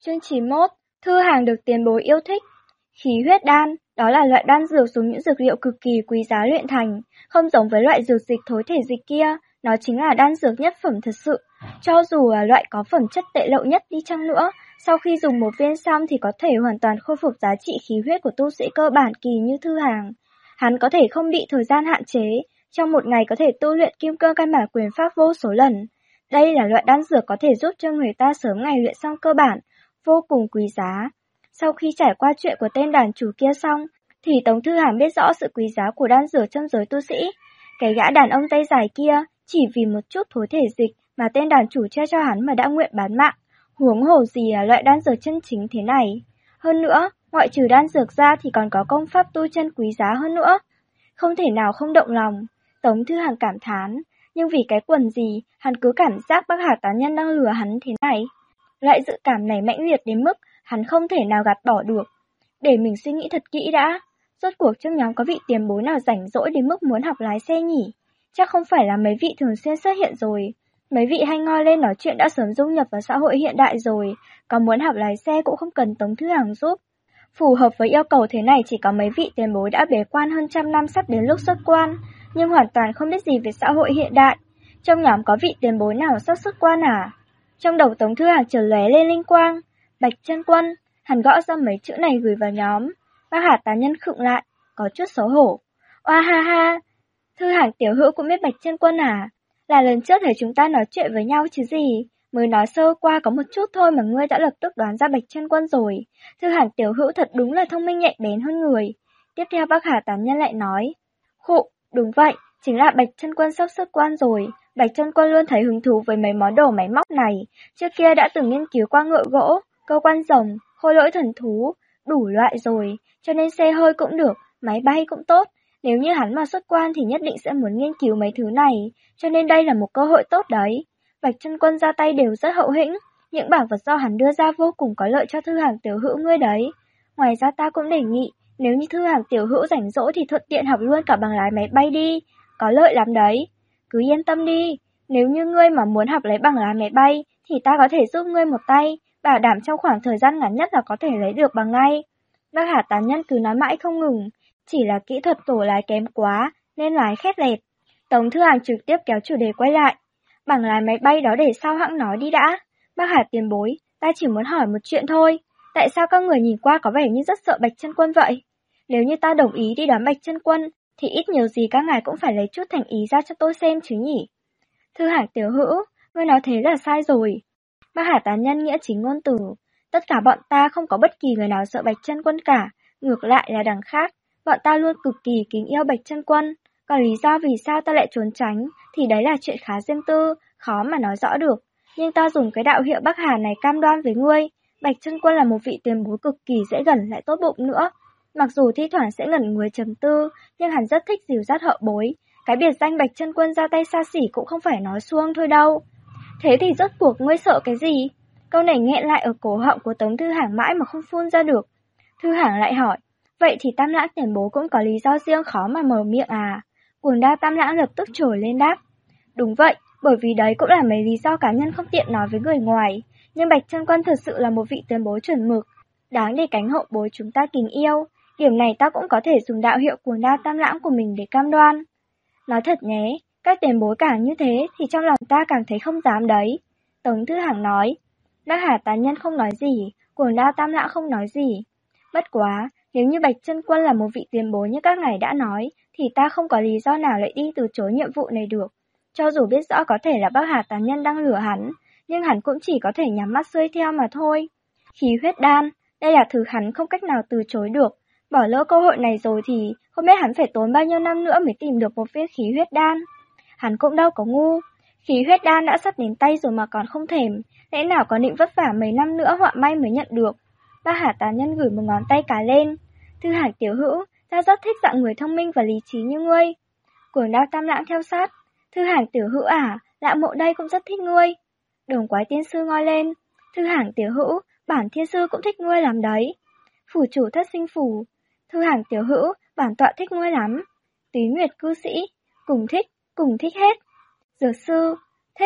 Chương 91, thư hàng được tiền bối yêu thích. Khí huyết đan, đó là loại đan dược dùng những dược liệu cực kỳ quý giá luyện thành, không giống với loại dược dịch thối thể dịch kia, nó chính là đan dược nhất phẩm thật sự. Cho dù là loại có phẩm chất tệ lậu nhất đi chăng nữa, sau khi dùng một viên xong thì có thể hoàn toàn khôi phục giá trị khí huyết của tu sĩ cơ bản kỳ như thư hàng. Hắn có thể không bị thời gian hạn chế, trong một ngày có thể tu luyện kim cương căn bản quyền pháp vô số lần. Đây là loại đan dược có thể giúp cho người ta sớm ngày luyện xong cơ bản, vô cùng quý giá. Sau khi trải qua chuyện của tên đàn chủ kia xong, thì Tống Thư Hàm biết rõ sự quý giá của đan dược trong giới tu sĩ. Cái gã đàn ông tay dài kia, chỉ vì một chút thối thể dịch mà tên đàn chủ che cho hắn mà đã nguyện bán mạng, huống hồ gì là loại đan dược chân chính thế này. Hơn nữa, ngoại trừ đan dược ra thì còn có công pháp tu chân quý giá hơn nữa. Không thể nào không động lòng, Tống Thư Hàm cảm thán, nhưng vì cái quần gì, hắn cứ cảm giác Bắc Hà tán nhân đang lừa hắn thế này. Loại dự cảm này mãnh liệt đến mức hắn không thể nào gạt bỏ được. Để mình suy nghĩ thật kỹ đã, rốt cuộc trong nhóm có vị tiền bối nào rảnh rỗi đến mức muốn học lái xe nhỉ? Chắc không phải là mấy vị thường xuyên xuất hiện rồi. Mấy vị hay ngoi lên nói chuyện đã sớm dung nhập vào xã hội hiện đại rồi, có muốn học lái xe cũng không cần Tống Thư Hằng giúp. Phù hợp với yêu cầu thế này chỉ có mấy vị tiền bối đã bế quan hơn trăm năm sắp đến lúc xuất quan, nhưng hoàn toàn không biết gì về xã hội hiện đại. Trong nhóm có vị tiền bối nào sắp xuất quan à? Trong đầu Tống Thư Hằng chợt lóe lên linh quang, Bạch Chân Quân, hắn gõ ra mấy chữ này gửi vào nhóm. Bác Hà tán nhân khựng lại, có chút xấu hổ. Oa ha ha, Thư Hằng tiểu hữu cũng biết Bạch Chân Quân à? Là lần trước thấy chúng ta nói chuyện với nhau chứ gì, mới nói sơ qua có một chút thôi mà ngươi đã lập tức đoán ra Bạch Chân Quân rồi. Thư Hằng tiểu hữu thật đúng là thông minh nhạy bén hơn người. Tiếp theo bác Hà tán nhân lại nói, khụ, đúng vậy, chính là Bạch Chân Quân sắp xuất quan rồi. Bạch Chân Quân luôn thấy hứng thú với mấy món đồ máy móc này, trước kia đã từng nghiên cứu qua ngựa gỗ, cơ quan rồng, khôi lỗi thần thú, đủ loại rồi, cho nên xe hơi cũng được, máy bay cũng tốt. Nếu như hắn mà xuất quan thì nhất định sẽ muốn nghiên cứu mấy thứ này, cho nên đây là một cơ hội tốt đấy. Bạch Chân Quân ra tay đều rất hậu hĩnh, những bảo vật do hắn đưa ra vô cùng có lợi cho Thư Hằng tiểu hữu ngươi đấy. Ngoài ra ta cũng đề nghị, nếu như Thư Hằng tiểu hữu rảnh rỗi thì thuận tiện học luôn cả bằng lái máy bay đi, có lợi lắm đấy. Cứ yên tâm đi, nếu như ngươi mà muốn học lấy bằng lái máy bay thì ta có thể giúp ngươi một tay, bảo đảm trong khoảng thời gian ngắn nhất là có thể lấy được bằng ngay. Bác Hà tán nhân cứ nói mãi không ngừng, chỉ là kỹ thuật tổ lái kém quá nên lái khét lẹt. Tống Thư Hằng trực tiếp kéo chủ đề quay lại. Bằng lái máy bay đó để sau hãng nói đi đã. Bác Hà tiền bối, ta chỉ muốn hỏi một chuyện thôi. Tại sao các người nhìn qua có vẻ như rất sợ Bạch Chân Quân vậy? Nếu như ta đồng ý đi đón Bạch Chân Quân thì ít nhiều gì các ngài cũng phải lấy chút thành ý ra cho tôi xem chứ nhỉ. Thư Hằng tiểu hữu, ngươi nói thế là sai rồi. Bác Hà tán nhân nghĩa chính ngôn từ. Tất cả bọn ta không có bất kỳ người nào sợ Bạch Chân Quân cả, ngược lại là đằng khác. Bọn ta luôn cực kỳ kính yêu Bạch Chân Quân. Còn lý do vì sao ta lại trốn tránh thì đấy là chuyện khá riêng tư, khó mà nói rõ được. Nhưng ta dùng cái đạo hiệu Bắc Hà này cam đoan với ngươi, Bạch Chân Quân là một vị tiền bối cực kỳ dễ gần lại tốt bụng nữa. Mặc dù thi thoảng sẽ ngẩn người trầm tư, nhưng hắn rất thích dìu dắt hậu bối. Cái biệt danh Bạch Chân Quân ra tay xa xỉ cũng không phải nói suông thôi đâu. Thế thì rốt cuộc ngươi sợ cái gì? Câu này nghẹn lại ở cổ họng của Tống Thư Hằng mãi mà không phun ra được. Thư Hằng lại hỏi, vậy thì Tam Lãng tiền bối cũng có lý do riêng khó mà mở miệng à? Cuồng Đao Tam Lãng lập tức trồi lên đáp. Đúng vậy, bởi vì đấy cũng là mấy lý do cá nhân không tiện nói với người ngoài. Nhưng Bạch Chân Quân thật sự là một vị tiền bối chuẩn mực, đáng để cánh hậu bối chúng ta kính yêu. Điểm này ta cũng có thể dùng đạo hiệu Cuồng Đao Tam Lãng của mình để cam đoan. Nói thật nhé, các tiền bối càng như thế thì trong lòng ta càng thấy không dám đấy. Tống Thư Hằng nói. Bác Hà tán nhân không nói gì, Cuồng Đao Tam Lãng không nói gì. Bất quá, nếu như Bạch Chân Quân là một vị tiền bối như các ngài đã nói, thì ta không có lý do nào lại đi từ chối nhiệm vụ này được. Cho dù biết rõ có thể là bác Hà tán nhân đang lừa hắn, nhưng hắn cũng chỉ có thể nhắm mắt xuôi theo mà thôi. Khí huyết đan, đây là thứ hắn không cách nào từ chối được. Bỏ lỡ cơ hội này rồi thì không biết hắn phải tốn bao nhiêu năm nữa mới tìm được một viên khí huyết đan. Hắn cũng đâu có ngu. Khí huyết đan đã sắp đến tay rồi mà còn không thèm, lẽ nào có định vất vả mấy năm nữa họa may mới nhận được. Bác Hà tán nhân gửi một ngón tay cá lên. Thư Hằng tiểu hữu, ta rất thích dạng người thông minh và lý trí như ngươi. Cuồng Đao Tam Lãng theo sát. Thư Hằng tiểu hữu à, Lão mộ đây cũng rất thích ngươi. Đồng Quái tiên sư ngoi lên. Thư Hằng tiểu hữu, bản thiên sư cũng thích ngươi lắm đấy. Phủ chủ Thất Sinh phủ. Thư Hằng tiểu hữu, bản tọa thích ngươi lắm. Túy Nguyệt cư sĩ, cùng thích hết. Dược sư, thích.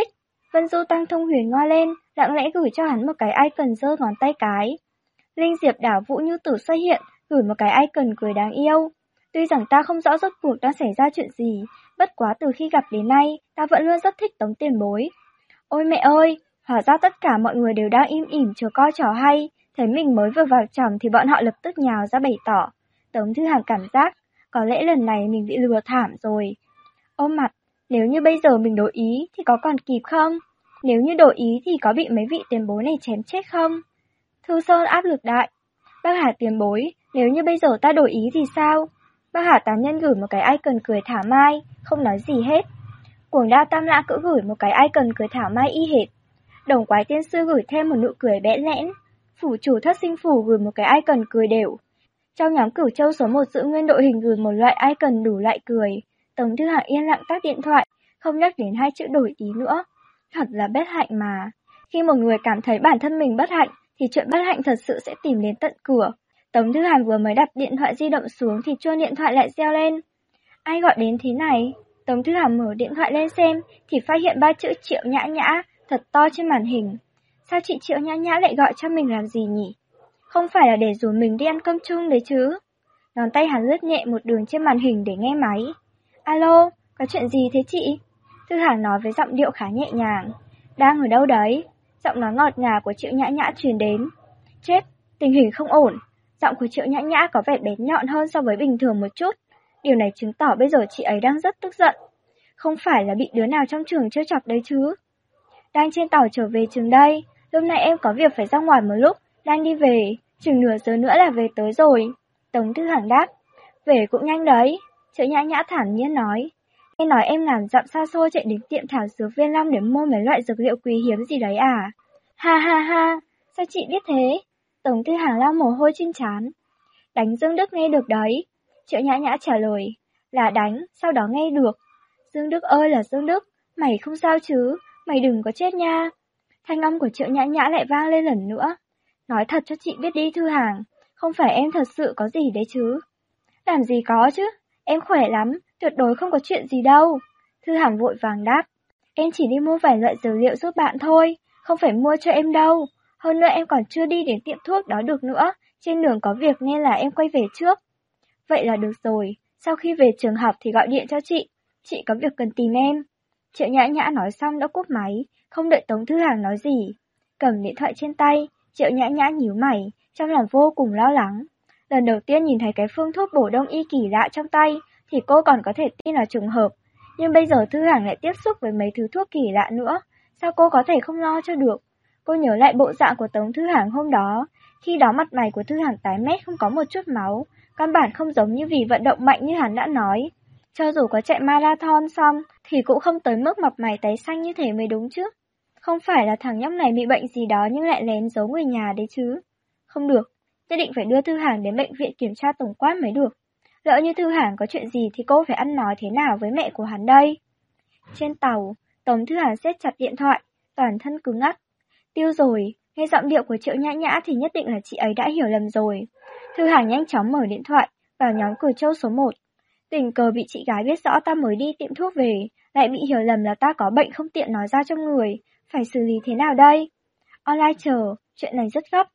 Vân Du Tăng Thông Huyền ngoa lên, lặng lẽ gửi cho hắn một cái icon giơ ngón tay cái. Linh Diệp đảo Vũ Như Tử xuất hiện, gửi một cái icon cười đáng yêu. Tuy rằng ta không rõ rốt cuộc đang xảy ra chuyện gì, bất quá từ khi gặp đến nay, ta vẫn luôn rất thích Tống tiền bối. Ôi mẹ ơi, hóa ra tất cả mọi người đều đang im ỉm chờ coi trò hay, thấy mình mới vừa vào chồng thì bọn họ lập tức nhào ra bày tỏ. Tống Thư Hàng cảm giác, có lẽ lần này mình bị lừa thảm rồi. Ôm mặt, nếu như bây giờ mình đổi ý thì có còn kịp không? Nếu như đổi ý thì có bị mấy vị tiền bối này chém chết không? Thư Sơn áp lực đại. Bác Hà tiền bối, nếu như bây giờ ta đổi ý thì sao? Bác Hà tán nhân gửi một cái icon cười thả mai, không nói gì hết. Cuồng Đao Tam Lãng cũng gửi một cái icon cười thả mai y hệt. Đồng Quái Tiên Sư gửi thêm một nụ cười bẽn lẽn. Phủ chủ Thất Sinh Phủ gửi một cái icon cười đều. Trong nhóm Cửu Châu số 1 giữ nguyên đội hình gửi một loại icon đủ loại cười. Tống Thư Hàng yên lặng tắt điện thoại, không nhắc đến hai chữ đổi ý nữa. Thật là bất hạnh mà. Khi một người cảm thấy bản thân mình bất hạnh, thì chuyện bất hạnh thật sự sẽ tìm đến tận cửa. Tống Thư Hàng vừa mới đặt điện thoại di động xuống thì chuông điện thoại lại reo lên. Ai gọi đến thế này? Tống Thư Hàng mở điện thoại lên xem thì phát hiện 3 chữ Triệu Nhã Nhã thật to trên màn hình. Sao chị Triệu Nhã Nhã lại gọi cho mình làm gì nhỉ? Không phải là để rủ mình đi ăn cơm chung đấy chứ? Ngón tay hắn lướt nhẹ một đường trên màn hình để nghe máy. Alo, có chuyện gì thế chị? Thư Hàng nói với giọng điệu khá nhẹ nhàng. Đang ở đâu đấy? Giọng nói ngọt ngào của Triệu Nhã Nhã truyền đến. Chết, tình hình không ổn. Giọng của Triệu Nhã Nhã có vẻ bén nhọn hơn so với bình thường một chút. Điều này chứng tỏ bây giờ chị ấy đang rất tức giận. Không phải là bị đứa nào trong trường trêu chọc đấy chứ? Đang trên tàu trở về trường đây. Lúc này em có việc phải ra ngoài một lúc. Đang đi về. Chừng nửa giờ nữa là về tới rồi. Tống Thư Hàng đáp. Về cũng nhanh đấy. Triệu Nhã Nhã thản nhiên nói. Nghe nói em ngàn dặm xa xôi chạy đến tiệm thảo dược Viên Long để mua mấy loại dược liệu quý hiếm gì đấy à? Ha ha ha, sao chị biết thế? Tống Thư Hàng lau mồ hôi trên trán. Đánh Dương Đức nghe được đấy. Triệu Nhã Nhã trả lời. Là đánh, sau đó nghe được. Dương Đức ơi là Dương Đức, mày không sao chứ, mày đừng có chết nha. Thanh âm của Triệu Nhã Nhã lại vang lên lần nữa. Nói thật cho chị biết đi Thư Hàng, không phải em thật sự có gì đấy chứ. Làm gì có chứ, em khỏe lắm, tuyệt đối không có chuyện gì đâu. Thư Hàng vội vàng đáp. Em chỉ đi mua vài loại dược liệu giúp bạn thôi, không phải mua cho em đâu. Hơn nữa em còn chưa đi đến tiệm thuốc đó được nữa, trên đường có việc nên là em quay về trước. Vậy là được rồi, sau khi về trường học thì gọi điện cho chị có việc cần tìm em. Triệu Nhã Nhã nói xong đã cúp máy, không đợi Tống Thư Hàng nói gì. Cầm điện thoại trên tay, Triệu Nhã Nhã nhíu mày, trong lòng vô cùng lo lắng. Lần đầu tiên nhìn thấy cái phương thuốc bổ đông y kỳ lạ trong tay, thì cô còn có thể tin là trùng hợp. Nhưng bây giờ Thư Hàng lại tiếp xúc với mấy thứ thuốc kỳ lạ nữa, sao cô có thể không lo cho được? Cô nhớ lại bộ dạng của Tống Thư Hàng hôm đó, khi đó mặt mày của Thư Hàng tái mét không có một chút máu, căn bản không giống như vì vận động mạnh như hắn đã nói. Cho dù có chạy marathon xong, thì cũng không tới mức mặt mày tái xanh như thế mới đúng chứ. Không phải là thằng nhóc này bị bệnh gì đó nhưng lại lén giấu người nhà đấy chứ. Không được, nhất định phải đưa Thư Hàng đến bệnh viện kiểm tra tổng quát mới được. Lỡ như Thư Hàng có chuyện gì thì cô phải ăn nói thế nào với mẹ của hắn đây? Trên tàu, Tống Thư Hàng siết chặt điện thoại, toàn thân cứng ngắc. Tiêu rồi, nghe giọng điệu của Triệu Nhã Nhã thì nhất định là chị ấy đã hiểu lầm rồi. Thư Hàng nhanh chóng mở điện thoại, vào nhóm Cửu Châu số 1. Tình cờ bị chị gái biết rõ ta mới đi tiệm thuốc về, lại bị hiểu lầm là ta có bệnh không tiện nói ra cho người. Phải xử lý thế nào đây? Online chờ, chuyện này rất gấp.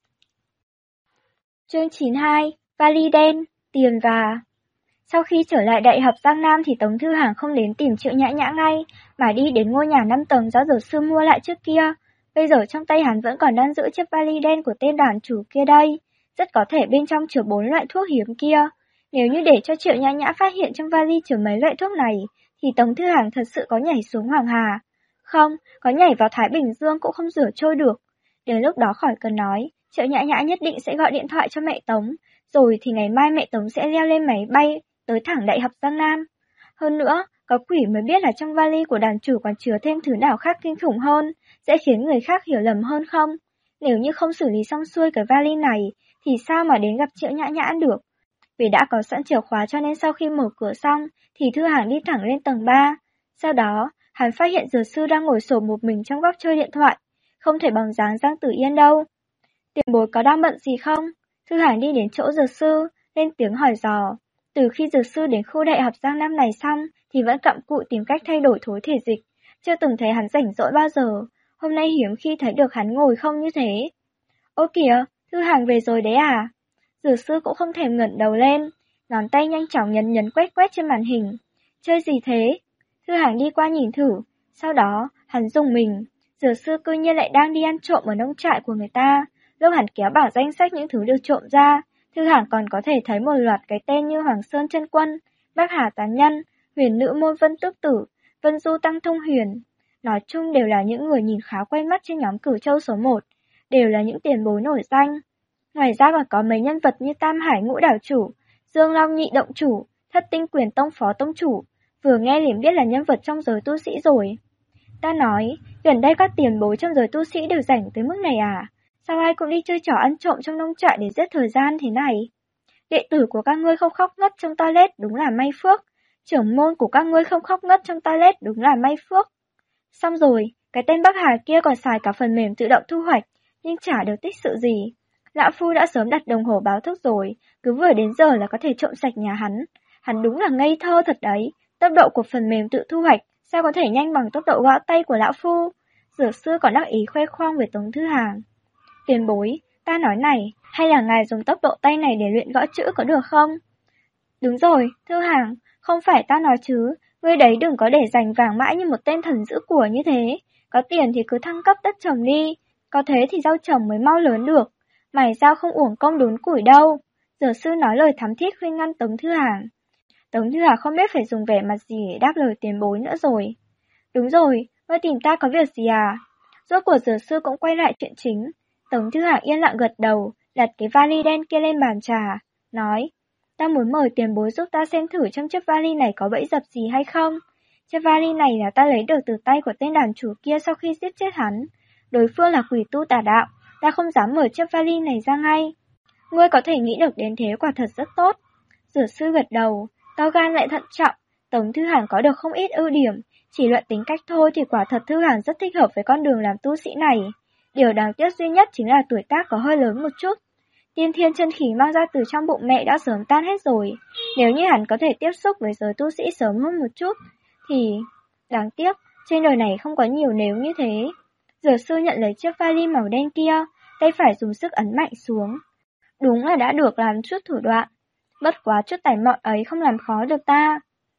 Chương 92, vali đen, tiền và... Sau khi trở lại Đại học Giang Nam thì Tống Thư Hàng không đến tìm Triệu Nhã Nhã ngay, mà đi đến ngôi nhà 5 tầng do dược sư mua lại trước kia. Bây giờ trong tay hắn vẫn còn đang giữ chiếc vali đen của tên đàn chủ kia đây. Rất có thể bên trong chứa 4 loại thuốc hiếm kia. Nếu như để cho Triệu Nhã Nhã phát hiện trong vali chứa mấy loại thuốc này, thì Tống Thư Hàng thật sự có nhảy xuống Hoàng Hà. Không, có nhảy vào Thái Bình Dương cũng không rửa trôi được. Đến lúc đó khỏi cần nói, Triệu Nhã Nhã nhất định sẽ gọi điện thoại cho mẹ Tống, rồi thì ngày mai mẹ Tống sẽ leo lên máy bay tới thẳng Đại học Giang Nam. Hơn nữa, có quỷ mới biết là trong vali của đàn chủ còn chứa thêm thứ nào khác kinh khủng hơn, sẽ khiến người khác hiểu lầm hơn không? Nếu như không xử lý xong xuôi cái vali này, thì sao mà đến gặp Triệu Nhã Nhã được? Vì đã có sẵn chìa khóa cho nên sau khi mở cửa xong, thì Thư Hàng đi thẳng lên tầng 3. Sau đó, hắn phát hiện dược sư đang ngồi xổm một mình trong góc chơi điện thoại, không thể bóng dáng Giang Tử Yên đâu. Tiền bối có đang bận gì không? Thư Hàng đi đến chỗ dược sư, lên tiếng hỏi dò. Từ khi dược sư đến khu Đại học Giang Nam này xong, thì vẫn cặm cụi tìm cách thay đổi thối thể dịch, chưa từng thấy hắn rảnh rỗi bao giờ, hôm nay hiếm khi thấy được hắn ngồi không như thế. Ô kìa, Thư Hàng về rồi đấy à? Dược sư cũng không thèm ngẩng đầu lên, ngón tay nhanh chóng nhấn nhấn quét quét trên màn hình. Chơi gì thế? Thư Hàng đi qua nhìn thử, sau đó hắn rùng mình. Dược sư cư nhiên lại đang đi ăn trộm ở nông trại của người ta. Lúc hắn kéo bảng danh sách những thứ được trộm ra, Thư Hàng còn có thể thấy một loạt cái tên như Hoàng Sơn Chân Quân, Bắc Hà Tán Nhân, Huyền Nữ Môn Vân Tước Tử, Vân Du Tăng Thông Huyền. Nói chung đều là những người nhìn khá quen mắt trên nhóm Cửu Châu số 1, đều là những tiền bối nổi danh. Ngoài ra còn có mấy nhân vật như Tam Hải Ngũ Đảo Chủ, Dương Long Nhị Động Chủ, Thất Tinh Quyền Tông Phó Tông Chủ, vừa nghe liền biết là nhân vật trong giới tu sĩ rồi. Ta nói, gần đây các tiền bối trong giới tu sĩ đều rảnh tới mức này à? Sao ai cũng đi chơi trò ăn trộm trong nông trại để giết thời gian thế này? Đệ tử của các ngươi không khóc ngất trong toilet đúng là may phước. Trưởng môn của các ngươi không khóc ngất trong toilet đúng là may phước. Xong rồi, cái tên Bắc Hà kia còn xài cả phần mềm tự động thu hoạch, nhưng chả được tích sự gì. Lão Phu đã sớm đặt đồng hồ báo thức rồi, cứ vừa đến giờ là có thể trộm sạch nhà hắn. Hắn đúng là ngây thơ thật đấy, tốc độ của phần mềm tự thu hoạch sao có thể nhanh bằng tốc độ gõ tay của Lão Phu. Dược sư còn đắc ý khoe khoang về Tống Thư Hàng. Tiền bối, ta nói này, hay là ngài dùng tốc độ tay này để luyện gõ chữ có được không? Đúng rồi, Thư Hàng, không phải ta nói chứ, ngươi đấy đừng có để dành vàng mãi như một tên thần giữ của như thế. Có tiền thì cứ thăng cấp đất trồng đi, có thế thì rau trồng mới mau lớn được. Mày sao không uổng công đốn củi đâu? Dược sư nói lời thắm thiết khuyên ngăn Tống Thư Hàng. Tống Thư Hàng không biết phải dùng vẻ mặt gì để đáp lời tiền bối nữa rồi. Đúng rồi, ngươi tìm ta có việc gì à? Rốt cuộc dược sư cũng quay lại chuyện chính. Tống Thư Hàng yên lặng gật đầu, đặt cái vali đen kia lên bàn trà, nói. Ta muốn mời tiền bối giúp ta xem thử trong chiếc vali này có bẫy dập gì hay không. Chiếc vali này là ta lấy được từ tay của tên đàn chủ kia sau khi giết chết hắn. Đối phương là quỷ tu tà đạo, ta không dám mở chiếc vali này ra ngay. Ngươi có thể nghĩ được đến thế quả thật rất tốt. Dược sư gật đầu, to gan lại thận trọng. Tống Thư Hàng có được không ít ưu điểm, chỉ luận tính cách thôi thì quả thật Thư Hàng rất thích hợp với con đường làm tu sĩ này. Điều đáng tiếc duy nhất chính là tuổi tác có hơi lớn một chút. Tiên thiên chân khí mang ra từ trong bụng mẹ đã sớm tan hết rồi. Nếu như hắn có thể tiếp xúc với giới tu sĩ sớm hơn một chút, thì... Đáng tiếc, trên đời này không có nhiều nếu như thế. Dược sư nhận lấy chiếc vali màu đen kia, tay phải dùng sức ấn mạnh xuống. Đúng là đã được làm chút thủ đoạn. Bất quá chút tài mọn ấy không làm khó được ta.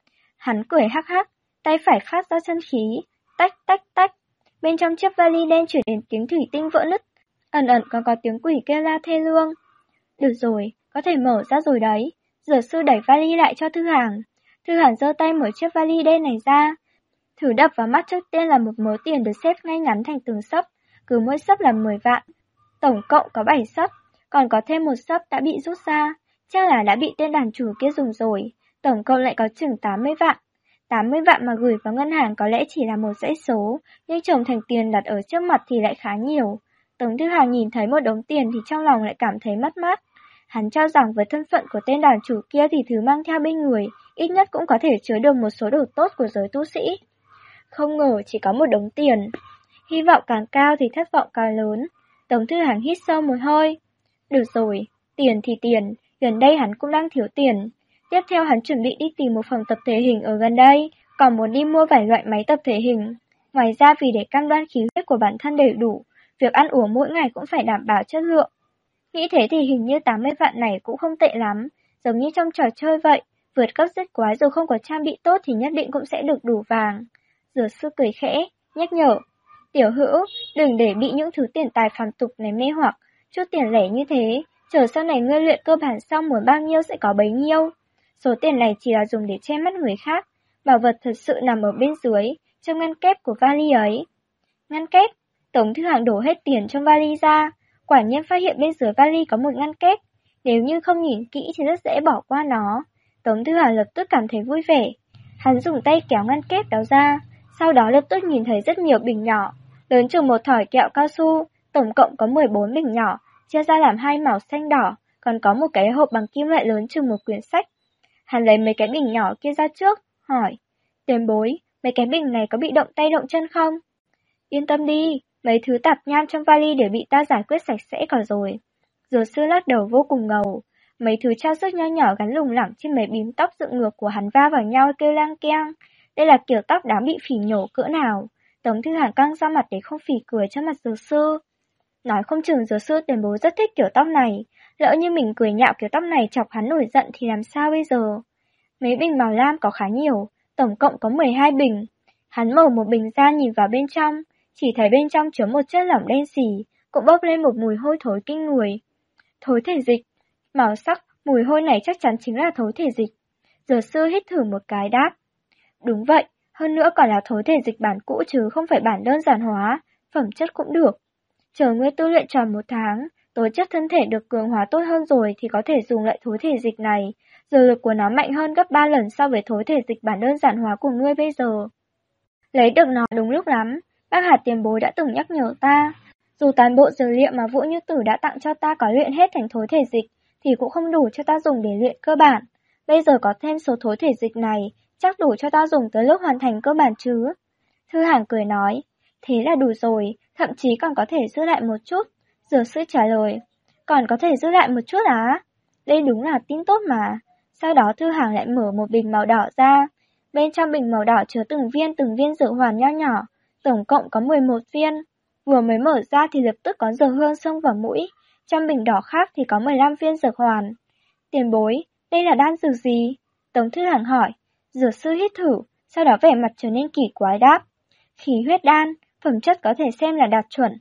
Hắn cười hắc hắc, tay phải phát ra chân khí, tách tách tách. Bên trong chiếc vali đen chuyển đến tiếng thủy tinh vỡ nứt, ẩn ẩn còn có tiếng quỷ kêu la thê lương. Được rồi, có thể mở ra rồi đấy. Dược sư đẩy vali lại cho Thư Hàng. Thư Hàng giơ tay mở chiếc vali đen này ra. Thử đập vào mắt trước tiên là một mớ tiền được xếp ngay ngắn thành từng xấp, cứ mỗi xấp là 10 vạn. Tổng cộng có 7 xấp, còn có thêm một xấp đã bị rút ra, chắc là đã bị tên đàn chủ kia dùng rồi. Tổng cộng lại có chừng 80 vạn. 80 vạn mà gửi vào ngân hàng có lẽ chỉ là một dãy số, nhưng chồng thành tiền đặt ở trước mặt thì lại khá nhiều. Tống Thư Hàng nhìn thấy một đống tiền thì trong lòng lại cảm thấy mất mát. Hắn cho rằng với thân phận của tên đàn chủ kia thì thứ mang theo bên người, ít nhất cũng có thể chứa được một số đồ tốt của giới tu sĩ. Không ngờ chỉ có một đống tiền. Hy vọng càng cao thì thất vọng càng lớn. Tống Thư Hàng hít sâu một hơi. Được rồi, tiền thì tiền, gần đây hắn cũng đang thiếu tiền. Tiếp theo hắn chuẩn bị đi tìm một phòng tập thể hình ở gần đây, còn muốn đi mua vài loại máy tập thể hình. Ngoài ra vì để cam đoan khí huyết của bản thân đầy đủ, việc ăn uống mỗi ngày cũng phải đảm bảo chất lượng. Nghĩ thế thì hình như 80 vạn này cũng không tệ lắm, giống như trong trò chơi vậy, vượt cấp giết quái dù không có trang bị tốt thì nhất định cũng sẽ được đủ vàng. Dược sư cười khẽ, nhắc nhở. Tiểu Hữu, đừng để bị những thứ tiền tài phàm tục này mê hoặc, chút tiền lẻ như thế, chờ sau này ngươi luyện cơ bản xong muốn bao nhiêu sẽ có bấy nhiêu. Số tiền này chỉ là dùng để che mắt người khác, bảo vật thật sự nằm ở bên dưới, trong ngăn kép của vali ấy. Ngăn kép? Tống Thư Hàng đổ hết tiền trong vali ra, quả nhiên phát hiện bên dưới vali có một ngăn kép. Nếu như không nhìn kỹ thì rất dễ bỏ qua nó. Tống Thư Hàng lập tức cảm thấy vui vẻ. Hắn dùng tay kéo ngăn kép đó ra, sau đó lập tức nhìn thấy rất nhiều bình nhỏ, lớn chừng một thỏi kẹo cao su, tổng cộng có 14 bình nhỏ, chia ra làm hai màu xanh đỏ, còn có một cái hộp bằng kim loại lớn chừng một quyển sách. Hắn lấy mấy cái bình nhỏ kia ra trước, hỏi, tiền bối, mấy cái bình này có bị động tay động chân không? Yên tâm đi, mấy thứ tạp nham trong vali đều bị ta giải quyết sạch sẽ cả rồi. Dược sư lắc đầu vô cùng ngầu, mấy thứ trao sức nho nhỏ gắn lủng lẳng trên mấy bím tóc dựng ngược của hắn va vào nhau kêu lang keng. Đây là kiểu tóc đáng bị phỉ nhổ cỡ nào. Tống Thư Hàn căng ra mặt để không phỉ cười trước mặt dược sư. Nói không chừng dược sư tuyên bố rất thích kiểu tóc này. Lỡ như mình cười nhạo kiểu tóc này chọc hắn nổi giận thì làm sao bây giờ? Mấy bình màu lam có khá nhiều, tổng cộng có 12 bình. Hắn mở một bình ra nhìn vào bên trong, chỉ thấy bên trong chứa một chất lỏng đen xì, cũng bốc lên một mùi hôi thối kinh người. Thối thể dịch. Màu sắc, mùi hôi này chắc chắn chính là thối thể dịch. Dược sư hít thử một cái đáp. Đúng vậy, hơn nữa còn là thối thể dịch bản cũ chứ không phải bản đơn giản hóa, phẩm chất cũng được. Chờ ngươi tu luyện tròn 1 tháng, tố chất thân thể được cường hóa tốt hơn rồi thì có thể dùng lại thối thể dịch này. Dược lực của nó mạnh hơn gấp 3 lần so với thối thể dịch bản đơn giản hóa của ngươi bây giờ. Lấy được nó đúng lúc lắm, bác Hà tiền bối đã từng nhắc nhở ta. Dù toàn bộ dược liệu mà Vũ Như Tử đã tặng cho ta có luyện hết thành thối thể dịch, thì cũng không đủ cho ta dùng để luyện cơ bản. Bây giờ có thêm số thối thể dịch này, chắc đủ cho ta dùng tới lúc hoàn thành cơ bản chứ. Thư Hàn cười nói, thế là đủ rồi, thậm chí còn có thể giữ lại một chút. Dược sư trả lời, còn có thể giữ lại một chút á? Đây đúng là tin tốt mà. Sau đó Thư Hàn lại mở một bình màu đỏ ra. Bên trong bình màu đỏ chứa từng viên dược hoàn nho nhỏ, tổng cộng có 11 viên. Vừa mới mở ra thì lập tức có dược hương xông vào mũi. Trong bình đỏ khác thì có 15 viên dược hoàn. Tiền bối, đây là đan dược gì? Tống Thư Hàn hỏi. Dược sư hít thử, sau đó vẻ mặt trở nên kỳ quái đáp. Khí huyết đan, phẩm chất có thể xem là đạt chuẩn.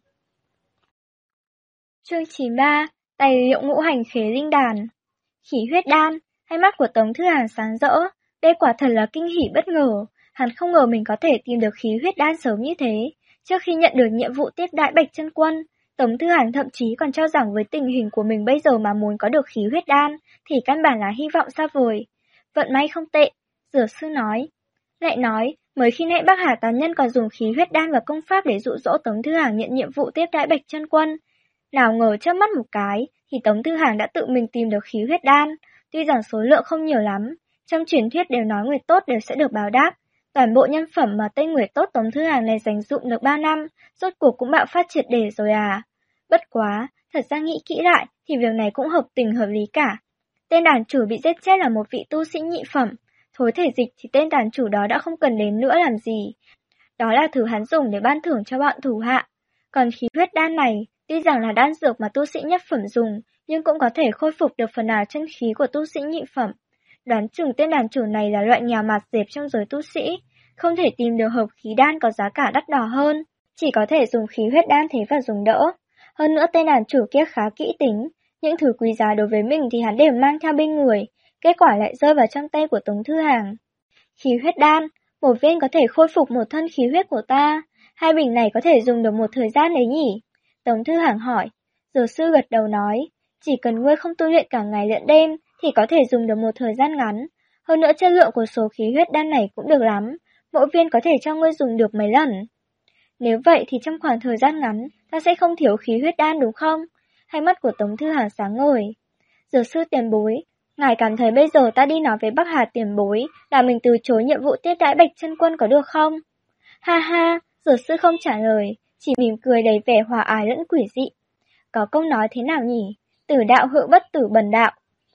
Chương 93, tài liệu ngũ hành khế linh đàn. Khí huyết đan, hai mắt của Tống Thư Hàn sáng rỡ. Đây quả thật là kinh hỉ bất ngờ. Hắn không ngờ mình có thể tìm được khí huyết đan sớm như thế. Trước khi nhận được nhiệm vụ tiếp đãi Bạch Chân Quân, Tống Thư Hàn thậm chí còn cho rằng với tình hình của mình bây giờ mà muốn có được khí huyết đan thì căn bản là hy vọng xa vời. Vận may không tệ, dược sư nói. Lại nói, mới khi nãy Bắc Hà tán nhân còn dùng khí huyết đan và công pháp để dụ dỗ Tống Thư Hàn nhận nhiệm vụ tiếp đãi Bạch Chân Quân. Nào ngờ chớp mắt một cái thì Tống Thư Hàn đã tự mình tìm được khí huyết đan, tuy rằng số lượng không nhiều lắm. Trong truyền thuyết đều nói người tốt đều sẽ được báo đáp. Toàn bộ nhân phẩm mà tên người tốt Tống Thư Hàn này dành dụm được 3 năm, rốt cuộc cũng bạo phát triệt để rồi à. Bất quá, thật ra nghĩ kỹ lại thì việc này cũng hợp tình hợp lý cả. Tên đàn chủ bị giết chết là một vị tu sĩ nhị phẩm, thối thể dịch thì tên đàn chủ đó đã không cần đến nữa làm gì. Đó là thứ hắn dùng để ban thưởng cho bọn thủ hạ. Còn khí huyết đan này, tuy rằng là đan dược mà tu sĩ nhất phẩm dùng, nhưng cũng có thể khôi phục được phần nào chân khí của tu sĩ nhị phẩm. Đoán chừng tên đàn chủ này là loại nghèo mạt dẹp trong giới tu sĩ, không thể tìm được hợp khí đan có giá cả đắt đỏ hơn, chỉ có thể dùng khí huyết đan thế và dùng đỡ. Hơn nữa tên đàn chủ kia khá kỹ tính, những thứ quý giá đối với mình thì hắn đều mang theo bên người, kết quả lại rơi vào trong tay của Tống Thư Hàn. Khí huyết đan, một viên có thể khôi phục một thân khí huyết của ta, 2 bình này có thể dùng được một thời gian đấy nhỉ? Tống Thư Hàn hỏi, dược sư gật đầu nói, chỉ cần ngươi không tu luyện cả ngày lẫn đêm thì có thể dùng được một thời gian ngắn. Hơn nữa chất lượng của số khí huyết đan này cũng được lắm, mỗi viên có thể cho ngươi dùng được mấy lần. Nếu vậy thì trong khoảng thời gian ngắn, ta sẽ không thiếu khí huyết đan đúng không? Hai mắt của Tống Thư Hàn sáng ngời. Dược sư tiền bối, ngài cảm thấy bây giờ ta đi nói với Bắc Hà tiền bối là mình từ chối nhiệm vụ tiếp đãi Bạch Chân Quân có được không? Ha ha, dược sư không trả lời, chỉ mỉm cười đầy vẻ hòa ái lẫn quỷ dị. Có câu nói thế nào nhỉ? Tử đạo hữu bất tử bần đạo.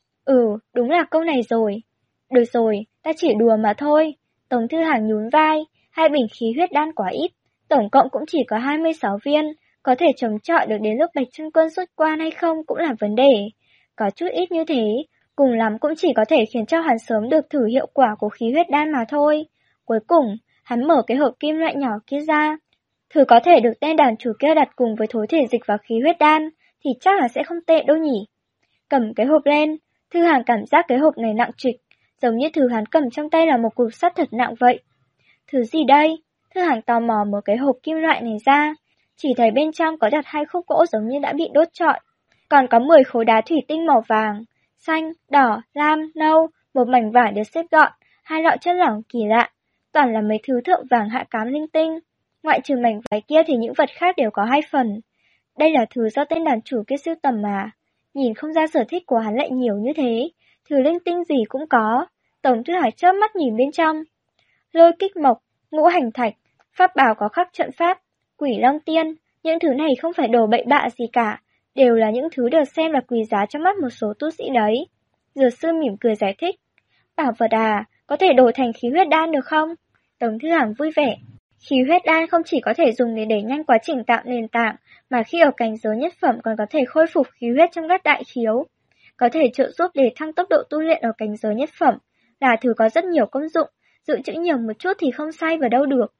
Đúng là câu này rồi. Được rồi, ta chỉ đùa mà thôi. Tống Thư Hàn nhún vai, 2 bình khí huyết đan quá ít, tổng cộng cũng chỉ có 26 viên, có thể chống chọi được đến lúc Bạch Chân Quân xuất quan hay không cũng là vấn đề. Có chút ít như thế, cùng lắm cũng chỉ có thể khiến cho hắn sớm được thử hiệu quả của khí huyết đan mà thôi. Cuối cùng, hắn mở cái hộp kim loại nhỏ kia ra. Thử có thể được tên đàn chủ kia đặt cùng với thối thể dịch và khí huyết đan, thì chắc là sẽ không tệ đâu nhỉ. Cầm cái hộp lên, Thư Hàn cảm giác cái hộp này nặng trịch, giống như thứ hắn cầm trong tay là một cục sắt thật nặng vậy. Thứ gì đây? Thư Hàn tò mò mở cái hộp kim loại này ra, chỉ thấy bên trong có đặt 2 khúc gỗ giống như đã bị đốt trọi, còn có 10 khối đá thủy tinh màu vàng, xanh, đỏ, lam, nâu, một mảnh vải được xếp gọn, 2 lọ chất lỏng kỳ lạ, toàn là mấy thứ thượng vàng hạ cám linh tinh. Ngoại trừ mảnh vải kia thì những vật khác đều có 2 phần. Đây là thứ do tên đàn chủ kia sưu tầm mà. Nhìn không ra sở thích của hắn lại nhiều như thế, thứ linh tinh gì cũng có. Tống Thư Hải chớp mắt nhìn bên trong. Lôi kích mộc, ngũ hành thạch, pháp bảo có khắc trận pháp, quỷ long tiên, những thứ này không phải đồ bậy bạ gì cả, đều là những thứ được xem là quý giá trong mắt một số tu sĩ đấy. Dược sư mỉm cười giải thích. Bảo vật à, có thể đổi thành khí huyết đan được không? Tống Thư Hằng vui vẻ. Khí huyết đan không chỉ có thể dùng để đẩy nhanh quá trình tạo nền tảng, mà khi ở cảnh giới nhất phẩm còn có thể khôi phục khí huyết trong các đại khiếu. Có thể trợ giúp để thăng tốc độ tu luyện ở cảnh giới nhất phẩm, là thứ có rất nhiều công dụng, dự trữ nhiều một chút thì không sai vào đâu được.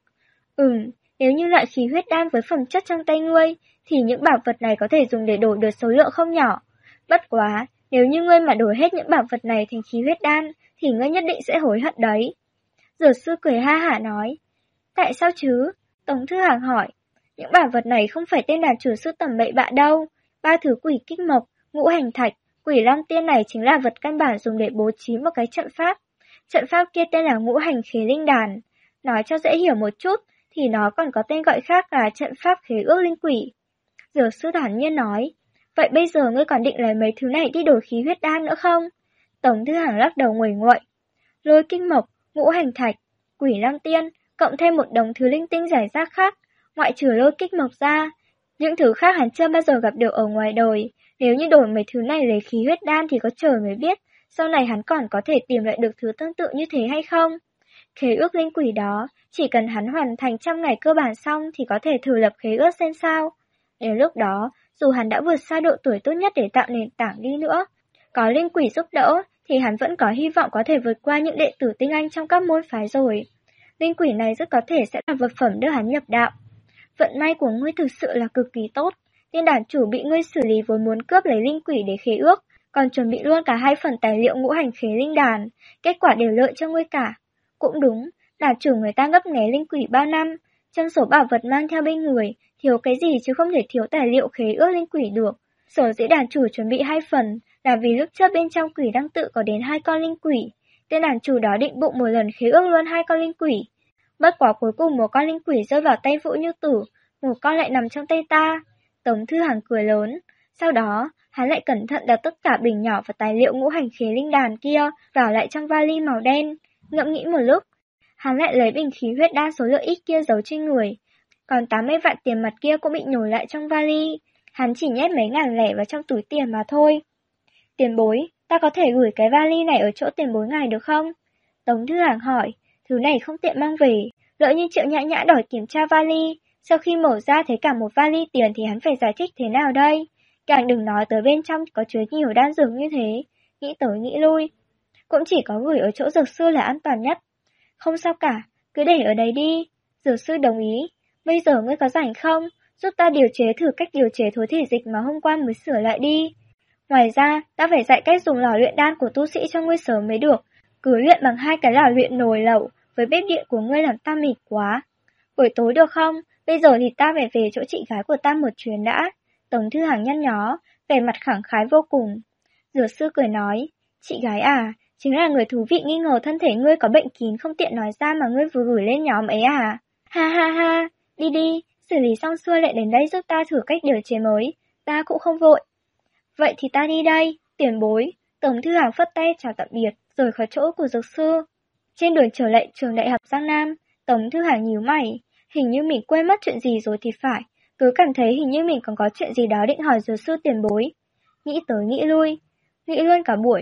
Nếu như loại khí huyết đan với phẩm chất trong tay ngươi, thì những bảo vật này có thể dùng để đổi được số lượng không nhỏ. Bất quá, nếu như ngươi mà đổi hết những bảo vật này thành khí huyết đan, thì ngươi nhất định sẽ hối hận đấy. Dược sư cười ha hả nói. Tại sao chứ? Tống Thư Hằng hỏi. Những bảo vật này không phải tên đàn chủ sưu tầm bậy bạ đâu. 3 thứ quỷ kích mộc, ngũ hành thạch, quỷ lam tiên này chính là vật căn bản dùng để bố trí một cái trận pháp. Trận pháp kia tên là ngũ hành khế linh đàn. Nói cho dễ hiểu một chút, thì nó còn có tên gọi khác là trận pháp khế ước linh quỷ. Dược sư thản nhiên nói. Vậy bây giờ ngươi còn định lấy mấy thứ này đi đổi khí huyết đan nữa không? Tống Thư Hằng lắc đầu nguẩy nguậy. Lôi kinh mộc, ngũ hành thạch, quỷ lam tiên, cộng thêm một đống thứ linh tinh rải rác khác, ngoại trừ lôi kích mộc ra. Những thứ khác hắn chưa bao giờ gặp được ở ngoài đời. Nếu như đổi mấy thứ này lấy khí huyết đan thì có trời mới biết, sau này hắn còn có thể tìm lại được thứ tương tự như thế hay không. Khế ước linh quỷ đó, chỉ cần hắn hoàn thành 100 ngày cơ bản xong thì có thể thử lập khế ước xem sao. Đến lúc đó, dù hắn đã vượt xa độ tuổi tốt nhất để tạo nền tảng đi nữa, có linh quỷ giúp đỡ thì hắn vẫn có hy vọng có thể vượt qua những đệ tử tinh anh trong các môn phái rồi. Linh quỷ này rất có thể sẽ là vật phẩm đưa hắn nhập đạo. Vận may của ngươi thực sự là cực kỳ tốt. Tiên đàn chủ bị ngươi xử lý vốn muốn cướp lấy linh quỷ để khế ước, còn chuẩn bị luôn cả 2 phần tài liệu ngũ hành khế linh đàn, kết quả đều lợi cho ngươi cả. Cũng đúng, đàn chủ người ta ngấp nghé linh quỷ bao năm, trong số bảo vật mang theo bên người, thiếu cái gì chứ không thể thiếu tài liệu khế ước linh quỷ được. Sở dĩ đàn chủ chuẩn bị 2 phần là vì lúc trước bên trong quỷ đăng tự có đến 2 con linh quỷ. Tên đàn chủ đó định bụng một lần khế ước luôn 2 con linh quỷ. Bất quá cuối cùng một con linh quỷ rơi vào tay Vũ Như Tử, một con lại nằm trong tay ta. Tống Thư Hằng cười lớn. Sau đó, hắn lại cẩn thận đặt tất cả bình nhỏ và tài liệu ngũ hành khế linh đàn kia vào lại trong vali màu đen. Ngẫm nghĩ một lúc, hắn lại lấy bình khí huyết đan số lượng ít kia giấu trên người. Còn 80 vạn tiền mặt kia cũng bị nhồi lại trong vali. Hắn chỉ nhét mấy ngàn lẻ vào trong túi tiền mà thôi. Tiền bối, ta có thể gửi cái vali này ở chỗ tiền bối ngài được không? Tống Thư Hằng hỏi. Thứ này không tiện mang về, lỡ như Triệu Nhã Nhã đòi kiểm tra vali, sau khi mở ra thấy cả một vali tiền thì hắn phải giải thích thế nào đây? Càng đừng nói tới bên trong có chứa nhiều đan dược như thế, nghĩ tới nghĩ lui. Cũng chỉ có gửi ở chỗ dược sư là an toàn nhất. Không sao cả, cứ để ở đấy đi. Dược sư đồng ý. Bây giờ ngươi có rảnh không? Giúp ta điều chế thử cách điều chế thối thể dịch mà hôm qua mới sửa lại đi. Ngoài ra, ta phải dạy cách dùng lò luyện đan của tu sĩ cho ngươi sớm mới được. Cứ luyện bằng 2 cái lò luyện nồi lẩu, với bếp điện của ngươi làm ta mệt quá. Buổi tối được không? Bây giờ thì ta phải về chỗ chị gái của ta một chuyến đã. Tống Thư Hằng nhăn nhó, vẻ mặt khẳng khái vô cùng. Dược sư cười nói, chị gái à, chính là người thú vị nghi ngờ thân thể ngươi có bệnh kín không tiện nói ra mà ngươi vừa gửi lên nhóm ấy à? Ha ha ha, đi đi, xử lý xong xuôi lại đến đây giúp ta thử cách điều chế mới, ta cũng không vội. Vậy thì ta đi đây, tiền bối. Tống Thư Hằng phất tay chào tạm biệt, rời khỏi chỗ của dược sư. Trên đường trở lại trường đại học Giang Nam, Tống Thư Hằng nhíu mày, hình như mình quên mất chuyện gì rồi thì phải, cứ cảm thấy hình như mình còn có chuyện gì đó định hỏi dược sư tiền bối. Nghĩ tới nghĩ lui, nghĩ luôn cả buổi.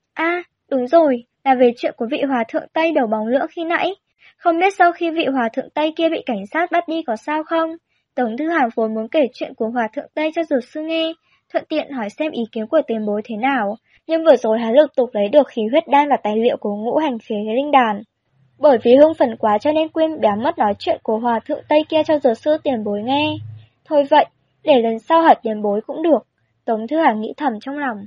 Đúng rồi, là về chuyện của vị hòa thượng Tây đầu bóng lưỡng khi nãy. Không biết sau khi vị hòa thượng Tây kia bị cảnh sát bắt đi có sao không? Tống Thư Hằng vốn muốn kể chuyện của hòa thượng Tây cho dược sư nghe, thuận tiện hỏi xem ý kiến của tiền bối thế nào. Nhưng vừa rồi hắn lục tục lấy được khí huyết đan và tài liệu của ngũ hành khế linh đàn. Bởi vì hưng phấn quá cho nên quên béo mất nói chuyện của hòa thượng Tây kia cho dược sư tiền bối nghe. Thôi vậy, để lần sau hỏi tiền bối cũng được. Tống Thư Hằng nghĩ thầm trong lòng.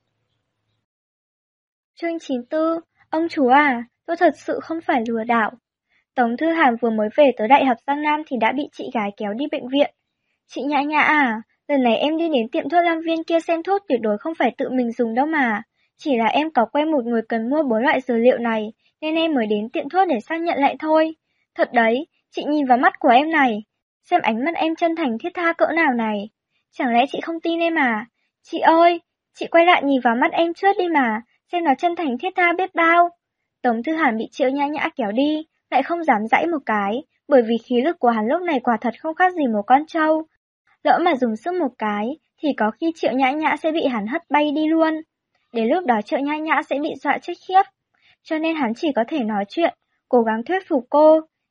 Chương 94, ông chú à, tôi thật sự không phải lừa đảo. Tống Thư Hằng vừa mới về tới Đại học Giang Nam thì đã bị chị gái kéo đi bệnh viện. Chị Nhã Nhã à, lần này em đi đến tiệm thuốc Lam Viên kia xem thuốc tuyệt đối không phải tự mình dùng đâu mà. Chỉ là em có quen một người cần mua 4 loại dược liệu này, nên em mới đến tiệm thuốc để xác nhận lại thôi. Thật đấy, chị nhìn vào mắt của em này, xem ánh mắt em chân thành thiết tha cỡ nào này. Chẳng lẽ chị không tin em à? Chị ơi, chị quay lại nhìn vào mắt em trước đi mà, xem nó chân thành thiết tha biết bao. Tống Thư Hằng bị Triệu Nhã Nhã kéo đi, lại không dám giãy một cái, bởi vì khí lực của hắn lúc này quả thật không khác gì một con trâu. Lỡ mà dùng sức một cái, thì có khi Triệu Nhã Nhã sẽ bị hắn hất bay đi luôn. Đến lúc đó Triệu Nhã Nhã sẽ bị dọa chết khiếp. Cho nên hắn chỉ có thể nói chuyện, cố gắng thuyết phục cô.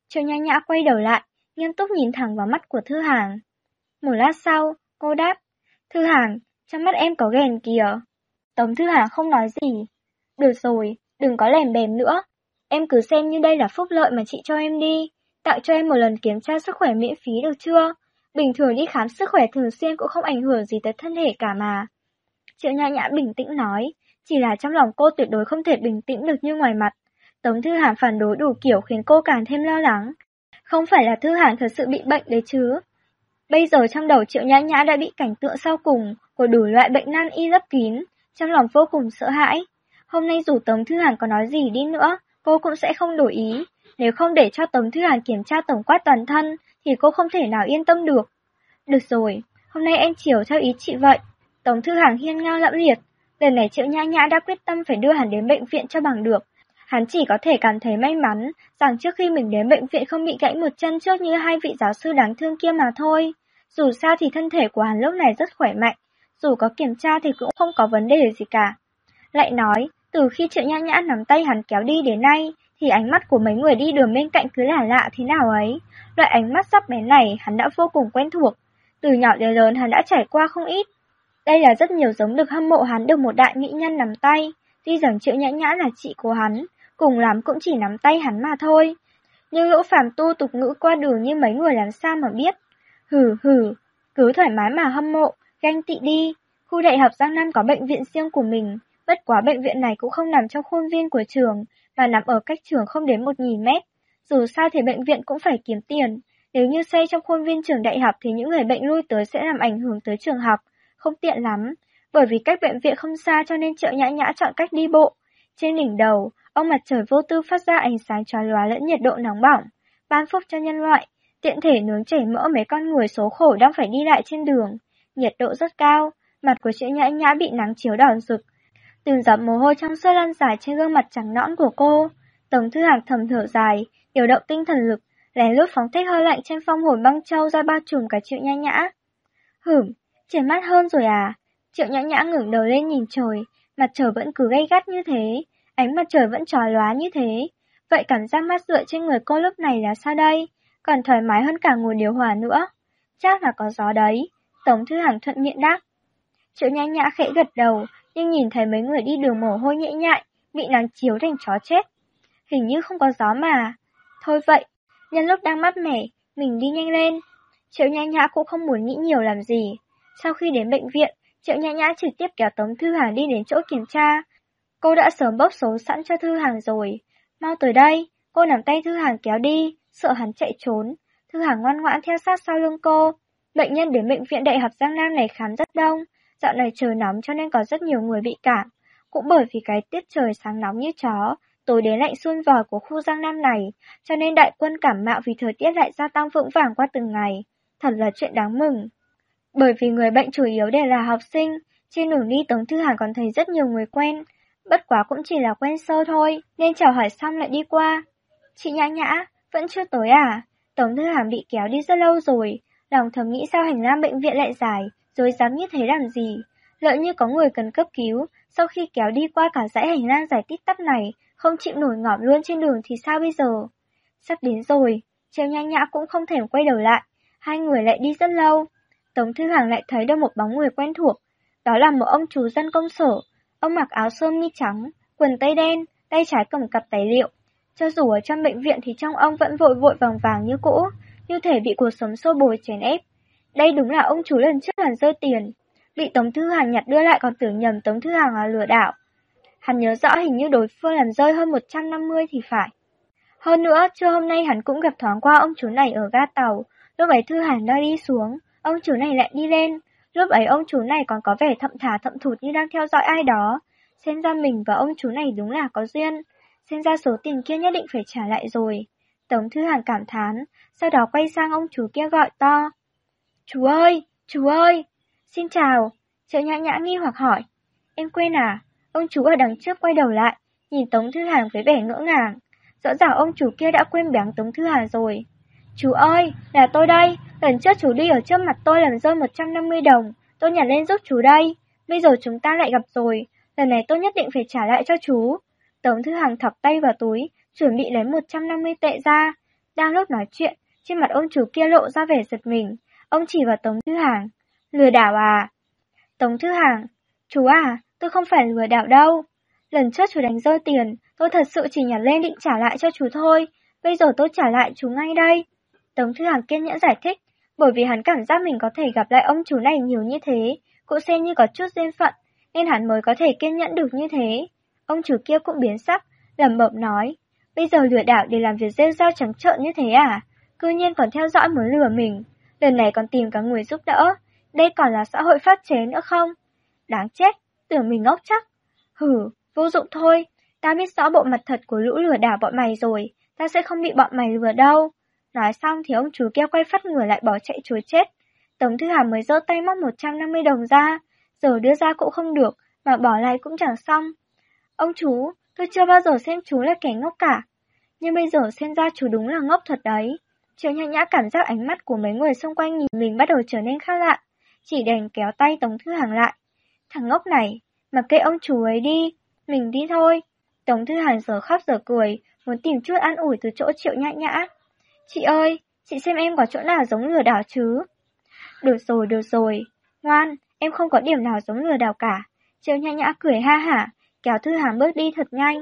Triệu Nhã Nhã quay đầu lại, nghiêm túc nhìn thẳng vào mắt của Thư Hàn. Một lát sau, cô đáp, Thư Hàn, trong mắt em có ghèn kìa. Tống Thư Hàn không nói gì. Được rồi, đừng có lèm bèm nữa. Em cứ xem như đây là phúc lợi mà chị cho em đi. Tặng cho em một lần kiểm tra sức khỏe miễn phí được chưa? Bình thường đi khám sức khỏe thường xuyên cũng không ảnh hưởng gì tới thân thể cả mà. Triệu Nhã Nhã bình tĩnh nói, chỉ là trong lòng cô tuyệt đối không thể bình tĩnh được như ngoài mặt. Tống Thư Hàn phản đối đủ kiểu khiến cô càng thêm lo lắng. Không phải là Thư Hàn thật sự bị bệnh đấy chứ. Bây giờ trong đầu Triệu Nhã Nhã đã bị cảnh tượng sau cùng của đủ loại bệnh nan y lấp kín, trong lòng vô cùng sợ hãi. Hôm nay dù Tống Thư Hàn có nói gì đi nữa, cô cũng sẽ không đổi ý. Nếu không để cho Tống Thư Hàn kiểm tra tổng quát toàn thân, thì cô không thể nào yên tâm được. Được rồi, hôm nay em chiều theo ý chị vậy. Tống Thư Hàn hiên ngang lẫm liệt. Lần này Triệu Nhã Nhã đã quyết tâm phải đưa hắn đến bệnh viện cho bằng được. Hắn chỉ có thể cảm thấy may mắn rằng trước khi mình đến bệnh viện không bị gãy một chân trước như hai vị giáo sư đáng thương kia mà thôi. Dù sao thì thân thể của hắn lúc này rất khỏe mạnh, dù có kiểm tra thì cũng không có vấn đề gì cả. Lại nói, từ khi Triệu Nhã Nhã nắm tay hắn kéo đi đến nay, thì ánh mắt của mấy người đi đường bên cạnh cứ là lạ thế nào ấy. Loại ánh mắt sắc bén này hắn đã vô cùng quen thuộc. Từ nhỏ đến lớn hắn đã trải qua không ít. Đây là rất nhiều giống được hâm mộ hắn được một đại mỹ nhân nắm tay. Tuy rằng Triệu Nhã Nhã là chị của hắn, cùng lắm cũng chỉ nắm tay hắn mà thôi. Nhưng lũ phàm tu tục ngữ qua đường như mấy người làm sao mà biết. Hừ, cứ thoải mái mà hâm mộ, ganh tị đi. Khu đại học Giang Nam có bệnh viện riêng của mình, bất quá bệnh viện này cũng không nằm trong khuôn viên của trường, mà nằm ở cách trường không đến 1.000 mét. Dù sao thì bệnh viện cũng phải kiếm tiền. Nếu như xây trong khuôn viên trường đại học thì những người bệnh lui tới sẽ làm ảnh hưởng tới trường học, không tiện lắm. Bởi vì cách bệnh viện không xa cho nên Triệu Nhã Nhã chọn cách đi bộ. Trên đỉnh đầu, ông mặt trời vô tư phát ra ánh sáng chói lóa lẫn nhiệt độ nóng bỏng, ban phúc cho nhân loại, tiện thể nướng chảy mỡ mấy con người số khổ đang phải đi lại trên đường. Nhiệt độ rất cao, mặt của Triệu Nhã Nhã bị nắng chiếu đỏ rực. Từng giọt mồ hôi trong suốt lăn dài trên gương mặt trắng nõn của cô. Tống Thư Hàn thầm thở dài, điều động tinh thần lực, lén lút phóng thích hơi lạnh trên phong hồn băng châu ra bao trùm cả Triệu Nhã Nhã. Trên mắt hơn rồi à? Triệu Nhã Nhã ngẩng đầu lên nhìn trời, mặt trời vẫn cứ gay gắt như thế, ánh mặt trời vẫn chói lóa như thế. Vậy cảm giác mát rượi trên người cô lúc này là sao đây? Còn thoải mái hơn cả ngồi điều hòa nữa. Chắc là có gió đấy. Tống Thư Hàn thuận miệng đáp. Triệu Nhã Nhã khẽ gật đầu, nhưng nhìn thấy mấy người đi đường mồ hôi nhễ nhại, bị nắng chiếu thành chó chết. Hình như không có gió mà. Thôi vậy, nhân lúc đang mát mẻ, mình đi nhanh lên. Triệu Nhã Nhã cũng không muốn nghĩ nhiều làm gì. Sau khi đến bệnh viện, Triệu Nhã Nhã trực tiếp kéo Tống Thư Hàn đi đến chỗ kiểm tra. Cô đã sớm bốc số sẵn cho Thư Hàn rồi. Mau tới đây, cô nắm tay Thư Hàn kéo đi, sợ hắn chạy trốn. Thư Hàn ngoan ngoãn theo sát sau lưng cô. Bệnh nhân đến bệnh viện Đại học Giang Nam này khám rất đông. Dạo này trời nóng cho nên có rất nhiều người bị cảm. Cũng bởi vì cái tiết trời sáng nóng như chó, tối đến lạnh sun vòi của khu Giang Nam này, cho nên đại quân cảm mạo vì thời tiết lại gia tăng vững vàng qua từng ngày. Thật là chuyện đáng mừng. Bởi vì người bệnh chủ yếu đều là học sinh, trên đường đi Tống Thư Hàn còn thấy rất nhiều người quen. Bất quá cũng chỉ là quen sơ thôi, nên chào hỏi xong lại đi qua. Chị Nhã Nhã, vẫn chưa tới à? Tống Thư Hàn bị kéo đi rất lâu rồi, lòng thầm nghĩ sao hành lang bệnh viện lại dài, rồi dám như thế làm gì. Lỡ như có người cần cấp cứu, sau khi kéo đi qua cả dãy hành lang dài tít tắp này, không chịu nổi ngỏm luôn trên đường thì sao bây giờ? Sắp đến rồi, Triệu Nhã Nhã cũng không thèm quay đầu lại, hai người lại đi rất lâu. Tống Thư Hàn lại thấy được một bóng người quen thuộc, đó là một ông chú dân công sở. Ông mặc áo sơ mi trắng, quần tây đen, tay trái cầm cặp tài liệu. Cho dù ở trong bệnh viện thì trong ông vẫn vội vội vàng vàng như cũ, như thể bị cuộc sống xô bồ chèn ép. Đây đúng là ông chú lần trước lần rơi tiền, bị Tống Thư Hàn nhặt đưa lại còn tưởng nhầm Tống Thư Hàn là lừa đảo. Hắn nhớ rõ hình như đối phương làm rơi hơn 150 thì phải. Hơn nữa, trưa hôm nay hắn cũng gặp thoáng qua ông chú này ở ga tàu, lúc ấy Thư Hàn đang đi xuống, ông chú này lại đi lên. Lúc ấy ông chú này còn có vẻ thậm thà thậm thụt như đang theo dõi ai đó. Xem ra mình và ông chú này đúng là có duyên. Xem ra số tiền kia nhất định phải trả lại rồi. Tống Thư Hàn cảm thán, sau đó quay sang ông chú kia gọi to. Chú ơi, chú ơi. Xin chào. Triệu Nhã Nhã nghi hoặc hỏi. Em quên à? Ông chú ở đằng trước quay đầu lại, nhìn Tống Thư Hàn với vẻ ngỡ ngàng. Rõ ràng ông chú kia đã quên béng Tống Thư Hàn rồi. Chú ơi, là tôi đây. Lần trước chú đi ở trước mặt tôi làm rơi 150 đồng. Tôi nhặt lên giúp chú đây. Bây giờ chúng ta lại gặp rồi. Lần này tôi nhất định phải trả lại cho chú. Tống Thư Hàn thọc tay vào túi, chuẩn bị lấy 150 tệ ra. Đang lúc nói chuyện, trên mặt ông chú kia lộ ra vẻ giật mình. Ông chỉ vào Tống Thư Hàng. Lừa đảo à? Tống Thư Hàng. Chú à, tôi không phải lừa đảo đâu. Lần trước chú đánh rơi tiền, tôi thật sự chỉ nhặt lên định trả lại cho chú thôi. Bây giờ tôi trả lại chú ngay đây. Tống Thư Hàng kiên nhẫn giải thích, bởi vì hắn cảm giác mình có thể gặp lại ông chú này nhiều như thế, cũng xem như có chút duyên phận, nên hắn mới có thể kiên nhẫn được như thế. Ông chủ kia cũng biến sắc, lẩm bẩm nói, bây giờ lừa đảo để làm việc rêu rao trắng trợn như thế à? Cư nhiên còn theo dõi muốn lừa mình, lần này còn tìm cả người giúp đỡ, đây còn là xã hội pháp chế nữa không? Đáng chết, tưởng mình ngốc chắc. Hử, vô dụng thôi, ta biết rõ bộ mặt thật của lũ lừa đảo bọn mày rồi, ta sẽ không bị bọn mày lừa đâu. Nói xong thì ông chú kia quay phát người lại bỏ chạy trối chết. Tống Thư Hàng mới giơ tay móc 150 đồng ra, giờ đưa ra cũng không được, mà bỏ lại cũng chẳng xong. Ông chú, tôi chưa bao giờ xem chú là kẻ ngốc cả. Nhưng bây giờ xem ra chú đúng là ngốc thật đấy. Triệu Nhã Nhã cảm giác ánh mắt của mấy người xung quanh nhìn mình bắt đầu trở nên khác lạ, chỉ đành kéo tay Tống Thư Hàng lại. Thằng ngốc này, mặc kệ ông chú ấy đi, mình đi thôi. Tống Thư Hàng giờ khóc giờ cười, muốn tìm chút an ủi từ chỗ Triệu Nhã Nhã. Chị ơi, chị xem em có chỗ nào giống lừa đảo chứ? Được rồi. Ngoan, em không có điểm nào giống lừa đảo cả. Triệu Nhã Nhã cười ha hả, kéo Thư Hàng bước đi thật nhanh.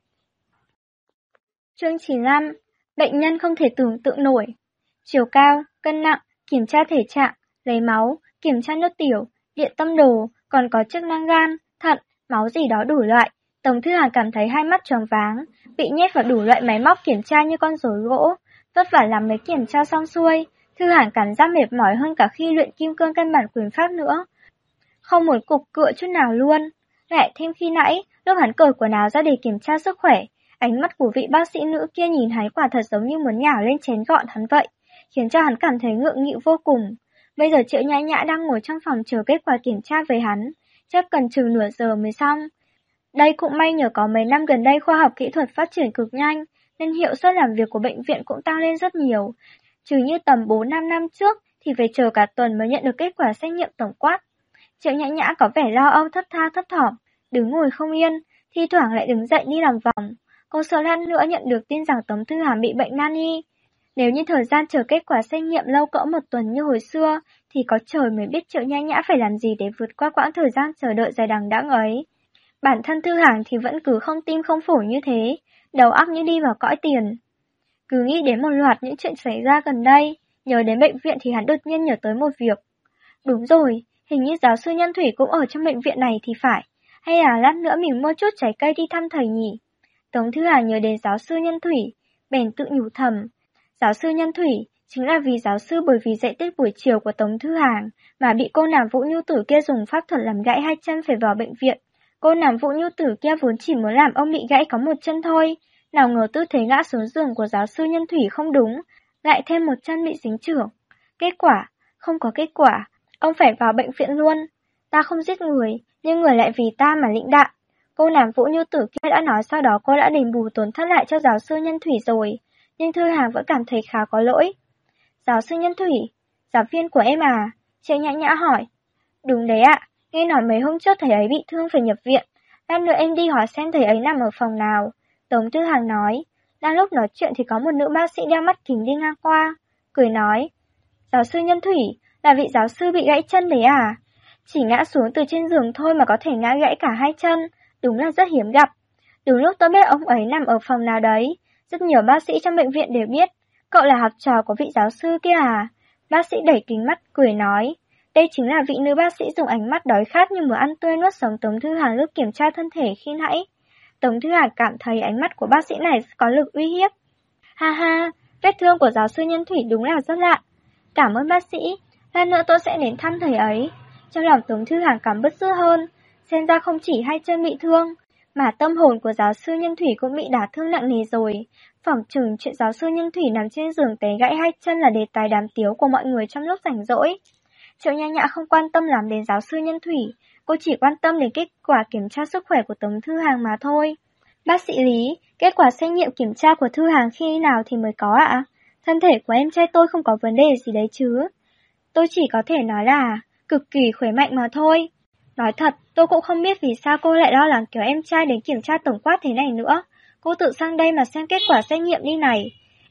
Chương 95. Bệnh nhân không thể tưởng tượng nổi. Chiều cao, cân nặng, kiểm tra thể trạng, lấy máu, kiểm tra nước tiểu, điện tâm đồ, còn có chức năng gan, thận, máu gì đó đủ loại. Tống Thư Hàng cảm thấy hai mắt choáng váng, bị nhét vào đủ loại máy móc kiểm tra như con rối gỗ. Vất vả lắm mới kiểm tra xong xuôi, Thư Hàng cảm giác mệt mỏi hơn cả khi luyện kim cương căn bản quyền pháp nữa. Không một cục cựa chút nào luôn. Lại thêm khi nãy, lúc hắn cởi quần áo ra để kiểm tra sức khỏe, ánh mắt của vị bác sĩ nữ kia nhìn hắn quả thật giống như muốn nhào lên chén gọn hắn vậy, khiến cho hắn cảm thấy ngượng nghịu vô cùng. Bây giờ Triệu Nhã Nhã đang ngồi trong phòng chờ kết quả kiểm tra về hắn, chắc cần chừng nửa giờ mới xong. Đây cũng may nhờ có mấy năm gần đây khoa học kỹ thuật phát triển cực nhanh, nên hiệu suất làm việc của bệnh viện cũng tăng lên rất nhiều. Trừ như tầm 4-5 năm trước thì phải chờ cả tuần mới nhận được kết quả xét nghiệm tổng quát. Triệu Nhã Nhã có vẻ lo âu thấp thỏm, đứng ngồi không yên, thi thoảng lại đứng dậy đi lòng vòng. Cô sợ lát nữa nhận được tin rằng Tống Thư Hàng bị bệnh nan y. Nếu như thời gian chờ kết quả xét nghiệm lâu cỡ một tuần như hồi xưa, thì có trời mới biết Triệu Nhã Nhã phải làm gì để vượt qua quãng thời gian chờ đợi dài đằng đẵng ấy. Bản thân Thư Hàng thì vẫn cứ không tim không phổi như thế, đầu óc như đi vào cõi tiền. Cứ nghĩ đến một loạt những chuyện xảy ra gần đây, nhớ đến bệnh viện thì hắn đột nhiên nhớ tới một việc. Đúng rồi, hình như giáo sư Nhân Thủy cũng ở trong bệnh viện này thì phải, hay là lát nữa mình mua chút trái cây đi thăm thầy nhỉ? Tống Thư Hàng nhớ đến giáo sư Nhân Thủy, bèn tự nhủ thầm. Giáo sư Nhân Thủy chính là vì giáo sư bởi vì dạy tiết buổi chiều của Tống Thư Hàng mà bị cô nàng Vũ Nhu Tử kia dùng pháp thuật làm gãy hai chân phải vào bệnh viện. Cô nàng Vũ Nhu Tử kia vốn chỉ muốn làm ông bị gãy có một chân thôi, nào ngờ tư thế ngã xuống giường của giáo sư Nhân Thủy không đúng, lại thêm một chân bị dính chưởng. Kết quả, không có kết quả, ông phải vào bệnh viện luôn. Ta không giết người, nhưng người lại vì ta mà lĩnh đạn. Cô nàng Vũ Nhu Tử kia đã nói sau đó cô đã đền bù tổn thất lại cho giáo sư Nhân Thủy rồi, nhưng Thư Hàng vẫn cảm thấy khá có lỗi. Giáo sư Nhân Thủy, giáo viên của em à? Triệu Nhã Nhã hỏi. Đúng đấy ạ, nghe nói mấy hôm trước thầy ấy bị thương phải nhập viện, lát nữa em đi hỏi xem thầy ấy nằm ở phòng nào. Tống Thư Hàng nói. Đang lúc nói chuyện thì có một nữ bác sĩ đeo mắt kính đi ngang qua, cười nói. Giáo sư Nhân Thủy, là vị giáo sư bị gãy chân đấy à? Chỉ ngã xuống từ trên giường thôi mà có thể ngã gãy cả hai chân, đúng là rất hiếm gặp. Đúng lúc tôi biết ông ấy nằm ở phòng nào đấy, rất nhiều bác sĩ trong bệnh viện đều biết. Cậu là học trò của vị giáo sư kia à? Bác sĩ đẩy kính mắt, cười nói. Đây chính là vị nữ bác sĩ dùng ánh mắt đói khát như muốn ăn tươi nuốt sống Tống Thư Hàng lúc kiểm tra thân thể khi nãy. Tống Thư Hàng cảm thấy ánh mắt của bác sĩ này có lực uy hiếp. Ha ha, vết thương của giáo sư Nhân Thủy đúng là rất lạ. Cảm ơn bác sĩ, lát nữa tôi sẽ đến thăm thầy ấy. Trong lòng Tống Thư Hàng cảm bứt rứt hơn, xem ra không chỉ hai chân bị thương, mà tâm hồn của giáo sư Nhân Thủy cũng bị đả thương nặng nề rồi. Phỏng chừng chuyện giáo sư Nhân Thủy nằm trên giường té gãy hai chân là đề tài đàm tiếu của mọi người trong lúc rảnh rỗi. Triệu Nhã Nhã không quan tâm lắm đến giáo sư Nhân Thủy, cô chỉ quan tâm đến kết quả kiểm tra sức khỏe của Tống Thư Hàng mà thôi. Bác sĩ Lý, kết quả xét nghiệm kiểm tra của Thư Hàng khi nào thì mới có ạ? Thân thể của em trai tôi không có vấn đề gì đấy chứ? Tôi chỉ có thể nói là cực kỳ khỏe mạnh mà thôi. Nói thật, tôi cũng không biết vì sao cô lại lo lắng kéo em trai đến kiểm tra tổng quát thế này nữa. Cô tự sang đây mà xem kết quả xét nghiệm đi này.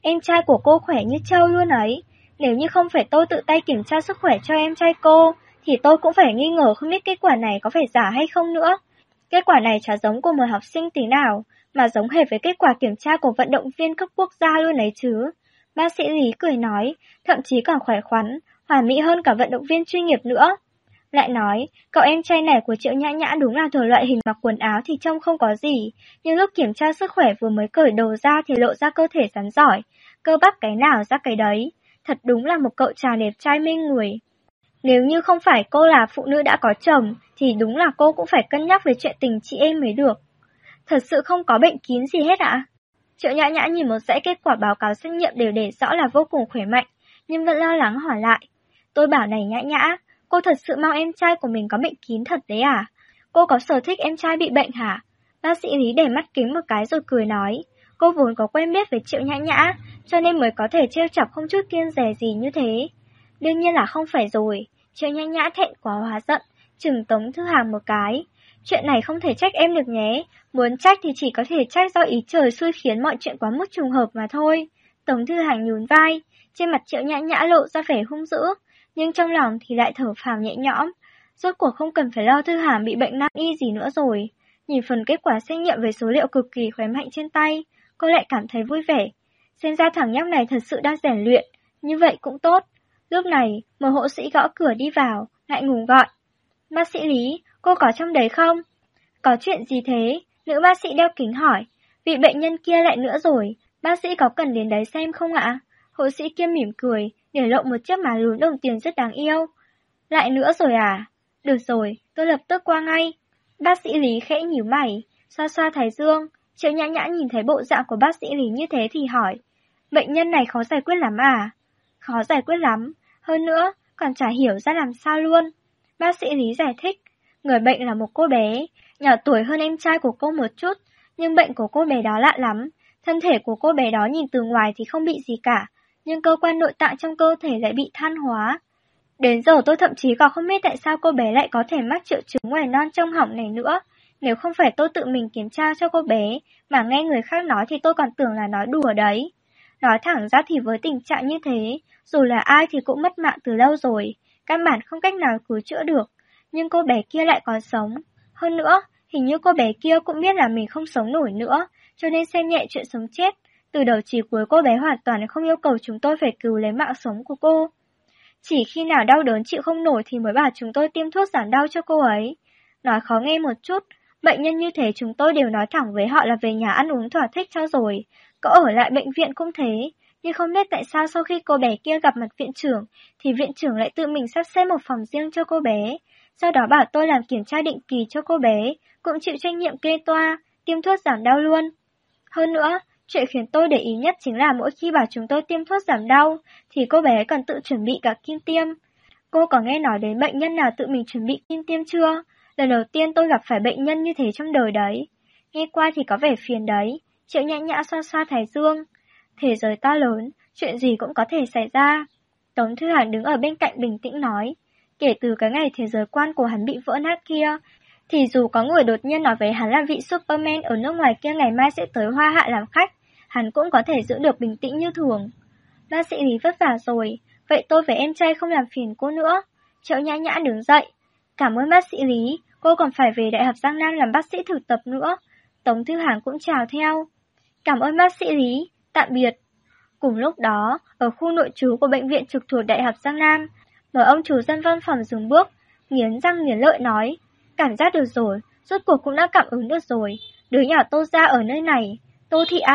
Em trai của cô khỏe như trâu luôn ấy. Nếu như không phải tôi tự tay kiểm tra sức khỏe cho em trai cô, thì tôi cũng phải nghi ngờ không biết kết quả này có phải giả hay không nữa. Kết quả này chả giống của một học sinh tí nào, mà giống hệt với kết quả kiểm tra của vận động viên cấp quốc gia luôn ấy chứ. Bác sĩ Lý cười nói, thậm chí còn khỏe khoắn, hoàn mỹ hơn cả vận động viên chuyên nghiệp nữa. Lại nói, cậu em trai này của Triệu Nhã Nhã đúng là thuộc loại hình mặc quần áo thì trông không có gì, nhưng lúc kiểm tra sức khỏe vừa mới cởi đồ ra thì lộ ra cơ thể rắn giỏi, cơ bắp cái nào ra cái đấy. Thật đúng là một cậu chàng đẹp trai mê người. Nếu như không phải cô là phụ nữ đã có chồng, thì đúng là cô cũng phải cân nhắc về chuyện tình chị em mới được. Thật sự không có bệnh kín gì hết ạ? Triệu Nhã Nhã nhìn một dãy kết quả báo cáo xét nghiệm đều để rõ là vô cùng khỏe mạnh, nhưng vẫn lo lắng hỏi lại. Tôi bảo này Nhã Nhã, cô thật sự mong em trai của mình có bệnh kín thật đấy à? Cô có sở thích em trai bị bệnh hả? Bác sĩ Lý để mắt kính một cái rồi cười nói. Cô vốn có quen biết với Triệu Nhã Nhã, cho nên mới có thể trêu chọc không chút kiêng dè gì như thế. Đương nhiên là không phải rồi. Triệu Nhã Nhã thẹn quá hóa giận, chừng Tống Thư Hàng một cái. Chuyện này không thể trách em được nhé. Muốn trách thì chỉ có thể trách do ý trời xui khiến mọi chuyện quá mức trùng hợp mà thôi. Tống Thư Hàng nhún vai, trên mặt Triệu Nhã Nhã lộ ra vẻ hung dữ, nhưng trong lòng thì lại thở phào nhẹ nhõm. Rốt cuộc không cần phải lo Thư Hàng bị bệnh nan y gì nữa rồi. Nhìn phần kết quả xét nghiệm với số liệu cực kỳ khỏe mạnh trên tay, cô lại cảm thấy vui vẻ. Xem ra thằng nhóc này thật sự đang rèn luyện, như vậy cũng tốt. Lúc này, một hộ sĩ gõ cửa đi vào, lại ngùng gọi. Bác sĩ Lý, cô có trong đấy không? Có chuyện gì thế? Nữ bác sĩ đeo kính hỏi. Vị bệnh nhân kia lại nữa rồi, bác sĩ có cần đến đấy xem không ạ? Hộ sĩ kia mỉm cười, để lộ một chiếc má lún đồng tiền rất đáng yêu. Lại nữa rồi à? Được rồi, tôi lập tức qua ngay. Bác sĩ Lý khẽ nhíu mày, xoa xoa thái dương. Triệu Nhã Nhã nhìn thấy bộ dạng của bác sĩ Lý như thế thì hỏi. Bệnh nhân này khó giải quyết lắm à? Khó giải quyết lắm. Hơn nữa, còn chả hiểu ra làm sao luôn. Bác sĩ Lý giải thích. Người bệnh là một cô bé, nhỏ tuổi hơn em trai của cô một chút, nhưng bệnh của cô bé đó lạ lắm. Thân thể của cô bé đó nhìn từ ngoài thì không bị gì cả, nhưng cơ quan nội tạng trong cơ thể lại bị than hóa. Đến giờ tôi thậm chí còn không biết tại sao cô bé lại có thể mắc triệu chứng ngoài non trong họng này nữa. Nếu không phải tôi tự mình kiểm tra cho cô bé, mà nghe người khác nói thì tôi còn tưởng là nói đùa đấy. Nói thẳng ra thì với tình trạng như thế, dù là ai thì cũng mất mạng từ lâu rồi, căn bản không cách nào cứu chữa được. Nhưng cô bé kia lại còn sống. Hơn nữa, hình như cô bé kia cũng biết là mình không sống nổi nữa, cho nên xem nhẹ chuyện sống chết. Từ đầu chí cuối cô bé hoàn toàn không yêu cầu chúng tôi phải cứu lấy mạng sống của cô. Chỉ khi nào đau đớn chịu không nổi thì mới bảo chúng tôi tiêm thuốc giảm đau cho cô ấy. Nói khó nghe một chút, bệnh nhân như thế chúng tôi đều nói thẳng với họ là về nhà ăn uống thỏa thích cho rồi. Có ở lại bệnh viện cũng thế, nhưng không biết tại sao sau khi cô bé kia gặp mặt viện trưởng, thì viện trưởng lại tự mình sắp xếp một phòng riêng cho cô bé. Sau đó bảo tôi làm kiểm tra định kỳ cho cô bé, cũng chịu trách nhiệm kê toa, tiêm thuốc giảm đau luôn. Hơn nữa, chuyện khiến tôi để ý nhất chính là mỗi khi bảo chúng tôi tiêm thuốc giảm đau, thì cô bé còn tự chuẩn bị cả kim tiêm. Cô có nghe nói đến bệnh nhân nào tự mình chuẩn bị kim tiêm chưa? Lần đầu tiên tôi gặp phải bệnh nhân như thế trong đời đấy. Nghe qua thì có vẻ phiền đấy. Triệu Nhã Nhã xoa xoa thái dương. Thế giới to lớn, chuyện gì cũng có thể xảy ra. Tống Thư Hàng đứng ở bên cạnh bình tĩnh nói. Kể từ cái ngày thế giới quan của hắn bị vỡ nát kia, thì dù có người đột nhiên nói với hắn là vị Superman ở nước ngoài kia ngày mai sẽ tới Hoa Hạ làm khách, hắn cũng có thể giữ được bình tĩnh như thường. Bác sĩ Lý vất vả rồi, vậy tôi với em trai không làm phiền cô nữa. Triệu Nhã Nhã đứng dậy. Cảm ơn bác sĩ Lý, cô còn phải về Đại học Giang Nam làm bác sĩ thực tập nữa. Tống Thư Hàng cũng chào theo. Cảm ơn bác sĩ Lý, tạm biệt. Cùng lúc đó, ở khu nội trú của bệnh viện trực thuộc Đại học Giang Nam, một ông chủ dân văn phòng dừng bước, nghiến răng nghiến lợi nói. Cảm giác được rồi, rốt cuộc cũng đã cảm ứng được rồi. Đứa nhỏ Tô ra ở nơi này, Tô Thị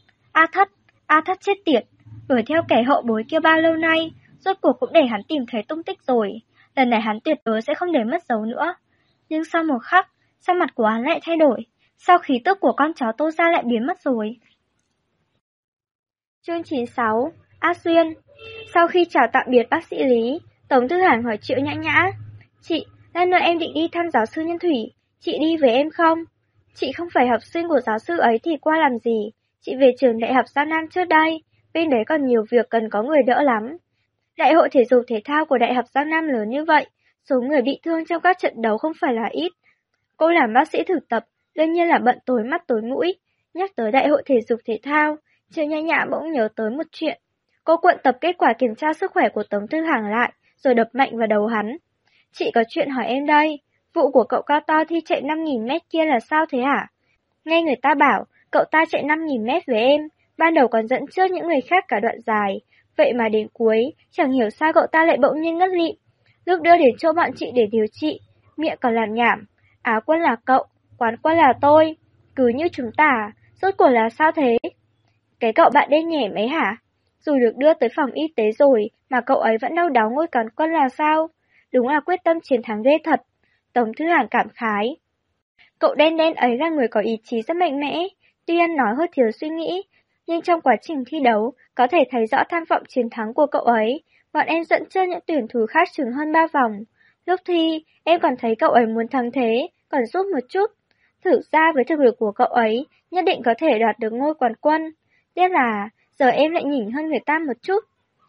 A Thất chết tiệt. Đuổi theo kẻ hậu bối kia bao lâu nay, rốt cuộc cũng để hắn tìm thấy tung tích rồi. Lần này hắn tuyệt đối sẽ không để mất dấu nữa. Nhưng sau một khắc, sắc mặt của hắn lại thay đổi. Sao khí tức của con chó Tô ra lại biến mất rồi? Chương 96, A Xuyên. Sau khi chào tạm biệt bác sĩ Lý, Tống Thư Hàng hỏi Triệu Nhã Nhã. Chị, lát nữa em định đi thăm giáo sư Nhân Thủy, chị đi với em không? Chị không phải học sinh của giáo sư ấy thì qua làm gì? Chị về trường Đại học Giang Nam trước đây, bên đấy còn nhiều việc cần có người đỡ lắm. Đại hội thể dục thể thao của Đại học Giang Nam lớn như vậy, số người bị thương trong các trận đấu không phải là ít. Cô làm bác sĩ thực tập, đương nhiên là bận tối mắt tối mũi. Nhắc tới đại hội thể dục thể thao, Triệu Nhã Nhã bỗng nhớ tới một chuyện. Cô cuộn tập kết quả kiểm tra sức khỏe của Tống Thư Hàng lại, rồi đập mạnh vào đầu hắn. Chị có chuyện hỏi em đây, vụ của cậu cao to thi chạy 5.000 mét kia là sao thế hả? Nghe người ta bảo, cậu ta chạy 5.000 mét với em, ban đầu còn dẫn trước những người khác cả đoạn dài, vậy mà đến cuối, chẳng hiểu sao cậu ta lại bỗng nhiên ngất lịm. Lúc đưa đến chỗ bọn chị để điều trị, miệng còn làm nhảm, Á quân là cậu, quán quân là tôi, cứ như chúng ta, rốt cuộc là sao thế? Cái cậu bạn đen nhẻm ấy hả? Dù được đưa tới phòng y tế rồi mà cậu ấy vẫn đau đáu ngôi quán quân là sao? Đúng là quyết tâm chiến thắng ghê thật. Tống Thư Hàng cảm khái. Cậu đen đen ấy là người có ý chí rất mạnh mẽ, tuy ăn nói hơi thiếu suy nghĩ, nhưng trong quá trình thi đấu có thể thấy rõ tham vọng chiến thắng của cậu ấy. Bọn em dẫn trước những tuyển thủ khác chừng hơn 3 vòng. Lúc thi, em còn thấy cậu ấy muốn thắng thế, còn giúp một chút. Thực ra với thực lực của cậu ấy, nhất định có thể đoạt được ngôi quán quân. Tiếc là, giờ em lại nhỉnh hơn người ta một chút.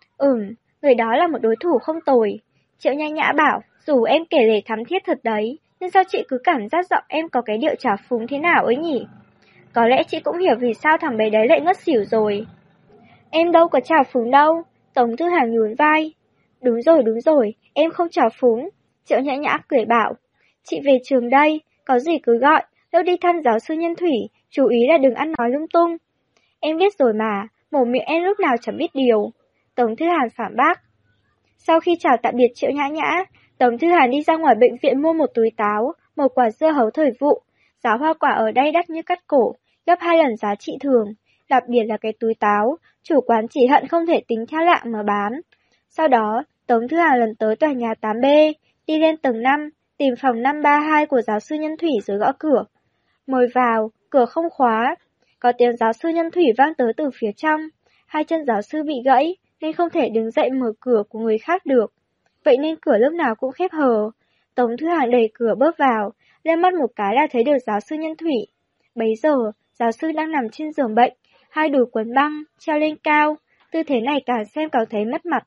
Người đó là một đối thủ không tồi. Triệu Nhã Nhã bảo, dù em kể lể thắm thiết thật đấy, nhưng sao chị cứ cảm giác giọng em có cái điệu trào phúng thế nào ấy nhỉ? Có lẽ chị cũng hiểu vì sao thằng bé đấy lại ngất xỉu rồi. Em đâu có trào phúng đâu, Tống Thư Hàng nhún vai. Đúng rồi, em không trào phúng. Triệu Nhã Nhã cười bảo, chị về trường đây, có gì cứ gọi, lúc đi thăm giáo sư Nhân Thủy, chú ý là đừng ăn nói lung tung. Em biết rồi mà, mồm miệng em lúc nào chẳng biết điều. Tống Thư Hàn phản bác. Sau khi chào tạm biệt Triệu Nhã Nhã, Tống Thư Hàn đi ra ngoài bệnh viện mua một túi táo, một quả dưa hấu thời vụ. Giá hoa quả ở đây đắt như cắt cổ, gấp 2 lần giá trị thường. Đặc biệt là cái túi táo, chủ quán chỉ hận không thể tính theo lạng mà bán. Sau đó, Tống Thư Hàn lần tới tòa nhà 8B, đi lên tầng 5, tìm phòng 532 của giáo sư Nhân Thủy rồi gõ cửa. Mời vào, cửa không khóa. Có tiếng giáo sư Nhân Thủy vang tới từ phía trong. Hai chân giáo sư bị gãy, nên không thể đứng dậy mở cửa của người khác được. Vậy nên cửa lúc nào cũng khép hờ. Tống Thư Hàn đẩy cửa bước vào, lên mắt một cái là thấy được giáo sư Nhân Thủy. Bấy giờ, giáo sư đang nằm trên giường bệnh, hai đùi quấn băng, treo lên cao. Tư thế này càng xem càng thấy mất mặt.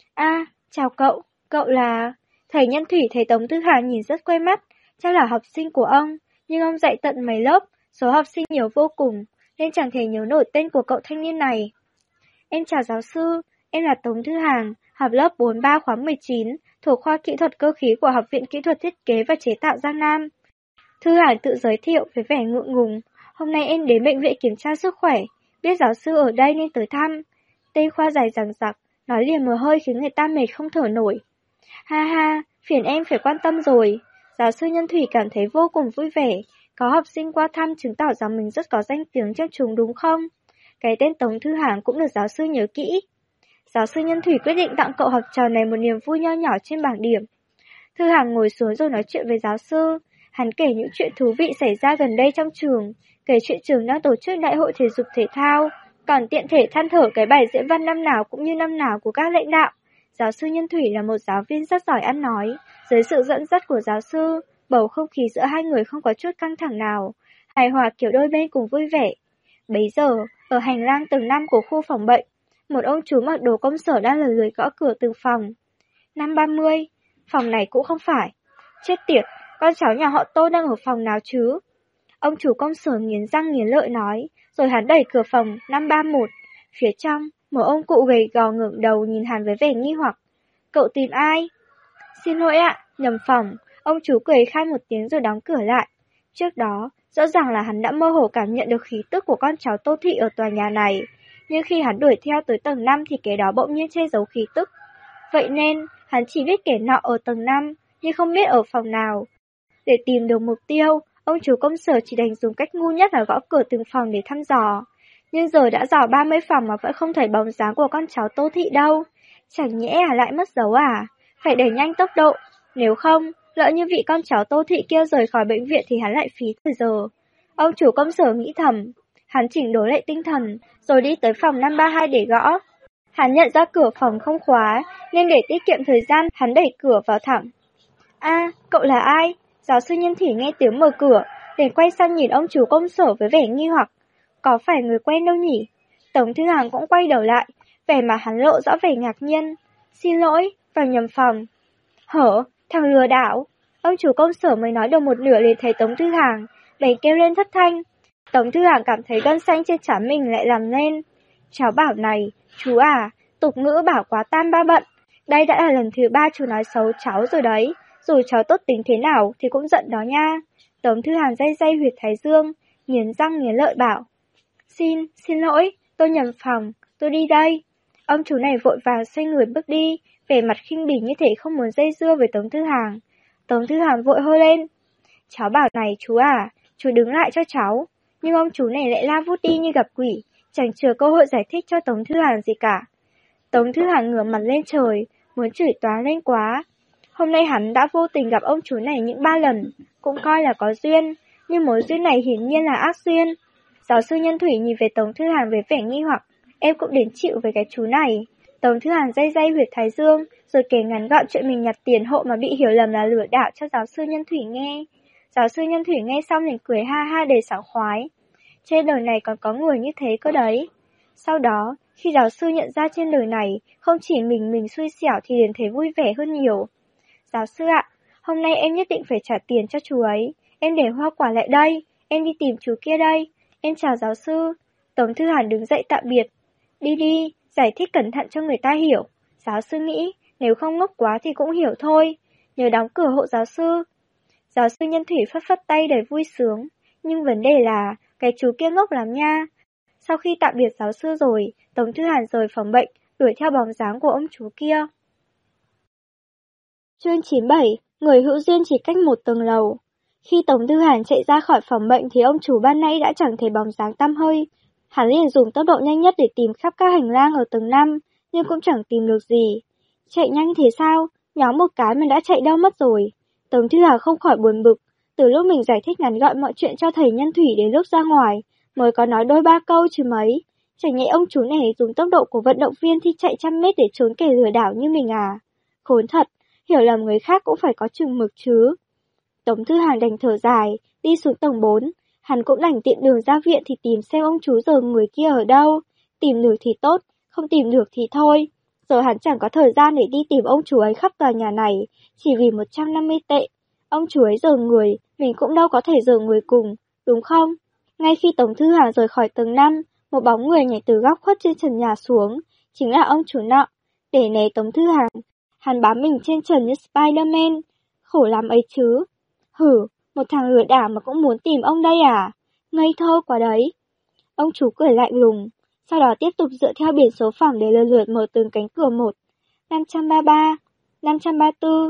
Chào cậu, cậu là... Thầy Nhân Thủy thấy Tống Thư Hàn nhìn rất quen mắt, chắc là học sinh của ông, nhưng ông dạy tận mấy lớp, số học sinh nhiều vô cùng, nên chẳng thể nhớ nổi tên của cậu thanh niên này. Em chào giáo sư, em là Tống Thư Hàn, học lớp 43 khóa 19, thuộc khoa kỹ thuật cơ khí của Học viện Kỹ thuật Thiết kế và Chế tạo Giang Nam. Thư Hàn tự giới thiệu với vẻ ngượng ngùng, hôm nay em đến bệnh viện kiểm tra sức khỏe, biết giáo sư ở đây nên tới thăm. Tên khoa dài dằng dặc, nói liền một hơi khiến người ta mệt không thở nổi. Ha ha, phiền em phải quan tâm rồi. Giáo sư Nhân Thủy cảm thấy vô cùng vui vẻ, có học sinh qua thăm chứng tỏ rằng mình rất có danh tiếng trong chúng đúng không? Cái tên Tống Thư Hàn cũng được giáo sư nhớ kỹ. Giáo sư Nhân Thủy quyết định tặng cậu học trò này một niềm vui nho nhỏ trên bảng điểm. Thư Hàn ngồi xuống rồi nói chuyện với giáo sư. Hắn kể những chuyện thú vị xảy ra gần đây trong trường, kể chuyện trường đang tổ chức đại hội thể dục thể thao, còn tiện thể than thở cái bài diễn văn năm nào cũng như năm nào của các lãnh đạo. Giáo sư Nhân Thủy là một giáo viên rất giỏi ăn nói. Dưới sự dẫn dắt của giáo sư, bầu không khí giữa hai người không có chút căng thẳng nào, hài hòa kiểu đôi bên cùng vui vẻ. Bấy giờ, ở hành lang tầng 5 của khu phòng bệnh, một ông chú mặc đồ công sở đang lần lượt gõ cửa từng phòng. Năm 30, phòng này cũng không phải. Chết tiệt, con cháu nhà họ Tô đang ở phòng nào chứ? Ông chủ công sở nghiến răng nghiến lợi nói, rồi hắn đẩy cửa phòng 531. Phía trong, một ông cụ gầy gò ngẩng đầu nhìn hắn với vẻ nghi hoặc. Cậu tìm ai? Xin lỗi ạ, nhầm phòng. Ông chú cười khai một tiếng rồi đóng cửa lại. Trước đó, rõ ràng là hắn đã mơ hồ cảm nhận được khí tức của con cháu Tô Thị ở tòa nhà này. Nhưng khi hắn đuổi theo tới tầng 5 thì cái đó bỗng nhiên che giấu khí tức. Vậy nên, hắn chỉ biết kẻ nọ ở tầng 5, nhưng không biết ở phòng nào. Để tìm được mục tiêu, ông chủ công sở chỉ đành dùng cách ngu nhất là gõ cửa từng phòng để thăm dò. Nhưng giờ đã dò 30 phòng mà vẫn không thấy bóng dáng của con cháu Tô Thị đâu. Chẳng nhẽ lại mất dấu à? Phải đẩy nhanh tốc độ. Nếu không, lỡ như vị con cháu Tô Thị kia rời khỏi bệnh viện thì hắn lại phí thời giờ. Ông chủ công sở nghĩ thầm. Hắn chỉnh đốn lại tinh thần, rồi đi tới phòng 532 để gõ. Hắn nhận ra cửa phòng không khóa, nên để tiết kiệm thời gian, hắn đẩy cửa vào thẳng. Cậu là ai? Giáo sư Nhân Thủy nghe tiếng mở cửa, liền quay sang nhìn ông chủ công sở với vẻ nghi hoặc. Có phải người quen đâu nhỉ? Tống Thư Hàn cũng quay đầu lại, vẻ mà hắn lộ rõ vẻ ngạc nhiên. Xin lỗi, vào nhầm phòng. Hở, thằng lừa đảo. Ông chủ công sở mới nói được một nửa liền thấy Tống Thư Hàn, bèn kêu lên thất thanh. Tống Thư Hàn cảm thấy gân xanh trên trán mình lại làm lên. Cháu bảo này, chú à, tục ngữ bảo quá tam ba bận. Đây đã là lần thứ 3 chú nói xấu cháu rồi đấy. Dù cháu tốt tính thế nào thì cũng giận đó nha. Tống Thư Hàn day day huyệt thái dương, nghiến răng nghiến lợi bảo. Xin lỗi, tôi nhầm phòng, tôi đi đây. Ông chú này vội vàng xoay người bước đi, vẻ mặt khinh bỉ như thể không muốn dây dưa với Tống Thư Hàn. Tống Thư Hàn vội hô lên. Cháu bảo này chú à, chú đứng lại cho cháu. Nhưng ông chú này lại la vút đi như gặp quỷ, chẳng chừa cơ hội giải thích cho Tống Thư Hàn gì cả. Tống Thư Hàn ngửa mặt lên trời, muốn chửi toáng lên quá. Hôm nay hắn đã vô tình gặp ông chú này những 3 lần, cũng coi là có duyên, nhưng mối duyên này hiển nhiên là ác duyên. Giáo sư Nhân Thủy nhìn về Tống Thư Hàn với vẻ nghi hoặc, em cũng đến chịu với cái chú này. Tống Thư Hàn day day huyệt thái dương, rồi kể ngắn gọn chuyện mình nhặt tiền hộ mà bị hiểu lầm là lừa đảo cho giáo sư Nhân Thủy nghe. Giáo sư Nhân Thủy nghe xong liền cười ha ha đầy sảng khoái. Trên đời này còn có người như thế cơ đấy. Sau đó, khi giáo sư nhận ra trên đời này không chỉ mình xui xẻo thì liền thấy vui vẻ hơn nhiều. Giáo sư ạ, hôm nay em nhất định phải trả tiền cho chú ấy. Em để hoa quả lại đây, em đi tìm chú kia đây. Em chào giáo sư. Tống Thư Hàn đứng dậy tạm biệt. Đi đi, giải thích cẩn thận cho người ta hiểu. Giáo sư nghĩ, nếu không ngốc quá thì cũng hiểu thôi. Nhớ đóng cửa hộ giáo sư. Giáo sư Nhân Thủy phất phất tay đầy vui sướng. Nhưng vấn đề là, cái chú kia ngốc lắm nha. Sau khi tạm biệt giáo sư rồi, Tống Thư Hàn rời phòng bệnh, đuổi theo bóng dáng của ông chú kia. Chương 97, người hữu duyên chỉ cách một tầng lầu. Khi Tống Thư Hàn chạy ra khỏi phòng bệnh thì ông chủ ban nãy đã chẳng thấy bóng dáng tăm hơi. Hắn liền dùng tốc độ nhanh nhất để tìm khắp các hành lang ở tầng 5, nhưng cũng chẳng tìm được gì. Chạy nhanh thế sao? Nhóm một cái mình đã chạy đâu mất rồi. Tống Thư Hàn không khỏi buồn bực. Từ lúc mình giải thích ngắn gọn mọi chuyện cho thầy Nhân Thủy đến lúc ra ngoài, mới có nói đôi ba câu chứ mấy. Chẳng nhẽ ông chú này dùng tốc độ của vận động viên thi chạy 100 mét để trốn kẻ lừa đảo như mình à? Khốn thật, hiểu lầm người khác cũng phải có chừng mực chứ. Tống Thư Hàn đành thở dài, đi xuống tầng 4. Hắn cũng đành tiện đường ra viện thì tìm xem ông chú giờ người kia ở đâu. Tìm được thì tốt, không tìm được thì thôi. Giờ hắn chẳng có thời gian để đi tìm ông chú ấy khắp tòa nhà này, chỉ vì 150 tệ. Ông chú ấy giờ người, mình cũng đâu có thể giờ người cùng, đúng không? Ngay khi Tống Thư Hàn rời khỏi tầng 5, một bóng người nhảy từ góc khuất trên trần nhà xuống, chính là ông chủ nọ. Để né Tống Thư Hàn, hắn bám mình trên trần như Spider-Man. Khổ lắm ấy chứ. Hử, một thằng lừa đảo mà cũng muốn tìm ông đây à? Ngây thơ quá đấy. Ông chú cười lạnh lùng, sau đó tiếp tục dựa theo biển số phòng để lần lượt mở từng cánh cửa một. 533, 534,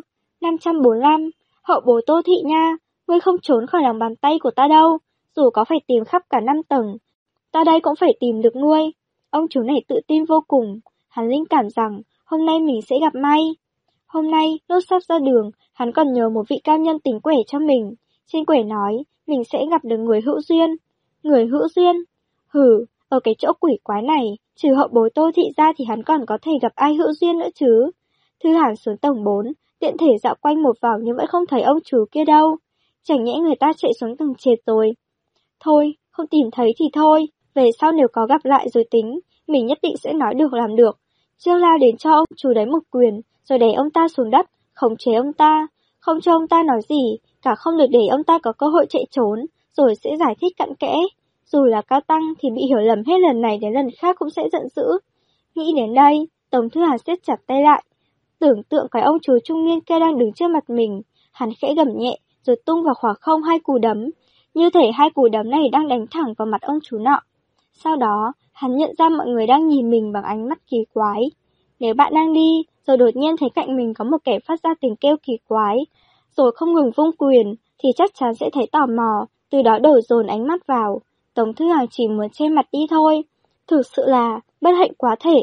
545, hậu bố Tô Thị nha, ngươi không trốn khỏi lòng bàn tay của ta đâu, dù có phải tìm khắp cả 5 tầng, ta đây cũng phải tìm được ngươi. Ông chú này tự tin vô cùng, hắn linh cảm rằng hôm nay mình sẽ gặp may. Hôm nay, lúc sắp ra đường, hắn còn nhờ một vị cao nhân tính quẻ cho mình. Trên quẻ nói, mình sẽ gặp được người hữu duyên. Người hữu duyên? Hử, ở cái chỗ quỷ quái này, trừ hậu bối Tô Thị ra thì hắn còn có thể gặp ai hữu duyên nữa chứ. Thư Hàn xuống tầng 4, tiện thể dạo quanh một vòng nhưng vẫn không thấy ông chú kia đâu. Chẳng nhẽ người ta chạy xuống tầng trệt rồi. Thôi, không tìm thấy thì thôi, về sau nếu có gặp lại rồi tính, mình nhất định sẽ nói được làm được. Trước lao đến cho ông chú đấy một quyền, rồi đẩy ông ta xuống đất, khống chế ông ta, không cho ông ta nói gì, cả không được để ông ta có cơ hội chạy trốn, rồi sẽ giải thích cặn kẽ. Dù là cao tăng thì bị hiểu lầm hết lần này đến lần khác cũng sẽ giận dữ. Nghĩ đến đây, Tống Thư Hàn siết chặt tay lại. Tưởng tượng cái ông chú trung niên kia đang đứng trước mặt mình, hắn khẽ gầm nhẹ, rồi tung vào khoảng không 2 cú đấm. Như thể 2 cú đấm này đang đánh thẳng vào mặt ông chú nọ. Sau đó, hắn nhận ra mọi người đang nhìn mình bằng ánh mắt kỳ quái. Nếu bạn đang đi, rồi đột nhiên thấy cạnh mình có một kẻ phát ra tiếng kêu kỳ quái, rồi không ngừng vung quyền, thì chắc chắn sẽ thấy tò mò, từ đó đổ dồn ánh mắt vào. Tống Thư Hàn chỉ muốn che mặt đi thôi. Thực sự là bất hạnh quá thể.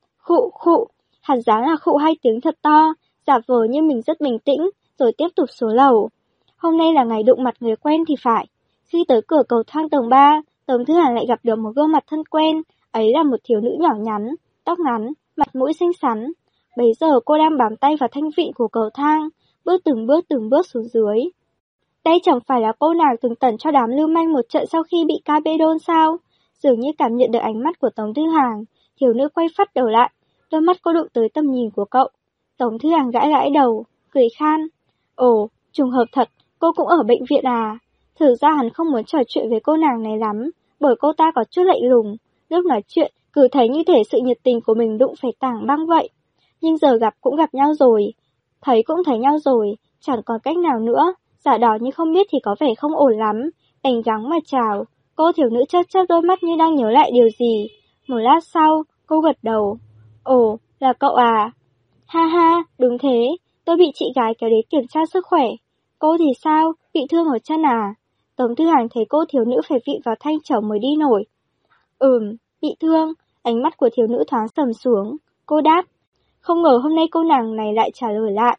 Khụ, hắn dáng là khụ 2 tiếng thật to, giả vờ như mình rất bình tĩnh, rồi tiếp tục xuống lầu. Hôm nay là ngày đụng mặt người quen thì phải. Khi tới cửa cầu thang tầng 3, Tống Thư Hàn lại gặp được một gương mặt thân quen, ấy là một thiếu nữ nhỏ nhắn, tóc ngắn, mặt mũi xinh xắn. Bấy giờ cô đang bám tay vào thanh vịn của cầu thang, bước từng bước xuống dưới. Đây chẳng phải là cô nàng từng tẩn cho đám lưu manh một trận sau khi bị ca bê đôn sao? Dường như cảm nhận được ánh mắt của Tống Thư Hàn, thiếu nữ quay phắt đầu lại, đôi mắt cô đụng tới tầm nhìn của cậu. Tống Thư Hàn gãi đầu, cười khan. Ồ, trùng hợp thật, cô cũng ở bệnh viện à? Thực ra hắn không muốn trò chuyện với cô nàng này lắm, bởi cô ta có chút lạnh lùng, lúc nói chuyện Cứ thấy như thể sự nhiệt tình của mình đụng phải tảng băng vậy. Nhưng giờ gặp cũng gặp nhau rồi, thấy cũng thấy nhau rồi, chẳng còn cách nào nữa. Giả đỏ như không biết thì có vẻ không ổn lắm, đành gắng mà chào. Cô thiếu nữ chớp chớp đôi mắt như đang nhớ lại điều gì. Một lát sau, cô gật đầu. Ồ, là cậu à? Ha ha, đúng thế, tôi bị chị gái kéo đến kiểm tra sức khỏe. Cô thì sao, bị thương ở chân à? Tống Thư Hàn thấy cô thiếu nữ phải vịn vào thanh chồng mới đi nổi. Bị thương, ánh mắt của thiếu nữ thoáng sầm xuống. Cô đáp, không ngờ hôm nay cô nàng này lại trả lời lại.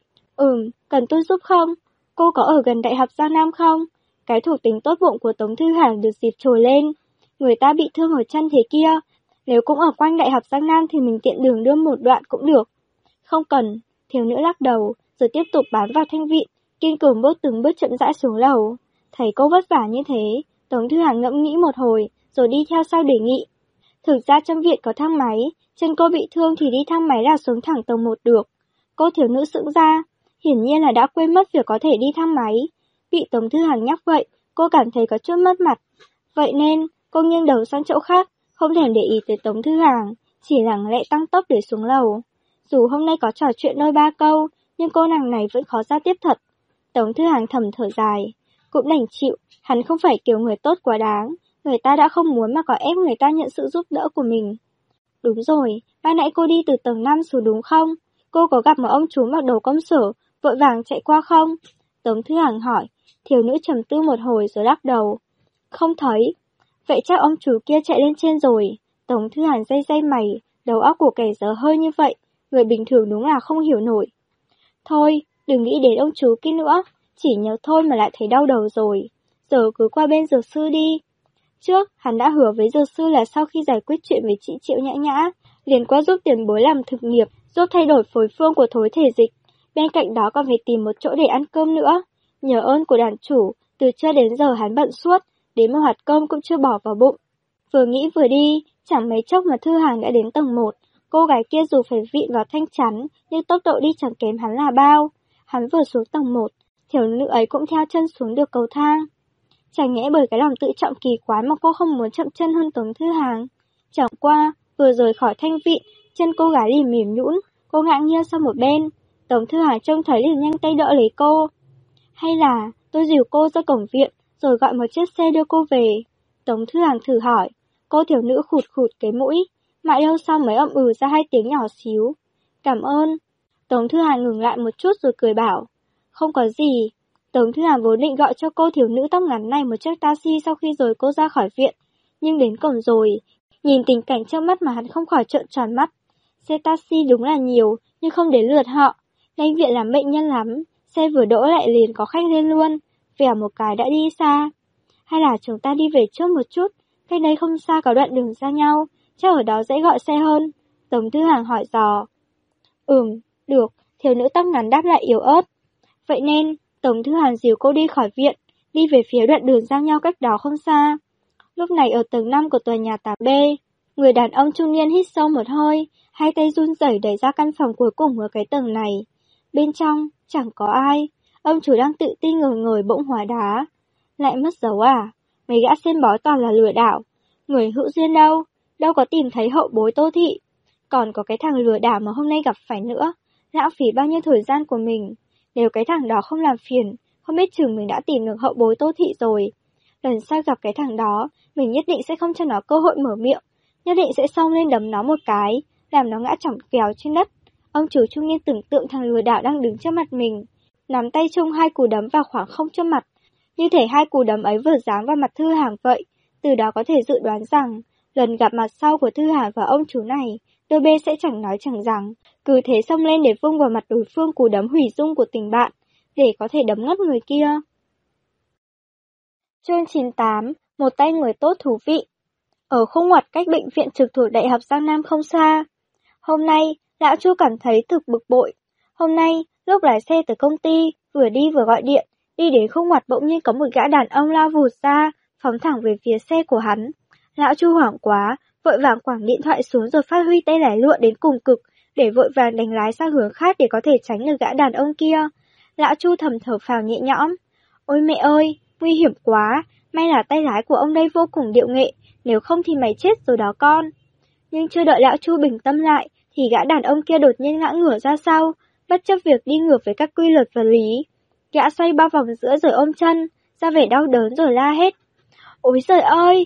Cần tôi giúp không? Cô có ở gần Đại học Giang Nam không? Cái thuộc tính tốt bụng của Tống Thư Hàn được dịp trồi lên. Người ta bị thương ở chân thế kia, nếu cũng ở quanh Đại học Giang Nam thì mình tiện đường đưa một đoạn cũng được. Không cần, thiếu nữ lắc đầu, rồi tiếp tục bám vào thanh vịn, kiên cường bước từng bước chậm rãi xuống lầu. Thấy cô vất vả như thế, Tống Thư Hàn ngẫm nghĩ một hồi, rồi đi theo sau đề nghị. Thực ra trong viện có thang máy, chân cô bị thương thì đi thang máy là xuống thẳng tầng 1 được. Cô thiếu nữ sững ra, hiển nhiên là đã quên mất việc có thể đi thang máy. Bị Tống Thư Hàn nhắc vậy, cô cảm thấy có chút mất mặt. Vậy nên, cô nghiêng đầu sang chỗ khác, không thèm để ý tới Tống Thư Hàn, chỉ lặng lẽ tăng tốc để xuống lầu. Dù hôm nay có trò chuyện đôi ba câu, nhưng cô nàng này vẫn khó giao tiếp thật. Tống Thư Hàn thầm thở dài, cũng đành chịu, hắn không phải kiểu người tốt quá đáng, người ta đã không muốn mà có ép người ta nhận sự giúp đỡ của mình. Đúng rồi, ban nãy cô đi từ tầng 5 xuống đúng không? Cô có gặp một ông chú mặc đồ công sở, vội vàng chạy qua không? Tống Thư Hàn hỏi, thiếu nữ trầm tư một hồi rồi lắc đầu. Không thấy. Vậy chắc ông chú kia chạy lên trên rồi. Tống Thư Hàn day mày, đầu óc của kẻ dở hơi như vậy, người bình thường đúng là không hiểu nổi. Thôi, đừng nghĩ đến ông chú kia nữa, chỉ nhớ thôi mà lại thấy đau đầu rồi. Giờ cứ qua bên dược sư đi. Trước, hắn đã hứa với dược sư là sau khi giải quyết chuyện với chị Triệu Nhã Nhã, liền qua giúp tiền bối làm thực nghiệp, giúp thay đổi phối phương của thối thể dịch. Bên cạnh đó còn phải tìm một chỗ để ăn cơm nữa. Nhờ ơn của đàn chủ, từ trưa đến giờ hắn bận suốt, đến một hạt cơm cũng chưa bỏ vào bụng. Vừa nghĩ vừa đi, chẳng mấy chốc mà Thư Hàn đã đến tầng 1. Cô gái kia dù phải vịn vào thanh chắn, nhưng tốc độ đi chẳng kém hắn là bao. Hắn vừa xuống tầng 1, thiếu nữ ấy cũng theo chân xuống được cầu thang. Chẳng nhẽ bởi cái lòng tự trọng kỳ quái mà cô không muốn chậm chân hơn Tống Thư Hàn. Chẳng qua, vừa rời khỏi thanh vịn, chân cô gái liền mềm nhũn, cô ngã nghiêng sang một bên. Tống Thư Hàn trông thấy liền nhanh tay đỡ lấy cô. Hay là tôi dìu cô ra cổng viện, rồi gọi một chiếc xe đưa cô về? Tống Thư Hàn thử hỏi. Cô thiếu nữ khụt khụt cái mũi, mãi đâu sau mới ra 2 tiếng nhỏ xíu. Cảm ơn. Tống Thư Hàn ngừng lại một chút rồi cười bảo. Không có gì. Tống Thư Hàn vốn định gọi cho cô thiếu nữ tóc ngắn này một chiếc taxi sau khi rồi cô ra khỏi viện. Nhưng đến cổng rồi, nhìn tình cảnh trước mắt mà hắn không khỏi trợn tròn mắt. Xe taxi đúng là nhiều, nhưng không đến lượt họ. Lãnh viện làm bệnh nhân lắm, xe vừa đỗ lại liền có khách lên luôn. Vèo một cái đã đi xa. Hay là chúng ta đi về trước một chút, cách đây không xa có đoạn đường ra nhau, chắc ở đó dễ gọi xe hơn. Tống Thư Hàn hỏi dò. Được, thiếu nữ tóc ngắn đáp lại yếu ớt. Vậy nên, Tống Thư Hàn dìu cô đi khỏi viện, đi về phía đoạn đường giao nhau cách đó không xa. Lúc này ở tầng 5 của tòa nhà 8B, người đàn ông trung niên hít sâu một hơi, hai tay run rẩy đẩy ra căn phòng cuối cùng ở cái tầng này. Bên trong, chẳng có ai, ông chủ đang tự ti ngồi bỗng hóa đá. Lại mất dấu à? Mấy gã xem bói toàn là lừa đảo. Người hữu duyên đâu có tìm thấy hậu bối Tô Thị. Còn có cái thằng lừa đảo mà hôm nay gặp phải nữa, lãng phí bao nhiêu thời gian của mình. Nếu cái thằng đó không làm phiền, không biết chừng mình đã tìm được hậu bối Tô Thị rồi. Lần sau gặp cái thằng đó, mình nhất định sẽ không cho nó cơ hội mở miệng, nhất định sẽ xông lên đấm nó một cái, làm nó ngã chỏng kèo trên đất. Ông chủ trung niên tưởng tượng thằng lừa đảo đang đứng trước mặt mình, nắm tay chung 2 cú đấm vào khoảng không trước mặt. Như thể 2 cú đấm ấy vừa giáng vào mặt Thư Hàn vậy, từ đó có thể dự đoán rằng, lần gặp mặt sau của Thư Hàn và ông chủ này, đôi bên sẽ chẳng nói chẳng rằng, cứ thế xông lên để vung vào mặt đối phương cú đấm hủy dung của tình bạn, để có thể đấm ngất người kia. Chương 98, một tay người tốt thú vị. Ở khung ngoặt cách bệnh viện trực thuộc Đại học Giang Nam không xa. Hôm nay, lão Chu cảm thấy thực bực bội. Hôm nay, lúc lái xe từ công ty, vừa đi vừa gọi điện, đi đến khung ngoặt bỗng nhiên có một gã đàn ông lao vụt ra, phóng thẳng về phía xe của hắn. Lão Chu hoảng quá, vội vàng quẳng điện thoại xuống rồi phát huy tay lái lụa đến cùng cực, để vội vàng đánh lái sang hướng khác để có thể tránh được gã đàn ông kia. Lão Chu thầm thở phào nhẹ nhõm. Ôi mẹ ơi, nguy hiểm quá, may là tay lái của ông đây vô cùng điệu nghệ, nếu không thì mày chết rồi đó con. Nhưng chưa đợi lão Chu bình tâm lại, thì gã đàn ông kia đột nhiên ngã ngửa ra sau, bất chấp việc đi ngược với các quy luật vật lý. Gã xoay bao vòng giữa rồi ôm chân, ra vẻ đau đớn rồi la hết. Ôi giời ơi,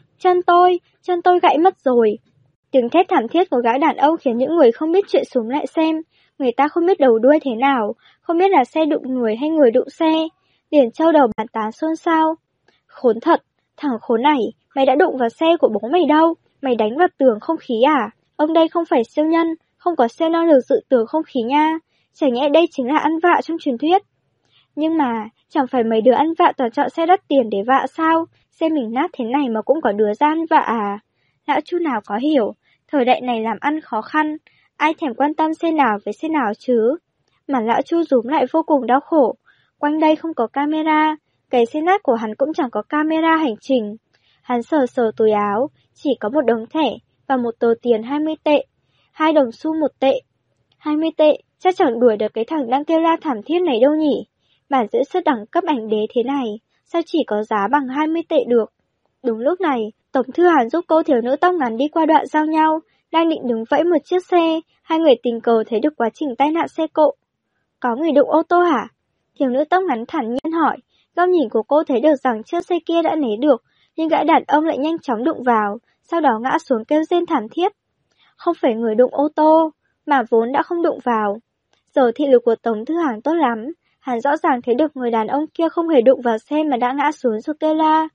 chân tôi gãy mất rồi. Tiếng thét thảm thiết của gã đàn ông khiến những người không biết chuyện xuống lại xem. Người ta không biết đầu đuôi thế nào, không biết là xe đụng người hay người đụng xe. Liền trâu đầu bàn tán xôn xao. Khốn thật, thằng khốn này, mày đã đụng vào xe của bố mày đâu? Mày đánh vào tường không khí à? Ông đây không phải siêu nhân, không có siêu năng lực dự tường không khí nha. Chả nhẽ đây chính là ăn vạ trong truyền thuyết. Nhưng mà, chẳng phải mấy đứa ăn vạ toàn chọn xe đắt tiền để vạ sao? Xe mình nát thế này mà cũng có đứa ra ăn vạ à? Lão Chu nào có hiểu, thời đại này làm ăn khó khăn, ai thèm quan tâm xe nào với xe nào chứ? Mà lão Chu rúm lại vô cùng đau khổ. Quanh đây không có camera, cái xe nát của hắn cũng chẳng có camera hành trình. Hắn sờ sờ túi áo, chỉ có một đống thẻ và một tờ tiền 20 tệ, 2 đồng xu 1 tệ. 20 tệ, chắc chẳng đuổi được cái thằng đang kêu la thảm thiết này đâu nhỉ? Bản diễn xuất đẳng cấp ảnh đế thế này, sao chỉ có giá bằng 20 tệ được? Đúng lúc này, Tổng Thư Hàn giúp cô thiếu nữ tóc ngắn đi qua đoạn giao nhau, đang định đứng vẫy một chiếc xe, hai người tình cờ thấy được quá trình tai nạn xe cộ. Có người đụng ô tô hả? Thiếu nữ tóc ngắn thản nhiên hỏi, góc nhìn của cô thấy được rằng chiếc xe kia đã né được, nhưng gã đàn ông lại nhanh chóng đụng vào, sau đó ngã xuống kêu rên thảm thiết. Không phải người đụng ô tô, mà vốn đã không đụng vào. Giờ thị lực của Tống Thư Hàn tốt lắm, hắn rõ ràng thấy được người đàn ông kia không hề đụng vào xe mà đã ngã xuống rồi kêu la.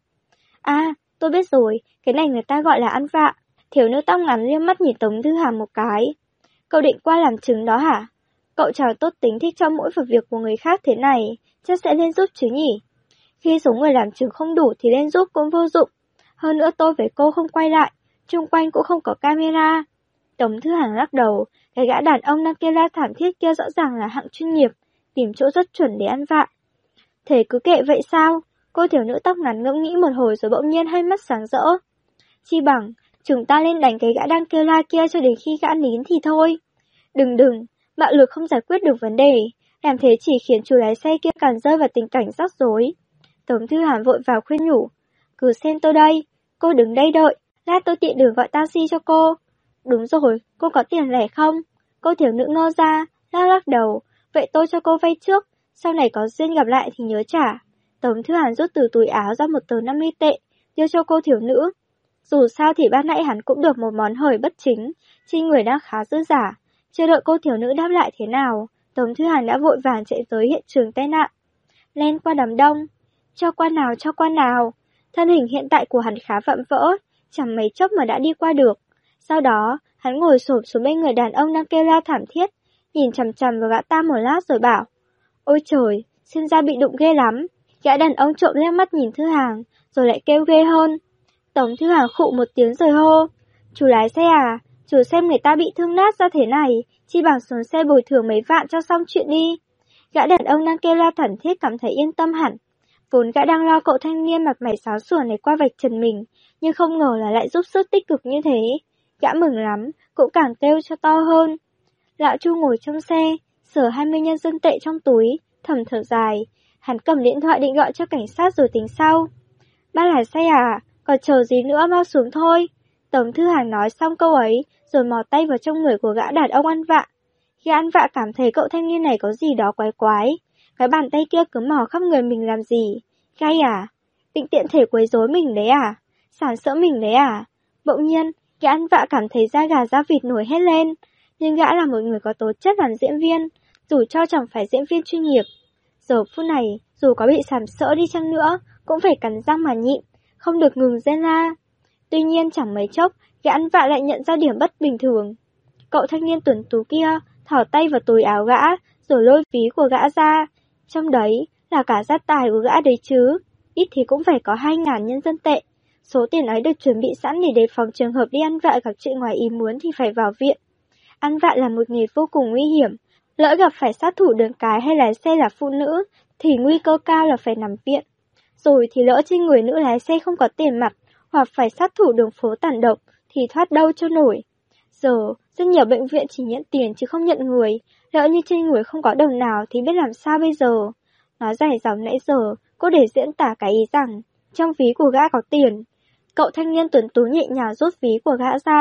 À, tôi biết rồi, cái này người ta gọi là ăn vạ. Thiếu nữ tóc ngắn liếc mắt nhìn Tống Thư Hàn một cái. Cậu định qua làm chứng đó hả? Cậu trò tốt tính thích cho mũi vào việc của người khác thế này, chắc sẽ lên giúp chứ nhỉ? Khi số người làm chứng không đủ thì lên giúp cũng vô dụng. Hơn nữa tôi với cô không quay lại, chung quanh cũng không có camera. Tống Thư Hàn lắc đầu, cái gã đàn ông đang kêu la thảm thiết kia rõ ràng là hạng chuyên nghiệp, tìm chỗ rất chuẩn để ăn vạ. Thế cứ kệ vậy sao? Cô thiếu nữ tóc ngắn ngẫm nghĩ một hồi rồi bỗng nhiên hai mắt sáng rỡ. Chi bằng, chúng ta lên đánh cái gã đang kêu la kia cho đến khi gã nín thì thôi. Đừng, bạo lực không giải quyết được vấn đề, làm thế chỉ khiến chủ lái xe kia càng rơi vào tình cảnh rắc rối. Tống Thư Hàn vội vào khuyên nhủ. Cứ xem tôi đây, cô đứng đây đợi, lát tôi tiện đường gọi taxi cho cô. Đúng rồi, cô có tiền lẻ không? Cô thiếu nữ ngơ ra, lắc đầu. Vậy tôi cho cô vay trước, sau này có duyên gặp lại thì nhớ trả. Tống Thư Hàn rút từ túi áo ra một tờ 50 tệ, đưa cho cô thiếu nữ. Dù sao thì ban nãy hắn cũng được một món hời bất chính, trên người đang khá dư giả. Chưa đợi cô thiếu nữ đáp lại thế nào, Tống Thư Hàn đã vội vàng chạy tới hiện trường tai nạn. Len qua đám đông. Cho qua nào. Thân hình hiện tại của hắn khá vạm vỡ, chẳng mấy chốc mà đã đi qua được. Sau đó, hắn ngồi xổm xuống bên người đàn ông đang kêu la thảm thiết, nhìn chằm chằm vào gã ta một lát rồi bảo. Ôi trời, xem ra bị đụng ghê lắm. Gã đàn ông trộm liếc mắt nhìn Thư Hàn, rồi lại kêu ghê hơn. Tống Thư Hàn khụ một tiếng rồi hô. Chủ lái xe à, chủ xem người ta bị thương nát ra thế này, chi bằng xuống xe bồi thường mấy vạn cho xong chuyện đi. Gã đàn ông đang kêu la thảm thiết cảm thấy yên tâm hẳn. Vốn gã đang lo cậu thanh niên mặt mày sáng sủa này qua vạch trần mình, nhưng không ngờ là lại giúp sức tích cực như thế. Gã mừng lắm, cũng càng kêu cho to hơn. Lão Chu ngồi trong xe, sờ 20 nhân dân tệ trong túi, thầm thở dài. Hắn cầm điện thoại định gọi cho cảnh sát rồi tính sau. Ba lái xe à, còn chờ gì nữa, mau xuống thôi. Tống Thư Hàn nói xong câu ấy, rồi mò tay vào trong người của gã đàn ông ăn vạ. Gã ăn vạ cảm thấy cậu thanh niên này có gì đó quái quái. Cái bàn tay kia cứ mò khắp người mình làm gì? Gay à? Định tiện thể quấy rối mình đấy à? Sàm sỡ mình đấy à? Bỗng nhiên, gã ăn vạ cảm thấy da gà da vịt nổi hết lên. Nhưng gã là một người có tố chất làm diễn viên, dù cho chẳng phải diễn viên chuyên nghiệp. Giờ phút này, dù có bị sàm sỡ đi chăng nữa, cũng phải cắn răng mà nhịn, không được ngừng rên la. Tuy nhiên chẳng mấy chốc, gã ăn vạ lại nhận ra điểm bất bình thường. Cậu thanh niên tuấn tú kia thỏ tay vào túi áo gã, rồi lôi ví của gã ra. Trong đấy là cả gia tài của gã đấy chứ, ít thì cũng phải có 2.000 nhân dân tệ. Số tiền ấy được chuẩn bị sẵn để đề phòng trường hợp đi ăn vạ gặp chuyện ngoài ý muốn thì phải vào viện. Ăn vạ là một nghề vô cùng nguy hiểm, lỡ gặp phải sát thủ đường cái hay lái xe là phụ nữ thì nguy cơ cao là phải nằm viện. Rồi thì lỡ trên người nữ lái xe không có tiền mặt, hoặc phải sát thủ đường phố tàn độc thì thoát đâu cho nổi. Giờ, rất nhiều bệnh viện chỉ nhận tiền chứ không nhận người, lỡ như trên người không có đồng nào thì biết làm sao bây giờ. Nói dài dòng nãy giờ, cô để diễn tả cái ý rằng, trong ví của gã có tiền. Cậu thanh niên tuấn tú nhẹ nhàng rút ví của gã ra,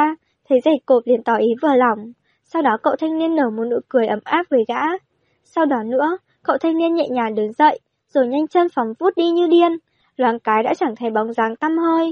Thấy rể cộp liền tỏ ý vừa lòng. Sau đó cậu thanh niên nở một nụ cười ấm áp với gã. Sau đó nữa, cậu thanh niên nhẹ nhàng đứng dậy, rồi nhanh chân phóng vút đi như điên. Loáng cái đã chẳng thấy bóng dáng tăm hơi.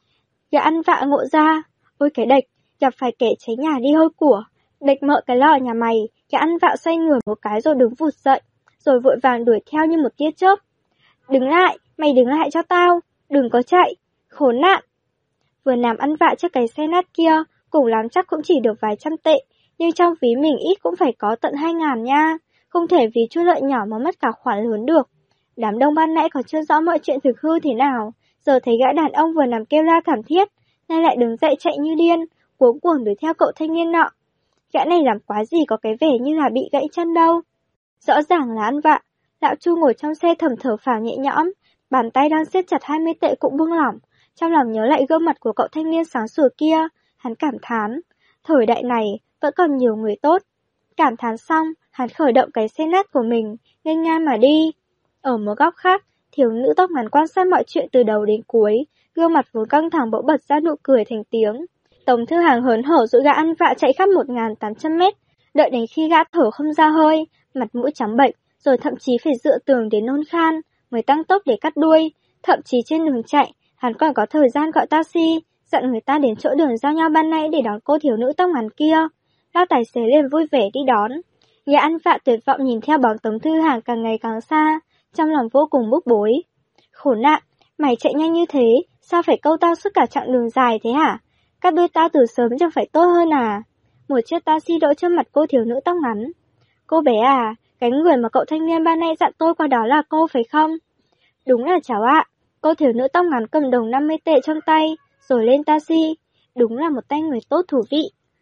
Gã ăn vạ ngộ ra. Ôi cái địch, gặp phải kẻ cháy nhà đi hôi của. Địch mợ cái lò nhà mày. Gã ăn vạ xoay người một cái rồi đứng vụt dậy, rồi vội vàng đuổi theo như một tia chớp. Đứng lại, mày đứng lại cho tao, đừng có chạy, khốn nạn. Vừa làm ăn vạ trước cái xe nát kia, cùng lắm chắc cũng chỉ được vài trăm tệ, nhưng trong ví mình ít cũng phải có tận 2.000 nha, không thể vì chút lợi nhỏ mà mất cả khoản lớn được. Đám đông ban nãy còn chưa rõ mọi chuyện thực hư thế nào, giờ thấy gã đàn ông vừa nằm kêu la thảm thiết, nay lại đứng dậy chạy như điên, cuống cuồng đuổi theo cậu thanh niên nọ. Gã này làm quá gì có cái vẻ như là bị gãy chân đâu. Rõ ràng là ăn vạ. Lão Chu ngồi trong xe thầm thở phào nhẹ nhõm, bàn tay đang siết chặt 20 tệ cũng buông lỏng, trong lòng nhớ lại gương mặt của cậu thanh niên sáng sủa kia, hắn cảm thán, thời đại này vẫn còn nhiều người tốt. Cảm thán xong, hắn khởi động cái xe nát của mình, nghênh ngang mà đi. Ở một góc khác, thiếu nữ tóc ngắn quan sát mọi chuyện từ đầu đến cuối, gương mặt vốn căng thẳng bỗng bật ra nụ cười thành tiếng. Tống Thư Hàng hớn hở dụ gã ăn vạ chạy khắp 1.800 mét, đợi đến khi gã thở không ra hơi, mặt mũi trắng bệnh, rồi thậm chí phải dựa tường đến nôn khan, mới tăng tốc để cắt đuôi. Thậm chí trên đường chạy, hắn còn có thời gian gọi taxi, dặn người ta đến chỗ đường giao nhau ban nãy để đón cô thiếu nữ tóc ngắn kia. Lao tài xế liền vui vẻ đi đón. Gã ăn vạ tuyệt vọng nhìn theo bóng Tống Thư Hàng càng ngày càng xa, trong lòng vô cùng bức bối. Khốn nạn, mày chạy nhanh như thế, sao phải câu tao suốt cả chặng đường dài thế hả? Cắt đuôi tao từ sớm chẳng phải tốt hơn à? Một chiếc taxi đỗ trước mặt cô thiếu nữ tóc ngắn. Cô bé à, cái người mà cậu thanh niên ban nay dặn tôi qua đó là cô phải không? Đúng là cháu ạ. Cô thiếu nữ tóc ngắn cầm đồng 50 tệ trong tay, rồi lên taxi. Đúng là một tay người tốt thú vị.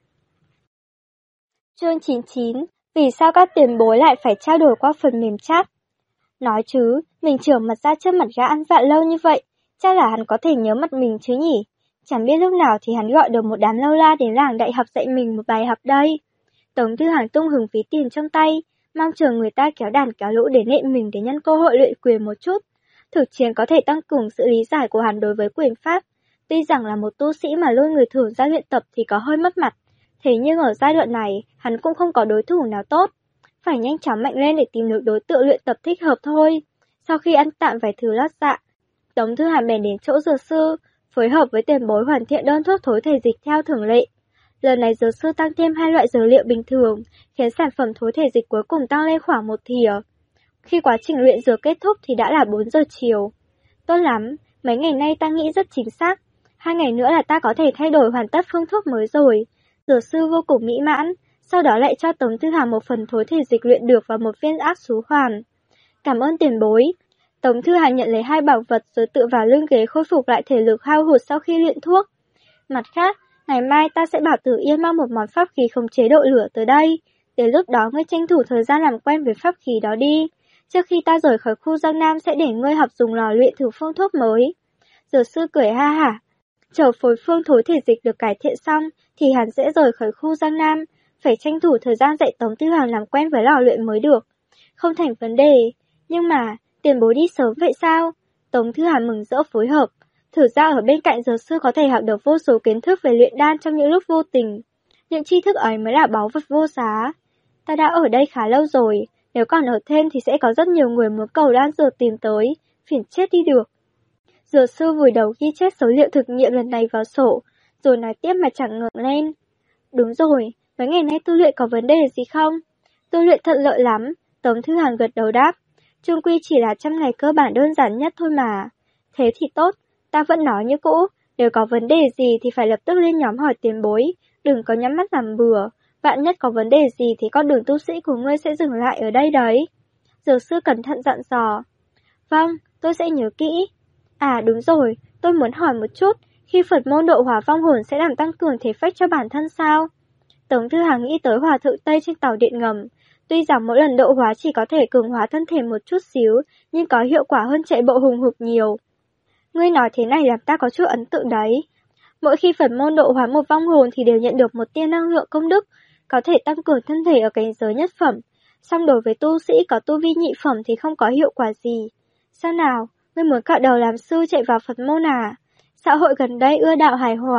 Chương 99. Vì sao các tiền bối lại phải trao đổi qua phần mềm chat? Nói chứ, mình trưởng mặt ra trước mặt gã ăn vạ lâu như vậy, chắc là hắn có thể nhớ mặt mình chứ nhỉ? Chẳng biết lúc nào thì hắn gọi được một đám lâu la đến làng đại học dạy mình một bài học đây. Tống Thư Hàng tung hứng ví tiền trong tay, mong chờ người ta kéo đàn kéo lũ để nện mình để nhân cơ hội luyện quyền một chút. Thực chiến có thể tăng cường sự lý giải của hắn đối với quyền pháp. Tuy rằng là một tu sĩ mà lôi người thường ra luyện tập thì có hơi mất mặt. Thế nhưng ở giai đoạn này, hắn cũng không có đối thủ nào tốt. Phải nhanh chóng mạnh lên để tìm được đối tượng luyện tập thích hợp thôi. Sau khi ăn tạm vài thứ lót dạ, Tống Thư Hàng bèn đến chỗ dược sư, phối hợp với tiền bối hoàn thiện đơn thuốc thối thể dịch theo thường lệ. Lần này dược sư tăng thêm 2 loại dược liệu bình thường, khiến sản phẩm thối thể dịch cuối cùng tăng lên khoảng 1 thìa. Khi quá trình luyện dược kết thúc thì đã là 4 giờ chiều. Tốt lắm, mấy ngày nay ta nghĩ rất chính xác. 2 ngày nữa là ta có thể thay đổi hoàn tất phương thuốc mới rồi. Dược sư vô cùng mỹ mãn, sau đó lại cho Tống Thư Hàng một phần thối thể dịch luyện được và một viên áp xú hoàn. Cảm ơn tiền bối. Tống Thư Hàng nhận lấy 2 bảo vật rồi tựa vào lưng ghế khôi phục lại thể lực hao hụt sau khi luyện thuốc. Mặt khác, ngày mai ta sẽ bảo Tử Yên mang một món pháp khí khống chế độ lửa tới đây. Đến lúc đó ngươi tranh thủ thời gian làm quen với pháp khí đó đi. Trước khi ta rời khỏi khu Giang Nam sẽ để ngươi học dùng lò luyện thử phương thuốc mới. Dược sư cười ha hả. Chờ phối phương thối thể dịch được cải thiện xong thì hắn sẽ rời khỏi khu Giang Nam. Phải tranh thủ thời gian dạy Tống Thư Hàng làm quen với lò luyện mới được. Không thành vấn đề. Nhưng mà, tiền bối đi sớm vậy sao? Tống Thư Hàng mừng rỡ phối hợp. Thử ra ở bên cạnh dược sư có thể học được vô số kiến thức về luyện đan trong những lúc vô tình. Những tri thức ấy mới là báu vật vô giá. Ta đã ở đây khá lâu rồi, nếu còn ở thêm thì sẽ có rất nhiều người muốn cầu đan dược tìm tới, phiền chết đi được. Dược sư vùi đầu ghi chép số liệu thực nghiệm lần này vào sổ, rồi nói tiếp mà chẳng ngẩng lên. Đúng rồi, mấy ngày nay tu luyện có vấn đề gì không? Tu luyện thuận lợi lắm, Tống Thư Hàng gật đầu đáp. Chung quy chỉ là 100 ngày cơ bản đơn giản nhất thôi mà. Thế thì tốt, ta vẫn nói như cũ, nếu có vấn đề gì thì phải lập tức lên nhóm hỏi tiền bối, đừng có nhắm mắt làm bừa. Vạn nhất có vấn đề gì thì con đường tu sĩ của ngươi sẽ dừng lại ở đây đấy. Dược sư cẩn thận dặn dò. Vâng, tôi sẽ nhớ kỹ. À đúng rồi, tôi muốn hỏi một chút, khi Phật môn độ hóa vong hồn sẽ làm tăng cường thể phách cho bản thân sao? Tống Thư Hàng nghĩ tới hòa thượng Tây trên tàu điện ngầm. Tuy rằng mỗi lần độ hóa chỉ có thể cường hóa thân thể một chút xíu, nhưng có hiệu quả hơn chạy bộ hùng hục nhiều. Ngươi nói thế này làm ta có chút ấn tượng đấy. Mỗi khi Phật môn độ hóa một vong hồn thì đều nhận được một tia năng lượng công đức, có thể tăng cường thân thể ở cảnh giới nhất phẩm. Song đối với tu sĩ có tu vi nhị phẩm thì không có hiệu quả gì. Sao nào, ngươi muốn cạo đầu làm sư chạy vào Phật môn à? Xã hội gần đây ưa đạo hài hòa,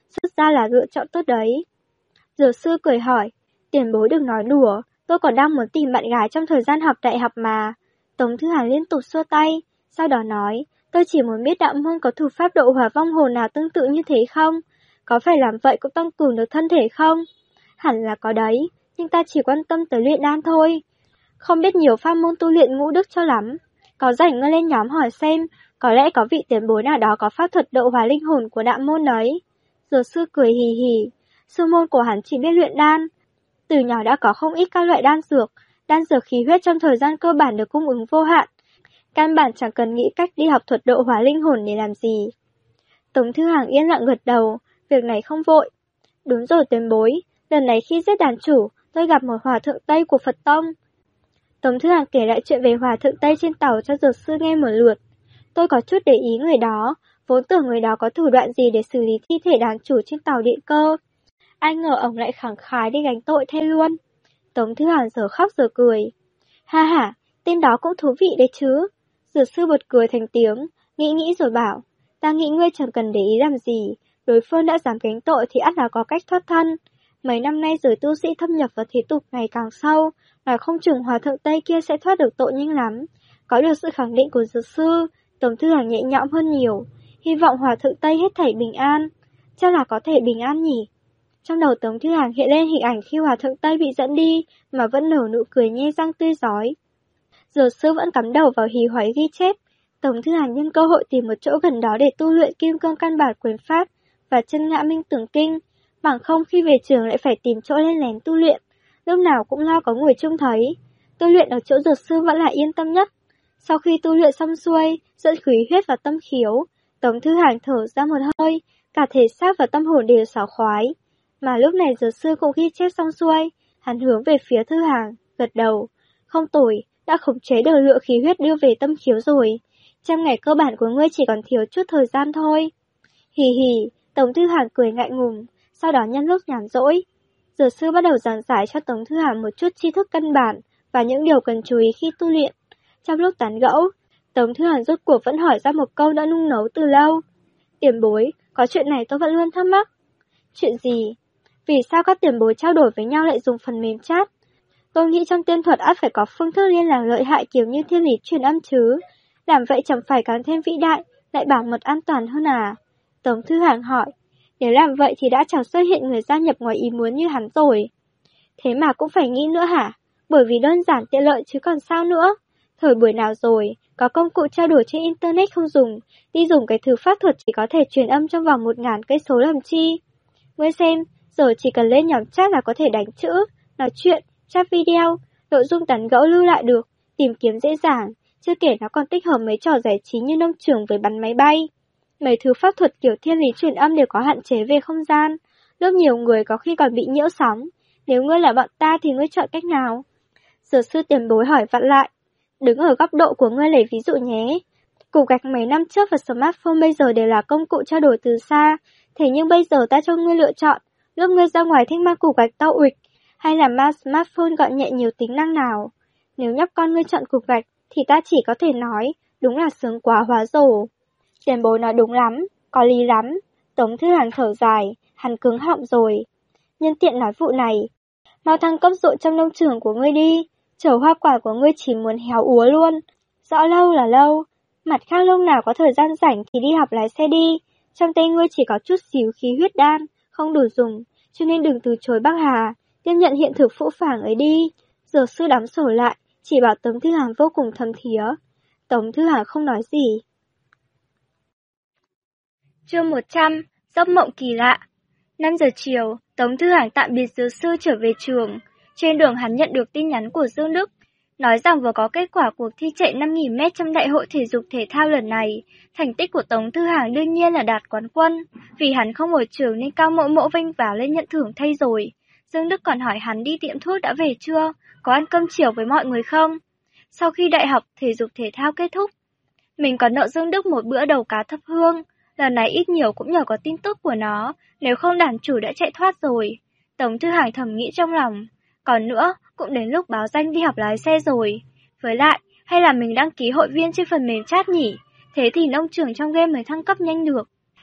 xuất ra là lựa chọn tốt đấy. Dược sư cười hỏi, tiền bối đừng nói đùa, tôi còn đang muốn tìm bạn gái trong thời gian học đại học mà. Tống Thư Hàn liên tục xua tay, sau đó nói, tôi chỉ muốn biết đạo môn có thủ pháp độ hỏa vong hồn nào tương tự như thế không? Có phải làm vậy cũng tăng cường được thân thể không? Hẳn là có đấy, nhưng ta chỉ quan tâm tới luyện đan thôi. Không biết nhiều pháp môn tu luyện ngũ đức cho lắm. Có rảnh ngươi lên nhóm hỏi xem, có lẽ có vị tiền bối nào đó có pháp thuật độ hỏa linh hồn của đạo môn đấy. Dược sư cười hì hì, sư môn của hắn chỉ biết luyện đan. Từ nhỏ đã có không ít các loại đan dược khí huyết trong thời gian cơ bản được cung ứng vô hạn. Căn bản chẳng cần nghĩ cách đi học thuật độ hỏa linh hồn để làm gì. Tống Thư Hàng yên lặng gật đầu, việc này không vội. Đúng rồi tiền bối, lần này khi giết đàn chủ, tôi gặp một hòa thượng Tây của Phật Tông. Tống Thư Hàng kể lại chuyện về hòa thượng Tây trên tàu cho dược sư nghe một lượt. Tôi có chút để ý người đó, vốn tưởng người đó có thủ đoạn gì để xử lý thi thể đàn chủ trên tàu điện cơ. Ai ngờ ông lại khẳng khái đi gánh tội thay luôn. Tống Thư Hàng giờ khóc giờ cười. Ha ha, tên đó cũng thú vị đấy chứ. Dược sư bật cười thành tiếng, nghĩ rồi bảo, ta nghĩ ngươi chẳng cần để ý làm gì, đối phương đã dám gánh tội thì ắt là có cách thoát thân. Mấy năm nay giới tu sĩ thâm nhập vào thế tục ngày càng sâu, nói không chừng hòa thượng Tây kia sẽ thoát được tội nhanh lắm. Có được sự khẳng định của dược sư, Tống Thư Hàng nhẹ nhõm hơn nhiều, hy vọng hòa thượng Tây hết thảy bình an. Chắc là có thể bình an nhỉ? Trong đầu Tống Thư Hàng hiện lên hình ảnh khi hòa thượng Tây bị dẫn đi, mà vẫn nở nụ cười nhe răng tươi rói. Dược sư vẫn cắm đầu vào hì hoáy ghi chép. Tống Thư Hàng nhân cơ hội tìm một chỗ gần đó để tu luyện kim cương căn bản quyền pháp và chân ngã minh tưởng kinh, bằng không khi về trường lại phải tìm chỗ lên lén tu luyện, lúc nào cũng lo có người trông thấy. Tu luyện ở chỗ dược sư vẫn là yên tâm nhất. Sau khi tu luyện xong xuôi, dẫn khí huyết vào tâm khiếu, Tống Thư Hàng thở ra một hơi, cả thể xác và tâm hồn đều sảng khoái. Mà lúc này dược sư cũng ghi chép xong xuôi, hắn hướng về phía Thư Hàng, gật đầu. Không tồi, đã khống chế được lượng khí huyết đưa về tâm khiếu rồi. 100 ngày cơ bản của ngươi chỉ còn thiếu chút thời gian thôi. Hì hì, Tống Thư Hàng cười ngại ngùng, sau đó nhân lúc nhàn rỗi. Dược sư bắt đầu giảng giải cho Tống Thư Hàng một chút tri thức căn bản và những điều cần chú ý khi tu luyện. Trong lúc tán gẫu, Tống Thư Hàng rốt cuộc vẫn hỏi ra một câu đã nung nấu từ lâu. Tiền bối, có chuyện này tôi vẫn luôn thắc mắc. Chuyện gì? Vì sao các tiền bối trao đổi với nhau lại dùng phần mềm chat? Tôi nghĩ trong tiên thuật ắt phải có phương thức liên lạc lợi hại kiểu như thiên lý truyền âm chứ. Làm vậy chẳng phải càng thêm vĩ đại, lại bảo mật an toàn hơn à? Tống Thư Hàng hỏi. Nếu làm vậy thì đã chẳng xuất hiện người gia nhập ngoài ý muốn như hắn rồi. Thế mà cũng phải nghĩ nữa hả? Bởi vì đơn giản tiện lợi chứ còn sao nữa. Thời buổi nào rồi, có công cụ trao đổi trên internet không dùng, đi dùng cái thứ pháp thuật chỉ có thể truyền âm trong vòng 1000 cây số làm chi. Ngươi xem, giờ chỉ cần lên nhóm chat là có thể đánh chữ, nói chuyện, chat video, nội dung tán gẫu lưu lại được, tìm kiếm dễ dàng, chưa kể nó còn tích hợp mấy trò giải trí như nông trường với bắn máy bay. Mấy thứ pháp thuật kiểu thiên lý truyền âm đều có hạn chế về không gian, lúc nhiều người có khi còn bị nhiễu sóng. Nếu ngươi là bọn ta thì ngươi chọn cách nào? Dược sư tiền bối hỏi vặn lại. Đứng ở góc độ của ngươi lấy ví dụ nhé. Cục gạch mấy năm trước và smartphone bây giờ đều là công cụ trao đổi từ xa. Thế nhưng bây giờ ta cho ngươi lựa chọn, lúc ngươi ra ngoài thích mang cục gạch to uịch, hay là mang smartphone gọn nhẹ nhiều tính năng nào. Nếu nhóc con ngươi chọn cục gạch, thì ta chỉ có thể nói, đúng là sướng quá hóa rồ. Tiền bối nói đúng lắm, có lý lắm. Tống Thư Hàng thở dài, hắn cứng họng rồi. Nhân tiện nói vụ này, mau thăng cấp ruộng trong nông trường của ngươi đi, chở hoa quả của ngươi chỉ muốn héo úa luôn. Rõ lâu là lâu, mặt khác lúc nào có thời gian rảnh thì đi học lái xe đi. Trong tay ngươi chỉ có chút xíu khí huyết đan, không đủ dùng, cho nên đừng từ chối bác Hà, tiếp nhận hiện thực phũ phàng ấy đi. Dược sư đóng sổ lại, chỉ bảo Tống Thư Hàng vô cùng thấm thía. Tống Thư Hàng không nói gì. Chương 100, giấc mộng kỳ lạ. 5 giờ chiều, Tống Thư Hàng tạm biệt dược sư trở về trường. Trên đường hắn nhận được tin nhắn của Dương Đức, nói rằng vừa có kết quả cuộc thi chạy 5.000m trong đại hội thể dục thể thao lần này. Thành tích của Tống Thư Hàng đương nhiên là đạt quán quân, vì hắn không ở trường nên Cao Mộ Mộ vênh vào lên nhận thưởng thay rồi. Dương Đức còn hỏi hắn đi tiệm thuốc đã về chưa, có ăn cơm chiều với mọi người không. Sau khi đại học thể dục thể thao kết thúc, mình còn nợ Dương Đức một bữa đầu cá thắp hương. Lần này ít nhiều cũng nhờ có tin tức của nó, nếu không đàn chủ đã chạy thoát rồi. Tống Thư Hàng thầm nghĩ trong lòng. Còn nữa, cũng đến lúc báo danh đi học lái xe rồi. Với lại, hay là mình đăng ký hội viên trên phần mềm chat nhỉ? Thế thì nông trường trong game mới thăng cấp nhanh được.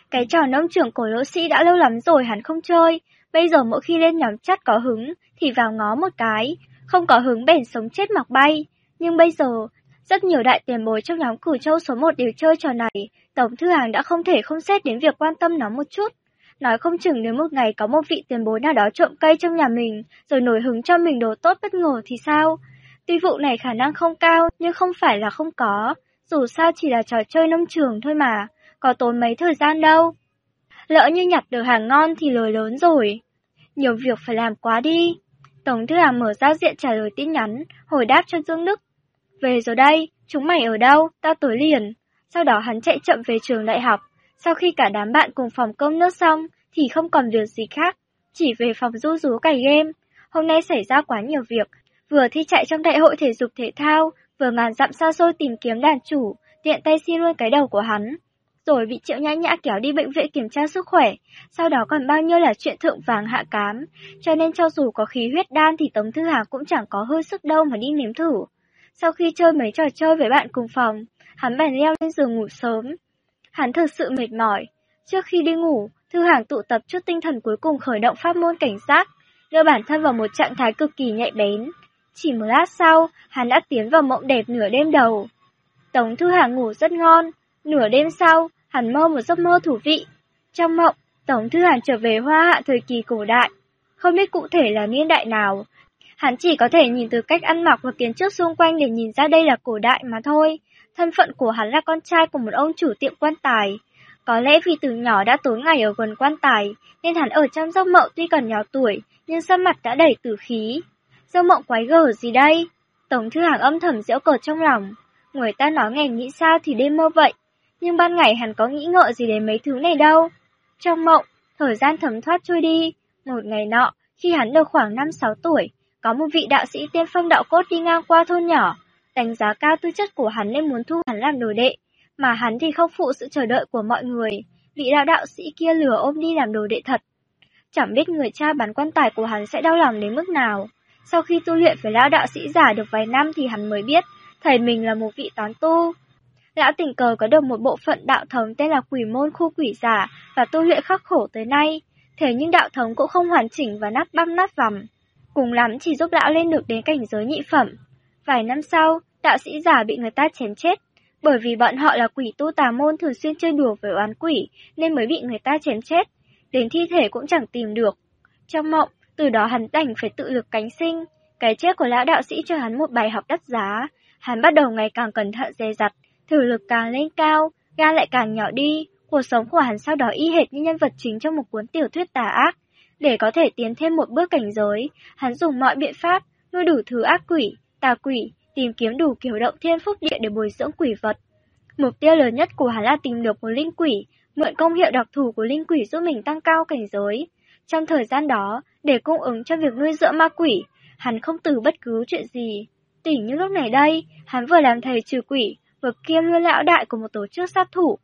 Cái trò nông trường cổ lỗ sĩ đã lâu lắm rồi hắn không chơi, bây giờ mỗi khi lên nhóm chat có hứng thì vào ngó một cái, không có hứng bèn sống chết mặc bay. Nhưng bây giờ, rất nhiều đại tiền bối trong nhóm Cửu Châu số 1 đều chơi trò này, Tống Thư Hàng đã không thể không xét đến việc quan tâm nó một chút. Nói không chừng nếu một ngày có một vị tiền bối nào đó trộm cây trong nhà mình, rồi nổi hứng cho mình đồ tốt bất ngờ thì sao? Tuy vụ này khả năng không cao, nhưng không phải là không có. Dù sao chỉ là trò chơi nông trường thôi mà, có tốn mấy thời gian đâu. Lỡ như nhặt được hàng ngon thì lời lớn rồi. Nhiều việc phải làm quá đi. Tống Thư Hàng mở giao diện trả lời tin nhắn, hồi đáp cho Dương Đức. Về rồi đây, chúng mày ở đâu, tao tới liền. Sau đó hắn chạy chậm về trường đại học. Sau khi cả đám bạn cùng phòng cơm nước xong, thì không còn việc gì khác, chỉ về phòng ru rú cày game. Hôm nay xảy ra quá nhiều việc, vừa thi chạy trong đại hội thể dục thể thao, vừa ngàn dặm xa xôi tìm kiếm đàn chủ, tiện tay xin luôn cái đầu của hắn. Rồi bị Triệu Nhã Nhã kéo đi bệnh viện kiểm tra sức khỏe, sau đó còn bao nhiêu là chuyện thượng vàng hạ cám, cho nên cho dù có khí huyết đan thì Tống Thư Hàng cũng chẳng có hơi sức đâu mà đi nếm thử. Sau khi chơi mấy trò chơi với bạn cùng phòng, hắn bèn leo lên giường ngủ sớm. Hắn thực sự mệt mỏi. Trước khi đi ngủ, Thư Hàng tụ tập chút tinh thần cuối cùng khởi động pháp môn cảnh giác, đưa bản thân vào một trạng thái cực kỳ nhạy bén. Chỉ một lát sau, hắn đã tiến vào mộng đẹp nửa đêm đầu. Tống Thư Hàng ngủ rất ngon. Nửa đêm sau, hắn mơ một giấc mơ thú vị. Trong mộng, Tống Thư Hàng trở về Hoa Hạ thời kỳ cổ đại. Không biết cụ thể là niên đại nào. Hắn chỉ có thể nhìn từ cách ăn mặc và kiến trúc xung quanh để nhìn ra đây là cổ đại mà thôi. Thân phận của hắn là con trai của một ông chủ tiệm quan tài. Có lẽ vì từ nhỏ đã tối ngày ở gần quan tài, nên hắn ở trong giấc mộng tuy còn nhỏ tuổi, nhưng sắc mặt đã đầy tử khí. Giấc mộng quái gở gì đây? Tống Thư Hàng âm thầm giễu cợt trong lòng. Người ta nói ngày nghĩ sao thì đêm mơ vậy, nhưng ban ngày hắn có nghĩ ngợi gì đến mấy thứ này đâu. Trong mộng, thời gian thấm thoát trôi đi. Một ngày nọ, khi hắn được khoảng 5-6 tuổi, có một vị đạo sĩ tiên phong đạo cốt đi ngang qua thôn nhỏ, đánh giá cao tư chất của hắn nên muốn thu hắn làm đồ đệ, mà hắn thì không phụ sự chờ đợi của mọi người. Vị đạo sĩ kia lừa ôm đi làm đồ đệ thật. Chẳng biết người cha bán quan tài của hắn sẽ đau lòng đến mức nào. Sau khi tu luyện với lão đạo sĩ giả được vài năm thì hắn mới biết thầy mình là một vị tán tu. Lão tình cờ có được một bộ phận đạo thống tên là Quỷ Môn Khu Quỷ Giả và tu luyện khắc khổ tới nay. Thế nhưng đạo thống cũng không hoàn chỉnh và nát băm nát vằm. Cùng lắm chỉ giúp lão lên được đến cảnh giới nhị phẩm. Vài năm sau, đạo sĩ giả bị người ta chém chết. Bởi vì bọn họ là quỷ tu tà môn thường xuyên chơi đùa với oán quỷ nên mới bị người ta chém chết. Đến thi thể cũng chẳng tìm được. Trong mộng, từ đó hắn đành phải tự lực cánh sinh. Cái chết của lão đạo sĩ cho hắn một bài học đắt giá. Hắn bắt đầu ngày càng cẩn thận dè dặt, thử lực càng lên cao, gan lại càng nhỏ đi. Cuộc sống của hắn sau đó y hệt như nhân vật chính trong một cuốn tiểu thuyết tà ác. Để có thể tiến thêm một bước cảnh giới, hắn dùng mọi biện pháp, nuôi đủ thứ ác quỷ, tà quỷ, tìm kiếm đủ kiểu động thiên phúc địa để bồi dưỡng quỷ vật. Mục tiêu lớn nhất của hắn là tìm được một linh quỷ, mượn công hiệu đặc thù của linh quỷ giúp mình tăng cao cảnh giới. Trong thời gian đó, để cung ứng cho việc nuôi dưỡng ma quỷ, hắn không từ bất cứ chuyện gì. Tỉ như lúc này đây, hắn vừa làm thầy trừ quỷ, vừa kiêm luôn lão đại của một tổ chức sát thủ.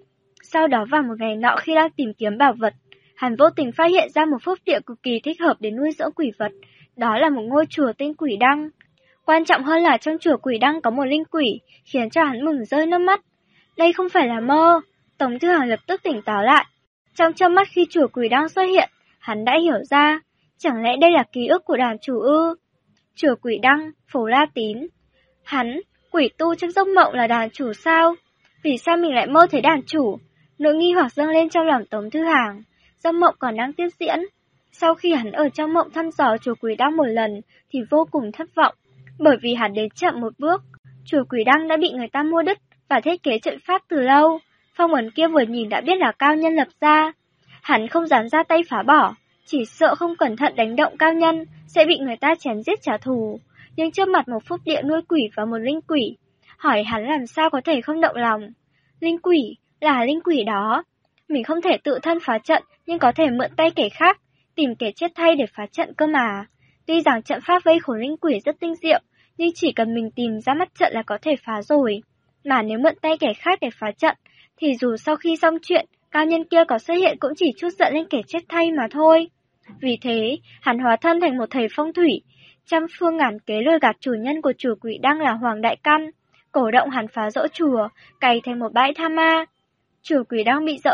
Sau đó vào một ngày nọ khi đang tìm kiếm bảo vật, hắn vô tình phát hiện ra một phúc địa cực kỳ thích hợp để nuôi dưỡng quỷ vật, đó là một ngôi chùa tên Quỷ Đăng. Quan trọng hơn là trong chùa Quỷ Đăng có một linh quỷ, khiến cho hắn mừng rơi nước mắt. Đây không phải là mơ. Tống Thư Hàng lập tức tỉnh táo lại. Trong chớp mắt khi chùa Quỷ Đăng xuất hiện, hắn đã hiểu ra, chẳng lẽ đây là ký ức của đàn chủ ư? Chùa Quỷ Đăng, phố La Tín. Hắn, quỷ tu trong giấc mộng là đàn chủ sao? Vì sao mình lại mơ thấy đàn chủ? Nỗi nghi hoặc dâng lên trong lòng Tống Thư Hàng. Giấc mộng còn đang tiếp diễn. Sau khi hắn ở trong mộng thăm dò chùa Quỷ Đăng một lần thì vô cùng thất vọng, bởi vì hắn đến chậm một bước. Chùa Quỷ Đăng đã bị người ta mua đứt và thiết kế trận pháp từ lâu. Phong ấn kia vừa nhìn đã biết là cao nhân lập ra. Hắn không dám ra tay phá bỏ, chỉ sợ không cẩn thận đánh động cao nhân sẽ bị người ta chém giết trả thù. Nhưng trước mặt một phúc địa nuôi quỷ và một linh quỷ, hỏi hắn làm sao có thể không động lòng. Linh quỷ là linh quỷ đó. Mình không thể tự thân phá trận, nhưng có thể mượn tay kẻ khác, tìm kẻ chết thay để phá trận cơ mà. Tuy rằng trận pháp vây khốn linh quỷ rất tinh diệu, nhưng chỉ cần mình tìm ra mắt trận là có thể phá rồi. Mà nếu mượn tay kẻ khác để phá trận, thì dù sau khi xong chuyện, cao nhân kia có xuất hiện cũng chỉ trút giận lên kẻ chết thay mà thôi. Vì thế, hắn hóa thân thành một thầy phong thủy, trăm phương ngàn kế lừa gạt chủ nhân của chùa Quỷ Đăng là Hoàng Đại Căn, cổ động hắn phá rỡ chùa, cày thành một bãi tha ma. Chùa Quỷ Đăng bị dỡ,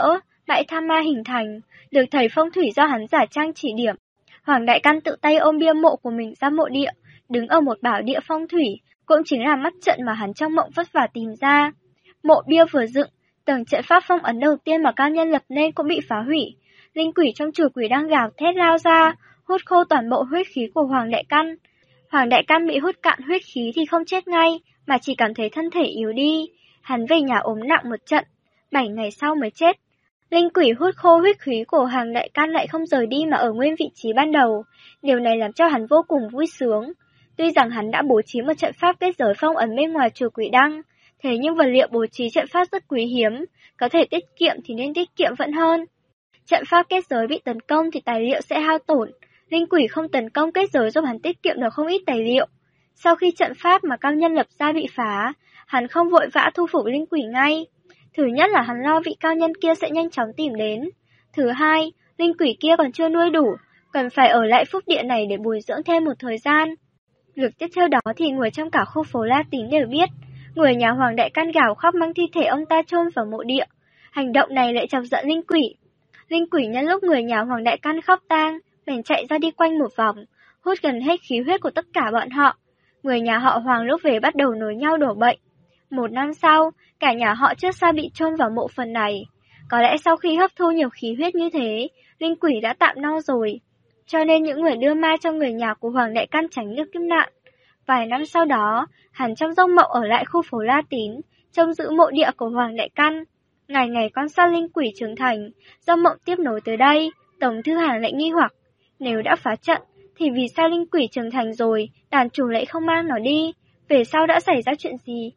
bãi tham ma hình thành, được thầy phong thủy do hắn giả trang chỉ điểm. Hoàng Đại Căn tự tay ôm bia mộ của mình ra mộ địa, đứng ở một bảo địa phong thủy, cũng chính là mắt trận mà hắn trong mộng vất vả tìm ra. Mộ bia vừa dựng, tầng trận pháp phong ấn đầu tiên mà cao nhân lập nên cũng bị phá hủy. Linh quỷ trong chùa quỷ đang gào thét lao ra, hút khô toàn bộ huyết khí của Hoàng Đại Căn. Hoàng Đại Căn bị hút cạn huyết khí thì không chết ngay, mà chỉ cảm thấy thân thể yếu đi. Hắn về nhà ốm nặng một trận, 7 ngày sau mới chết. Linh quỷ hút khô huyết khí của Hoàng Đại Căn lại không rời đi mà ở nguyên vị trí ban đầu. Điều này làm cho hắn vô cùng vui sướng. Tuy rằng hắn đã bố trí một trận pháp kết giới phong ấn bên ngoài chùa Quỷ Đăng, thế nhưng vật liệu bố trí trận pháp rất quý hiếm, có thể tiết kiệm thì nên tiết kiệm vẫn hơn. Trận pháp kết giới bị tấn công thì tài liệu sẽ hao tổn, linh quỷ không tấn công kết giới giúp hắn tiết kiệm được không ít tài liệu. Sau khi trận pháp mà cao nhân lập ra bị phá, hắn không vội vã thu phục linh quỷ ngay. Thứ nhất là hắn lo vị cao nhân kia sẽ nhanh chóng tìm đến. Thứ hai, linh quỷ kia còn chưa nuôi đủ, cần phải ở lại phúc địa này để bồi dưỡng thêm một thời gian. Việc tiếp theo đó thì người trong cả khu phố La Tín đều biết, người nhà Hoàng Đại Căn gào khóc mang thi thể ông ta chôn vào mộ địa. Hành động này lại chọc giận linh quỷ. Linh quỷ nhân lúc người nhà Hoàng Đại Căn khóc tang, bèn chạy ra đi quanh một vòng, hút gần hết khí huyết của tất cả bọn họ. Người nhà họ Hoàng lúc về bắt đầu nối nhau đổ bệnh. 1 năm sau, cả nhà họ trước sau bị chôn vào mộ phần này. Có lẽ sau khi hấp thu nhiều khí huyết như thế, linh quỷ đã tạm no rồi. Cho nên những người đưa ma cho người nhà của Hoàng Đại Căn tránh được kiếp nạn. Vài năm sau đó, hắn trong giấc mộng ở lại khu phố La Tín, trông giữ mộ địa của Hoàng Đại Căn. Ngày ngày quan sát linh quỷ trưởng thành, do mộng tiếp nối tới đây, Tống Thư Hàn lại nghi hoặc. Nếu đã phá trận, thì vì sao linh quỷ trưởng thành rồi, đàn chủ lại không mang nó đi? Về sau đã xảy ra chuyện gì?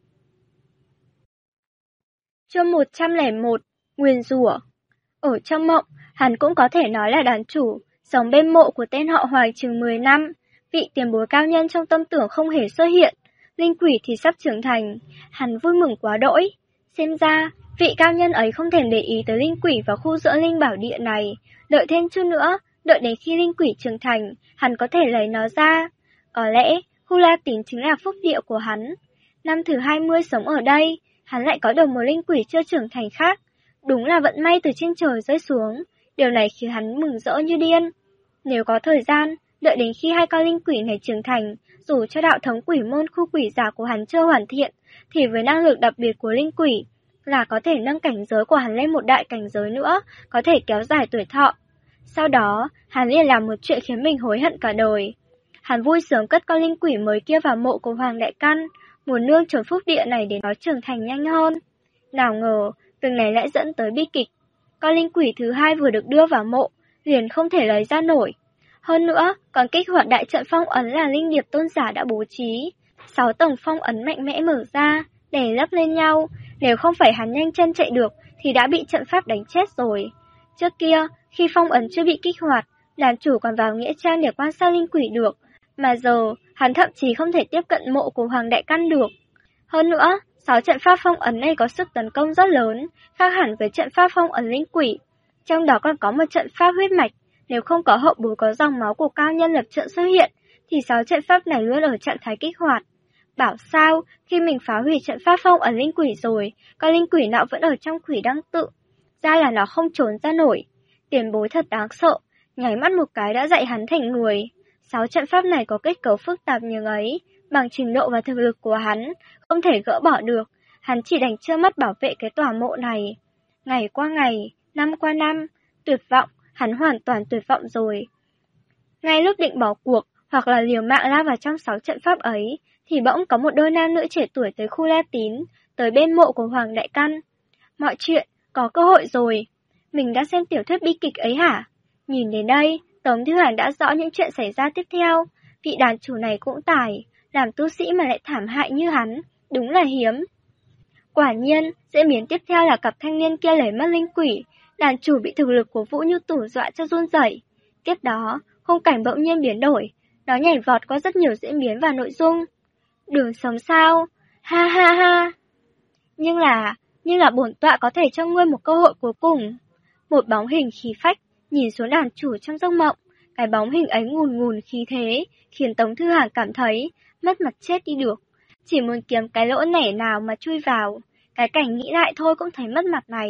Chương 101, Nguyền rủa. Ở trong mộng, hắn cũng có thể nói là đàn chủ, sống bên mộ của tên họ Hoài chừng 10 năm. Vị tiền bối cao nhân trong tâm tưởng không hề xuất hiện, linh quỷ thì sắp trưởng thành, hắn vui mừng quá đỗi. Xem ra, vị cao nhân ấy không thèm để ý tới linh quỷ vào khu dưỡng linh bảo địa này, đợi thêm chút nữa, đợi đến khi linh quỷ trưởng thành, hắn có thể lấy nó ra. Có lẽ, khu La Tín chính là phúc địa của hắn. Năm thứ 20 sống ở đây, hắn lại có được một linh quỷ chưa trưởng thành khác. Đúng là vận may từ trên trời rơi xuống, điều này khiến hắn mừng rỡ như điên. Nếu có thời gian, đợi đến khi 2 con linh quỷ này trưởng thành, dù cho đạo thống quỷ môn khu quỷ giả của hắn chưa hoàn thiện, thì với năng lực đặc biệt của linh quỷ, là có thể nâng cảnh giới của hắn lên một đại cảnh giới nữa, có thể kéo dài tuổi thọ. Sau đó, hắn liền làm một chuyện khiến mình hối hận cả đời. Hắn vui sướng cất con linh quỷ mới kia vào mộ của Hoàng Đại Căn, muốn nương trốn phúc địa này để nó trưởng thành nhanh hơn. Nào ngờ, việc này lại dẫn tới bi kịch. Con linh quỷ thứ 2 vừa được đưa vào mộ, liền không thể lấy ra nổi. Hơn nữa, còn kích hoạt đại trận phong ấn là linh điệp tôn giả đã bố trí. 6 tầng phong ấn mạnh mẽ mở ra, đè lấp lên nhau. Nếu không phải hắn nhanh chân chạy được, thì đã bị trận pháp đánh chết rồi. Trước kia, khi phong ấn chưa bị kích hoạt, đàn chủ còn vào nghĩa trang để quan sát linh quỷ được. Mà giờ, hắn thậm chí không thể tiếp cận mộ của Hoàng Đại Căn được. Hơn nữa, 6 trận pháp phong ấn này có sức tấn công rất lớn, khác hẳn với trận pháp phong ấn linh quỷ. Trong đó còn có một trận pháp huyết mạch, nếu không có hậu bối có dòng máu của cao nhân lập trận xuất hiện, thì 6 trận pháp này luôn ở trạng thái kích hoạt. Bảo sao, khi mình phá hủy trận pháp phong ấn linh quỷ rồi, con linh quỷ nọ vẫn ở trong quỷ đăng tự. Ra là nó không trốn ra nổi. Tiền bối thật đáng sợ, nháy mắt một cái đã dạy hắn thành người. 6 trận pháp này có kết cấu phức tạp như ấy, bằng trình độ và thực lực của hắn, không thể gỡ bỏ được. Hắn chỉ đành trơ mắt bảo vệ cái tòa mộ này. Ngày qua ngày, năm qua năm, tuyệt vọng, hắn hoàn toàn tuyệt vọng rồi. Ngay lúc định bỏ cuộc, hoặc là liều mạng lao vào trong 6 trận pháp ấy, thì bỗng có một đôi nam nữ trẻ tuổi tới khu La Tín, tới bên mộ của Hoàng Đại Căn. Mọi chuyện, có cơ hội rồi. Mình đã xem tiểu thuyết bi kịch ấy hả? Nhìn đến đây, Tống Thư Hàn đã rõ những chuyện xảy ra tiếp theo. Vị đàn chủ này cũng tài, làm tu sĩ mà lại thảm hại như hắn, đúng là hiếm. Quả nhiên, diễn biến tiếp theo là cặp thanh niên kia lấy mất linh quỷ, đàn chủ bị thực lực của Vũ Như Tủ dọa cho run rẩy. Tiếp đó, khung cảnh bỗng nhiên biến đổi, nó nhảy vọt qua rất nhiều diễn biến và nội dung. Đường sống sao? Ha ha ha! Nhưng là bổn tọa có thể cho ngươi một cơ hội cuối cùng. Một bóng hình khí phách, nhìn xuống đàn chủ trong giấc mộng, cái bóng hình ấy ngùn ngùn khí thế, khiến Tống Thư Hàn cảm thấy mất mặt chết đi được. Chỉ muốn kiếm cái lỗ nẻ nào mà chui vào, cái cảnh nghĩ lại thôi cũng thấy mất mặt này,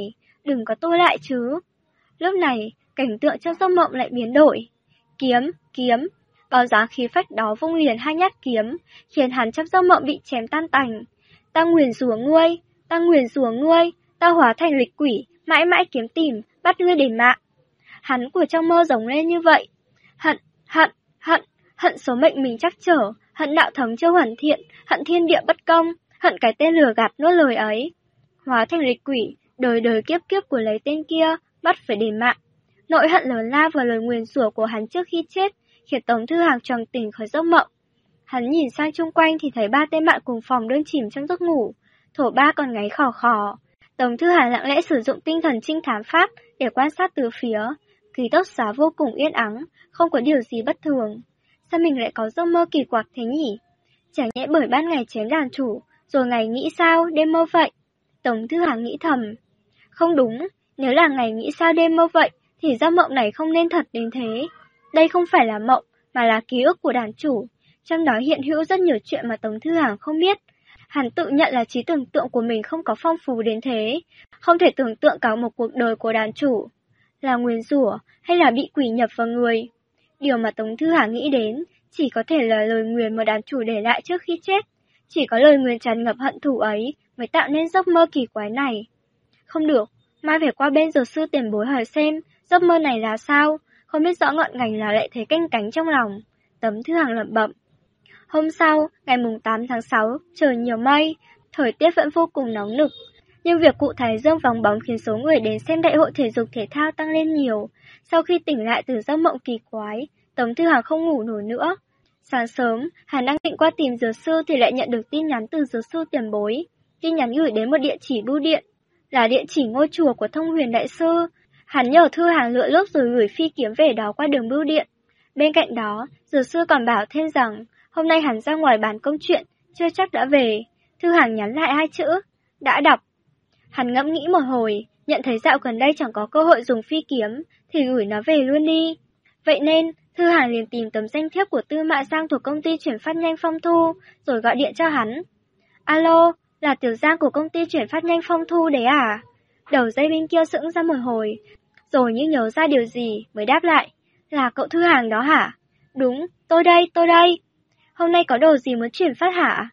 đừng có tu lại chứ. Lúc này, cảnh tượng trong giấc mộng lại biến đổi. Kiếm, kiếm, bao giá khí phách đó vung liền 2 nhát kiếm, khiến hắn trong giấc mộng bị chém tan tành. Ta nguyền rủa ngươi, ta nguyền rủa ngươi, ta hóa thành lịch quỷ, mãi mãi kiếm tìm, bắt ngươi để mạng. Hắn của trong mơ giống lên như vậy. Hận, hận, hận, hận số mệnh mình chắc trở, hận đạo thống chưa hoàn thiện, hận thiên địa bất công, hận cái tên lừa gạt nuốt lời ấy. Hóa thành lịch quỷ, đời đời kiếp kiếp của lấy tên kia, bắt phải đền mạng. Nỗi hận lớn lao vào lời nguyền rủa của hắn trước khi chết, khiến Tống Thư Hàng choàng tỉnh khỏi giấc mộng. Hắn nhìn sang chung quanh thì thấy 3 tên bạn cùng phòng đương chìm trong giấc ngủ. Thổ Ba còn ngáy khò khò. Tống Thư Hàng lặng lẽ sử dụng tinh thần trinh thám pháp để quan sát từ phía. Ký túc xá vô cùng yên ắng, không có điều gì bất thường. Sao mình lại có giấc mơ kỳ quặc thế nhỉ? Chẳng nhẽ bởi ban ngày chém đàn chủ, rồi ngày nghĩ sao đêm mơ vậy? Tống Thư Hàng nghĩ thầm. Không đúng, nếu là ngày nghĩ sao đêm mơ vậy, thì giấc mộng này không nên thật đến thế. Đây không phải là mộng, mà là ký ức của đàn chủ. Trong đó hiện hữu rất nhiều chuyện mà Tống Thư Hàng không biết. Hắn tự nhận là trí tưởng tượng của mình không có phong phú đến thế, không thể tưởng tượng cả một cuộc đời của đàn chủ. Là nguyền rủa hay là bị quỷ nhập vào người? Điều mà Tống Thư Hàng nghĩ đến chỉ có thể là lời nguyền mà đàn chủ để lại trước khi chết. Chỉ có lời nguyền tràn ngập hận thù ấy mới tạo nên giấc mơ kỳ quái này. Không được, mai phải qua bên dược sư tiền bối hỏi xem giấc mơ này là sao, không biết rõ ngọn ngành là lại thấy canh cánh trong lòng. Tống Thư Hàng lẩm bẩm. Hôm sau, ngày mùng 8 tháng 6, trời nhiều mây, thời tiết vẫn vô cùng nóng nực. Nhưng việc cụ Thái Dương vắng bóng khiến số người đến xem đại hội thể dục thể thao tăng lên nhiều. Sau khi tỉnh lại từ giấc mộng kỳ quái, Tống Thư Hàng không ngủ nổi nữa. Sáng sớm, hắn đang định qua tìm dược sư thì lại nhận được tin nhắn từ dược sư tiền bối. Tin nhắn gửi đến một địa chỉ bưu điện, là địa chỉ ngôi chùa của Thông Huyền Đại Sư. Hắn nhờ Thư Hàng lựa lúc rồi gửi phi kiếm về đó qua đường bưu điện. Bên cạnh đó, dược sư còn bảo thêm rằng hôm nay hắn ra ngoài bán công chuyện, chưa chắc đã về. Thư Hàng nhắn lại 2 chữ, đã đọc. Hắn ngẫm nghĩ một hồi, nhận thấy dạo gần đây chẳng có cơ hội dùng phi kiếm, thì gửi nó về luôn đi. Vậy nên, Thư Hàng liền tìm tấm danh thiếp của Tư Mạ Giang thuộc công ty chuyển phát nhanh Phong Thu, rồi gọi điện cho hắn. Alo, là Tiểu Giang của công ty chuyển phát nhanh Phong Thu đấy à? Đầu dây bên kia sững ra một hồi, rồi như nhớ ra điều gì mới đáp lại. Là cậu Thư Hàng đó hả? Đúng, tôi đây. Hôm nay có đồ gì muốn chuyển phát hả?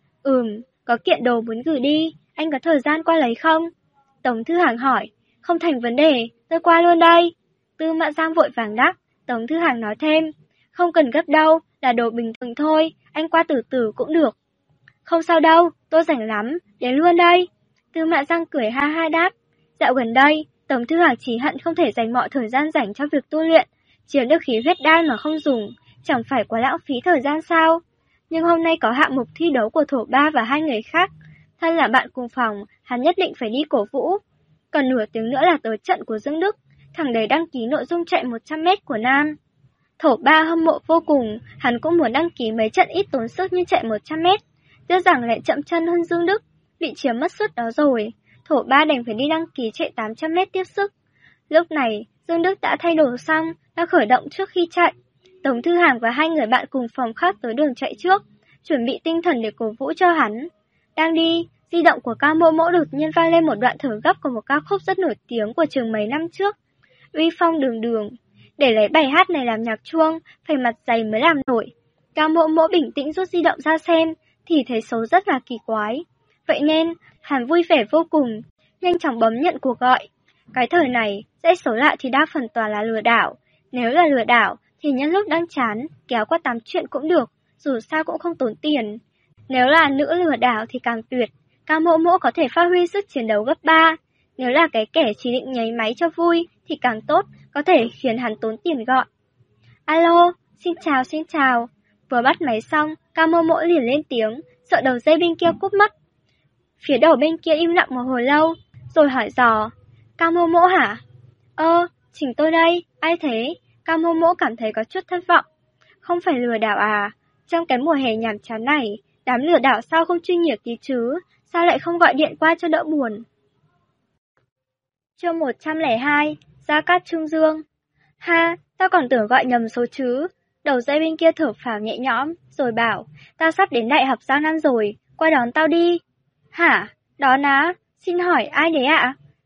Có kiện đồ muốn gửi đi, anh có thời gian qua lấy không? Tống Thư Hàng hỏi. Không thành vấn đề, tôi qua luôn đây. Tư Mạ Giang vội vàng đáp. Tống Thư Hàng nói thêm. Không cần gấp đâu, là đồ bình thường thôi, anh qua từ từ cũng được. Không sao đâu, tôi rảnh lắm, đến luôn đây. Tư Mạ Giang cười ha ha đáp. Dạo gần đây, Tống Thư Hàng chỉ hận không thể dành mọi thời gian rảnh cho việc tu luyện, chiếm được khí huyết đan mà không dùng, chẳng phải quá lãng phí thời gian sao? Nhưng hôm nay có hạng mục thi đấu của Thổ Ba và 2 người khác, thân là bạn cùng phòng, hắn nhất định phải đi cổ vũ. Còn nửa tiếng nữa là tới trận của Dương Đức, thằng đấy đăng ký nội dung chạy 100m của nam. Thổ Ba hâm mộ vô cùng, hắn cũng muốn đăng ký mấy trận ít tốn sức như chạy 100m, tiếc rằng lại chậm chân hơn Dương Đức, bị chiếm mất suất đó rồi. Thổ Ba đành phải đi đăng ký chạy 800m tiếp sức. Lúc này, Dương Đức đã thay đồ xong, đã khởi động trước khi chạy. Tống Thư Hàng và 2 người bạn cùng phòng khác tới đường chạy trước, chuẩn bị tinh thần để cổ vũ cho hắn. Đang đi, di động của Cao Mỗ Mỗ đột nhiên vang lên một đoạn thở gấp của một ca khúc rất nổi tiếng của trường mấy năm trước. Uy phong đường đường. Để lấy bài hát này làm nhạc chuông, phải mặt dày mới làm nổi. Cao Mỗ Mỗ bình tĩnh rút di động ra xem, thì thấy số rất là kỳ quái. Vậy nên, hắn vui vẻ vô cùng, nhanh chóng bấm nhận cuộc gọi. Cái thời này, dãy số lạ thì đa phần toàn là lừa đảo. Nếu là lừa đảo, thì nhân lúc đang chán, kéo qua tám chuyện cũng được, dù sao cũng không tốn tiền. Nếu là nữ lừa đảo thì càng tuyệt, Cao Mỗ Mỗ có thể phát huy sức chiến đấu gấp 3. Nếu là cái kẻ chỉ định nháy máy cho vui thì càng tốt, có thể khiến hắn tốn tiền gọi. Alo, xin chào. Vừa bắt máy xong, Cao Mỗ Mỗ liền lên tiếng, sợ đầu dây bên kia cúp mất. Phía đầu bên kia im lặng một hồi lâu, rồi hỏi dò. Cao Mỗ Mỗ hả? Chính tôi đây, ai thế? Cao Mỗ Mỗ cảm thấy có chút thất vọng. Không phải lừa đảo à? Trong cái mùa hè nhàm chán này, đám lừa đảo sao không chuyên nghiệp tí chứ? Sao lại không gọi điện qua cho đỡ buồn? Chương 102, Gia Cát Trung Dương. Ha, tao còn tưởng gọi nhầm số chứ. Đầu dây bên kia thở phào nhẹ nhõm, rồi bảo, tao sắp đến Đại học Giang Nam rồi, qua đón tao đi. Hả? Đón á? Xin hỏi ai đấy ạ?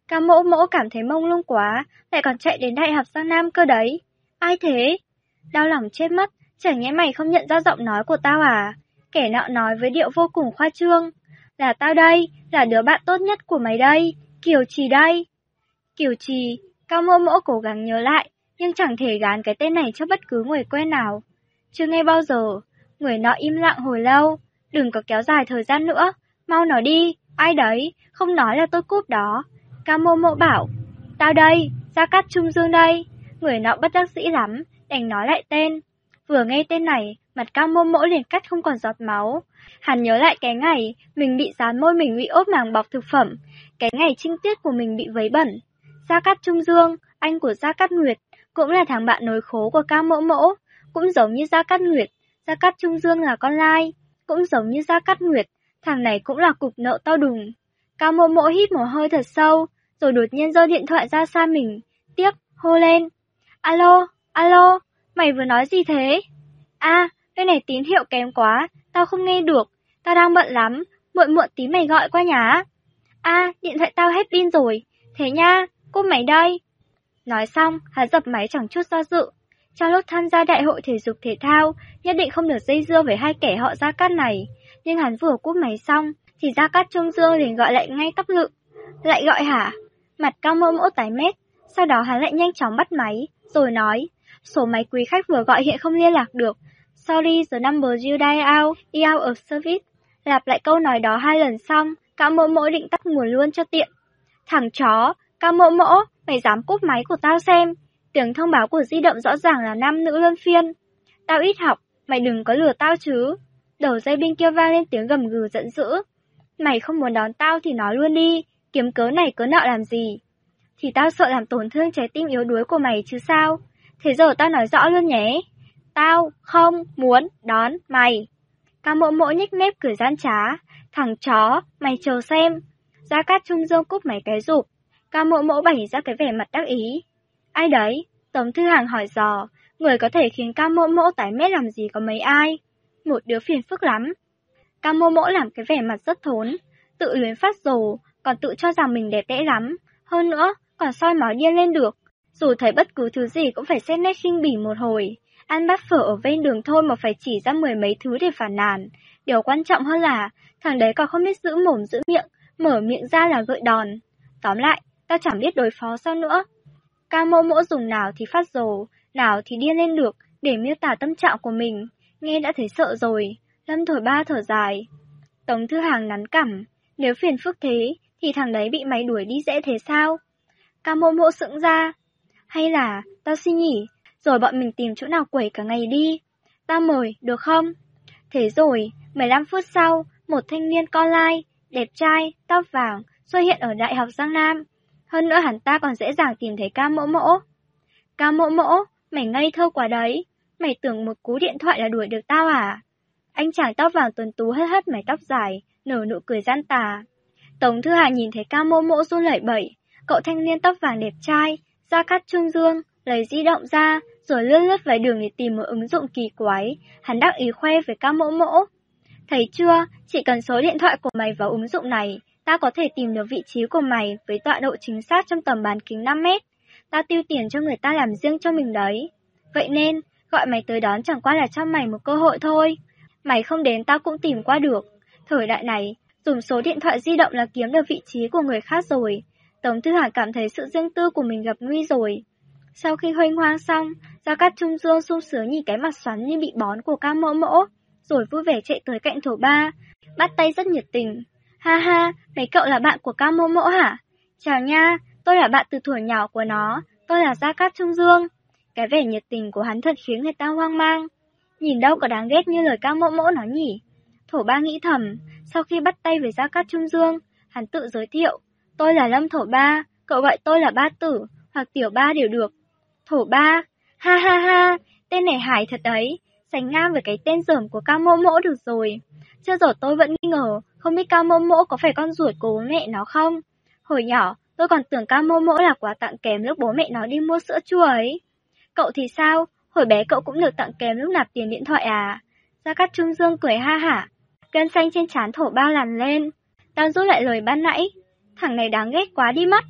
Cao Mỗ Mỗ cảm thấy mông lung quá, lại còn chạy đến Đại học Giang Nam cơ đấy. Ai thế? Đau lòng chết mất, chẳng nhẽ mày không nhận ra giọng nói của tao à? Kẻ nọ nói với điệu vô cùng khoa trương. Là tao đây, là đứa bạn tốt nhất của mày đây, Kiều Trì đây. Kiều Trì, Cao Mỗ Mỗ cố gắng nhớ lại, nhưng chẳng thể gán cái tên này cho bất cứ người quen nào. Chưa nghe bao giờ, người nọ im lặng hồi lâu. Đừng có kéo dài thời gian nữa, mau nói đi, ai đấy, không nói là tôi cúp đó. Cao Mỗ Mỗ bảo, tao đây, Gia Cát Trung Dương đây. Người nọ bất đắc dĩ lắm, đành nói lại tên. Vừa nghe tên này, mặt Cao Mỗ Mỗ liền cắt không còn giọt máu. Hắn nhớ lại cái ngày mình bị dán môi mình bị ốp màng bọc thực phẩm, cái ngày trinh tiết của mình bị vấy bẩn. Gia Cát Trung Dương, anh của Gia Cát Nguyệt, cũng là thằng bạn nối khố của Cao Mỗ Mỗ, cũng giống như Gia Cát Nguyệt, Gia Cát Trung Dương là con lai, cũng giống như Gia Cát Nguyệt, thằng này cũng là cục nợ to đùng. Cao Mỗ Mỗ hít một hơi thật sâu, rồi đột nhiên giơ điện thoại ra xa mình, tiếc, hô lên. Alo, alo, mày vừa nói gì thế? À, bên này tín hiệu kém quá, tao không nghe được, tao đang bận lắm, muộn muộn tí mày gọi qua nhà. À, điện thoại tao hết pin rồi, thế nha, cúp máy đây. Nói xong, hắn dập máy chẳng chút do dự. Trong lúc tham gia đại hội thể dục thể thao, nhất định không được dây dưa với hai kẻ họ Gia Cát này. Nhưng hắn vừa cúp máy xong, thì Gia Cát Trung Dương liền gọi lại ngay tóc lự. Lại gọi hả? Mặt Cao Mỗ Mỗ tái mét. Sau đó hắn lại nhanh chóng bắt máy, rồi nói, số máy quý khách vừa gọi hiện không liên lạc được. Sorry, the number you dial out is out of service. Lặp lại câu nói đó 2 lần xong, Cao Mỗ Mỗ định tắt nguồn luôn cho tiện. Thằng chó, Cao Mỗ Mỗ, mày dám cúp máy của tao xem. Tiếng thông báo của di động rõ ràng là nam nữ luân phiên. Tao ít học, mày đừng có lừa tao chứ. Đầu dây bên kia vang lên tiếng gầm gừ giận dữ. Mày không muốn đón tao thì nói luôn đi, kiếm cớ này cớ nọ làm gì. Thì tao sợ làm tổn thương trái tim yếu đuối của mày chứ sao. Thế giờ tao nói rõ luôn nhé. Tao không muốn đón mày. Cao Mỗ Mỗ nhếch mép cười gian trá. Thằng chó, mày chờ xem. Gia Cát Trung Dương cúp mấy cái rụp. Cao Mỗ Mỗ bày ra cái vẻ mặt đắc ý. Ai đấy? Tống Thư Hàng hỏi dò. Người có thể khiến Cao Mỗ Mỗ tái mét làm gì có mấy ai. Một đứa phiền phức lắm. Cao Mỗ Mỗ làm cái vẻ mặt rất thốn. Tự luyến phát rồ, còn tự cho rằng mình đẹp đẽ lắm. Hơn nữa, còn soi mói điên lên được. Dù thấy bất cứ thứ gì cũng phải xét nét khinh bỉ một hồi. Ăn bát phở ở ven đường thôi mà phải chỉ ra 10 mấy thứ để phản nàn. Điều quan trọng hơn là, thằng đấy còn không biết giữ mồm giữ miệng, mở miệng ra là gợi đòn. Tóm lại, tao chẳng biết đối phó sao nữa. Cao Mỗ Mỗ dùng nào thì phát rồ, nào thì điên lên được, để miêu tả tâm trạng của mình. Nghe đã thấy sợ rồi. Lâm thổi ba thở dài. Tống Thư Hàng nắn cằm. Nếu phiền phức thế, thì thằng đấy bị mày đuổi đi dễ thế sao? Cao Mỗ Mỗ sững ra. Hay là, tao xin nghỉ, rồi bọn mình tìm chỗ nào quẩy cả ngày đi. Tao mời, được không? Thế rồi, 15 phút sau, một thanh niên con lai, đẹp trai, tóc vàng, xuất hiện ở Đại học Giang Nam. Hơn nữa hắn ta còn dễ dàng tìm thấy Cao Mỗ Mỗ. Cao Mỗ Mỗ, mày ngây thơ quá đấy. Mày tưởng một cú điện thoại là đuổi được tao à? Anh chàng tóc vàng tuấn tú hất hất mái tóc dài, nở nụ cười gian tà. Tống Thư Hà nhìn thấy Cao Mỗ Mỗ run lẩy bẩy. Cậu thanh niên tóc vàng đẹp trai, Gia Cát Trung Dương, lấy di động ra, rồi lướt lướt vài đường để tìm một ứng dụng kỳ quái. Hắn đắc ý khoe với Cao Mỗ Mỗ. Thấy chưa, chỉ cần số điện thoại của mày vào ứng dụng này, ta có thể tìm được vị trí của mày với tọa độ chính xác trong tầm bán kính 5 mét. Ta tiêu tiền cho người ta làm riêng cho mình đấy. Vậy nên, gọi mày tới đón chẳng qua là cho mày một cơ hội thôi. Mày không đến tao cũng tìm qua được. Thời đại này, dùng số điện thoại di động là kiếm được vị trí của người khác rồi. Tống Thư Hàn cảm thấy sự riêng tư của mình gặp nguy rồi. Sau khi huênh hoang xong, Gia Cát Trung Dương sung sướng nhìn cái mặt xoắn như bị bón của Cao Mỗ Mỗ, rồi vui vẻ chạy tới cạnh thổ ba, bắt tay rất nhiệt tình. Ha ha, mấy cậu là bạn của Cao Mỗ Mỗ hả? Chào nha, tôi là bạn từ thuở nhỏ của nó, tôi là Gia Cát Trung Dương. Cái vẻ nhiệt tình của hắn thật khiến người ta hoang mang. Nhìn đâu có đáng ghét như lời Cao Mỗ Mỗ nói nhỉ. Thổ ba nghĩ thầm, sau khi bắt tay với Gia Cát Trung Dương, hắn tự giới thiệu. Tôi là Lâm Thổ Ba, cậu gọi tôi là Ba Tử, hoặc Tiểu Ba đều được. Thổ Ba, ha ha ha, tên này hài thật đấy, sánh ngang với cái tên dởm của Cao Mỗ Mỗ được rồi. Chưa giờ tôi vẫn nghi ngờ, không biết Cao Mỗ Mỗ có phải con ruột của bố mẹ nó không? Hồi nhỏ, tôi còn tưởng Cao Mỗ Mỗ là quà tặng kèm lúc bố mẹ nó đi mua sữa chua ấy. Cậu thì sao? Hồi bé cậu cũng được tặng kèm lúc nạp tiền điện thoại à? Gia Cát Trung Dương cười ha hả. Gân xanh trên trán Thổ Ba lằn lên. Tao rút lại lời ban nãy. Thằng này đáng ghét quá đi mất.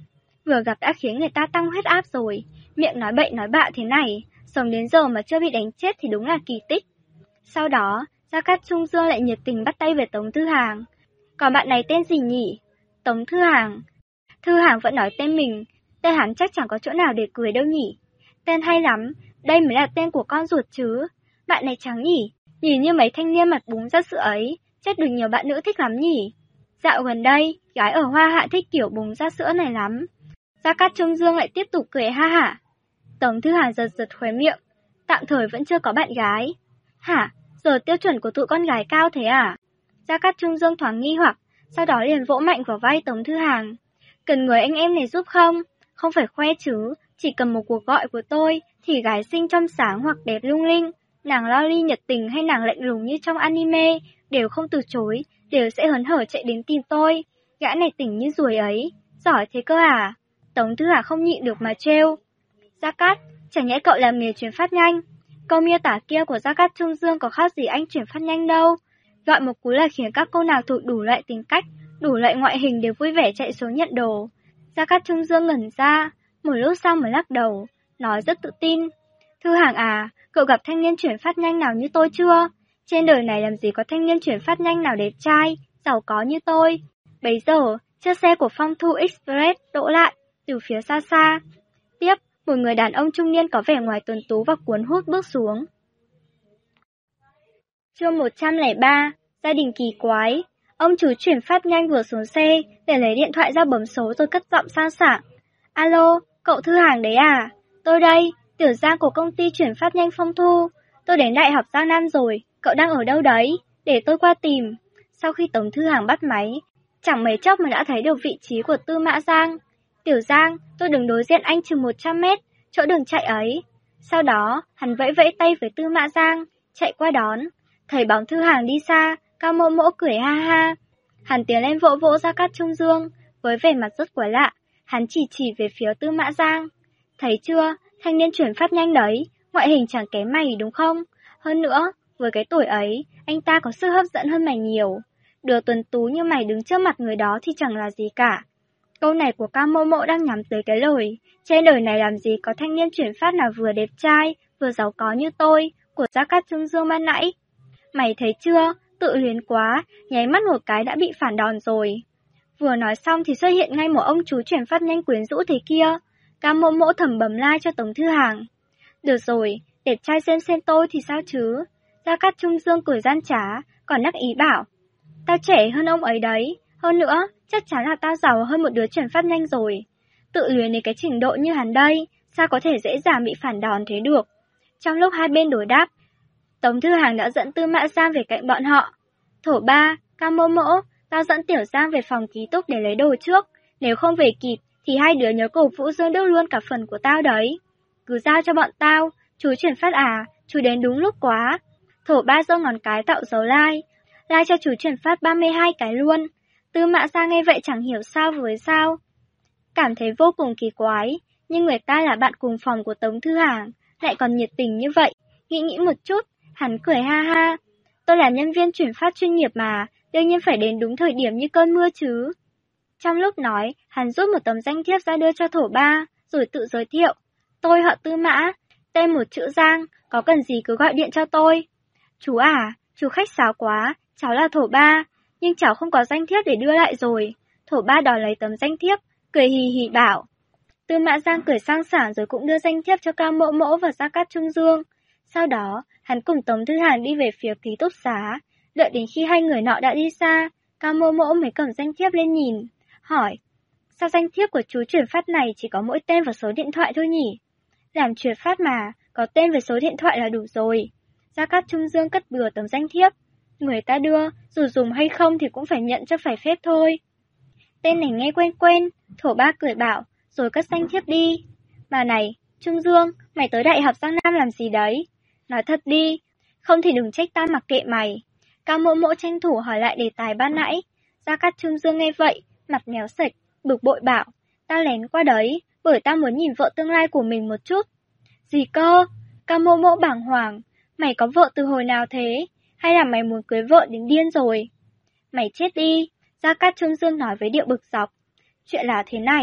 vừa gặp đã khiến người ta tăng huyết áp rồi, miệng nói bậy nói bạ thế này, sống đến giờ mà chưa bị đánh chết thì đúng là kỳ tích. Sau đó, Gia Cát Trung Dương lại nhiệt tình bắt tay về Tống Thư Hàng. Còn bạn này tên gì nhỉ? Tống Thư Hàng. Thư Hàng vẫn nói tên mình, tên hắn chắc chẳng có chỗ nào để cười đâu nhỉ. Tên hay lắm, đây mới là tên của con ruột chứ. Bạn này trắng nhỉ, nhìn như mấy thanh niên mặt búng ra sữa ấy, chắc được nhiều bạn nữ thích lắm nhỉ. Dạo gần đây, gái ở Hoa Hạ thích kiểu búng ra sữa này lắm. Gia Cát Trung Dương lại tiếp tục cười ha hả. Tống Thư Hàng giật giật khóe miệng, tạm thời vẫn chưa có bạn gái. Hả, giờ tiêu chuẩn của tụi con gái cao thế à? Gia Cát Trung Dương thoáng nghi hoặc, sau đó liền vỗ mạnh vào vai Tống Thư Hàng. Cần người anh em này giúp không? Không phải khoe chứ, chỉ cần một cuộc gọi của tôi thì gái xinh trong sáng hoặc đẹp lung linh, nàng loli nhiệt tình hay nàng lạnh lùng như trong anime đều không từ chối, đều sẽ hớn hở chạy đến tìm tôi. Gã này tỉnh như ruồi ấy, giỏi thế cơ à? Tống Thư Hàng không nhịn được mà trêu. Gia Cát, chẳng nhẽ cậu làm nghề chuyển phát nhanh? Câu miêu tả kia của Gia Cát Trung Dương có khác gì anh chuyển phát nhanh đâu. Gọi một cú là khiến các cô nàng thuộc đủ loại tính cách, đủ loại ngoại hình đều vui vẻ chạy xuống nhận đồ. Gia Cát Trung Dương ngẩn ra, một lúc sau mới lắc đầu, nói rất tự tin. Thư Hàng à, cậu gặp thanh niên chuyển phát nhanh nào như tôi chưa? Trên đời này làm gì có thanh niên chuyển phát nhanh nào đẹp trai, giàu có như tôi. Bấy giờ, chiếc xe của Phong Thu Express đỗ lại, từ phía xa xa. Tiếp, một người đàn ông trung niên có vẻ ngoài tuấn tú và cuốn hút bước xuống. Chương 103, gia đình kỳ quái. Ông chủ chuyển phát nhanh vừa xuống xe, để lấy điện thoại ra bấm số rồi cất giọng sang sảng. Alo, cậu Thư Hàng đấy à? Tôi đây, Tiểu Giang của công ty chuyển phát nhanh Phong Thu. Tôi đến Đại học Giang Nam rồi, cậu đang ở đâu đấy? Để tôi qua tìm. Sau khi Tống Thư Hàng bắt máy, chẳng mấy chốc mà đã thấy được vị trí của Tư Mã Giang. Tiểu Giang, tôi đứng đối diện anh chừng 100 mét, chỗ đường chạy ấy. Sau đó, hắn vẫy vẫy tay với Tư Mã Giang, chạy qua đón. Thấy bóng Thư Hàng đi xa, Cao Mỗ Mỗ cười ha ha. Hắn tiến lên vỗ vỗ Gia Cát Trung Dương, với vẻ mặt rất quái lạ, hắn chỉ về phía Tư Mã Giang. Thấy chưa, thanh niên chuyển phát nhanh đấy, ngoại hình chẳng kém mày đúng không? Hơn nữa, với cái tuổi ấy, anh ta có sức hấp dẫn hơn mày nhiều. Đứa tuấn tú như mày đứng trước mặt người đó thì chẳng là gì cả. Câu này của Cao Mỗ Mỗ đang nhắm tới cái lời, trên đời này làm gì có thanh niên chuyển phát nào vừa đẹp trai, vừa giàu có như tôi, của Gia Cát Trung Dương ban nãy. Mày thấy chưa, tự luyến quá, nháy mắt một cái đã bị phản đòn rồi. Vừa nói xong thì xuất hiện ngay một ông chú chuyển phát nhanh quyến rũ thế kia. Cao Mỗ Mỗ thầm bấm like cho Tống Thư Hàng. Được rồi, đẹp trai xem tôi thì sao chứ? Gia Cát Trung Dương cười gian trá, còn đắc ý bảo. Tao trẻ hơn ông ấy đấy, hơn nữa, chắc chắn là tao giàu hơn một đứa chuyển phát nhanh rồi. Tự luyến đến cái trình độ như hắn đây, sao có thể dễ dàng bị phản đòn thế được? Trong lúc hai bên đối đáp, Tống Thư Hàng đã dẫn Tư Mã Giang về cạnh bọn họ. Thổ ba, Cao Mỗ Mỗ, tao dẫn Tiểu Giang về phòng ký túc để lấy đồ trước. Nếu không về kịp, thì hai đứa nhớ cổ vũ Dương Đức luôn cả phần của tao đấy. Cứ giao cho bọn tao, chú chuyển phát à, chú đến đúng lúc quá. Thổ ba giơ ngón cái tạo dấu like cho chú chuyển phát 32 cái luôn. Tư Mã Giang nghe vậy chẳng hiểu sao với sao. Cảm thấy vô cùng kỳ quái, nhưng người ta là bạn cùng phòng của Tống Thư Hàng, lại còn nhiệt tình như vậy. Nghĩ một chút, hắn cười ha ha. Tôi là nhân viên chuyển phát chuyên nghiệp mà, đương nhiên phải đến đúng thời điểm như cơn mưa chứ. Trong lúc nói, hắn rút một tấm danh thiếp ra đưa cho Thổ ba, rồi tự giới thiệu. Tôi họ Tư Mã, tên một chữ Giang, có cần gì cứ gọi điện cho tôi. Chú à, chú khách sáo quá, cháu là Thổ ba, nhưng cháu không có danh thiếp để đưa lại rồi. Thổ ba đòi lấy tấm danh thiếp, cười hì hì bảo. Tư Mã Giang cười sang sảng rồi cũng đưa danh thiếp cho Cao Mỗ Mỗ và Gia Cát Trung Dương. Sau đó, hắn cùng Tống Thư Hàng đi về phía ký túc xá. Đợi đến khi hai người nọ đã đi xa, Cao Mỗ Mỗ mới cầm danh thiếp lên nhìn, hỏi. Sao danh thiếp của chú chuyển phát này chỉ có mỗi tên và số điện thoại thôi nhỉ? Làm chuyển phát mà, có tên và số điện thoại là đủ rồi. Gia Cát Trung Dương cất bừa tấm danh thiếp. Người ta đưa, dù dùng hay không thì cũng phải nhận cho phải phép thôi. Tên này nghe quen quen, Thổ ba cười bảo, rồi cất danh thiếp đi. Mà này, Trung Dương, mày tới Đại học Giang Nam làm gì đấy? Nói thật đi, không thì đừng trách ta mặc kệ mày. Cao Mỗ Mỗ tranh thủ hỏi lại đề tài ban nãy. Gia Cát Trung Dương nghe vậy, mặt méo sạch, bực bội bảo, tao lén qua đấy, bởi tao muốn nhìn vợ tương lai của mình một chút. Gì cơ? Cao Mỗ Mỗ bàng hoàng, mày có vợ từ hồi nào thế? Hay là mày muốn cưới vợ đến điên rồi? Mày chết đi, Gia Cát Trung Dương nói với điệu bực dọc. Chuyện là thế này,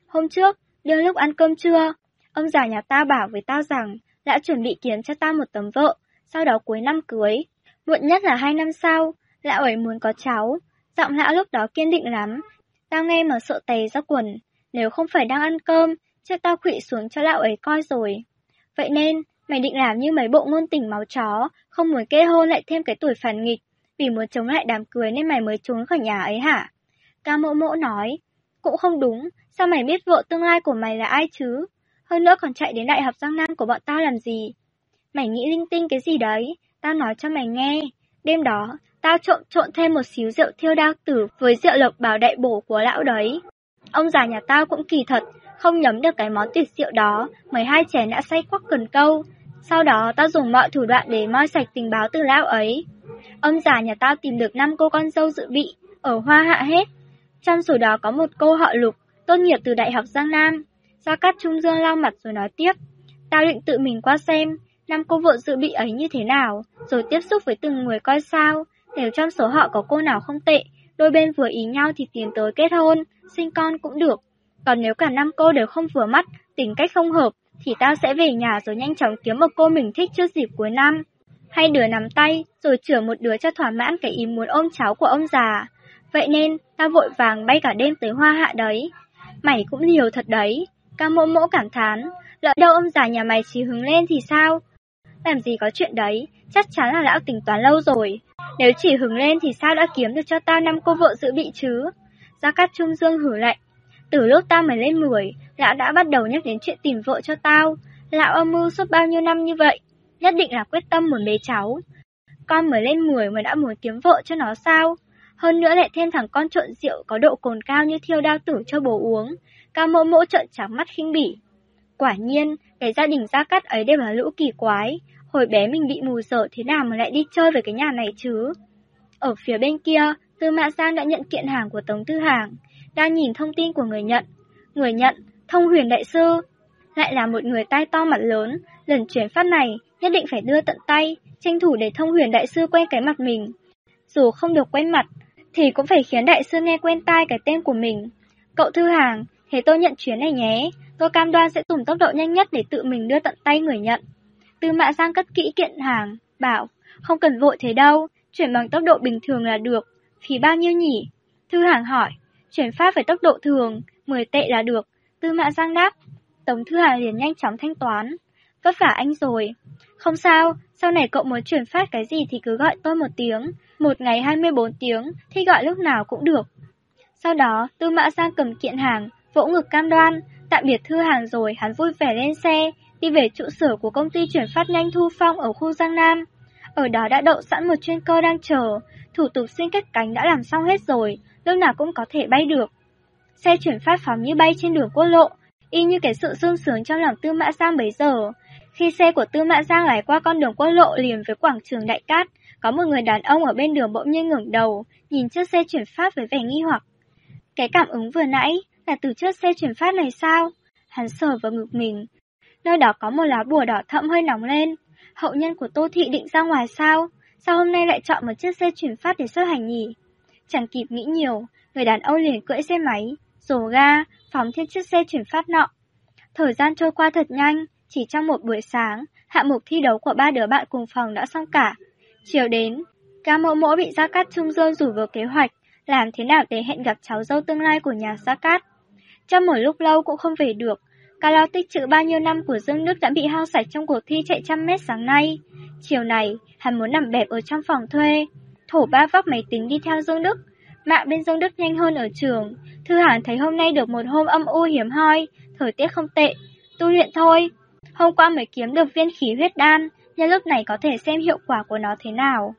Hôm trước, đưa lúc ăn cơm trưa, ông già nhà ta bảo với tao rằng đã chuẩn bị kiếm cho tao một tấm vợ, sau đó cuối năm cưới. Muộn nhất là 2 năm sau, lão ấy muốn có cháu. Giọng lão lúc đó kiên định lắm. Tao nghe mà sợ tè ra quần. Nếu không phải đang ăn cơm, chắc tao khuỵu xuống cho lão ấy coi rồi. Vậy nên, mày định làm như mấy bộ ngôn tình máu chó, không muốn kết hôn lại thêm cái tuổi phản nghịch, vì muốn chống lại đám cưới nên mày mới trốn khỏi nhà ấy hả? Cao Mỗ Mỗ nói, cũng không đúng, sao mày biết vợ tương lai của mày là ai chứ? Hơn nữa còn chạy đến Đại học Giang Nam của bọn tao làm gì? Mày nghĩ linh tinh cái gì đấy, tao nói cho mày nghe. Đêm đó, tao trộn thêm một xíu rượu thiêu đao tử với rượu lộc bảo đại bổ của lão đấy. Ông già nhà tao cũng kỳ thật, không nhấm được cái món tuyệt rượu đó, 12 chén đã say quắc cần câu. Sau đó tao dùng mọi thủ đoạn để moi sạch tình báo từ lão ấy. Ông già nhà tao tìm được 5 cô con dâu dự bị, ở Hoa Hạ hết. Trong số đó có một cô họ Lục, tốt nghiệp từ Đại học Giang Nam. Gia Cát Trung Dương lau mặt rồi nói tiếp. Tao định tự mình qua xem 5 cô vợ dự bị ấy như thế nào, rồi tiếp xúc với từng người coi sao. Nếu trong số họ có cô nào không tệ, đôi bên vừa ý nhau thì tiến tới kết hôn, sinh con cũng được. Còn nếu cả 5 cô đều không vừa mắt, tính cách không hợp, thì tao sẽ về nhà rồi nhanh chóng kiếm một cô mình thích trước dịp cuối năm. Hai đứa nắm tay, rồi chữa một đứa cho thỏa mãn cái ý muốn ôm cháu của ông già. Vậy nên, tao vội vàng bay cả đêm tới Hoa Hạ đấy. Mày cũng liều thật đấy. Cao Mỗ Mỗ cảm thán, lỡ đâu ông già nhà mày chỉ hứng lên thì sao? Làm gì có chuyện đấy, chắc chắn là lão tính toán lâu rồi. Nếu chỉ hứng lên thì sao đã kiếm được cho tao 5 cô vợ dự bị chứ? Gia Cát Trung Dương hử lạnh. Từ lúc tao mới lên 10, lão đã bắt đầu nhắc đến chuyện tìm vợ cho tao. Lão âm mưu suốt bao nhiêu năm như vậy, nhất định là quyết tâm muốn bế cháu. Con mới lên 10 mà đã muốn kiếm vợ cho nó sao? Hơn nữa lại thêm thằng con trộn rượu có độ cồn cao như Thiêu Đao Tử cho bố uống. Cao Mỗ Mỗ trợn trắng mắt khinh bỉ. Quả nhiên, cái gia đình Gia Cát ấy đều là lũ kỳ quái. Hồi bé mình bị mù dở thế nào mà lại đi chơi về cái nhà này chứ? Ở phía bên kia, Tư Mã Giang đã nhận kiện hàng của Tống Tư Hàng. Đang nhìn thông tin của người nhận. Người nhận, Thông Huyền Đại Sư. Lại là một người tai to mặt lớn. Lần chuyển phát này nhất định phải đưa tận tay, tranh thủ để Thông Huyền Đại Sư quen cái mặt mình. Dù không được quen mặt, thì cũng phải khiến Đại Sư nghe quen tai cái tên của mình. Cậu Thư Hàng, thế tôi nhận chuyến này nhé. Tôi cam đoan sẽ dùng tốc độ nhanh nhất để tự mình đưa tận tay người nhận. Tư Mã Giang cất kỹ kiện hàng, bảo, không cần vội thế đâu, chuyển bằng tốc độ bình thường là được. Phí bao nhiêu nhỉ? Thư Hàng hỏi, chuyển phát với tốc độ thường, 10 tệ là được. Tư Mã Giang đáp. Tống Thư Hàng liền nhanh chóng thanh toán. Vất vả anh rồi. Không sao, sau này cậu muốn chuyển phát cái gì thì cứ gọi tôi một tiếng. Một ngày 24 tiếng, thì gọi lúc nào cũng được. Sau đó, Tư Mã Giang cầm kiện hàng, vỗ ngực cam đoan. Tạm biệt Thư Hàng rồi, hắn vui vẻ lên xe, đi về trụ sở của công ty chuyển phát nhanh Thu Phong ở khu Giang Nam. Ở đó đã đậu sẵn một chuyên cơ đang chờ, thủ tục xin cất cánh đã làm xong hết rồi, lúc nào cũng có thể bay được. Xe chuyển phát phóng như bay trên đường quốc lộ, y như cái sự sung sướng trong lòng Tư Mã Giang bấy giờ. Khi xe của Tư Mã Giang lái qua con đường quốc lộ liền với quảng trường Đại Cát, có một người đàn ông ở bên đường bỗng nhiên ngẩng đầu, nhìn chiếc xe chuyển phát với vẻ nghi hoặc. Cái cảm ứng vừa nãy là từ chiếc xe chuyển phát này sao? Hắn sờ vào ngực mình. Nơi đó có một lá bùa đỏ thẫm hơi nóng lên. Hậu nhân của Tô Thị định ra ngoài sao? Sao hôm nay lại chọn một chiếc xe chuyển phát để xuất hành nhỉ? Chẳng kịp nghĩ nhiều, người đàn ông liền cưỡi xe máy, rồ ga, phóng thêm chiếc xe chuyển phát nọ. Thời gian trôi qua thật nhanh, chỉ trong một buổi sáng, hạng mục thi đấu của 3 đứa bạn cùng phòng đã xong cả. Chiều đến, Cao Mỗ Mỗ bị Gia Cát Trung Dương rủ vào kế hoạch, làm thế nào để hẹn gặp cháu dâu tương lai của nhà Gia Cát. Trong một lúc lâu cũng không về được, calo tích trữ bao nhiêu năm của Dương Đức đã bị hao sạch trong cuộc thi chạy 100 mét sáng nay. Chiều này, hắn muốn nằm bẹp ở trong phòng thuê. Thổ ba vóc máy tính đi theo Dương Đức. Mạng bên Dương Đức nhanh hơn ở trường. Thư Hàn thấy hôm nay được một hôm âm u hiếm hoi, thời tiết không tệ. Tu luyện thôi. Hôm qua mới kiếm được viên khí huyết đan, nhân lúc này có thể xem hiệu quả của nó thế nào.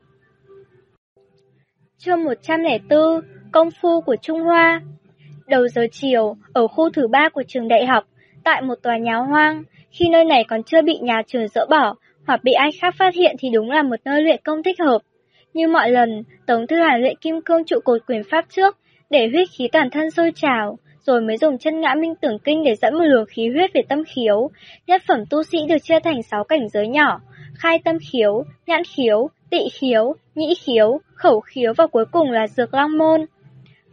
Chương 104, Công phu của Trung Hoa. Đầu giờ chiều, ở khu thứ 3 của trường đại học, tại một tòa nhà hoang, khi nơi này còn chưa bị nhà trường dỡ bỏ, hoặc bị ai khác phát hiện thì đúng là một nơi luyện công thích hợp. Như mọi lần, Tống Thư Hàn luyện kim cương trụ cột quyền pháp trước, để huyết khí toàn thân sôi trào, rồi mới dùng chân ngã minh tưởng kinh để dẫn một luồng khí huyết về tâm khiếu. Nhất phẩm tu sĩ được chia thành 6 cảnh giới nhỏ, khai tâm khiếu, nhãn khiếu, tị khiếu, nhĩ khiếu, khẩu khiếu và cuối cùng là dược long môn.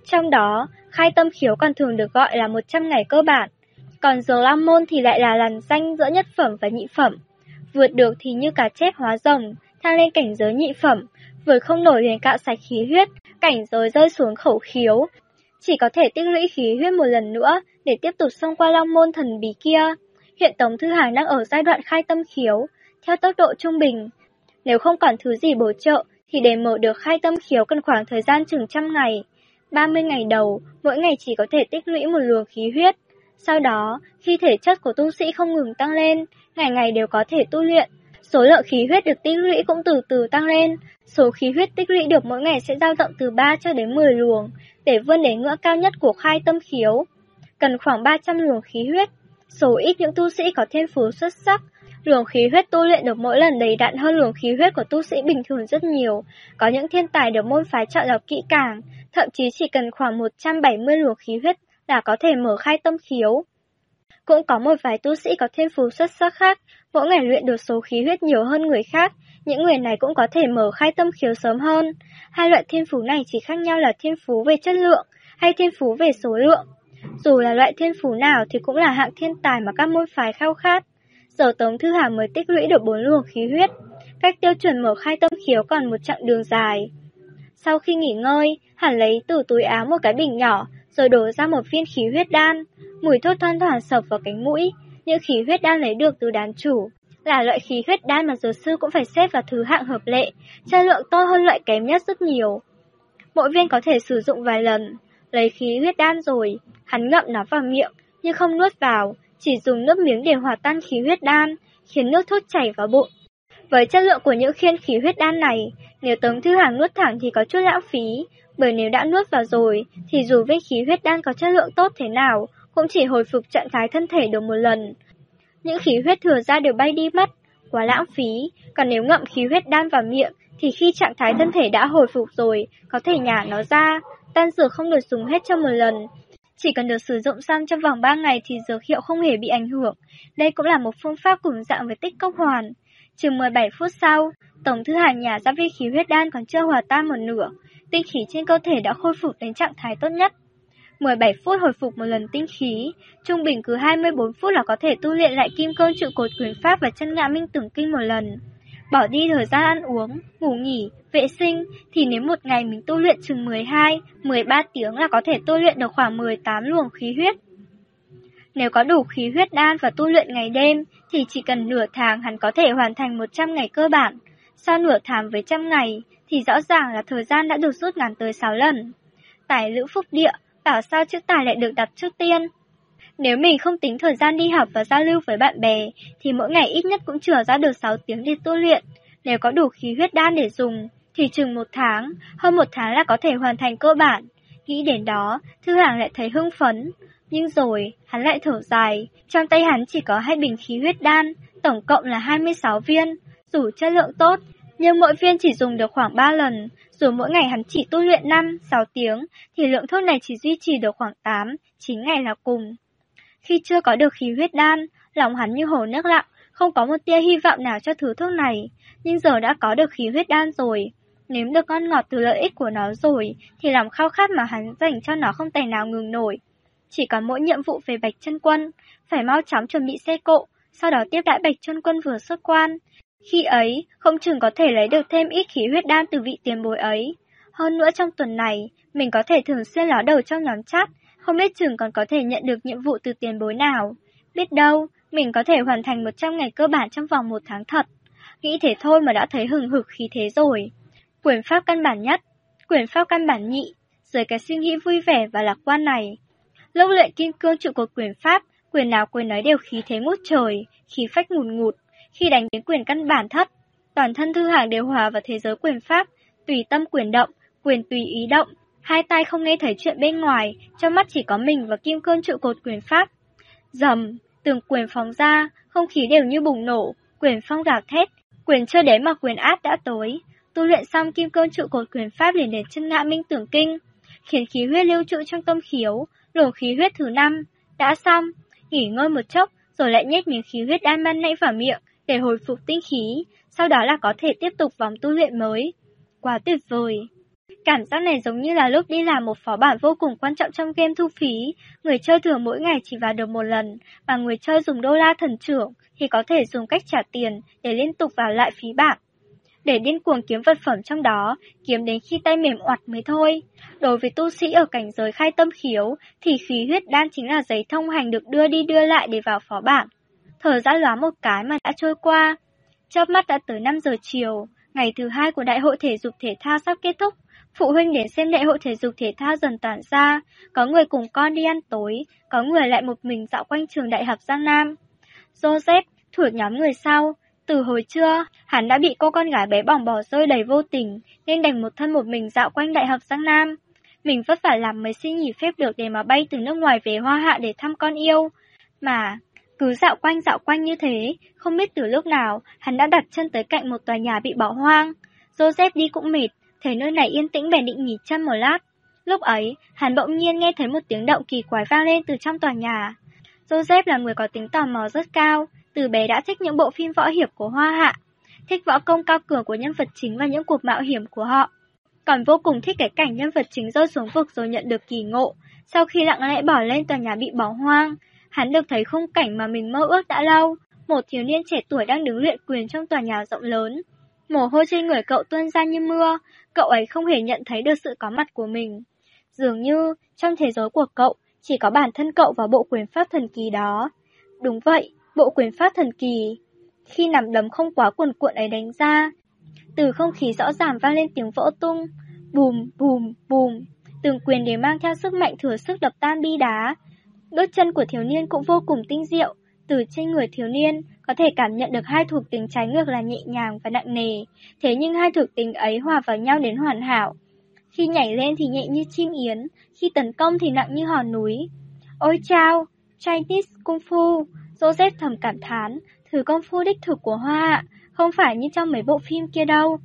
Trong đó, khai tâm khiếu còn thường được gọi là 100 ngày cơ bản, còn dược long môn thì lại là lằn danh giữa nhất phẩm và nhị phẩm. Vượt được thì như cá chép hóa rồng, thăng lên cảnh giới nhị phẩm, vượt không nổi liền cạo sạch khí huyết, cảnh giới rơi xuống khẩu khiếu. Chỉ có thể tích lũy khí huyết một lần nữa để tiếp tục xông qua long môn thần bí kia. Hiện Tống Thư Hàng đang ở giai đoạn khai tâm khiếu, theo tốc độ trung bình. Nếu không còn thứ gì bổ trợ, thì để mở được khai tâm khiếu cần khoảng thời gian chừng 100 ngày. 30 ngày đầu, mỗi ngày chỉ có thể tích lũy một luồng khí huyết. Sau đó, khi thể chất của tu sĩ không ngừng tăng lên, ngày ngày đều có thể tu luyện. Số lượng khí huyết được tích lũy cũng từ từ tăng lên. Số khí huyết tích lũy được mỗi ngày sẽ dao động từ 3 cho đến 10 luồng, để vươn đến ngưỡng cao nhất của khai tâm khiếu. Cần khoảng 300 luồng khí huyết. Số ít những tu sĩ có thiên phú xuất sắc, luồng khí huyết tu luyện được mỗi lần đầy đặn hơn luồng khí huyết của tu sĩ bình thường rất nhiều. Có những thiên tài được môn phái chọn lọc kỹ càng, thậm chí chỉ cần khoảng 170 luồng khí huyết là có thể mở khai tâm khiếu. Cũng có một vài tu sĩ có thiên phú xuất sắc khác, mỗi ngày luyện được số khí huyết nhiều hơn người khác, những người này cũng có thể mở khai tâm khiếu sớm hơn. Hai loại thiên phú này chỉ khác nhau là thiên phú về chất lượng hay thiên phú về số lượng. Dù là loại thiên phú nào thì cũng là hạng thiên tài mà các môn phái khao khát. Giờ Tống Thư Hàng mới tích lũy được 4 luồng khí huyết, cách tiêu chuẩn mở khai tâm khiếu còn một chặng đường dài. Sau khi nghỉ ngơi, hắn lấy từ túi áo một cái bình nhỏ, rồi đổ ra một viên khí huyết đan. Mùi thơm thoang thoảng sộc vào cánh mũi. Những khí huyết đan lấy được từ đán chủ là loại khí huyết đan mà dược sư cũng phải xếp vào thứ hạng hợp lệ, chất lượng tốt hơn loại kém nhất rất nhiều. Mỗi viên có thể sử dụng vài lần. Lấy khí huyết đan rồi, hắn ngậm nó vào miệng, nhưng không nuốt vào, chỉ dùng nước miếng để hòa tan khí huyết đan, khiến nước thuốc chảy vào bụng. Với chất lượng của những khiên khí huyết đan này, nếu Tống Thư Hàng nuốt thẳng thì có chút lãng phí, bởi nếu đã nuốt vào rồi, thì dù viên khí huyết đan có chất lượng tốt thế nào, cũng chỉ hồi phục trạng thái thân thể được một lần. Những khí huyết thừa ra đều bay đi mất, quá lãng phí, còn nếu ngậm khí huyết đan vào miệng, thì khi trạng thái thân thể đã hồi phục rồi, có thể nhả nó ra. Đan dược không được dùng hết trong một lần, chỉ cần được sử dụng xong trong vòng 3 ngày thì dược hiệu không hề bị ảnh hưởng. Đây cũng là một phương pháp cùng dạng với tích cốc hoàn. Chừng 17 phút sau, Tống Thư Hàng nhả ra viên khí huyết đan còn chưa hòa tan một nửa, tinh khí trên cơ thể đã khôi phục đến trạng thái tốt nhất. 17 phút hồi phục một lần tinh khí, trung bình cứ 24 phút là có thể tu luyện lại kim cương trụ cột quyền pháp và chân ngã minh tưởng kinh một lần. Bỏ đi thời gian ăn uống, ngủ nghỉ, vệ sinh, thì nếu một ngày mình tu luyện chừng 12-13 tiếng là có thể tu luyện được khoảng 18 luồng khí huyết. Nếu có đủ khí huyết đan và tu luyện ngày đêm, thì chỉ cần nửa tháng hắn có thể hoàn thành 100 ngày cơ bản. Sau nửa tháng với 100 ngày, thì rõ ràng là thời gian đã được rút ngắn tới 6 lần. Tài Lữ Phúc Địa, bảo sao chữ tài lại được đặt trước tiên. Nếu mình không tính thời gian đi học và giao lưu với bạn bè, thì mỗi ngày ít nhất cũng chừa ra được 6 tiếng để tu luyện. Nếu có đủ khí huyết đan để dùng, thì chừng 1 tháng, hơn 1 tháng là có thể hoàn thành cơ bản. Nghĩ đến đó, Thư Hàng lại thấy hưng phấn. Nhưng rồi, hắn lại thở dài, trong tay hắn chỉ có 2 bình khí huyết đan, tổng cộng là 26 viên. Dù chất lượng tốt, nhưng mỗi viên chỉ dùng được khoảng 3 lần. Dù mỗi ngày hắn chỉ tu luyện 5-6 tiếng, thì lượng thuốc này chỉ duy trì được khoảng 8-9 ngày là cùng. Khi chưa có được khí huyết đan, lòng hắn như hồ nước lặng, không có một tia hy vọng nào cho thứ thuốc này. Nhưng giờ đã có được khí huyết đan rồi, nếm được ngon ngọt từ lợi ích của nó rồi, thì lòng khao khát mà hắn dành cho nó không thể nào ngừng nổi. Chỉ có mỗi nhiệm vụ về Bạch Chân Quân, phải mau chóng chuẩn bị xe cộ, sau đó tiếp đãi Bạch Chân Quân vừa xuất quan. Khi ấy, không chừng có thể lấy được thêm ít khí huyết đan từ vị tiền bối ấy. Hơn nữa trong tuần này, mình có thể thường xuyên ló đầu trong nhóm chat, không biết chừng còn có thể nhận được nhiệm vụ từ tiền bối nào. Biết đâu, mình có thể hoàn thành 100 ngày cơ bản trong vòng 1 tháng thật. Nghĩ thế thôi mà đã thấy hừng hực khí thế rồi. Quyền pháp căn bản nhất, quyền pháp căn bản nhị, dưới cái suy nghĩ vui vẻ và lạc quan này. Lúc luyện kim cương trụ cột quyền pháp, quyền nào quyền ấy đều khí thế ngút trời, khí phách ngùn ngụt. Khi đánh đến quyền căn bản thất, toàn thân Thư Hàng đều hòa vào thế giới quyền pháp, tùy tâm quyền động, quyền tùy ý động. Hai tay không nghe thấy chuyện bên ngoài, trong mắt chỉ có mình và kim cương trụ cột quyền pháp. Rầm, từng quyền phóng ra, không khí đều như bùng nổ, quyền phong gào thét, quyền chưa đến mà quyền áp đã tới. Tu luyện xong kim cương trụ cột quyền pháp liền đến chân ngã minh tưởng kinh, khiến khí huyết lưu trữ trong tâm khiếu, luồng khí huyết thứ 5 đã xong. Nghỉ ngơi một chốc, rồi lại nhét miếng khí huyết đan ban nãy vào miệng để hồi phục tinh khí, sau đó là có thể tiếp tục vòng tu luyện mới. Quá tuyệt vời! Cảm giác này giống như là lúc đi làm một phó bản vô cùng quan trọng trong game thu phí, người chơi thường mỗi ngày chỉ vào được một lần, mà người chơi dùng đô la thần trưởng thì có thể dùng cách trả tiền để liên tục vào lại phí bảng. Để điên cuồng kiếm vật phẩm trong đó, kiếm đến khi tay mềm oặt mới thôi. Đối với tu sĩ ở cảnh giới khai tâm khiếu, thì khí huyết đan chính là giấy thông hành được đưa đi đưa lại để vào phó bảng. Thời gian loáng một cái mà đã trôi qua. Chớp mắt đã tới 5 giờ chiều, ngày thứ 2 của đại hội thể dục thể thao sắp kết thúc. Phụ huynh đến xem đại hội thể dục thể thao dần tản ra, có người cùng con đi ăn tối, có người lại một mình dạo quanh trường đại học Giang Nam. Joseph thuộc nhóm người sau. Từ hồi trưa, hắn đã bị cô con gái bé bỏng bỏ rơi đầy vô tình, nên đành một thân một mình dạo quanh đại học Giang Nam. Mình vất vả làm mới xin nghỉ phép được để mà bay từ nước ngoài về Hoa Hạ để thăm con yêu. Mà, cứ dạo quanh như thế, không biết từ lúc nào, hắn đã đặt chân tới cạnh một tòa nhà bị bỏ hoang. Joseph đi cũng mệt, thấy nơi này yên tĩnh bèn định nghỉ chân một lát. Lúc ấy, hắn bỗng nhiên nghe thấy một tiếng động kỳ quái vang lên từ trong tòa nhà. Joseph là người có tính tò mò rất cao, từ bé đã thích những bộ phim võ hiệp của Hoa Hạ, thích võ công cao cường của nhân vật chính và những cuộc mạo hiểm của họ. Còn vô cùng thích cái cảnh nhân vật chính rơi xuống vực rồi nhận được kỳ ngộ, sau khi lặng lẽ bỏ lên tòa nhà bị bỏ hoang. Hắn được thấy khung cảnh mà mình mơ ước đã lâu, một thiếu niên trẻ tuổi đang đứng luyện quyền trong tòa nhà rộng lớn. Mồ hôi trên người cậu tuôn ra như mưa, cậu ấy không hề nhận thấy được sự có mặt của mình. Dường như, trong thế giới của cậu, chỉ có bản thân cậu và bộ quyền pháp thần kỳ đó. Đúng vậy, bộ quyền pháp thần kỳ. Khi nắm đấm không quá cuồn cuộn ấy đánh ra, từ không khí rõ ràng vang lên tiếng vỡ tung. Bùm, bùm, bùm. Từng quyền đều mang theo sức mạnh thừa sức đập tan bi đá. Bước chân của thiếu niên cũng vô cùng tinh diệu. Từ trên người thiếu niên, có thể cảm nhận được hai thuộc tính trái ngược là nhẹ nhàng và nặng nề. Thế nhưng hai thuộc tính ấy hòa vào nhau đến hoàn hảo. Khi nhảy lên thì nhẹ như chim yến, khi tấn công thì nặng như hòn núi. Ôi chao, Chinese Kung Fu. Joseph thầm cảm thán, thử công phu đích thực của Hoa Hạ, không phải như trong mấy bộ phim kia đâu.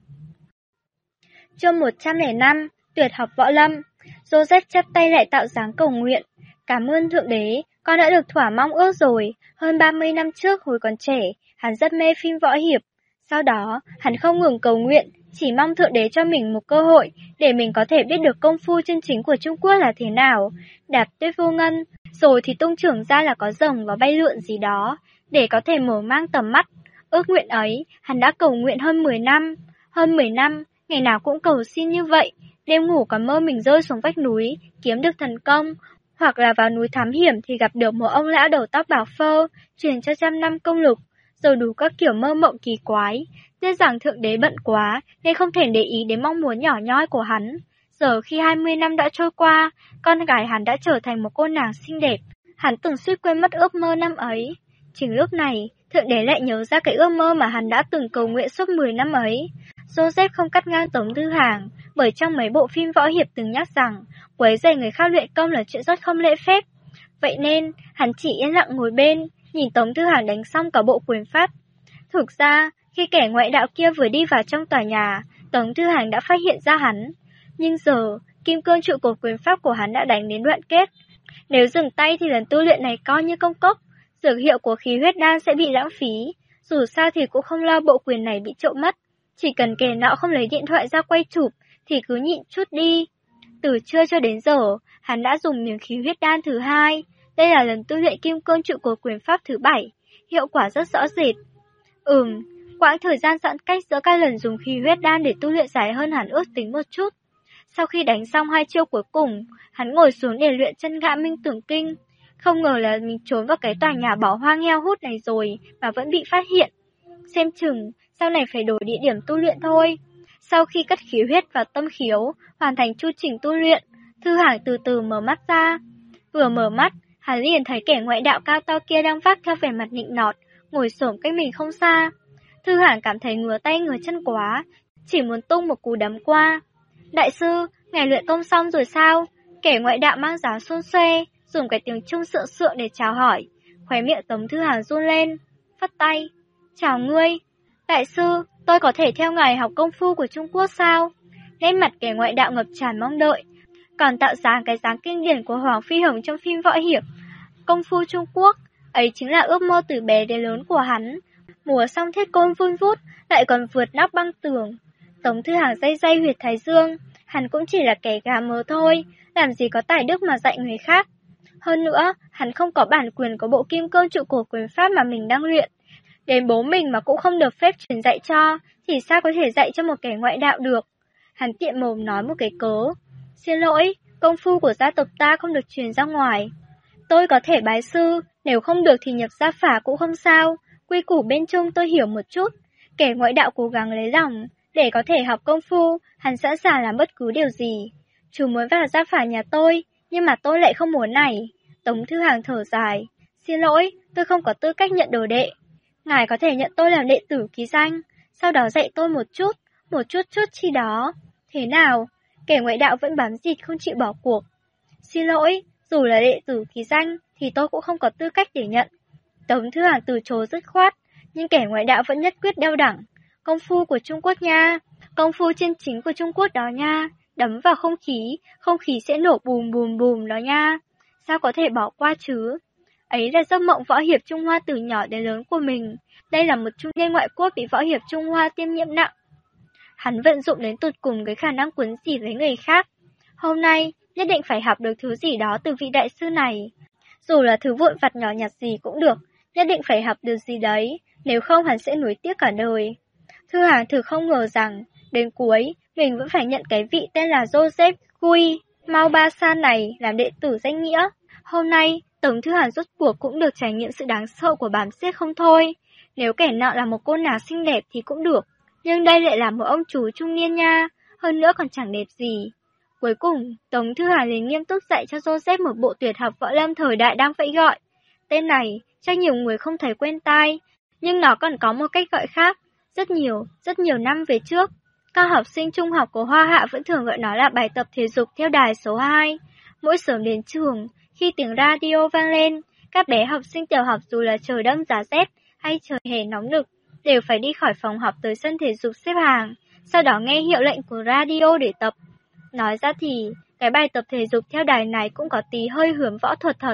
Chương 105, tuyệt học võ lâm. Joseph chắp tay lại tạo dáng cầu nguyện. Cảm ơn Thượng Đế, con đã được thỏa mong ước rồi. Hơn 30 năm trước hồi còn trẻ, hắn rất mê phim võ hiệp. Sau đó, hắn không ngừng cầu nguyện, chỉ mong Thượng Đế cho mình một cơ hội để mình có thể biết được công phu chân chính của Trung Quốc là thế nào. Đạp tuyết vô ngân, rồi thì tung trưởng ra là có rồng và bay lượn gì đó, để có thể mở mang tầm mắt. Ước nguyện ấy, hắn đã cầu nguyện hơn 10 năm. Hơn 10 năm, ngày nào cũng cầu xin như vậy. Đêm ngủ còn mơ mình rơi xuống vách núi, kiếm được thần công, hoặc là vào núi thám hiểm thì gặp được một ông lão đầu tóc bạc phơ, truyền cho 100 năm công lực, rồi đủ các kiểu mơ mộng kỳ quái. Tiếc rằng Thượng Đế bận quá, nên không thể để ý đến mong muốn nhỏ nhoi của hắn. Giờ khi 20 năm đã trôi qua, con gái hắn đã trở thành một cô nàng xinh đẹp. Hắn từng suýt quên mất ước mơ năm ấy. Chính lúc này, Thượng Đế lại nhớ ra cái ước mơ mà hắn đã từng cầu nguyện suốt 10 năm ấy. Joseph không cắt ngang Tống Thư Hàng, bởi trong mấy bộ phim võ hiệp từng nhắc rằng quấy rầy người khác luyện công là chuyện rất không lễ phép. Vậy nên, hắn chỉ yên lặng ngồi bên, nhìn Tống Thư Hàng đánh xong cả bộ quyền pháp. Thực ra, khi kẻ ngoại đạo kia vừa đi vào trong tòa nhà, Tống Thư Hàng đã phát hiện ra hắn. Nhưng giờ, kim cương trụ cột quyền pháp của hắn đã đánh đến đoạn kết. Nếu dừng tay thì lần tu luyện này coi như công cốc, dược hiệu của khí huyết đan sẽ bị lãng phí. Dù sao thì cũng không lo bộ quyền này bị trộm mất. Chỉ cần kẻ nọ không lấy điện thoại ra quay chụp, thì cứ nhịn chút đi. Từ trưa cho đến giờ, hắn đã dùng miếng khí huyết đan thứ 2. Đây là lần tu luyện kim cương trụ cột quyền pháp thứ 7. Hiệu quả rất rõ rệt. Quãng thời gian giãn cách giữa các lần dùng khí huyết đan để tu luyện dài hơn hẳn ước tính một chút. Sau khi đánh xong 2 chiêu cuối cùng, hắn ngồi xuống để luyện chân ngã minh tưởng kinh. Không ngờ là mình trốn vào cái tòa nhà bỏ hoang heo hút này rồi mà vẫn bị phát hiện. Xem chừng, sau này phải đổi địa điểm tu luyện thôi. Sau khi cất khí huyết vào tâm khiếu, hoàn thành chu trình tu luyện, Thư Hàng từ từ mở mắt ra. Vừa mở mắt, hắn liền thấy kẻ ngoại đạo cao to kia đang vác theo vẻ mặt nịnh nọt, ngồi xổm cách mình không xa. Thư Hàng cảm thấy ngứa tay ngứa chân quá, chỉ muốn tung một cú đấm qua. Đại sư, ngài luyện công xong rồi sao? Kẻ ngoại đạo mang dáng xôn xoe, dùng cái tiếng Trung sượng sượng để chào hỏi. Khóe miệng Tống Thư Hàng run lên, phất tay. Chào ngươi. Đại sư, tôi có thể theo ngài học công phu của Trung Quốc sao? Nét mặt kẻ ngoại đạo ngập tràn mong đợi, còn tạo dáng cái dáng kinh điển của Hoàng Phi Hồng trong phim võ hiệp. Công phu Trung Quốc, ấy chính là ước mơ từ bé đến lớn của hắn. Múa xong thiết côn vun vút, lại còn vượt nóc băng tường. Tống Thư Hàng day day huyệt thái dương, hắn cũng chỉ là kẻ gà mờ thôi, làm gì có tài đức mà dạy người khác. Hơn nữa, hắn không có bản quyền của bộ kim cương trụ cổ quyền pháp mà mình đang luyện. Đến bố mình mà cũng không được phép truyền dạy cho, thì sao có thể dạy cho một kẻ ngoại đạo được. Hắn tiện mồm nói một cái cớ. Xin lỗi, công phu của gia tộc ta không được truyền ra ngoài. Tôi có thể bái sư, nếu không được thì nhập gia phả cũng không sao. Quy củ bên trong tôi hiểu một chút. Kẻ ngoại đạo cố gắng lấy lòng, để có thể học công phu, hắn sẵn sàng làm bất cứ điều gì. Chú muốn vào gia phả nhà tôi, nhưng mà tôi lại không muốn này. Tống Thư Hàng thở dài. Xin lỗi, tôi không có tư cách nhận đồ đệ. Ngài có thể nhận tôi làm đệ tử ký danh, sau đó dạy tôi một chút chi đó. Thế nào? Kẻ ngoại đạo vẫn bám dịt không chịu bỏ cuộc. Xin lỗi, dù là đệ tử ký danh thì tôi cũng không có tư cách để nhận. Tống Thư Hàng từ chối dứt khoát, nhưng kẻ ngoại đạo vẫn nhất quyết đeo đẳng. Công phu của Trung Quốc nha, công phu chân chính của Trung Quốc đó nha, đấm vào không khí sẽ nổ bùm bùm bùm đó nha. Sao có thể bỏ qua chứ? Ấy là giấc mộng võ hiệp Trung Hoa từ nhỏ đến lớn của mình. Đây là một trung niên ngoại quốc bị võ hiệp Trung Hoa tiêm nhiễm nặng. Hắn vận dụng đến tột cùng cái khả năng cuốn xỉ với người khác. Hôm nay, nhất định phải học được thứ gì đó từ vị đại sư này. Dù là thứ vụn vặt nhỏ nhặt gì cũng được, nhất định phải học được gì đấy, nếu không hắn sẽ nuối tiếc cả đời. Thư Hàng thử không ngờ rằng, đến cuối, mình vẫn phải nhận cái vị tên là Joseph Gui Maupassant này làm đệ tử danh nghĩa. Hôm nay, Tống Thư Hàng rốt cuộc cũng được trải nghiệm sự đáng sợ của bám xiết không thôi. Nếu kẻ nọ là một cô nàng xinh đẹp thì cũng được, nhưng đây lại là một ông chú trung niên nha, hơn nữa còn chẳng đẹp gì. Cuối cùng, Tống Thư Hàng liền nghiêm túc dạy cho Joseph một bộ tuyệt học võ lâm thời đại đang vẫy gọi. Tên này, chắc nhiều người không thấy quen tai, nhưng nó còn có một cách gọi khác. Rất nhiều năm về trước, các học sinh trung học của Hoa Hạ vẫn thường gọi nó là bài tập thể dục theo đài số 2. Mỗi sớm đến trường, khi tiếng radio vang lên, các bé học sinh tiểu học dù là trời đông giá rét hay trời hè nóng nực, đều phải đi khỏi phòng học tới sân thể dục xếp hàng, sau đó nghe hiệu lệnh của radio để tập. Nói ra thì, cái bài tập thể dục theo đài này cũng có tí hơi hướng võ thuật thật.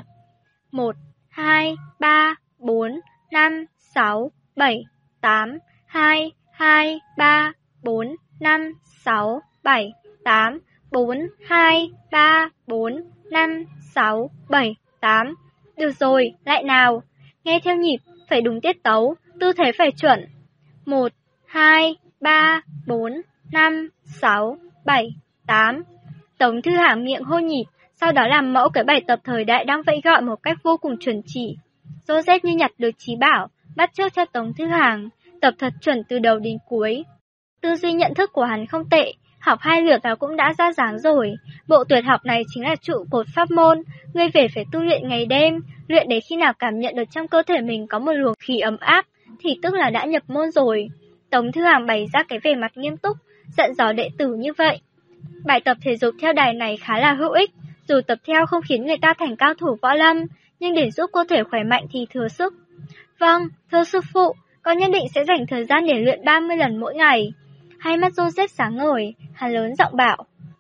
1, 2, 3, 4, 5, 6, 7, 8, 2, 2, 3, 4, 5, 6, 7, 8, 4, 2, 3, 4, 5, 6, 7, 8. Được rồi, lại nào. Nghe theo nhịp, phải đúng tiết tấu, tư thế phải chuẩn. 1, 2, 3, 4, 5, 6, 7, 8. Tống Thư Hàng miệng hô nhịp, sau đó làm mẫu cái bài tập thời đại đang vẫy gọi một cách vô cùng chuẩn chỉ. Joseph như nhặt được trí bảo, bắt chước cho Tống Thư Hàng, tập thật chuẩn từ đầu đến cuối. Tư duy nhận thức của hắn không tệ, học 2 lượt nó cũng đã ra dáng rồi. Bộ tuyệt học này chính là trụ cột pháp môn, ngươi về phải tu luyện ngày đêm, luyện đến khi nào cảm nhận được trong cơ thể mình có một luồng khí ấm áp, thì tức là đã nhập môn rồi. Tống Thư Hàng bày ra cái vẻ mặt nghiêm túc, dặn dò đệ tử như vậy. Bài tập thể dục theo đài này khá là hữu ích, dù tập theo không khiến người ta thành cao thủ võ lâm, nhưng để giúp cơ thể khỏe mạnh thì thừa sức. Vâng, thưa sư phụ, con nhất định sẽ dành thời gian để luyện 30 lần mỗi ngày. Hai mắt Joseph sáng ngời, hắn lớn giọng bảo.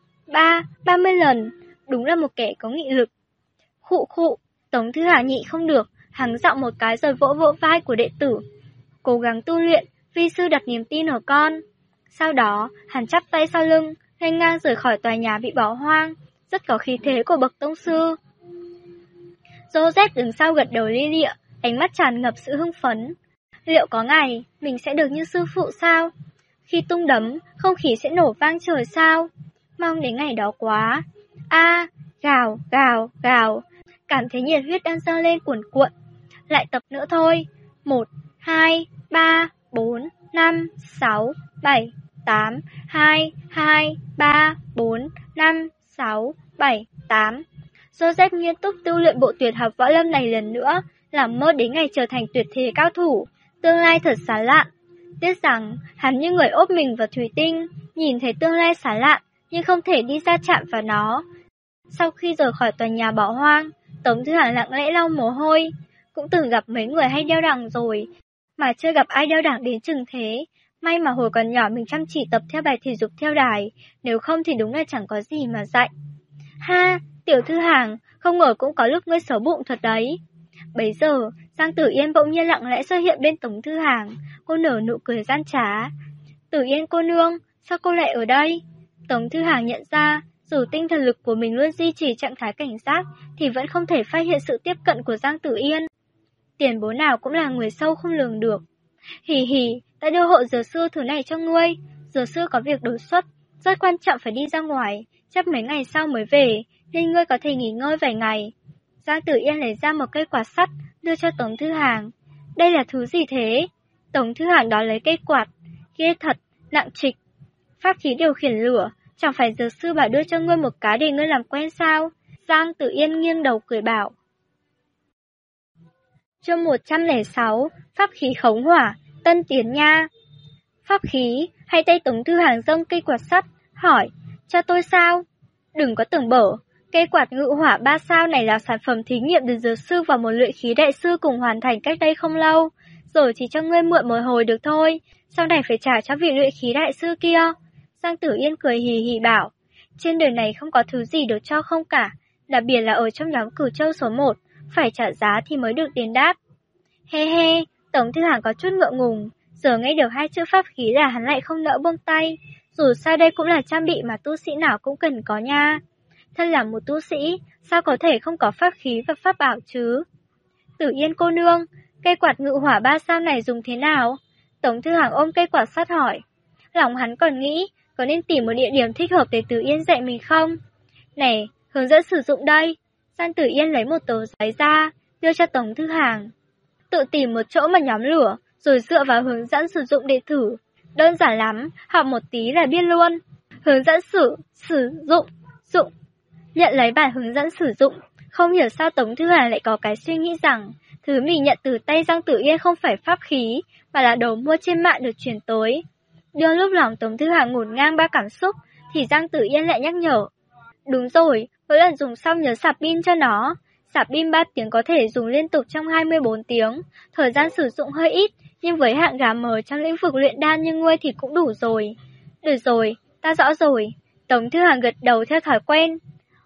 30 lần, đúng là một kẻ có nghị lực. Khụ, Tống Thư Hàng nhị không được, hắn giọng một cái rồi vỗ vỗ vai của đệ tử. Cố gắng tu luyện, vi sư đặt niềm tin ở con. Sau đó, hắn chắp tay sau lưng, nghênh ngang rời khỏi tòa nhà bị bỏ hoang, rất có khí thế của bậc tông sư. Joseph đứng sau gật đầu lia lịa, ánh mắt tràn ngập sự hưng phấn. Liệu có ngày, mình sẽ được như sư phụ sao? Khi tung đấm, không khí sẽ nổ vang trời sao? Mong đến ngày đó quá. Gào. Cảm thấy nhiệt huyết đang dâng lên cuồn cuộn. Lại tập nữa thôi. 1, 2, 3, 4, 5, 6, 7, 8, 2, 3, 4, 5, 6, 7, 8. Joseph nghiêm túc tu luyện bộ tuyệt học võ lâm này lần nữa, làm mơ đến ngày trở thành tuyệt thế cao thủ, tương lai thật sáng lạn. Tiếc rằng, hắn như người ốp mình vào thủy tinh, nhìn thấy tương lai sáng lạn, nhưng không thể đi ra chạm vào nó. Sau khi rời khỏi tòa nhà bỏ hoang, Tống Thư Hàng lặng lẽ lau mồ hôi. Cũng từng gặp mấy người hay đeo đẳng rồi, mà chưa gặp ai đeo đẳng đến chừng thế. May mà hồi còn nhỏ mình chăm chỉ tập theo bài thể dục theo đài, nếu không thì đúng là chẳng có gì mà dạy. Ha, Tiểu Thư Hàng, không ngờ cũng có lúc ngươi xấu bụng thật đấy. Bấy giờ, Giang Tử Yên bỗng nhiên lặng lẽ xuất hiện bên Tống Thư Hàng, cô nở nụ cười gian trá. Tử Yên cô nương, sao cô lại ở đây? Tống Thư Hàng nhận ra, dù tinh thần lực của mình luôn duy trì trạng thái cảnh giác, thì vẫn không thể phát hiện sự tiếp cận của Giang Tử Yên. Tiền bối nào cũng là người sâu không lường được. Hì hì, ta đưa hộ dược sư thứ này cho ngươi. Dược sư có việc đột xuất, rất quan trọng phải đi ra ngoài, chắc mấy ngày sau mới về, nên ngươi có thể nghỉ ngơi vài ngày. Giang Tử Yên lấy ra một cây quạt sắt, đưa cho Tống Thư Hàng. Đây là thứ gì thế? Tống Thư Hàng đón lấy cây quạt. Ghê thật, nặng trịch. Pháp khí điều khiển lửa, chẳng phải dược sư bảo đưa cho ngươi một cái để ngươi làm quen sao? Giang Tử Yên nghiêng đầu cười bảo. Chương 106, pháp khí khống hỏa, tân tiến nha. Pháp khí, hay tay Tống Thư Hàng dâng cây quạt sắt, hỏi, cho tôi sao? Đừng có tưởng bở, cây quạt ngự hỏa 3 sao này là sản phẩm thí nghiệm được dược sư và một luyện khí đại sư cùng hoàn thành cách đây không lâu, rồi chỉ cho ngươi mượn một hồi được thôi, sau này phải trả cho vị luyện khí đại sư kia. Giang Tử Yên cười hì hì bảo, trên đời này không có thứ gì được cho không cả, đặc biệt là ở trong nhóm Cửu Châu số 1, phải trả giá thì mới được đền đáp. He he, Tống Thư Hàng có chút ngượng ngùng, giờ nghe được hai chữ pháp khí là hắn lại không nỡ buông tay, dù sao đây cũng là trang bị mà tu sĩ nào cũng cần có nha. Thân là một tu sĩ, sao có thể không có pháp khí và pháp bảo chứ? Tử Yên cô nương, cây quạt ngự hỏa 3 sao này dùng thế nào? Tống Thư Hàng ôm cây quạt sắt hỏi. Lòng hắn còn nghĩ, có nên tìm một địa điểm thích hợp để Tử Yên dạy mình không? Này, hướng dẫn sử dụng đây. Giang Tử Yên lấy một tờ giấy ra, đưa cho Tống Thư Hàng. Tự tìm một chỗ mà nhóm lửa, rồi dựa vào hướng dẫn sử dụng để thử. Đơn giản lắm, học một tí là biết luôn. Hướng dẫn sử dụng. Nhận lấy bản hướng dẫn sử dụng, không hiểu sao Tống Thư Hàng lại có cái suy nghĩ rằng thứ mình nhận từ tay Giang Tử Yên không phải pháp khí, mà là đồ mua trên mạng được chuyển tới. Đưa lúc lòng Tống Thư Hàng ngổn ngang ba cảm xúc, thì Giang Tử Yên lại nhắc nhở. Đúng rồi, mỗi lần dùng xong nhớ sạc pin cho nó. Sạc pin 3 tiếng có thể dùng liên tục trong 24 tiếng, thời gian sử dụng hơi ít, nhưng với hạng gà mờ trong lĩnh vực luyện đan như ngươi thì cũng đủ rồi. Được rồi, ta rõ rồi. Tống Thư Hàng gật đầu theo thói quen.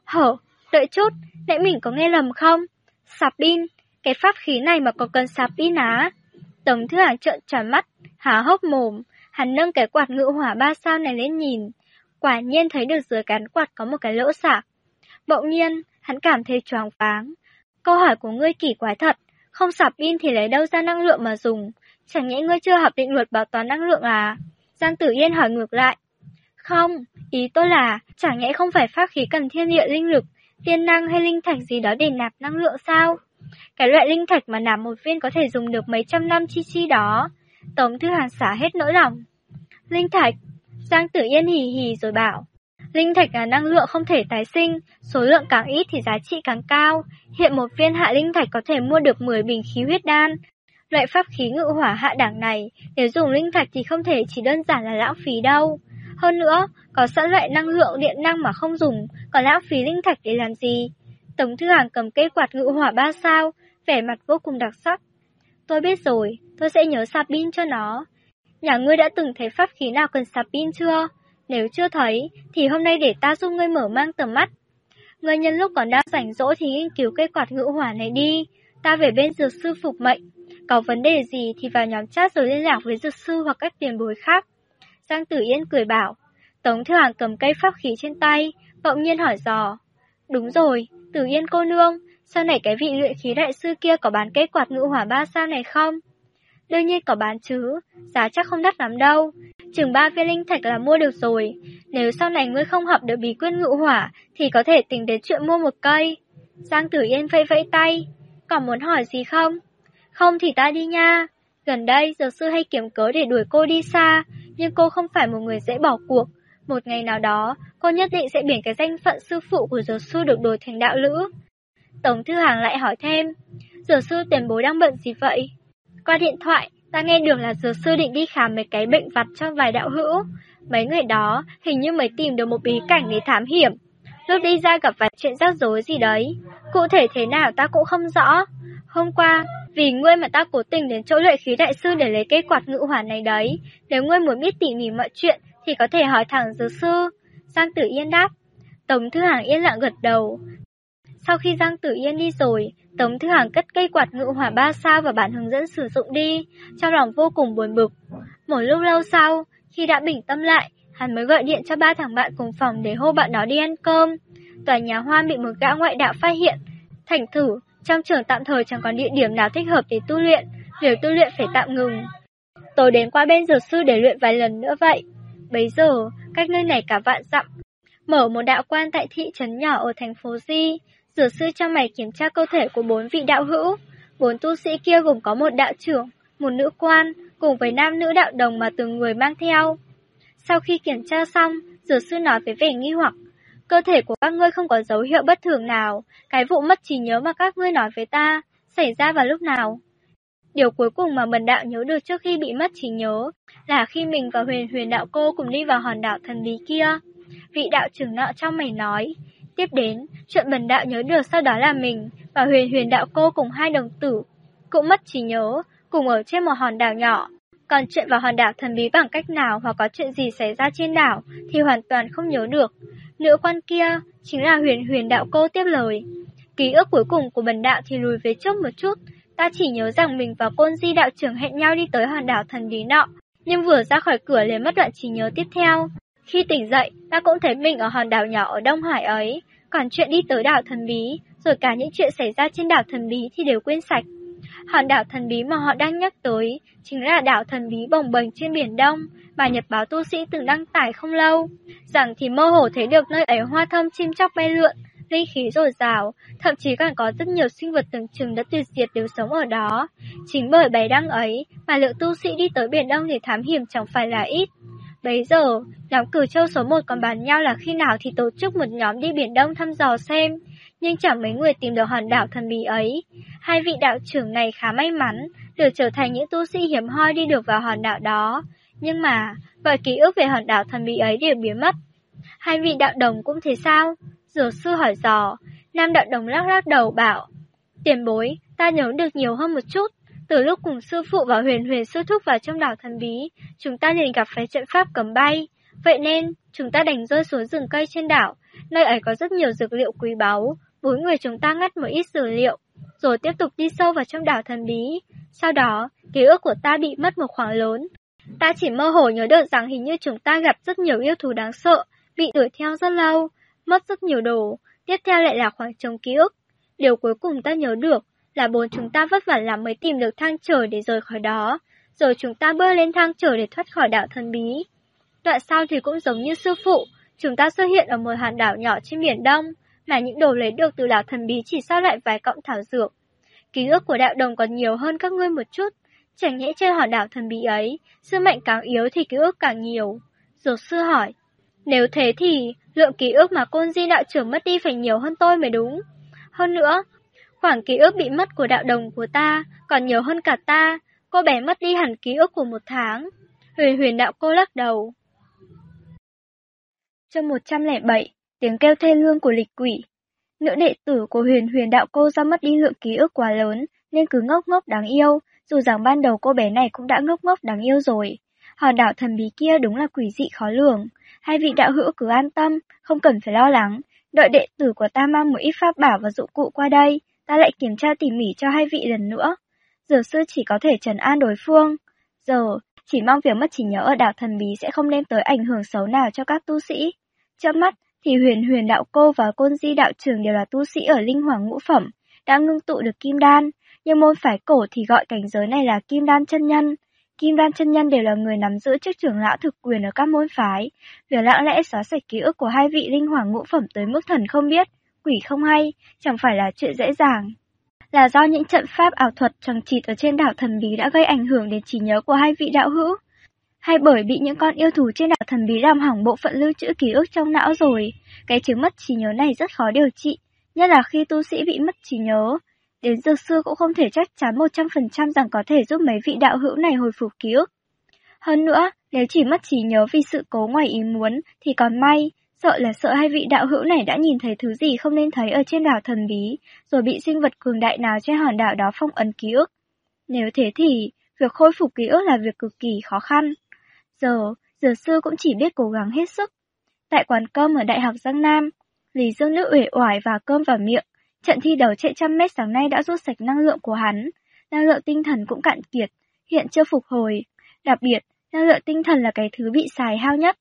Đợi chút, nãy mình có nghe lầm không? Sạc pin, cái pháp khí này mà có cần sạc pin á? Tống Thư Hàng trợn tròn mắt, há hốc mồm, hắn nâng cái quạt ngự hỏa 3 sao này lên nhìn. Quả nhiên thấy được dưới cán quạt có một cái lỗ sạc. Bỗng nhiên, hắn cảm thấy choáng váng. Câu hỏi của ngươi kỳ quái thật, không sạc pin thì lấy đâu ra năng lượng mà dùng? Chẳng nhẽ ngươi chưa học định luật bảo toàn năng lượng à? Giang Tử Yên hỏi ngược lại. Không, ý tôi là, chẳng nhẽ không phải pháp khí cần thiên địa linh lực, tiên năng hay linh thạch gì đó để nạp năng lượng sao? Cái loại linh thạch mà nạp một viên có thể dùng được mấy trăm năm chi đó. Tống Thư Hàng xả hết nỗi lòng. Linh thạch, Giang Tử Yên hì hì rồi bảo. Linh thạch là năng lượng không thể tái sinh, số lượng càng ít thì giá trị càng cao. Hiện một viên hạ linh thạch có thể mua được 10 bình khí huyết đan. Loại pháp khí ngự hỏa hạ đẳng này, nếu dùng linh thạch thì không thể chỉ đơn giản là lãng phí đâu. Hơn nữa, có sẵn loại năng lượng điện năng mà không dùng, còn lãng phí linh thạch để làm gì? Tống Thư Hàng cầm cây quạt ngự hỏa 3 sao, vẻ mặt vô cùng đặc sắc. Tôi biết rồi, tôi sẽ nhớ sạc pin cho nó. Nhà ngươi đã từng thấy pháp khí nào cần sạc pin chưa? Nếu chưa thấy, thì hôm nay để ta giúp ngươi mở mang tầm mắt. Ngươi nhân lúc còn đang rảnh rỗi thì nghiên cứu cây quạt ngự hỏa này đi. Ta về bên dược sư phục mệnh. Có vấn đề gì thì vào nhóm chat rồi liên lạc với dược sư hoặc các tiền bối khác. Giang Tử Yên cười bảo. Tống Thư Hàng cầm cây pháp khí trên tay, bỗng nhiên hỏi dò. Đúng rồi, Tử Yên cô nương, sau này cái vị luyện khí đại sư kia có bán cây quạt ngự hỏa 3 sao này không? Đương nhiên có bán chứ, giá chắc không đắt lắm đâu. Chừng 3 viên linh thạch là mua được rồi. Nếu sau này ngươi không học được bí quyết ngự hỏa, thì có thể tính đến chuyện mua một cây. Giang Tử Yên vẫy vẫy tay. Còn muốn hỏi gì không? Không thì ta đi nha. Gần đây, dược sư hay kiếm cớ để đuổi cô đi xa, nhưng cô không phải một người dễ bỏ cuộc. Một ngày nào đó, cô nhất định sẽ biển cái danh phận sư phụ của dược sư được đổi thành đạo lữ. Tống Thư Hàng lại hỏi thêm. Dược sư tiền bối đang bận gì vậy? Qua điện thoại, ta nghe được là dược sư định đi khám mấy cái bệnh vặt cho vài đạo hữu. Mấy người đó hình như mới tìm được một bí cảnh để thám hiểm. Lúc đi ra gặp vài chuyện rắc rối gì đấy. Cụ thể thế nào ta cũng không rõ. Hôm qua, vì ngươi mà ta cố tình đến chỗ luyện khí đại sư để lấy cây quạt ngự hỏa này đấy. Nếu ngươi muốn biết tỉ mỉ mọi chuyện thì có thể hỏi thẳng dược sư. Giang Tử Yên đáp. Tống Thư Hàng yên lặng gật đầu. Sau khi Giang Tử Yên đi rồi, Tống Thư Hàng cất cây quạt ngự hỏa 3 sao và bản hướng dẫn sử dụng đi, trong lòng vô cùng buồn bực. Một lúc lâu sau, khi đã bình tâm lại, hắn mới gọi điện cho 3 thằng bạn cùng phòng để hô bọn nó đi ăn cơm. Tòa nhà Hoan bị một gã ngoại đạo phát hiện. Thành thử, trong trường tạm thời chẳng còn địa điểm nào thích hợp để tu luyện, việc tu luyện phải tạm ngừng. Tôi đến qua bên dược sư để luyện vài lần nữa vậy. Bấy giờ, cách nơi này cả vạn dặm, mở một đạo quan tại thị trấn nhỏ ở thành phố Di. Dược sư cho mày kiểm tra cơ thể của 4 vị đạo hữu. 4 tu sĩ kia gồm có một đạo trưởng, một nữ quan, cùng với nam nữ đạo đồng mà từng người mang theo. Sau khi kiểm tra xong, dược sư nói với vẻ nghi hoặc, cơ thể của các ngươi không có dấu hiệu bất thường nào, cái vụ mất trí nhớ mà các ngươi nói với ta, xảy ra vào lúc nào? Điều cuối cùng mà bần đạo nhớ được trước khi bị mất trí nhớ, là khi mình và Huyền Huyền đạo cô cùng đi vào hòn đảo thần bí kia. Vị đạo trưởng nọ trong mày nói. Tiếp đến, chuyện bần đạo nhớ được sau đó là mình và Huyền Huyền đạo cô cùng 2 đồng tử cũng mất trí nhớ, cùng ở trên một hòn đảo nhỏ. Còn chuyện vào hòn đảo thần bí bằng cách nào hoặc có chuyện gì xảy ra trên đảo thì hoàn toàn không nhớ được. Nữ quan kia chính là Huyền Huyền đạo cô tiếp lời. Ký ức cuối cùng của bần đạo thì lùi về trước một chút. Ta chỉ nhớ rằng mình và Côn Di đạo trưởng hẹn nhau đi tới hòn đảo thần bí nọ, nhưng vừa ra khỏi cửa liền mất đoạn trí nhớ tiếp theo. Khi tỉnh dậy, ta cũng thấy mình ở hòn đảo nhỏ ở Đông Hải ấy, còn chuyện đi tới đảo thần bí, rồi cả những chuyện xảy ra trên đảo thần bí thì đều quên sạch. Hòn đảo thần bí mà họ đang nhắc tới chính là đảo thần bí bồng bềnh trên Biển Đông mà nhật báo tu sĩ từng đăng tải không lâu, rằng thì mơ hồ thấy được nơi ấy hoa thơm chim chóc bay lượn, linh khí dồi dào, thậm chí còn có rất nhiều sinh vật tưởng chừng đã tuyệt diệt đều sống ở đó. Chính bởi bài đăng ấy mà lượng tu sĩ đi tới Biển Đông để thám hiểm chẳng phải là ít. Bấy giờ, nhóm Cửu Châu số 1 còn bàn nhau là khi nào thì tổ chức một nhóm đi Biển Đông thăm dò xem, nhưng chẳng mấy người tìm được hòn đảo thần bí ấy. 2 vị đạo trưởng này khá may mắn, được trở thành những tu sĩ hiếm hoi đi được vào hòn đảo đó. Nhưng mà, mọi ký ức về hòn đảo thần bí ấy đều biến mất. 2 vị đạo đồng cũng thế sao? Dược sư hỏi dò. Nam đạo đồng lắc lắc đầu bảo, tiền bối, ta nhớ được nhiều hơn một chút. Từ lúc cùng sư phụ và Huyền Huyền sư thúc vào trong đảo thần bí, chúng ta liền gặp phải trận pháp cấm bay. Vậy nên, chúng ta đành rơi xuống rừng cây trên đảo. Nơi ấy có rất nhiều dược liệu quý báu. 4 người chúng ta ngắt một ít dược liệu, rồi tiếp tục đi sâu vào trong đảo thần bí. Sau đó, ký ức của ta bị mất một khoảng lớn. Ta chỉ mơ hồ nhớ được rằng hình như chúng ta gặp rất nhiều yêu thú đáng sợ, bị đuổi theo rất lâu, mất rất nhiều đồ. Tiếp theo lại là khoảng trống ký ức. Điều cuối cùng ta nhớ được là 4 chúng ta vất vả lắm mới tìm được thang trời để rời khỏi đó. Rồi chúng ta bơi lên thang trời để thoát khỏi đảo thần bí. Đoạn sau thì cũng giống như sư phụ, chúng ta xuất hiện ở một hòn đảo nhỏ trên Biển Đông, mà những đồ lấy được từ đảo thần bí chỉ sót lại vài cọng thảo dược. Ký ức của đạo đồng còn nhiều hơn các ngươi một chút. Chẳng nhẽ trên hòn đảo thần bí ấy, sư mệnh càng yếu thì ký ức càng nhiều. Dược sư hỏi, nếu thế thì lượng ký ức mà Côn Di đạo trưởng mất đi phải nhiều hơn tôi mới đúng. Hơn nữa, khoảng ký ức bị mất của đạo đồng của ta còn nhiều hơn cả ta. Cô bé mất đi hẳn ký ức của 1 tháng. Huyền Huyền đạo cô lắc đầu. Chương 107, tiếng kêu thê lương của lịch quỷ. Nữ đệ tử của Huyền Huyền đạo cô do mất đi lượng ký ức quá lớn nên cứ ngốc ngốc đáng yêu, dù rằng ban đầu cô bé này cũng đã ngốc ngốc đáng yêu rồi. Hòn đảo thần bí kia đúng là quỷ dị khó lường. 2 vị đạo hữu cứ an tâm, không cần phải lo lắng. Đợi đệ tử của ta mang một ít pháp bảo và dụng cụ qua đây, ta lại kiểm tra tỉ mỉ cho 2 vị lần nữa. Dược sư chỉ có thể trấn an đối phương. Giờ, chỉ mong việc mất trí nhớ ở đảo thần bí sẽ không đem tới ảnh hưởng xấu nào cho các tu sĩ. Trước mắt thì Huyền Huyền đạo cô và Côn Di đạo trưởng đều là tu sĩ ở linh hoàng ngũ phẩm, đã ngưng tụ được kim đan, nhưng môn phái cổ thì gọi cảnh giới này là kim đan chân nhân. Kim đan chân nhân đều là người nắm giữ chức trưởng lão thực quyền ở các môn phái. Việc lặng lẽ xóa sạch ký ức của 2 vị linh hoàng ngũ phẩm tới mức thần không biết, quỷ không hay, chẳng phải là chuyện dễ dàng. Là do những trận pháp ảo thuật chằng chịt ở trên đảo thần bí đã gây ảnh hưởng đến trí nhớ của 2 vị đạo hữu, hay bởi bị những con yêu thú trên đảo thần bí làm hỏng bộ phận lưu trữ ký ức trong não rồi. Cái chứng mất trí nhớ này rất khó điều trị, nhất là khi tu sĩ bị mất trí nhớ. Đến dược sư cũng không thể chắc chắn 100% rằng có thể giúp mấy vị đạo hữu này hồi phục ký ức. Hơn nữa, nếu chỉ mất trí nhớ vì sự cố ngoài ý muốn thì còn may, sợ 2 vị đạo hữu này đã nhìn thấy thứ gì không nên thấy ở trên đảo thần bí, rồi bị sinh vật cường đại nào trên hòn đảo đó phong ấn ký ức. Nếu thế thì, việc khôi phục ký ức là việc cực kỳ khó khăn. Giờ, dược sư cũng chỉ biết cố gắng hết sức. Tại quán cơm ở Đại học Giang Nam, Lý Dương Nữ uể oải và cơm vào miệng. Trận thi đấu chạy 100 mét sáng nay đã rút sạch năng lượng của hắn. Năng lượng tinh thần cũng cạn kiệt, hiện chưa phục hồi. Đặc biệt, năng lượng tinh thần là cái thứ bị xài hao nhất.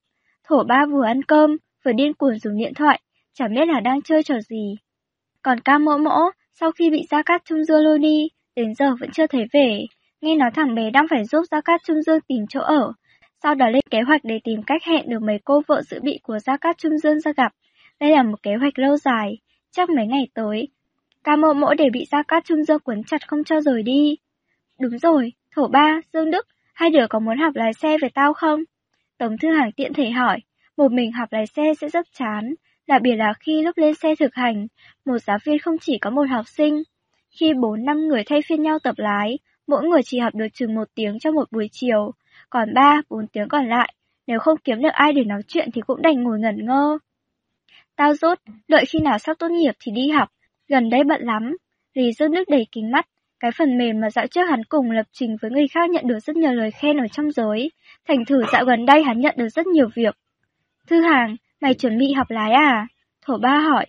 Thổ ba vừa ăn cơm, vừa điên cuồng dùng điện thoại, chẳng biết là đang chơi trò gì. Còn Ca Mỗ Mỗ, sau khi bị Gia Cát Trung Dương lôi đi, đến giờ vẫn chưa thấy về. Nghe nói thằng bé đang phải giúp Gia Cát Trung Dương tìm chỗ ở, sau đó lên kế hoạch để tìm cách hẹn được mấy cô vợ dự bị của Gia Cát Trung Dương ra gặp. Đây là một kế hoạch lâu dài, chắc mấy ngày tới. Ca Mỗ Mỗ để bị Gia Cát Trung Dương quấn chặt không cho rời đi. Đúng rồi, Thổ ba, Dương Đức, hai đứa có muốn học lái xe với tao không? Tống Thư Hàng tiện thể hỏi, một mình học lái xe sẽ rất chán, đặc biệt là khi lúc lên xe thực hành, một giáo viên không chỉ có một học sinh. Khi 4-5 người thay phiên nhau tập lái, mỗi người chỉ học được chừng 1 tiếng trong một buổi chiều, còn 3-4 tiếng còn lại, nếu không kiếm được ai để nói chuyện thì cũng đành ngồi ngẩn ngơ. Tao rốt, đợi khi nào sắp tốt nghiệp thì đi học, gần đây bận lắm. Lý Dương Đức đầy kính mắt, cái phần mềm mà dạo trước hắn cùng lập trình với người khác nhận được rất nhiều lời khen ở trong giới, thành thử dạo gần đây hắn nhận được rất nhiều việc. Thư Hàng, mày chuẩn bị học lái à? Thổ ba hỏi.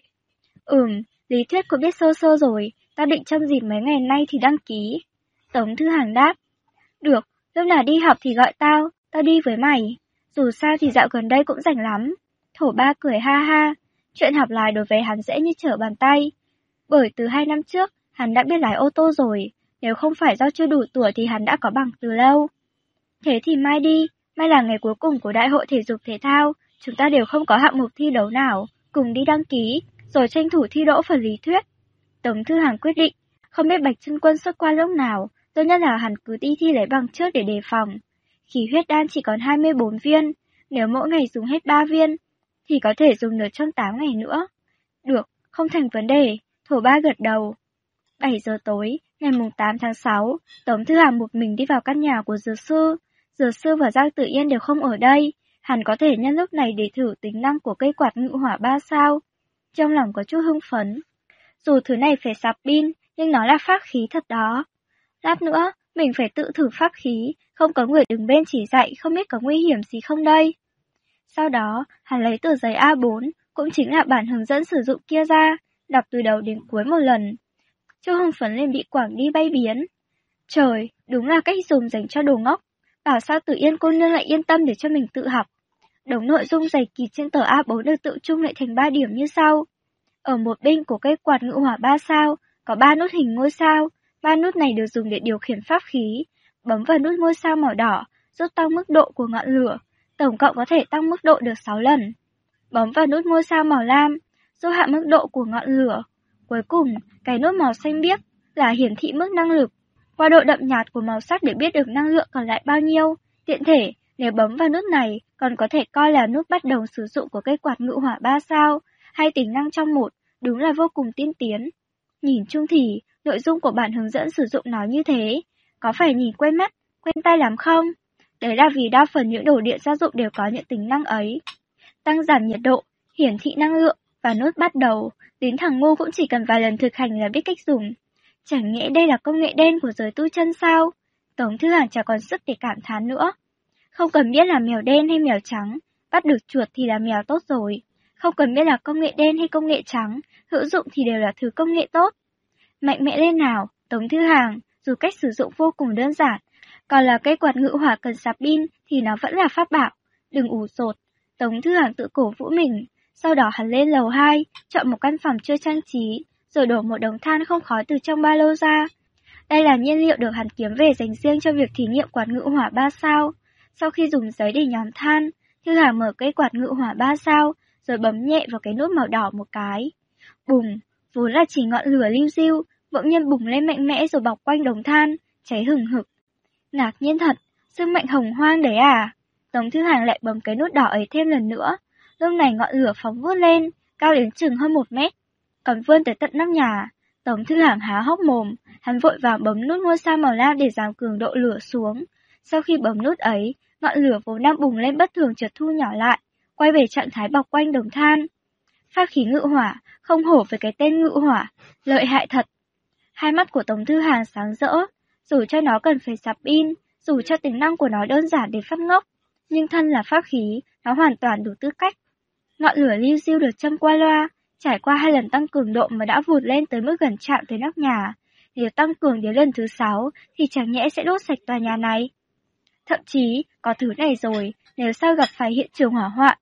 Lý thuyết cũng biết sơ sơ rồi, tao định trong dịp mấy ngày nay thì đăng ký. Tống Thư Hàng đáp. Được, lúc nào đi học thì gọi tao đi với mày. Dù sao thì dạo gần đây cũng rảnh lắm. Thổ ba cười ha ha, chuyện học lái đối với hắn dễ như trở bàn tay. Bởi từ 2 năm trước, hắn đã biết lái ô tô rồi, nếu không phải do chưa đủ tuổi thì hắn đã có bằng từ lâu. Thế thì mai đi, mai là ngày cuối cùng của Đại hội Thể dục Thể thao, chúng ta đều không có hạng mục thi đấu nào, cùng đi đăng ký, rồi tranh thủ thi đỗ phần lý thuyết. Tống Thư Hàng quyết định, không biết Bạch Chân Quân xuất qua lúc nào, tốt nhất là hắn cứ đi thi lấy bằng trước để đề phòng. Khí huyết đan chỉ còn 24 viên, nếu mỗi ngày dùng hết 3 viên, thì có thể dùng được trong 8 ngày nữa. Được, không thành vấn đề, Thổ ba gật đầu. 7 giờ tối, ngày 8 tháng 6, Tống Thư Hàng một mình đi vào căn nhà của Dược Sư. Dược Sư và Giang Tử Yên đều không ở đây, hắn có thể nhân lúc này để thử tính năng của cây quạt ngự hỏa 3 sao. Trong lòng có chút hưng phấn. Dù thứ này phải sạc pin, nhưng nó là pháp khí thật đó. Lát nữa, mình phải tự thử pháp khí, không có người đứng bên chỉ dạy, không biết có nguy hiểm gì không đây. Sau đó, hắn lấy tờ giấy A4, cũng chính là bản hướng dẫn sử dụng kia ra, đọc từ đầu đến cuối một lần. Châu hưng phấn lên bị quảng đi bay biến. Trời, đúng là cách dùng dành cho đồ ngốc. Bảo sao Tử Yên cô nương lại yên tâm để cho mình tự học. Đống nội dung dày kịt trên tờ A4 được tự chung lại thành 3 điểm như sau. Ở một bên của cây quạt ngự hỏa 3 sao, có 3 nút hình ngôi sao. 3 nút này được dùng để điều khiển pháp khí. Bấm vào nút ngôi sao màu đỏ, giúp tăng mức độ của ngọn lửa. Tổng cộng có thể tăng mức độ được 6 lần. Bấm vào nút ngôi sao màu lam, giúp hạ mức độ của ngọn lửa. Cuối cùng, cái nút màu xanh biếc là hiển thị mức năng lực. Qua độ đậm nhạt của màu sắc để biết được năng lượng còn lại bao nhiêu. Tiện thể, nếu bấm vào nút này, còn có thể coi là nút bắt đầu sử dụng của cây quạt ngự hỏa 3 sao, hay tính năng trong một, đúng là vô cùng tiên tiến. Nhìn chung thì, nội dung của bản hướng dẫn sử dụng nó như thế, có phải nhìn quen mắt, quen tai lắm không? Đấy là vì đa phần những đồ điện gia dụng đều có những tính năng ấy. Tăng giảm nhiệt độ, hiển thị năng lượng và nút bắt đầu, đến thằng ngu cũng chỉ cần vài lần thực hành là biết cách dùng. Chẳng nhẽ đây là công nghệ đen của giới tu chân sao? Tống Thư Hàng chẳng còn sức để cảm thán nữa. Không cần biết là mèo đen hay mèo trắng, bắt được chuột thì là mèo tốt rồi. Không cần biết là công nghệ đen hay công nghệ trắng, hữu dụng thì đều là thứ công nghệ tốt. Mạnh mẽ lên nào, Tống Thư Hàng, dù cách sử dụng vô cùng đơn giản, còn là cây quạt ngự hỏa cần sạc pin thì nó vẫn là pháp bảo. Đừng ủ rột, Tống Thư Hàng tự cổ vũ mình. Sau đó hắn lên lầu 2, chọn một căn phòng chưa trang trí, rồi đổ một đống than không khói từ trong ba lô ra. Đây là nhiên liệu được hắn kiếm về dành riêng cho việc thí nghiệm quạt ngự hỏa 3 sao. Sau khi dùng giấy để nhóm than, Thư Hàng mở cây quạt ngự hỏa 3 sao, rồi bấm nhẹ vào cái nút màu đỏ một cái. Bùng, vốn là chỉ ngọn lửa liu riu, bỗng nhiên bùng lên mạnh mẽ rồi bọc quanh đống than, cháy hừng hực. Ngạc nhiên thật, sức mạnh hồng hoang đấy à? Tống Thư Hàng lại bấm cái nút đỏ ấy thêm lần nữa. Lúc này ngọn lửa phóng vút lên, cao đến chừng hơn 1 mét, còn vươn tới tận nóc nhà. Tống Thư Hàng há hốc mồm, hắn vội vàng bấm nút ngôi sao màu lam để giảm cường độ lửa xuống. Sau khi bấm nút ấy, ngọn lửa vốn đang bùng lên bất thường chợt thu nhỏ lại, quay về trạng thái bọc quanh đống than. Pháp khí ngự hỏa, không hổ với cái tên ngự hỏa, lợi hại thật. Hai mắt của Tống Thư Hàng sáng rỡ, dù cho nó cần phải sạc pin, dù cho tính năng của nó đơn giản để phát ngốc, nhưng thân là pháp khí, nó hoàn toàn đủ tư cách. Ngọn lửa liu riu được châm qua loa, trải qua 2 lần tăng cường độ mà đã vụt lên tới mức gần chạm tới nóc nhà. Nếu tăng cường đến lần thứ 6 thì chẳng nhẽ sẽ đốt sạch tòa nhà này. Thậm chí, có thứ này rồi, nếu sao gặp phải hiện trường hỏa hoạn,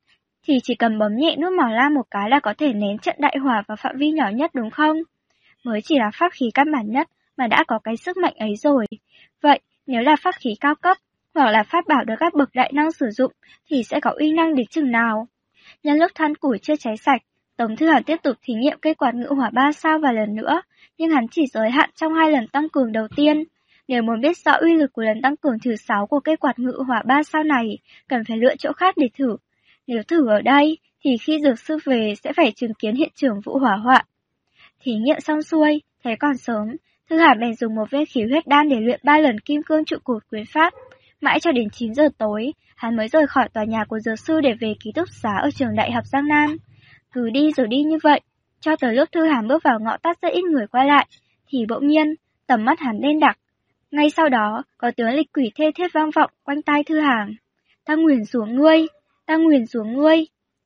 thì chỉ cần bấm nhẹ nút màu lam một cái là có thể nén trận đại hỏa vào phạm vi nhỏ nhất đúng không? Mới chỉ là pháp khí căn bản nhất mà đã có cái sức mạnh ấy rồi. Vậy, nếu là pháp khí cao cấp, hoặc là pháp bảo được các bậc đại năng sử dụng, thì sẽ có uy năng đến chừng nào? Nhân lúc than củi chưa cháy sạch, Tống Thư Hàn tiếp tục thí nghiệm cây quạt ngự hỏa 3 sao vài lần nữa, nhưng hắn chỉ giới hạn trong 2 lần tăng cường đầu tiên. Nếu muốn biết rõ uy lực của lần tăng cường thứ 6 của cây quạt ngự hỏa 3 sao này, cần phải lựa chỗ khác để thử. Nếu thử ở đây, thì khi dược sư về sẽ phải chứng kiến hiện trường vụ hỏa hoạn. Thí nghiệm xong xuôi, thấy còn sớm, Thư Hàn bèn dùng một viên khí huyết đan để luyện 3 lần kim cương trụ cột quyền pháp. Mãi cho đến 9 giờ tối, hắn mới rời khỏi tòa nhà của dược sư để về ký túc xá ở trường đại học Giang Nam. Cứ đi rồi đi như vậy, cho tới lúc Thư Hàn bước vào ngõ tắt rất ít người qua lại, thì bỗng nhiên, tầm mắt hắn đen đặc. Ngay sau đó, có tiếng lịch quỷ thê thiết vang vọng quanh tai Thư Hàn. Ta nguyền rủa ngươi, ta nguyền rủa ngươi.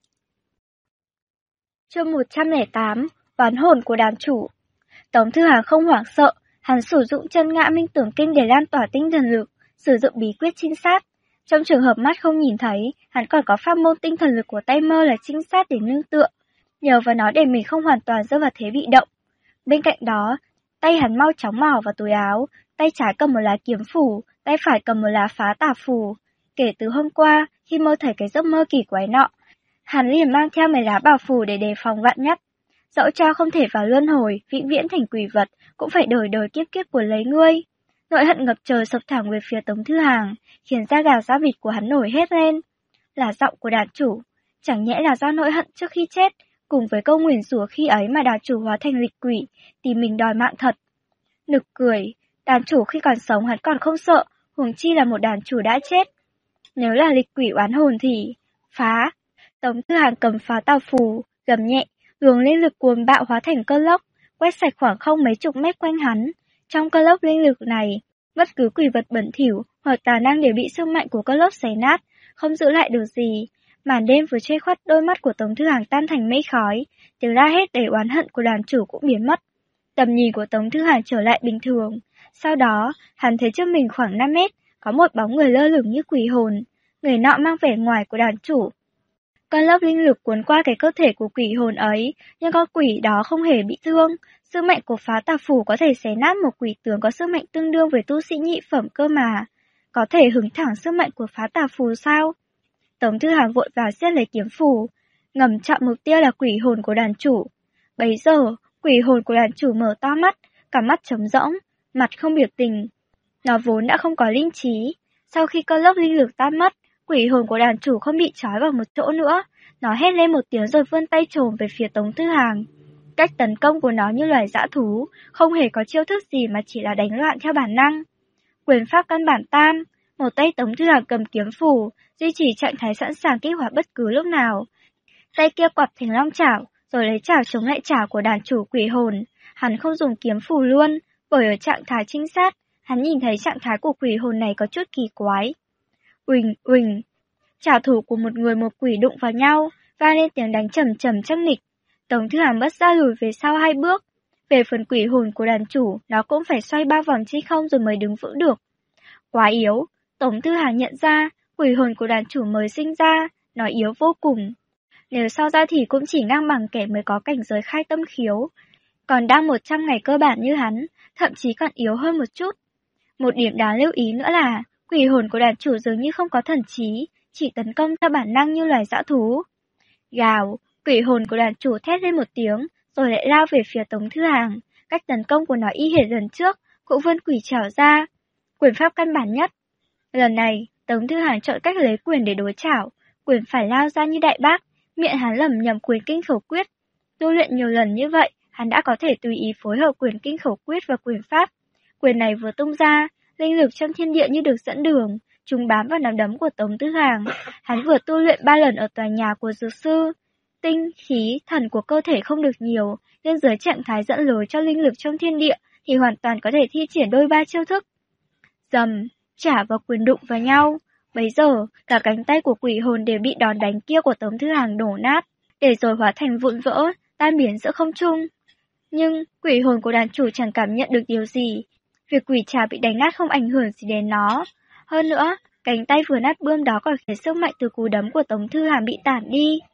Chương 108, Oán hồn của đàn chủ. Tống Thư Hàn không hoảng sợ, hắn sử dụng chân ngã minh tưởng kinh để lan tỏa tinh thần lực, sử dụng bí quyết trinh sát. Trong trường hợp mắt không nhìn thấy, hắn còn có pháp môn tinh thần lực của tay mơ là trinh sát để nương tựa, nhờ vào nó để mình không hoàn toàn rơi vào thế bị động. Bên cạnh đó, tay hắn mau chóng mò vào túi áo, tay trái cầm một lá kiếm phù, tay phải cầm một lá phá tà phù. Kể từ hôm qua, khi mơ thấy cái giấc mơ kỳ quái nọ, hắn liền mang theo mấy lá bảo phù để đề phòng vạn nhất. Dẫu cho không thể vào luân hồi, vĩnh viễn thành quỷ vật, cũng phải đời đời kiếp kiếp của lấy ngươi. Nỗi hận ngập trời sập thẳng về phía Tống Thư Hàn, khiến da gà da vịt của hắn nổi hết lên. Là giọng của đàn chủ, chẳng nhẽ là do nỗi hận trước khi chết, cùng với câu nguyền rủa khi ấy mà đàn chủ hóa thành lịch quỷ, tìm mình đòi mạng thật. Nực cười, đàn chủ khi còn sống hắn còn không sợ, huống chi là một đàn chủ đã chết. Nếu là lịch quỷ oán hồn thì... phá! Tống Thư Hàn cầm phá tào phù, gầm nhẹ, luồng linh lực cuồng bạo hóa thành cơn lốc, quét sạch khoảng không mấy chục mét quanh hắn. Trong cơn lốc linh lực này, bất cứ quỷ vật bẩn thỉu hoặc tà năng đều bị sức mạnh của cơn lốc xé nát, không giữ lại được gì. Màn đêm vừa che khuất đôi mắt của Tống Thư Hàn tan thành mây khói, tiếng la hét đầy oán hận của đàn chủ cũng biến mất. Tầm nhìn của Tống Thư Hàn trở lại bình thường. Sau đó, hắn thấy trước mình khoảng 5 mét, có một bóng người lơ lửng như quỷ hồn. Người nọ mang vẻ ngoài của đàn chủ. Cơn lốc linh lực cuốn qua cái cơ thể của quỷ hồn ấy, nhưng con quỷ đó không hề bị thương. Sức mạnh của phá tà phù có thể xé nát một quỷ tướng có sức mạnh tương đương với tu sĩ nhị phẩm cơ mà. Có thể hứng thẳng sức mạnh của phá tà phù sao? Tống Thư Hàn vội vào siết lấy kiếm phù, ngầm chọn mục tiêu là quỷ hồn của đàn chủ. Bấy giờ, quỷ hồn của đàn chủ mở to mắt, cả mắt trống rỗng, mặt không biểu tình. Nó vốn đã không có linh trí. Sau khi cơn lốc linh lực tan mất, quỷ hồn của đàn chủ không bị trói vào một chỗ nữa. Nó hét lên một tiếng rồi vươn tay chồm về phía Tống Thư Hàn. Cách tấn công của nó như loài dã thú, không hề có chiêu thức gì mà chỉ là đánh loạn theo bản năng. Quyền pháp căn bản tam, một tay Tống Thư Hàn cầm kiếm phù, duy trì trạng thái sẵn sàng kích hoạt bất cứ lúc nào. Tay kia quặp thành long chảo, rồi lấy chảo chống lại chảo của đàn chủ quỷ hồn. Hắn không dùng kiếm phù luôn, bởi ở trạng thái trinh sát, hắn nhìn thấy trạng thái của quỷ hồn này có chút kỳ quái. Uỳnh, uỳnh, chảo thủ của một người một quỷ đụng vào nhau, vang lên tiếng đánh trầm trầm chắc nịch. Tống Thư Hàn bất giác lùi về sau 2 bước. Về phần quỷ hồn của đàn chủ, nó cũng phải xoay 3 vòng trên không rồi mới đứng vững được. Quá yếu, Tống Thư Hàn nhận ra, quỷ hồn của đàn chủ mới sinh ra, nó yếu vô cùng. Nếu so ra thì cũng chỉ ngang bằng kẻ mới có cảnh giới khai tâm khiếu. Còn đang 100 ngày cơ bản như hắn, thậm chí còn yếu hơn một chút. Một điểm đáng lưu ý nữa là, quỷ hồn của đàn chủ dường như không có thần trí, chỉ tấn công theo bản năng như loài dã thú. Gào, quỷ hồn của đàn chủ thét lên một tiếng, rồi lại lao về phía Tống Thư Hàn. Cách tấn công của nó y hệt lần trước, cũng vươn quỷ trảo ra. Quyền pháp căn bản nhất. Lần này, Tống Thư Hàn chọn cách lấy quyền để đối chảo, quyền phải lao ra như đại bác, miệng hắn lẩm nhẩm quyền kinh khẩu quyết. Tu luyện nhiều lần như vậy, hắn đã có thể tùy ý phối hợp quyền kinh khẩu quyết và quyền pháp. Quyền này vừa tung ra, linh lực trong thiên địa như được dẫn đường, chúng bám vào nắm đấm của Tống Thư Hàn. Hắn vừa tu luyện 3 lần ở tòa nhà của dược sư. Tinh, khí, thần của cơ thể không được nhiều, nên dưới trạng thái dẫn lối cho linh lực trong thiên địa thì hoàn toàn có thể thi triển đôi 3 chiêu thức. Dầm, chả và quyền đụng vào nhau. Bấy giờ, cả cánh tay của quỷ hồn đều bị đòn đánh kia của Tống Thư Hàn đổ nát, để rồi hóa thành vụn vỡ, tan biến giữa không trung. Nhưng, quỷ hồn của đàn chủ chẳng cảm nhận được điều gì. Việc quỷ trảo bị đánh nát không ảnh hưởng gì đến nó. Hơn nữa, cánh tay vừa nát bươm đó còn khiến sức mạnh từ cú đấm của Tống Thư Hàn bị tản đi.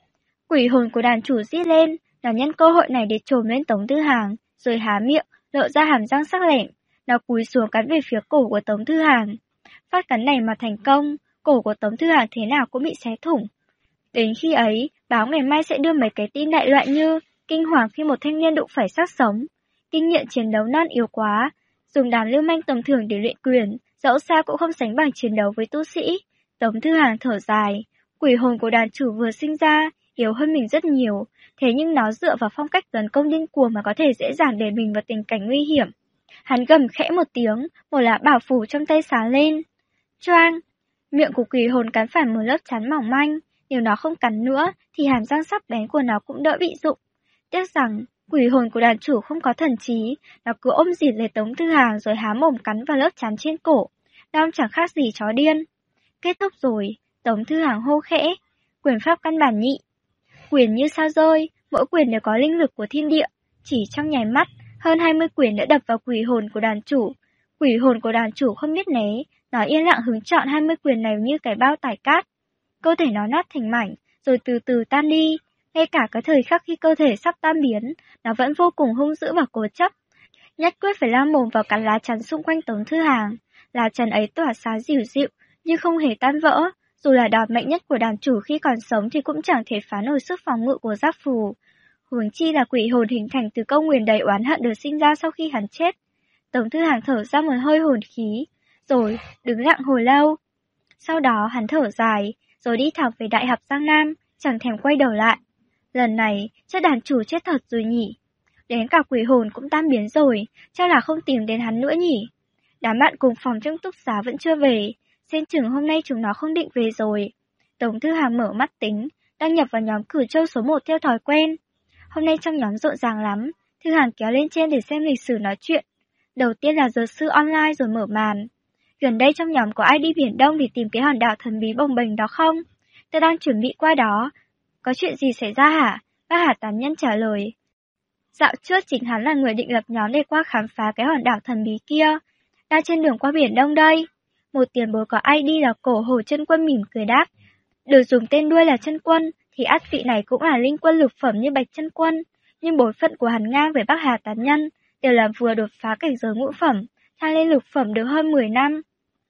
Quỷ hồn của đàn chủ rít lên, nó nhân cơ hội này để trồm lên Tống Thư Hàng, rồi há miệng, lộ ra hàm răng sắc lẻm. Nó cúi xuống cắn về phía cổ của Tống Thư Hàng. Phát cắn này mà thành công, cổ của Tống Thư Hàng thế nào cũng bị xé thủng. Đến khi ấy, báo ngày mai sẽ đưa mấy cái tin đại loại như kinh hoàng khi một thanh niên đụng phải xác sống, kinh nghiệm chiến đấu non yếu quá, dùng đám lưu manh tầm thường để luyện quyền, dẫu sao cũng không sánh bằng chiến đấu với tu sĩ. Tống Thư Hàng thở dài, quỷ hồn của đàn chủ vừa sinh ra, yếu hơn mình rất nhiều, thế nhưng nó dựa vào phong cách tấn công điên cuồng mà có thể dễ dàng để mình vào tình cảnh nguy hiểm. Hắn gầm khẽ một tiếng, một lá bảo phủ trong tay sáng lên. Choang! Miệng của quỷ hồn cắn phải một lớp chắn mỏng manh, nếu nó không cắn nữa thì hàm răng sắc bén của nó cũng đỡ bị rụng. Tiếc rằng, quỷ hồn của đàn chủ không có thần trí, nó cứ ôm dịt lấy Tống Thư Hàng rồi há mồm cắn vào lớp chắn trên cổ. Đau chẳng khác gì chó điên. Kết thúc rồi, Tống Thư Hàng hô khẽ, quyền pháp căn bản nhị. Quyền như sao rơi, mỗi quyền đều có linh lực của thiên địa. Chỉ trong nháy mắt, hơn 20 quyền đã đập vào quỷ hồn của đàn chủ. Quỷ hồn của đàn chủ không biết né, nó yên lặng hứng chọn 20 quyền này như cái bao tải cát. Cơ thể nó nát thành mảnh, rồi từ từ tan đi. Ngay cả cái thời khắc khi cơ thể sắp tan biến, nó vẫn vô cùng hung dữ và cố chấp. Nhất quyết phải lao mồm vào cắn lá chắn xung quanh Tống Thư Hàng. Lá chắn ấy tỏa sáng dịu dịu, nhưng không hề tan vỡ. Dù là đòn mạnh nhất của đàn chủ khi còn sống thì cũng chẳng thể phá nổi sức phòng ngự của giáp phù. Huống chi là quỷ hồn hình thành từ câu nguyền đầy oán hận được sinh ra sau khi hắn chết. Tống Thư Hàng thở ra một hơi hồn khí, rồi đứng lặng hồi lâu. Sau đó hắn thở dài, rồi đi thẳng về Đại Học Giang Nam, chẳng thèm quay đầu lại. Lần này, chắc đàn chủ chết thật rồi nhỉ. Đến cả quỷ hồn cũng tan biến rồi, chắc là không tìm đến hắn nữa nhỉ. Đám bạn cùng phòng trong túc xá vẫn chưa về, xem chừng hôm nay chúng nó không định về rồi. Tống Thư Hàng mở mắt tính, đăng nhập vào nhóm Cửu Châu số 1 theo thói quen. Hôm nay trong nhóm rộn ràng lắm, Thư Hàng kéo lên trên để xem lịch sử nói chuyện. Đầu tiên là giờ sư online rồi mở màn. Gần đây trong nhóm có ai đi Biển Đông để tìm cái hòn đảo thần bí bồng bềnh đó không? Tôi đang chuẩn bị qua đó. Có chuyện gì xảy ra hả? Bác Hà Tán Nhân trả lời. Dạo trước chính hắn là người định lập nhóm để qua khám phá cái hòn đảo thần bí kia. Đang trên đường qua Biển Đông đây. Một tiền bối có ID là Cổ Hồ Chân Quân mỉm cười đáp. Được dùng tên đuôi là Chân Quân, thì ắt vị này cũng là linh quân lục phẩm như Bạch Chân Quân. Nhưng bối phận của hắn ngang với Bác Hà Tán Nhân, đều là vừa đột phá cảnh giới ngũ phẩm, thăng lên lục phẩm được hơn 10 năm.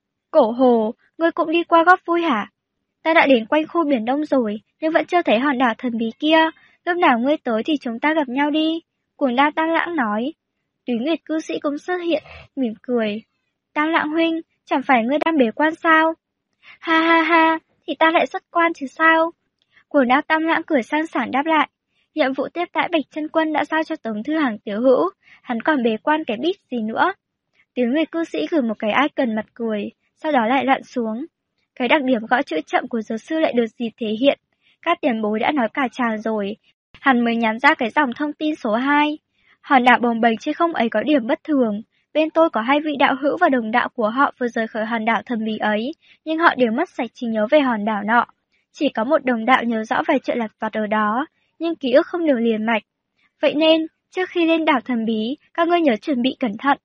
Cổ Hồ, ngươi cũng đi qua góp vui hả? Ta đã đến quanh khu Biển Đông rồi, nhưng vẫn chưa thấy hòn đảo thần bí kia. Lúc nào ngươi tới thì chúng ta gặp nhau đi. Cuồng Đao Tam Lãng nói. Túy Nguyệt cư sĩ cũng xuất hiện, mỉm cười. Tam Lãng huynh, chẳng phải ngươi đang bế quan sao? Ha ha ha, thì ta lại xuất quan chứ sao? Cuồng Đao Tam Lãng cười sang sảng đáp lại. Nhiệm vụ tiếp đãi Bạch Chân Quân đã giao cho Tống Thư Hàng tiểu hữu, hắn còn bế quan cái bít gì nữa. Túy Nguyệt cư sĩ gửi một cái icon mặt cười, sau đó lại lặn xuống. Cái đặc điểm gõ chữ chậm của giáo sư lại được dịp thể hiện. Các tiền bối đã nói cả tràng rồi, hắn mới nhắn ra cái dòng thông tin số 2. Hòn đảo bồng bềnh trên không ấy có điểm bất thường. Bên tôi có 2 vị đạo hữu và đồng đạo của họ vừa rời khỏi hòn đảo thần bí ấy, nhưng họ đều mất sạch trí nhớ về hòn đảo nọ. Chỉ có một đồng đạo nhớ rõ vài chuyện lặt vặt ở đó, nhưng ký ức không được liền mạch. Vậy nên, trước khi lên đảo thần bí, các ngươi nhớ chuẩn bị cẩn thận.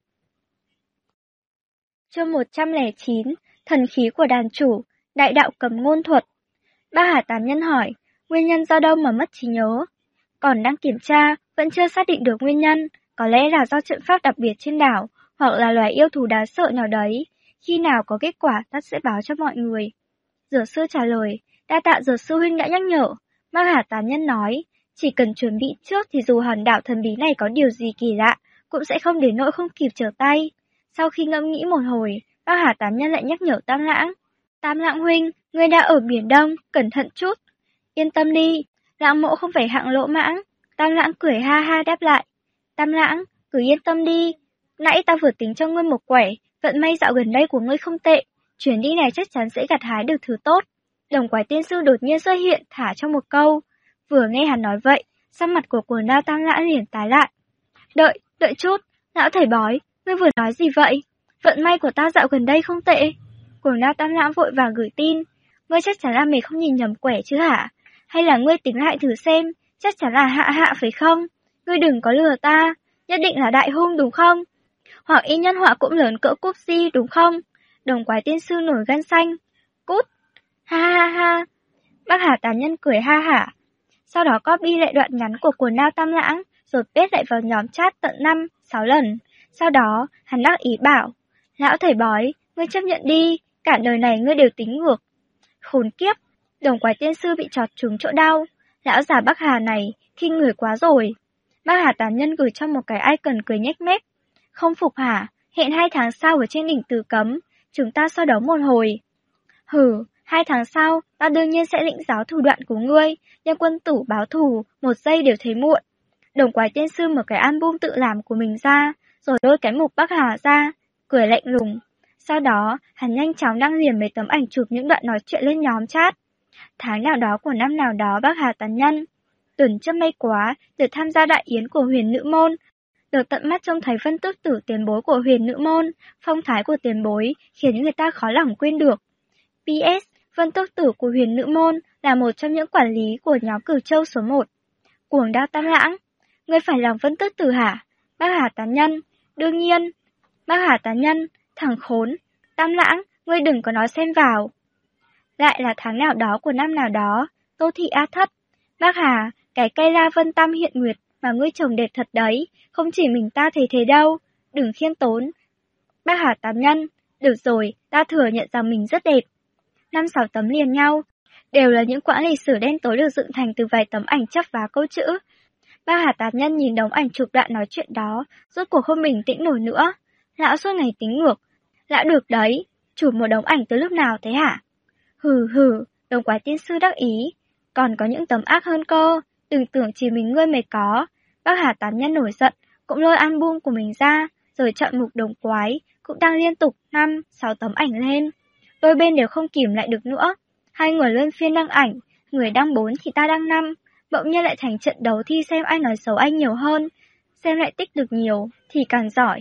Chương 109, thần khí của đàn chủ, đại đạo cầm ngôn thuật. Bác Hà Tán Nhân hỏi, nguyên nhân do đâu mà mất trí nhớ? Còn đang kiểm tra, vẫn chưa xác định được nguyên nhân, có lẽ là do trận pháp đặc biệt trên đảo, hoặc là loài yêu thú đáng sợ nào đấy. Khi nào có kết quả, ta sẽ báo cho mọi người. Dược sư trả lời, đa tạ dược sư huynh đã nhắc nhở. Bác Hà Tán Nhân nói, chỉ cần chuẩn bị trước thì dù hòn đảo thần bí này có điều gì kỳ lạ, cũng sẽ không đến nỗi không kịp trở tay. Sau khi ngẫm nghĩ một hồi, bác Hà Tán Nhân lại nhắc nhở Tam Lãng. Tam Lãng huynh, ngươi đã ở Biển Đông, cẩn thận chút. Yên tâm đi, Lãng mộ không phải hạng lỗ mãng. Tam Lãng cười ha ha đáp lại. Tam Lãng, cứ yên tâm đi. Nãy ta vừa tính cho ngươi một quẻ, vận may dạo gần đây của ngươi không tệ. Chuyến đi này chắc chắn sẽ gặt hái được thứ tốt. Đồng quái tiên sư đột nhiên xuất hiện thả cho một câu. Vừa nghe hắn nói vậy, sắc mặt của Cuồng Đao Tam Lãng liền tái lại. Đợi chút, lão thầy bói, ngươi vừa nói gì vậy? Vận may của ta dạo gần đây không tệ. Cuồng Đao Tam Lãng vội vàng gửi tin. Ngươi chắc chắn là mình không nhìn nhầm quẻ chứ hả? Hay là ngươi tính lại thử xem, chắc chắn là hạ hạ phải không? Ngươi đừng có lừa ta, nhất định là đại hung đúng không? Hoặc y nhân họa cũng lớn cỡ cúp si đúng không? Đồng quái tiên sư nổi gân xanh. Cút! Ha ha ha! Bác Hà Tán Nhân cười ha hả. sau đó copy lại đoạn ngắn của cuốn Nao Tam Lãng, rồi paste lại vào nhóm chat tận 5-6 lần. Sau đó, hắn đắc ý bảo, lão thầy bói, ngươi chấp nhận đi, cả đời này ngươi đều tính ngược. Khốn kiếp, Đồng Quái Tiên Sư bị chọt trúng chỗ đau, lão già Bắc Hà này, khinh người quá rồi. Bắc Hà tán nhân gửi cho một cái icon cười nhếch mép. Không phục hả, hẹn 2 tháng sau ở trên đỉnh Tử Cấm, chúng ta so đấu một hồi. Hử, 2 tháng sau, ta đương nhiên sẽ lĩnh giáo thủ đoạn của ngươi, nhưng quân tử báo thù, 1 giây đều thấy muộn. Đồng Quái Tiên Sư mở cái album tự làm của mình ra, rồi lôi cái mục Bắc Hà ra, cười lạnh lùng. Sau đó, hắn nhanh chóng đăng liền mấy tấm ảnh chụp những đoạn nói chuyện lên nhóm chat. Tháng nào đó của năm nào đó Bắc Hà tán nhân. Tuần trước may quá, được tham gia đại yến của Huyền Nữ Môn, được tận mắt trông thấy Vân Tước Tử tiền bối của Huyền Nữ Môn, phong thái của tiền bối khiến người ta khó lòng quên được. PS, Vân Tước Tử của Huyền Nữ Môn là một trong những quản lý của nhóm Cửu Châu số 1. Cuồng Đao Tam Lãng, ngươi phải lòng Vân Tước Tử hả? Bắc Hà tán nhân, đương nhiên. Bắc Hà tán nhân, thằng khốn, Tam Lãng, ngươi đừng có nói xen vào. Lại là tháng nào đó của năm nào đó, Tô Thị A Thất. Bắc Hà, cái cây La Vân Tam Hiện Nguyệt mà ngươi trồng đẹp thật đấy, không chỉ mình ta thấy thế đâu, đừng khiêm tốn. Bắc Hà tán nhân, được rồi, ta thừa nhận rằng mình rất đẹp. 5-6 tấm liền nhau, đều là những quãng lịch sử đen tối được dựng thành từ vài tấm ảnh chấp vá câu chữ. Bắc Hà tán nhân nhìn đống ảnh chụp đoạn nói chuyện đó, rốt cuộc không bình tĩnh nổi nữa. Lão suốt ngày tính ngược, lão được đấy, chụp một đống ảnh từ lúc nào thế hả? Hừ hừ, Đồng Quái Tiên Sư đắc ý, còn có những tấm ác hơn cơ, đừng tưởng chỉ mình ngươi mới có. Bắc Hà tán nhân nổi giận, cũng lôi album của mình ra, rồi chọn mục Đồng Quái, cũng đăng liên tục 5-6 tấm ảnh lên. Đôi bên đều không kìm lại được nữa, hai người luân phiên đăng ảnh, người đăng 4 thì ta đăng 5, bỗng nhiên lại thành trận đấu thi xem ai nói xấu anh nhiều hơn, xem lại tích được nhiều thì càng giỏi.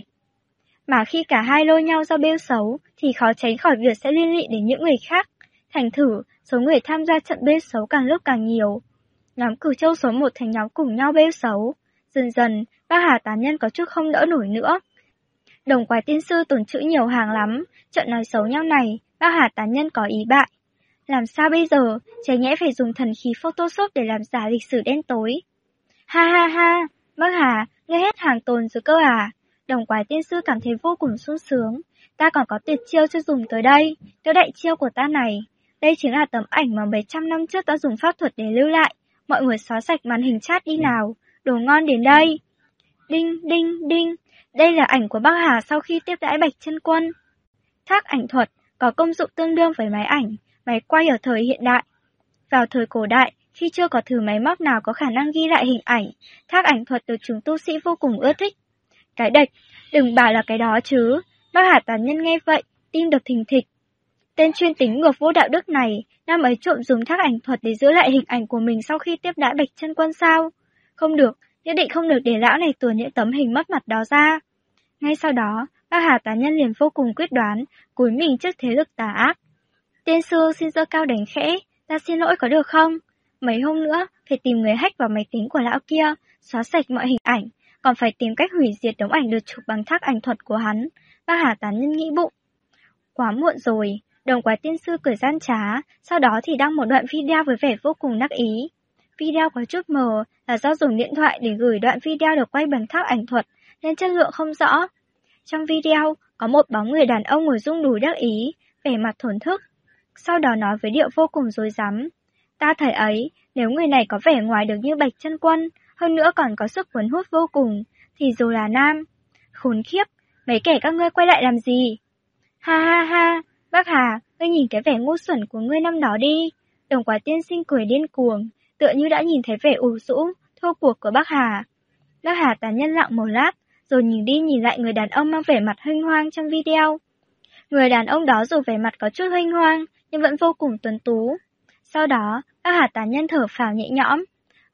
Mà khi cả hai lôi nhau ra bêu xấu thì khó tránh khỏi việc sẽ liên lụy đến những người khác. Thành thử, số người tham gia trận bêu xấu càng lúc càng nhiều. Nhóm Cửu Châu số 1 thành nhóm cùng nhau bêu xấu. Dần dần, Bắc Hà tán nhân có chút không đỡ nổi nữa. Đồng Quái Tiên Sư tồn trữ nhiều hàng lắm, trận nói xấu nhau này, Bắc Hà tán nhân có ý bại. Làm sao bây giờ, chả nhẽ phải dùng thần khí Photoshop để làm giả lịch sử đen tối. Ha ha ha, Bắc Hà, ngươi hết hàng tồn rồi cơ à? Đồng Quái Tiên Sư cảm thấy vô cùng sung sướng. Ta còn có tuyệt chiêu chưa dùng tới đây, tiêu đại chiêu của ta này. Đây chính là tấm ảnh mà mấy trăm năm trước ta dùng pháp thuật để lưu lại. Mọi người xóa sạch màn hình chat đi nào, đồ ngon đến đây. Đinh, đinh, đinh, đây là ảnh của Bắc Hà sau khi tiếp đãi Bạch Chân Quân. Thác ảnh thuật có công dụng tương đương với máy ảnh, máy quay ở thời hiện đại. Vào thời cổ đại, khi chưa có thử máy móc nào có khả năng ghi lại hình ảnh, thác ảnh thuật được chúng tu sĩ vô cùng ưa thích. Cái đệch, đừng bảo là cái đó chứ. Bắc Hà tán nhân nghe vậy, tim đập thình thịch. Tên chuyên tính ngược vô đạo đức này, năm ấy trộm dùng thác ảnh thuật để giữ lại hình ảnh của mình sau khi tiếp đãi Bạch Chân Quân sao? Không được, nhất định không được để lão này tuồn những tấm hình mất mặt đó ra. Ngay sau đó, Bắc Hà tán nhân liền vô cùng quyết đoán, cúi mình trước thế lực tà ác. Tiên sư xin giơ cao đánh khẽ, ta xin lỗi có được không? Mấy hôm nữa, phải tìm người hack vào máy tính của lão kia, xóa sạch mọi hình ảnh, còn phải tìm cách hủy diệt đống ảnh được chụp bằng thác ảnh thuật của hắn. Bắc Hà tán nhân nghĩ bụng. Quá muộn rồi, Đồng Quái Tiên Sư cười gian trá, sau đó thì đăng một đoạn video với vẻ vô cùng đắc ý. Video có chút mờ là do dùng điện thoại để gửi đoạn video được quay bằng thác ảnh thuật, nên chất lượng không rõ. Trong video, có một bóng người đàn ông ngồi rung đùi đắc ý, vẻ mặt thổn thức. Sau đó nói với điệu vô cùng rối rắm. Ta thấy ấy, nếu người này có vẻ ngoài được như Bạch Chân Quân, hơn nữa còn có sức cuốn hút vô cùng, thì dù là nam. Khốn khiếp, mấy kẻ các ngươi quay lại làm gì? Ha ha ha, Bắc Hà, ngươi nhìn cái vẻ ngu xuẩn của ngươi năm đó đi. Đồng Quái Tiên Sinh cười điên cuồng, tựa như đã nhìn thấy vẻ ủ rũ, thô cuộc của Bắc Hà. Bắc Hà tán nhân lặng một lát, rồi nhìn đi nhìn lại người đàn ông mang vẻ mặt huênh hoang trong video. Người đàn ông đó dù vẻ mặt có chút huênh hoang, nhưng vẫn vô cùng tuấn tú. Sau đó, Bắc Hà tán nhân thở phào nhẹ nhõm.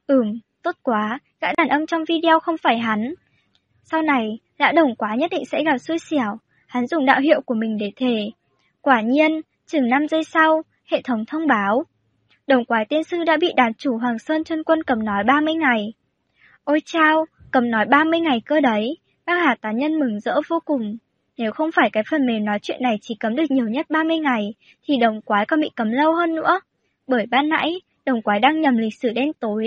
Tốt quá, gã đàn ông trong video không phải hắn. Sau này, lão Đồng Quá nhất định sẽ gặp xui xẻo, hắn dùng đạo hiệu của mình để thề. Quả nhiên, chừng 5 giây sau, hệ thống thông báo. Đồng Quái Tiên Sư đã bị đàn chủ Hoàng Sơn Chân Quân cầm nói 30 ngày. Ôi chao, cầm nói 30 ngày cơ đấy, Bắc Hà tán nhân mừng rỡ vô cùng. Nếu không phải cái phần mềm nói chuyện này chỉ cấm được nhiều nhất 30 ngày, thì Đồng Quái còn bị cấm lâu hơn nữa. Bởi ban nãy, Đồng Quái đăng nhầm lịch sử đen tối,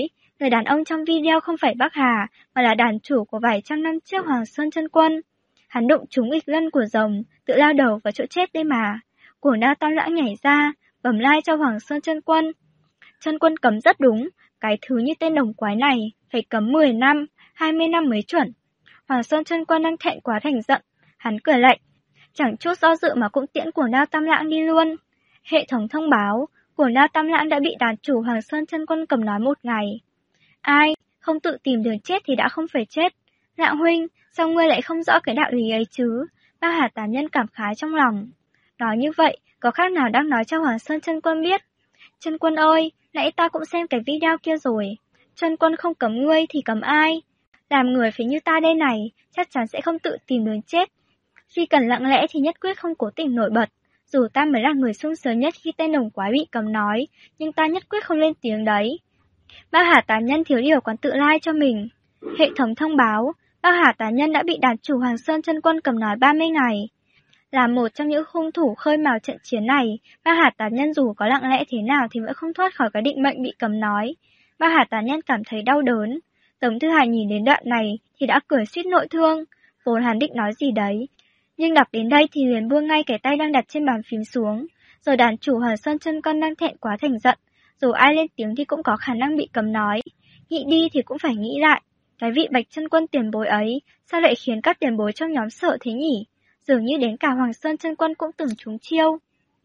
Người đàn ông trong video không phải Bắc Hà, mà là đàn chủ của vài trăm năm trước Hoàng Sơn Chân Quân. Hắn đụng trúng nghịch lân của rồng, tự lao đầu vào chỗ chết đây mà. Của Na Tam Lãng nhảy ra, bẩm lai cho Hoàng Sơn Chân Quân. Chân Quân cấm rất đúng, cái thứ như tên đồng quái này phải cấm 10 năm, 20 năm mới chuẩn. Hoàng Sơn Chân Quân đang thẹn quá thành giận, hắn cười lạnh, chẳng chút do dự mà cũng tiễn của Na Tam Lãng đi luôn. Hệ thống thông báo, của Na Tam Lãng đã bị đàn chủ Hoàng Sơn Chân Quân cầm nói 1 ngày. Ai, không tự tìm đường chết thì đã không phải chết. Lãng huynh, sao ngươi lại không rõ cái đạo lý ấy chứ? Ba Hà tán nhân cảm khái trong lòng. Nói như vậy, có khác nào đang nói cho Hoàng Sơn Chân Quân biết? Chân Quân ơi, nãy ta cũng xem cái video kia rồi. Chân Quân không cấm ngươi thì cấm ai? Làm người phải như ta đây này, chắc chắn sẽ không tự tìm đường chết. Khi cần lặng lẽ thì nhất quyết không cố tình nổi bật. Dù ta mới là người sung sướng nhất khi tên đồng quái bị cấm nói, nhưng ta nhất quyết không lên tiếng đấy. Bác Hà tán nhân thiếu điều còn tự like cho mình. Hệ thống thông báo, bác Hà tán nhân đã bị đàn chủ Hoàng Sơn Chân Quân cầm nói 30 ngày. Là một trong những hung thủ khơi mào trận chiến này, bác Hà tán nhân dù có lặng lẽ thế nào thì vẫn không thoát khỏi cái định mệnh bị cấm nói. Bác Hà tán nhân cảm thấy đau đớn. Tống Thư Hải nhìn đến đoạn này thì đã cười suýt nội thương. Vốn hắn định nói gì đấy, nhưng đọc đến đây thì liền buông ngay cái tay đang đặt trên bàn phím xuống. Rồi đàn chủ Hoàng Sơn Chân Quân đang thẹn quá thành giận, dù ai lên tiếng thì cũng có khả năng bị cấm nói. Nghĩ đi thì cũng phải nghĩ lại, cái vị Bạch Chân Quân tiền bối ấy sao lại khiến các tiền bối trong nhóm sợ thế nhỉ? Dường như đến cả Hoàng Sơn Chân Quân cũng từng trúng chiêu.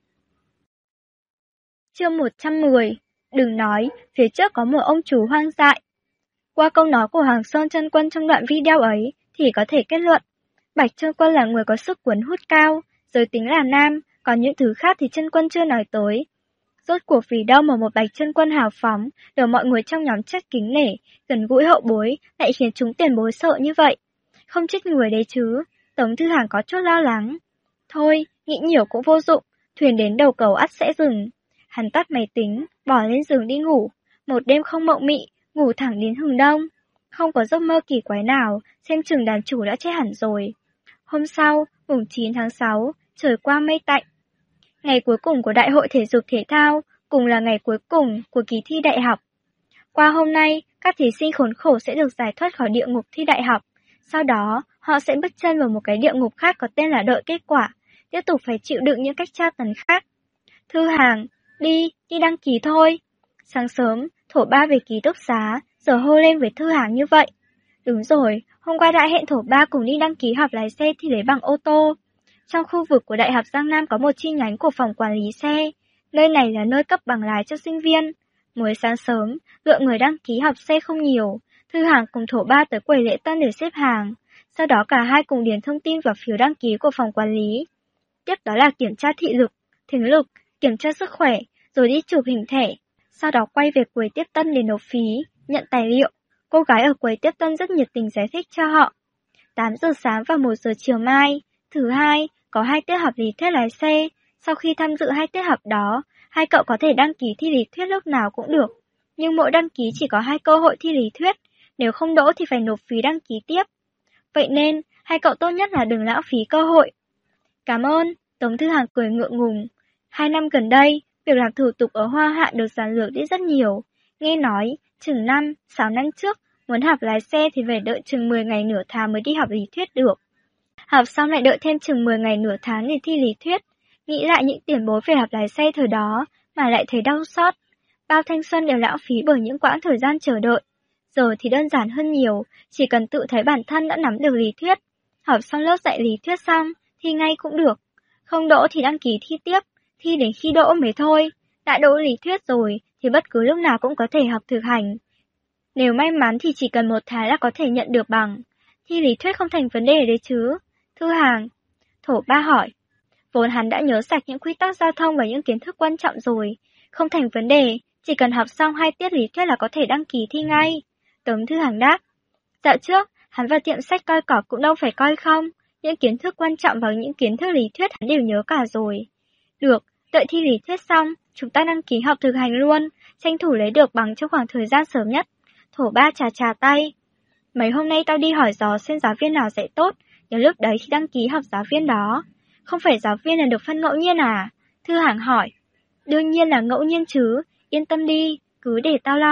Chương 110. Đừng nói, phía trước có một ông chú hoang dại. Qua câu nói của Hoàng Sơn Chân Quân trong đoạn video ấy thì có thể kết luận, Bạch Chân Quân là người có sức cuốn hút cao, giới tính là nam, còn những thứ khác thì Chân Quân chưa nói tới. Rốt cuộc vì đâu mà một Bạch Chân Quân hào phóng, được mọi người trong nhóm trách kính nể, gần gũi hậu bối, lại khiến chúng tiền bối sợ như vậy. Không chết người đấy chứ, Tống Thư Hàng có chút lo lắng. Thôi, nghĩ nhiều cũng vô dụng, thuyền đến đầu cầu ắt sẽ dừng. Hắn tắt máy tính, bỏ lên giường đi ngủ. Một đêm không mộng mị, ngủ thẳng đến hừng đông. Không có giấc mơ kỳ quái nào, xem chừng đàn chủ đã chết hẳn rồi. Hôm sau, mùng 9 tháng 6, trời qua mây tạnh. Ngày cuối cùng của Đại hội Thể dục Thể thao, cùng là ngày cuối cùng của kỳ thi đại học. Qua hôm nay, các thí sinh khốn khổ sẽ được giải thoát khỏi địa ngục thi đại học. Sau đó, họ sẽ bước chân vào một cái địa ngục khác có tên là đợi kết quả, tiếp tục phải chịu đựng những cách tra tấn khác. Thư Hàng, đi đăng ký thôi. Sáng sớm, Thổ Ba về ký túc xá, giờ hô lên với Thư Hàng như vậy. Đúng rồi, hôm qua đã hẹn Thổ Ba cùng đi đăng ký học lái xe thi lấy bằng ô tô. Trong khu vực của Đại học Giang Nam có một chi nhánh của phòng quản lý xe. Nơi này là nơi cấp bằng lái cho sinh viên. Mới sáng sớm, lượng người đăng ký học xe không nhiều. Thư Hàng cùng Thổ Ba tới quầy lễ tân để xếp hàng. Sau đó cả hai cùng điền thông tin vào phiếu đăng ký của phòng quản lý. Tiếp đó là kiểm tra thị lực, thính lực, kiểm tra sức khỏe, rồi đi chụp hình thẻ. Sau đó quay về quầy tiếp tân để nộp phí, nhận tài liệu. Cô gái ở quầy tiếp tân rất nhiệt tình giải thích cho họ. 8 giờ sáng và 1 giờ chiều mai, thứ hai, có 2 tiết học lý thuyết lái xe. Sau khi tham dự 2 tiết học đó, hai cậu có thể đăng ký thi lý thuyết lúc nào cũng được. Nhưng mỗi đăng ký chỉ có 2 cơ hội thi lý thuyết, nếu không đỗ thì phải nộp phí đăng ký tiếp. Vậy nên, hai cậu tốt nhất là đừng lãng phí cơ hội. Cảm ơn, Tống Thư Hàng cười ngượng ngùng. 2 năm gần đây, việc làm thủ tục ở Hoa Hạ được giản lược đi rất nhiều. Nghe nói, chừng 6 năm trước, muốn học lái xe thì phải đợi chừng 10 ngày nửa tháng mới đi học lý thuyết được. Học xong lại đợi thêm chừng 10 ngày nửa tháng để thi lý thuyết. Nghĩ lại những tiền bối về học lái xe thời đó, mà lại thấy đau xót. Bao thanh xuân đều lãng phí bởi những quãng thời gian chờ đợi. Giờ thì đơn giản hơn nhiều, chỉ cần tự thấy bản thân đã nắm được lý thuyết. Học xong lớp dạy lý thuyết xong, thi ngay cũng được. Không đỗ thì đăng ký thi tiếp, thi đến khi đỗ mới thôi. Đã đỗ lý thuyết rồi thì bất cứ lúc nào cũng có thể học thực hành. Nếu may mắn thì chỉ cần 1 tháng là có thể nhận được bằng. Thi lý thuyết không thành vấn đề đấy chứ. Thư Hàng, Thổ Ba hỏi. Vốn hắn đã nhớ sạch những quy tắc giao thông và những kiến thức quan trọng rồi. Không thành vấn đề, chỉ cần học xong 2 tiết lý thuyết là có thể đăng ký thi ngay. Tống Thư Hàng đáp. Dạo trước, hắn vào tiệm sách coi cỏ cũng đâu phải coi không. Những kiến thức quan trọng và những kiến thức lý thuyết hắn đều nhớ cả rồi. Được, đợi thi lý thuyết xong, chúng ta đăng ký học thực hành luôn, tranh thủ lấy được bằng trong khoảng thời gian sớm nhất. Thổ Ba chà tay. Mấy hôm nay tao đi hỏi dò xem giáo viên nào dạy tốt, đến lúc đấy thì đăng ký học giáo viên đó. Không phải giáo viên là được phân ngẫu nhiên à? Thư Hàng hỏi. Đương nhiên là ngẫu nhiên chứ, yên tâm đi, cứ để tao lo.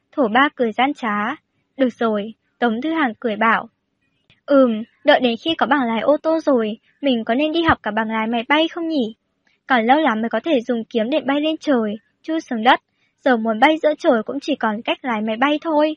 Thổ Ba cười gian trá. Được rồi, Tống Thư Hằng cười bảo. Đợi đến khi có bằng lái ô tô rồi, mình có nên đi học cả bằng lái máy bay không nhỉ? Còn lâu lắm mới có thể dùng kiếm để bay lên trời, chui xuống đất, giờ muốn bay giữa trời cũng chỉ còn cách lái máy bay thôi.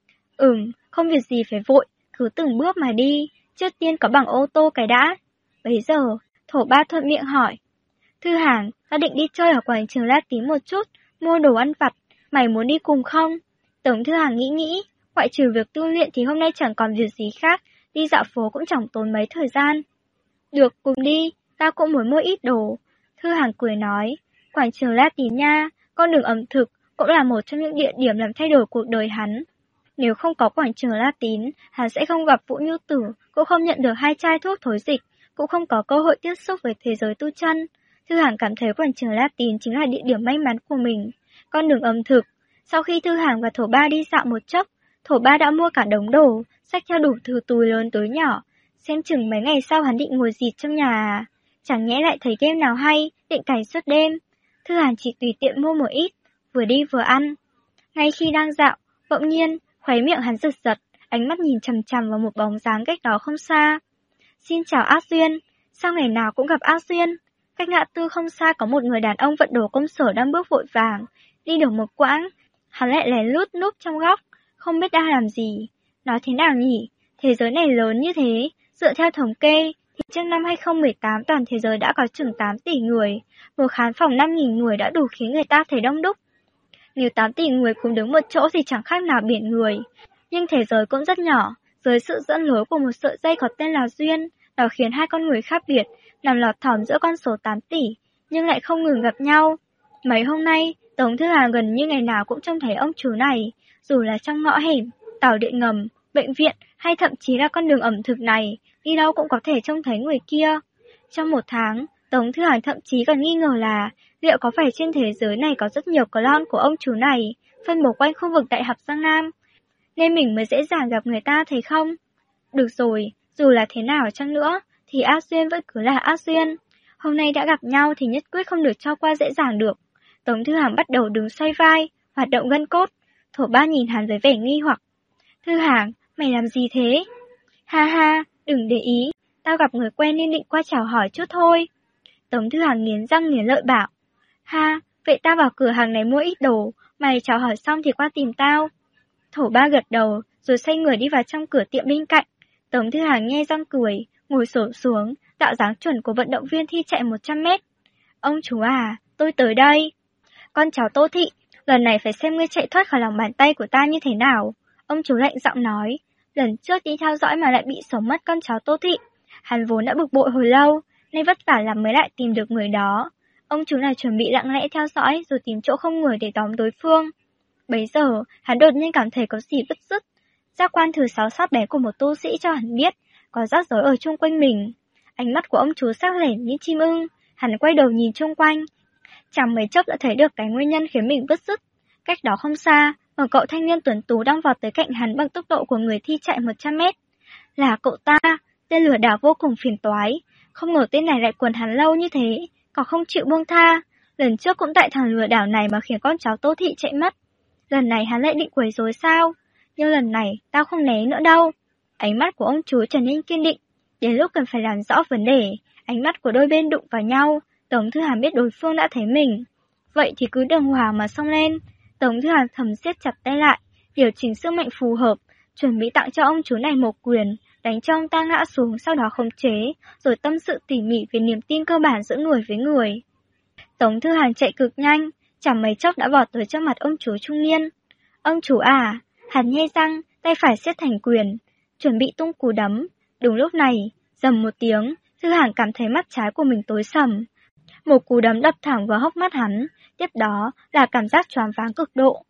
Không việc gì phải vội, cứ từng bước mà đi, trước tiên có bằng ô tô cái đã. Bấy giờ, Thổ Ba thuận miệng hỏi. Thư Hằng, ta định đi chơi ở quảng trường La Tím một chút, mua đồ ăn vặt, mày muốn đi cùng không? Tống Thư Hằng nghĩ, ngoại trừ việc tu luyện thì hôm nay chẳng còn việc gì khác, đi dạo phố cũng chẳng tốn mấy thời gian. Được, cùng đi, ta cũng muốn mua ít đồ. Thư Hằng cười nói, quảng trường La Tím nha, con đường ẩm thực cũng là một trong những địa điểm làm thay đổi cuộc đời hắn. Nếu không có quảng trường La Tín, hắn sẽ không gặp Vũ Nhu Tử, cũng không nhận được 2 chai thuốc thối dịch, cũng không có cơ hội tiếp xúc với thế giới tu chân. Thư Hằng cảm thấy quảng trường La Tín chính là địa điểm may mắn của mình. Con đường ẩm thực. Sau khi Thư Hằng và Thổ Ba đi dạo một chốc, Thổ Ba đã mua cả đống đồ, xách theo đủ thứ túi lớn túi nhỏ. Xem chừng mấy ngày sau hắn định ngồi dịt trong nhà à? Chẳng nhẽ lại thấy game nào hay, định cày suốt đêm. Thư Hằng chỉ tùy tiện mua một ít, vừa đi vừa ăn. Ngay khi đang dạo, bỗng nhiên, khóe miệng hắn giật giật, ánh mắt nhìn chằm chằm vào một bóng dáng cách đó không xa. Xin chào Ác Duyên, sao ngày nào cũng gặp Ác Duyên? Cách ngã tư không xa có một người đàn ông vận đồ công sở đang bước vội vàng. Đi được một quãng, hắn lại lén lút núp trong góc, không biết đang làm gì. Nói thế nào nhỉ? Thế giới này lớn như thế, dựa theo thống kê, thì trước năm 2018 toàn thế giới đã có chừng 8 tỷ người. Một khán phòng 5.000 người đã đủ khiến người ta thấy đông đúc. Nếu 8 tỷ người cùng đứng một chỗ thì chẳng khác nào biển người. Nhưng thế giới cũng rất nhỏ, dưới sự dẫn lối của một sợi dây có tên là duyên, đó khiến hai con người khác biệt, nằm lọt thỏm giữa con số 8 tỷ, nhưng lại không ngừng gặp nhau. Mấy hôm nay, Tống Thư Hằng gần như ngày nào cũng trông thấy ông chú này, dù là trong ngõ hẻm, tàu điện ngầm, bệnh viện hay thậm chí là con đường ẩm thực này, đi đâu cũng có thể trông thấy người kia. Trong một tháng, Tống Thư Hằng thậm chí còn nghi ngờ là liệu có phải trên thế giới này có rất nhiều clone của ông chú này, phân bố quanh khu vực Đại học Giang Nam, nên mình mới dễ dàng gặp người ta thấy không? Được rồi, dù là thế nào chăng nữa, thì Ác Duyên vẫn cứ là Ác Duyên. Hôm nay đã gặp nhau thì nhất quyết không được cho qua dễ dàng được. Tống Thư Hằng bắt đầu đứng xoay vai, hoạt động gân cốt. Thổ Ba nhìn hắn với vẻ nghi hoặc. Thư Hằng, mày làm gì thế? Ha ha, đừng để ý, tao gặp người quen nên định qua chào hỏi chút thôi. Tống Thư Hằng nghiến răng nghiến lợi bảo. Ha, vậy tao vào cửa hàng này mua ít đồ, mày chào hỏi xong thì qua tìm tao. Thổ Ba gật đầu, rồi xoay người đi vào trong cửa tiệm bên cạnh. Tống Thư Hằng nhe răng cười, ngồi xổm xuống, tạo dáng chuẩn của vận động viên thi chạy 100 mét. Ông chú à, tôi tới đây. Con cháu Tô Thị, lần này phải xem ngươi chạy thoát khỏi lòng bàn tay của ta như thế nào. Ông chú lạnh giọng nói, lần trước đi theo dõi mà lại bị sống mất con cháu Tô Thị. Hắn vốn đã bực bội hồi lâu, nên vất vả lắm mới lại tìm được người đó. Ông chú này chuẩn bị lặng lẽ theo dõi rồi tìm chỗ không người để tóm đối phương. Bấy giờ, hắn đột nhiên cảm thấy có gì bứt rứt. Giác quan thứ 6 sát bé của một tu sĩ cho hắn biết, có rắc rối ở chung quanh mình. Ánh mắt của ông chú sắc lẻm như chim ưng, hắn quay đầu nhìn chung quanh. Chẳng mấy chốc đã thấy được cái nguyên nhân khiến mình bứt rứt. Cách đó không xa, một cậu thanh niên tuấn tú đang vọt tới cạnh hắn bằng tốc độ của người thi chạy 100 mét. Là cậu ta, tên lừa đảo vô cùng phiền toái. Không ngờ tên này lại quấn hắn lâu như thế, còn không chịu buông tha. Lần trước cũng tại thằng lừa đảo này mà khiến con cháu Tô Thị chạy mất. Lần này hắn lại định quấy rối sao? Nhưng lần này tao không né nữa đâu. Ánh mắt của ông chú trở nên kiên định. Đến lúc cần phải làm rõ vấn đề, ánh mắt của đôi bên đụng vào nhau. Tống Thư Hằng biết đối phương đã thấy mình. Vậy thì cứ đường hoàng mà xông lên. Tống Thư Hằng thầm siết chặt tay lại, điều chỉnh sức mạnh phù hợp, chuẩn bị tặng cho ông chú này một quyền, đánh cho ông ta ngã xuống, sau đó khống chế, rồi tâm sự tỉ mỉ về niềm tin cơ bản giữa người với người. Tống Thư Hằng chạy cực nhanh, chẳng mấy chốc đã vọt tới trước mặt ông chú trung niên. Ông chú à, hắn nhe răng, tay phải siết thành quyền, chuẩn bị tung cú đấm. Đúng lúc này, rầm một tiếng, Thư Hằng cảm thấy mắt trái của mình tối sầm. Một cú đấm đập thẳng vào hốc mắt hắn, tiếp đó là cảm giác choáng váng cực độ.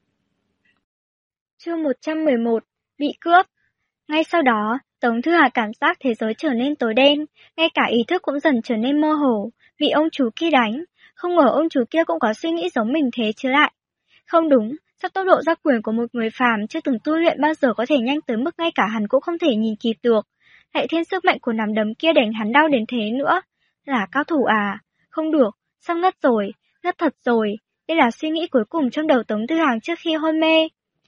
Chương 111, bị cướp. Ngay sau đó, Tống Thư Hằng cảm giác thế giới trở nên tối đen, ngay cả ý thức cũng dần trở nên mơ hồ, bị ông chú kia đánh. Không ngờ ông chú kia cũng có suy nghĩ giống mình thế chứ lại. Không đúng, sao tốc độ ra quyền của một người phàm chưa từng tu luyện bao giờ có thể nhanh tới mức ngay cả hắn cũng không thể nhìn kịp được. Lại thêm sức mạnh của nắm đấm kia đánh hắn đau đến thế nữa. Là cao thủ à? Không được, sắp ngất rồi, ngất thật rồi. Đây là suy nghĩ cuối cùng trong đầu Tống Thư Hằng trước khi hôn mê.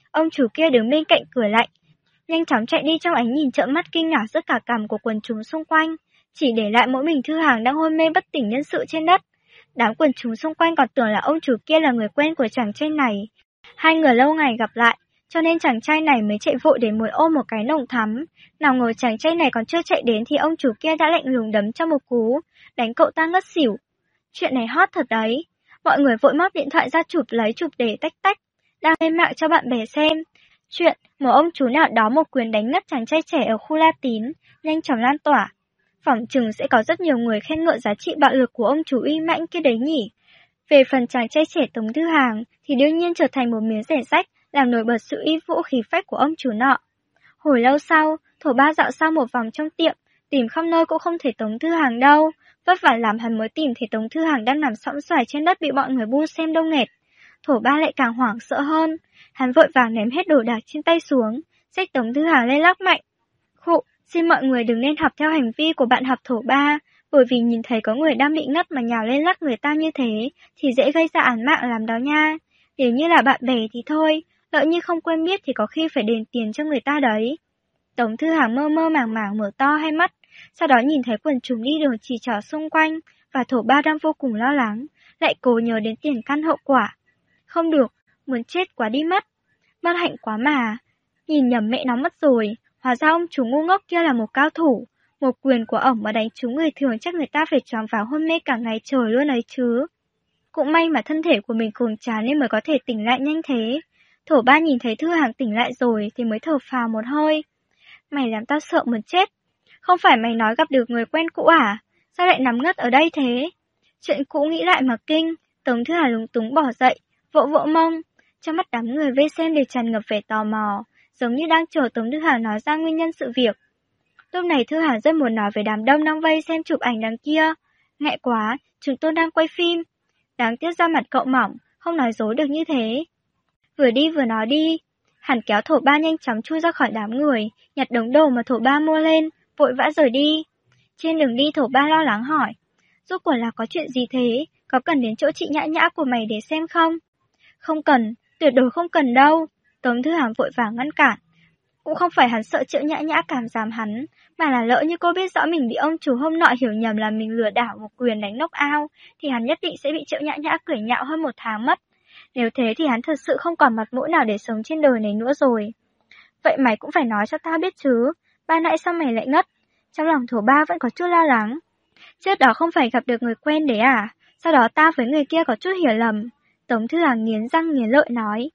Ông chủ kia đứng bên cạnh cười lạnh, nhanh chóng chạy đi trong ánh nhìn trợn mắt kinh ngạc rất cả cằm của quần chúng xung quanh, chỉ để lại mỗi mình Thư Hàng đang hôn mê bất tỉnh nhân sự trên đất. Đám quần chúng xung quanh còn tưởng là ông chủ kia là người quen của chàng trai này. Hai người lâu ngày gặp lại, cho nên chàng trai này mới chạy vội đến muốn ôm một cái nồng thắm. Nào ngờ chàng trai này còn chưa chạy đến thì ông chủ kia đã lạnh lùng đấm cho một cú, đánh cậu ta ngất xỉu. Chuyện này hot thật đấy. Mọi người vội móc điện thoại ra chụp để tách tách, đang lên mạng cho bạn bè xem. Chuyện một ông chú nào đó một quyền đánh ngất chàng trai trẻ ở khu La Tín nhanh chóng lan tỏa. Phỏng chừng sẽ có rất nhiều người khen ngợi giá trị bạo lực của ông chú uy mãnh kia đấy nhỉ. Về phần chàng trai trẻ Tống Thư Hàng thì đương nhiên trở thành một miếng rẻ rách, làm nổi bật sự uy vũ khí phách của ông chủ nọ. Hồi lâu sau, Thổ Ba dạo sang một vòng trong tiệm, tìm khắp nơi cũng không thấy Tống Thư Hàng đâu. Vất vả lắm hắn mới tìm thấy Tống Thư Hàng đang nằm sõng xoài trên đất bị mọi người bu xem đông nghẹt. Thổ Ba lại càng hoảng sợ hơn, hắn vội vàng ném hết đồ đạc trên tay xuống, xách Tống Thư Hàng lên lắc mạnh. Khụ, xin mọi người đừng nên học theo hành vi của bạn học Thổ Ba, bởi vì nhìn thấy có người đang bị ngất mà nhào lên lắc người ta như thế thì dễ gây ra án mạng lắm đó nha. Nếu như là bạn bè thì thôi, lỡ như không quen biết thì có khi phải đền tiền cho người ta đấy. Tống Thư Hàng mơ mơ màng màng mở to hai mắt, sau đó nhìn thấy quần chúng đi đường chỉ trỏ xung quanh và Thổ Ba đang vô cùng lo lắng, lại cố nhớ đến tiền căn hậu quả. Không được, muốn chết quá đi mất. Bất hạnh quá mà, nhìn nhầm mẹ nó mất rồi, hóa ra ông chủ ngu ngốc kia là một cao thủ. Một quyền của ổng mà đánh trúng người thường chắc người ta phải choáng váng hôn mê cả ngày trời luôn ấy chứ. Cũng may mà thân thể của mình cường tráng nên mới có thể tỉnh lại nhanh thế. Thổ Ba nhìn thấy Thư Hàng tỉnh lại rồi thì mới thở phào một hơi. Mày làm tao sợ muốn chết. Không phải mày nói gặp được người quen cũ à? Sao lại nằm ngất ở đây thế? Chuyện cũ nghĩ lại mà kinh. Tống Thư Hàng lúng túng bỏ dậy, vỗ vỗ mông. Trong mắt đám người vây xem đều tràn ngập vẻ tò mò, giống như đang chờ Tống Thư Hàng nói ra nguyên nhân sự việc. Lúc này Thư Hàng rất muốn nói với đám đông đang vây xem chụp ảnh đằng kia. Ngại quá, chúng tôi đang quay phim. Đáng tiếc da mặt cậu mỏng, không nói dối được như thế. Vừa đi vừa nói đi. Hắn kéo Thổ Ba nhanh chóng chui ra khỏi đám người, nhặt đống đồ mà Thổ Ba mua lên, vội vã rời đi. Trên đường đi Thổ Ba lo lắng hỏi, rốt cuộc là có chuyện gì thế, có cần đến chỗ chị Nhã Nhã của mày để xem không? Không cần, tuyệt đối không cần đâu. Tống Thư Hàng vội vàng ngăn cản. Cũng không phải hắn sợ Triệu Nhã Nhã cảm giảm hắn, mà là lỡ như cô biết rõ mình bị ông chủ hôm nọ hiểu nhầm là mình lừa đảo một quyền đánh knock out, thì hắn nhất định sẽ bị Triệu Nhã Nhã cười nhạo hơn 1 tháng mất. Nếu thế thì hắn thật sự không còn mặt mũi nào để sống trên đời này nữa rồi. Vậy mày cũng phải nói cho tao biết chứ, ban nãy sao mày lại ngất? Trong lòng Thổ Ba vẫn có chút lo lắng. Trước đó không phải gặp được người quen đấy à? Sau đó ta với người kia có chút hiểu lầm. Tống Thư Hàng nghiến răng nghiến lợi nói.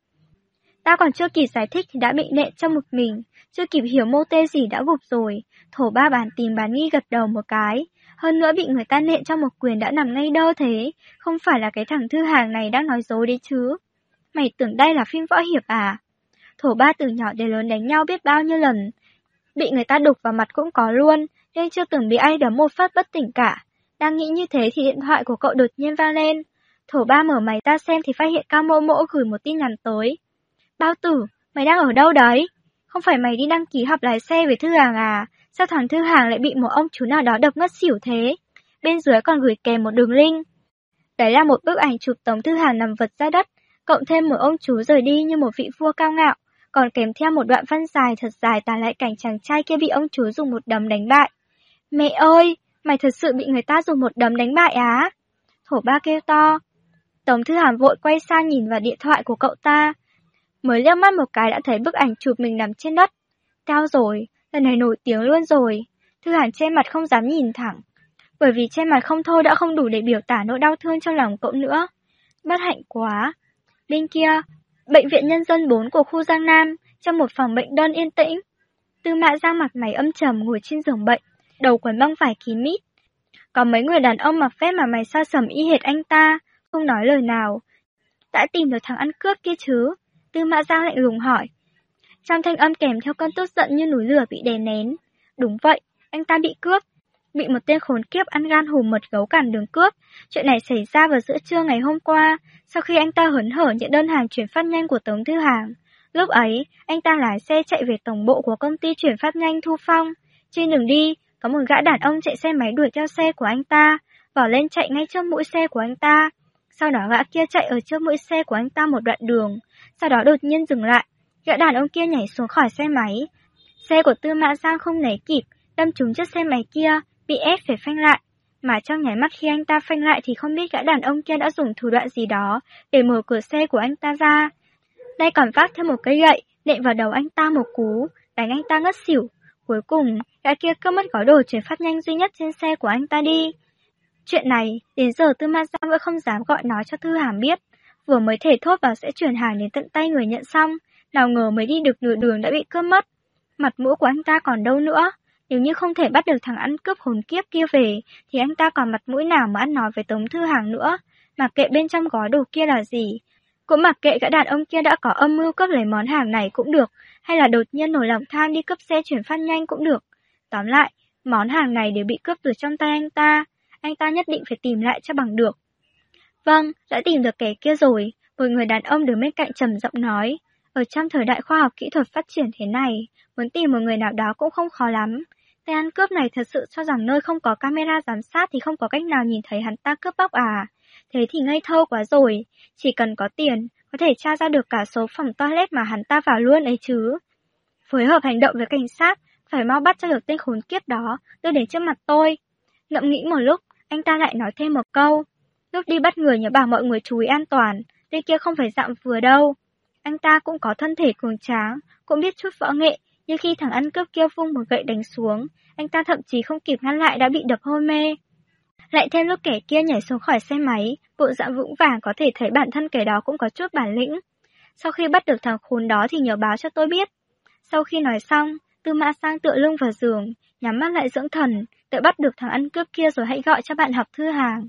Ta còn chưa kịp giải thích thì đã bị nện trong một mình, chưa kịp hiểu mô tê gì đã gục rồi. Thổ Ba bán tín bán nghi gật đầu một cái. Hơn nữa bị người ta nện trong một quyền đã nằm ngay đơ thế, không phải là cái thằng Thư Hàng này đang nói dối đấy chứ. Mày tưởng đây là phim võ hiệp à? Thổ Ba từ nhỏ đến lớn đánh nhau biết bao nhiêu lần. Bị người ta đục vào mặt cũng có luôn, nên chưa từng bị ai đấm một phát bất tỉnh cả. Đang nghĩ như thế thì điện thoại của cậu đột nhiên vang lên. Thổ Ba mở máy ra xem thì phát hiện Cao Mỗ Mỗ gửi một tin nhắn tới. Bao Tử, mày đang ở đâu đấy? Không phải mày đi đăng ký học lái xe với Thư Hàng à? Sao thằng Thư Hàng lại bị một ông chú nào đó đập ngất xỉu thế? Bên dưới còn gửi kèm một đường link. Đấy là một bức ảnh chụp Tống Thư Hàng nằm vật ra đất, cộng thêm một ông chú rời đi như một vị vua cao ngạo, còn kèm theo một đoạn văn dài thật dài tả lại cảnh chàng trai kia bị ông chú dùng một đấm đánh bại. Mẹ ơi, mày thật sự bị người ta dùng một đấm đánh bại á? Thổ Ba kêu to. Tống Thư Hàng vội quay sang nhìn vào điện thoại của cậu ta. Mới liếc mắt một cái đã thấy bức ảnh chụp mình nằm trên đất. Cao rồi, lần này nổi tiếng luôn rồi. Thư Hàng che mặt không dám nhìn thẳng. Bởi vì che mặt không thôi đã không đủ để biểu tả nỗi đau thương trong lòng cậu nữa. Bất hạnh quá. Bên kia, Bệnh viện Nhân dân 4 của khu Giang Nam, trong một phòng bệnh đơn yên tĩnh. Tư Mã Giang mặt mày âm trầm ngồi trên giường bệnh, đầu quấn băng vải kín mít. Có mấy người đàn ông mặc vest mà mày so sầm y hệt anh ta, không nói lời nào. Đã tìm được thằng ăn cướp kia chứ? Tư Mã Giang lạnh lùng hỏi. Trong thanh âm kèm theo cơn tức giận như núi lửa bị đè nén. Đúng vậy, anh ta bị cướp. Bị một tên khốn kiếp ăn gan hùm mật gấu cản đường cướp. Chuyện này xảy ra vào giữa trưa ngày hôm qua, sau khi anh ta hớn hở nhận đơn hàng chuyển phát nhanh của Tống Thư Hàng. Lúc ấy, anh ta lái xe chạy về tổng bộ của công ty chuyển phát nhanh Thu Phong. Trên đường đi, có một gã đàn ông chạy xe máy đuổi theo xe của anh ta, vỏ lên chạy ngay trước mũi xe của anh ta. Sau đó gã kia chạy ở trước mũi xe của anh ta một đoạn đường, sau đó đột nhiên dừng lại. Gã đàn ông kia nhảy xuống khỏi xe máy. Xe của Tư Mã Giang không né kịp, đâm trúng chiếc xe máy kia, bị ép phải phanh lại. Mà trong nháy mắt khi anh ta phanh lại thì không biết gã đàn ông kia đã dùng thủ đoạn gì đó để mở cửa xe của anh ta ra. Tay còn vác theo một cây gậy, nện vào đầu anh ta một cú, đánh anh ta ngất xỉu. Cuối cùng, gã kia cướp mất gói đồ chuyển phát nhanh duy nhất trên xe của anh ta đi. Chuyện này, đến giờ Tư Mã Giang vẫn không dám gọi nói cho Thư Hàm biết. Vừa mới thể thốt vào sẽ chuyển hàng đến tận tay người nhận xong, nào ngờ mới đi được nửa đường đã bị cướp mất. Mặt mũi của anh ta còn đâu nữa. Nếu như không thể bắt được thằng ăn cướp hồn kiếp kia về, thì anh ta còn mặt mũi nào mà ăn nói với Tống Thư Hàng nữa. Mặc kệ bên trong gói đồ kia là gì, cũng mặc kệ gã đàn ông kia đã có âm mưu cướp lấy món hàng này cũng được, hay là đột nhiên nổi lòng tham đi cướp xe chuyển phát nhanh cũng được. Tóm lại, món hàng này đều bị cướp từ trong tay anh ta nhất định phải tìm lại cho bằng được. Vâng, đã tìm được kẻ kia rồi, một người đàn ông đứng bên cạnh trầm giọng nói. Ở trong thời đại khoa học kỹ thuật phát triển thế này, muốn tìm một người nào đó cũng không khó lắm. Tên ăn cướp này thật sự cho rằng nơi không có camera giám sát thì không có cách nào nhìn thấy hắn ta cướp bóc à? Thế thì ngây thơ quá rồi, chỉ cần có tiền, có thể tra ra được cả số phòng toilet mà hắn ta vào luôn ấy chứ. Phối hợp hành động với cảnh sát, phải mau bắt cho được tên khốn kiếp đó, đưa đến trước mặt tôi. Ngẫm nghĩ một lúc, anh ta lại nói thêm một câu. Lúc đi bắt người nhớ bảo mọi người chú ý an toàn, tên kia không phải dạng vừa đâu. Anh ta cũng có thân thể cường tráng, cũng biết chút võ nghệ, nhưng khi thằng ăn cướp kia vung một gậy đánh xuống, anh ta thậm chí không kịp ngăn lại đã bị đập hôn mê. Lại thêm lúc kẻ kia nhảy xuống khỏi xe máy, bộ dạng vững vàng có thể thấy bản thân kẻ đó cũng có chút bản lĩnh. Sau khi bắt được thằng khốn đó thì nhớ báo cho tôi biết. Sau khi nói xong, Tư Mã Giang tựa lưng vào giường, nhắm mắt lại dưỡng thần, đợi bắt được thằng ăn cướp kia rồi hãy gọi cho bạn học Thư Hàng.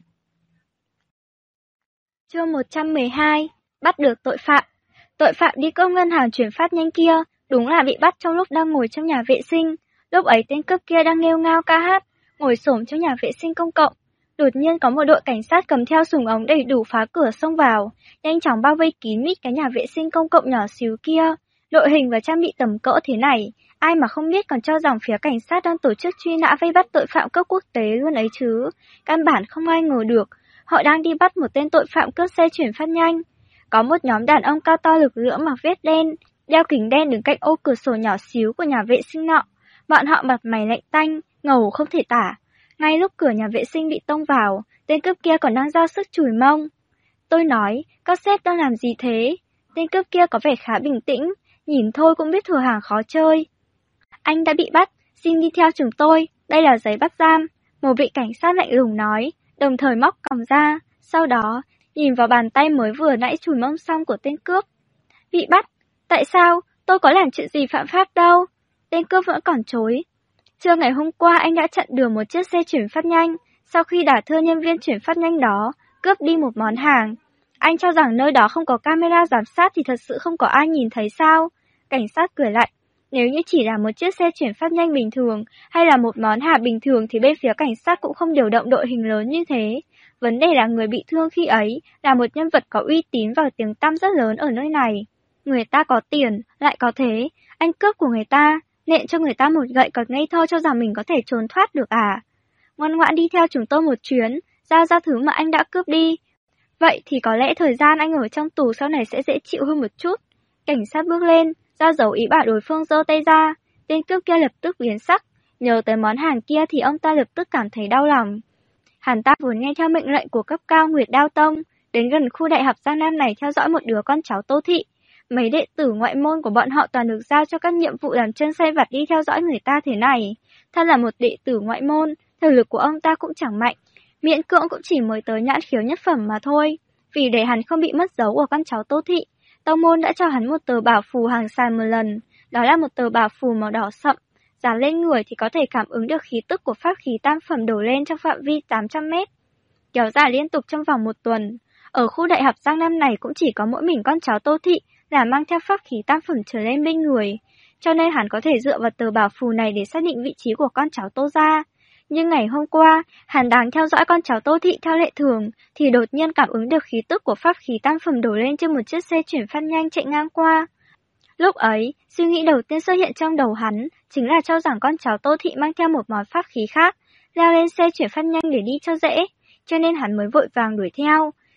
Chương 112, bắt được tội phạm. Tội phạm đi cướp ngân hàng chuyển phát nhanh kia, đúng là bị bắt trong lúc đang ngồi trong nhà vệ sinh. Lúc ấy tên cướp kia đang nghêu ngao ca hát, ngồi xổm trong nhà vệ sinh công cộng. Đột nhiên có một đội cảnh sát cầm theo súng ống đầy đủ phá cửa xông vào, nhanh chóng bao vây kín mít cái nhà vệ sinh công cộng nhỏ xíu kia. Đội hình và trang bị tầm cỡ thế này, ai mà không biết còn cho rằng phía cảnh sát đang tổ chức truy nã vây bắt tội phạm cướp quốc tế luôn ấy chứ. Căn bản không ai ngờ được, họ đang đi bắt một tên tội phạm cướp xe chuyển phát nhanh. Có một nhóm đàn ông cao to lực lưỡng mặc vest đen, đeo kính đen đứng cạnh ô cửa sổ nhỏ xíu của nhà vệ sinh nọ. Bọn họ mặt mày lạnh tanh, ngầu không thể tả. Ngay lúc cửa nhà vệ sinh bị tông vào, tên cướp kia còn đang ra sức chùi mông. Tôi nói, các sếp đang làm gì thế? Tên cướp kia có vẻ khá bình tĩnh, nhìn thôi cũng biết Thừa Hàng khó chơi. Anh đã bị bắt, xin đi theo chúng tôi, đây là giấy bắt giam. Một vị cảnh sát lạnh lùng nói, đồng thời móc còng ra, sau đó nhìn vào bàn tay mới vừa nãy chùi mông xong của tên cướp. Bị bắt? Tại sao? Tôi có làm chuyện gì phạm pháp đâu. Tên cướp vẫn còn chối. Trưa ngày hôm qua anh đã chặn đường một chiếc xe chuyển phát nhanh, sau khi đả thương nhân viên chuyển phát nhanh đó, cướp đi một món hàng. Anh cho rằng nơi đó không có camera giám sát thì thật sự không có ai nhìn thấy sao? Cảnh sát cười lạnh. Nếu như chỉ là một chiếc xe chuyển phát nhanh bình thường hay là một món hàng bình thường thì bên phía cảnh sát cũng không điều động đội hình lớn như thế. Vấn đề là người bị thương khi ấy là một nhân vật có uy tín và tiếng tăm rất lớn ở nơi này. Người ta có tiền, lại có thế, anh cướp của người ta, nện cho người ta một gậy còn ngây thơ cho rằng mình có thể trốn thoát được à? Ngoan ngoãn đi theo chúng tôi một chuyến, giao ra thứ mà anh đã cướp đi. Vậy thì có lẽ thời gian anh ở trong tù sau này sẽ dễ chịu hơn một chút. Cảnh sát bước lên, ra dấu ý bảo đối phương giơ tay ra, tên cướp kia lập tức biến sắc, nhớ tới món hàng kia thì ông ta lập tức cảm thấy đau lòng. Hắn ta vốn nghe theo mệnh lệnh của cấp cao Nguyệt Đao Tông, đến gần khu đại học Giang Nam này theo dõi một đứa con cháu Tô Thị. Mấy đệ tử ngoại môn của bọn họ toàn được giao cho các nhiệm vụ làm chân sai vặt đi theo dõi người ta thế này. Thân là một đệ tử ngoại môn, thực lực của ông ta cũng chẳng mạnh, miễn cưỡng cũng chỉ mới tới nhãn khiếu nhất phẩm mà thôi. Vì để hắn không bị mất dấu của con cháu Tô Thị, tông môn đã cho hắn một tờ bảo phù hàng sàn một lần, đó là một tờ bảo phù màu đỏ sậm. Dán lên người thì có thể cảm ứng được khí tức của pháp khí tam phẩm đổ lên trong phạm vi 800 mét. Kéo dài liên tục trong vòng một tuần. Ở khu đại học Giang Nam này cũng chỉ có mỗi mình con cháu Tô Thị là mang theo pháp khí tam phẩm trở lên bên người, cho nên hắn có thể dựa vào tờ bảo phù này để xác định vị trí của con cháu Tô gia. Nhưng ngày hôm qua, hắn đang theo dõi con cháu Tô Thị theo lệ thường, thì đột nhiên cảm ứng được khí tức của pháp khí tam phẩm đổ lên trên một chiếc xe chuyển phát nhanh chạy ngang qua. Lúc ấy, suy nghĩ đầu tiên xuất hiện trong đầu hắn chính là cho rằng con cháu Tô Thị mang theo một món pháp khí khác, leo lên xe chuyển phát nhanh để đi cho dễ, cho nên hắn mới vội vàng đuổi theo.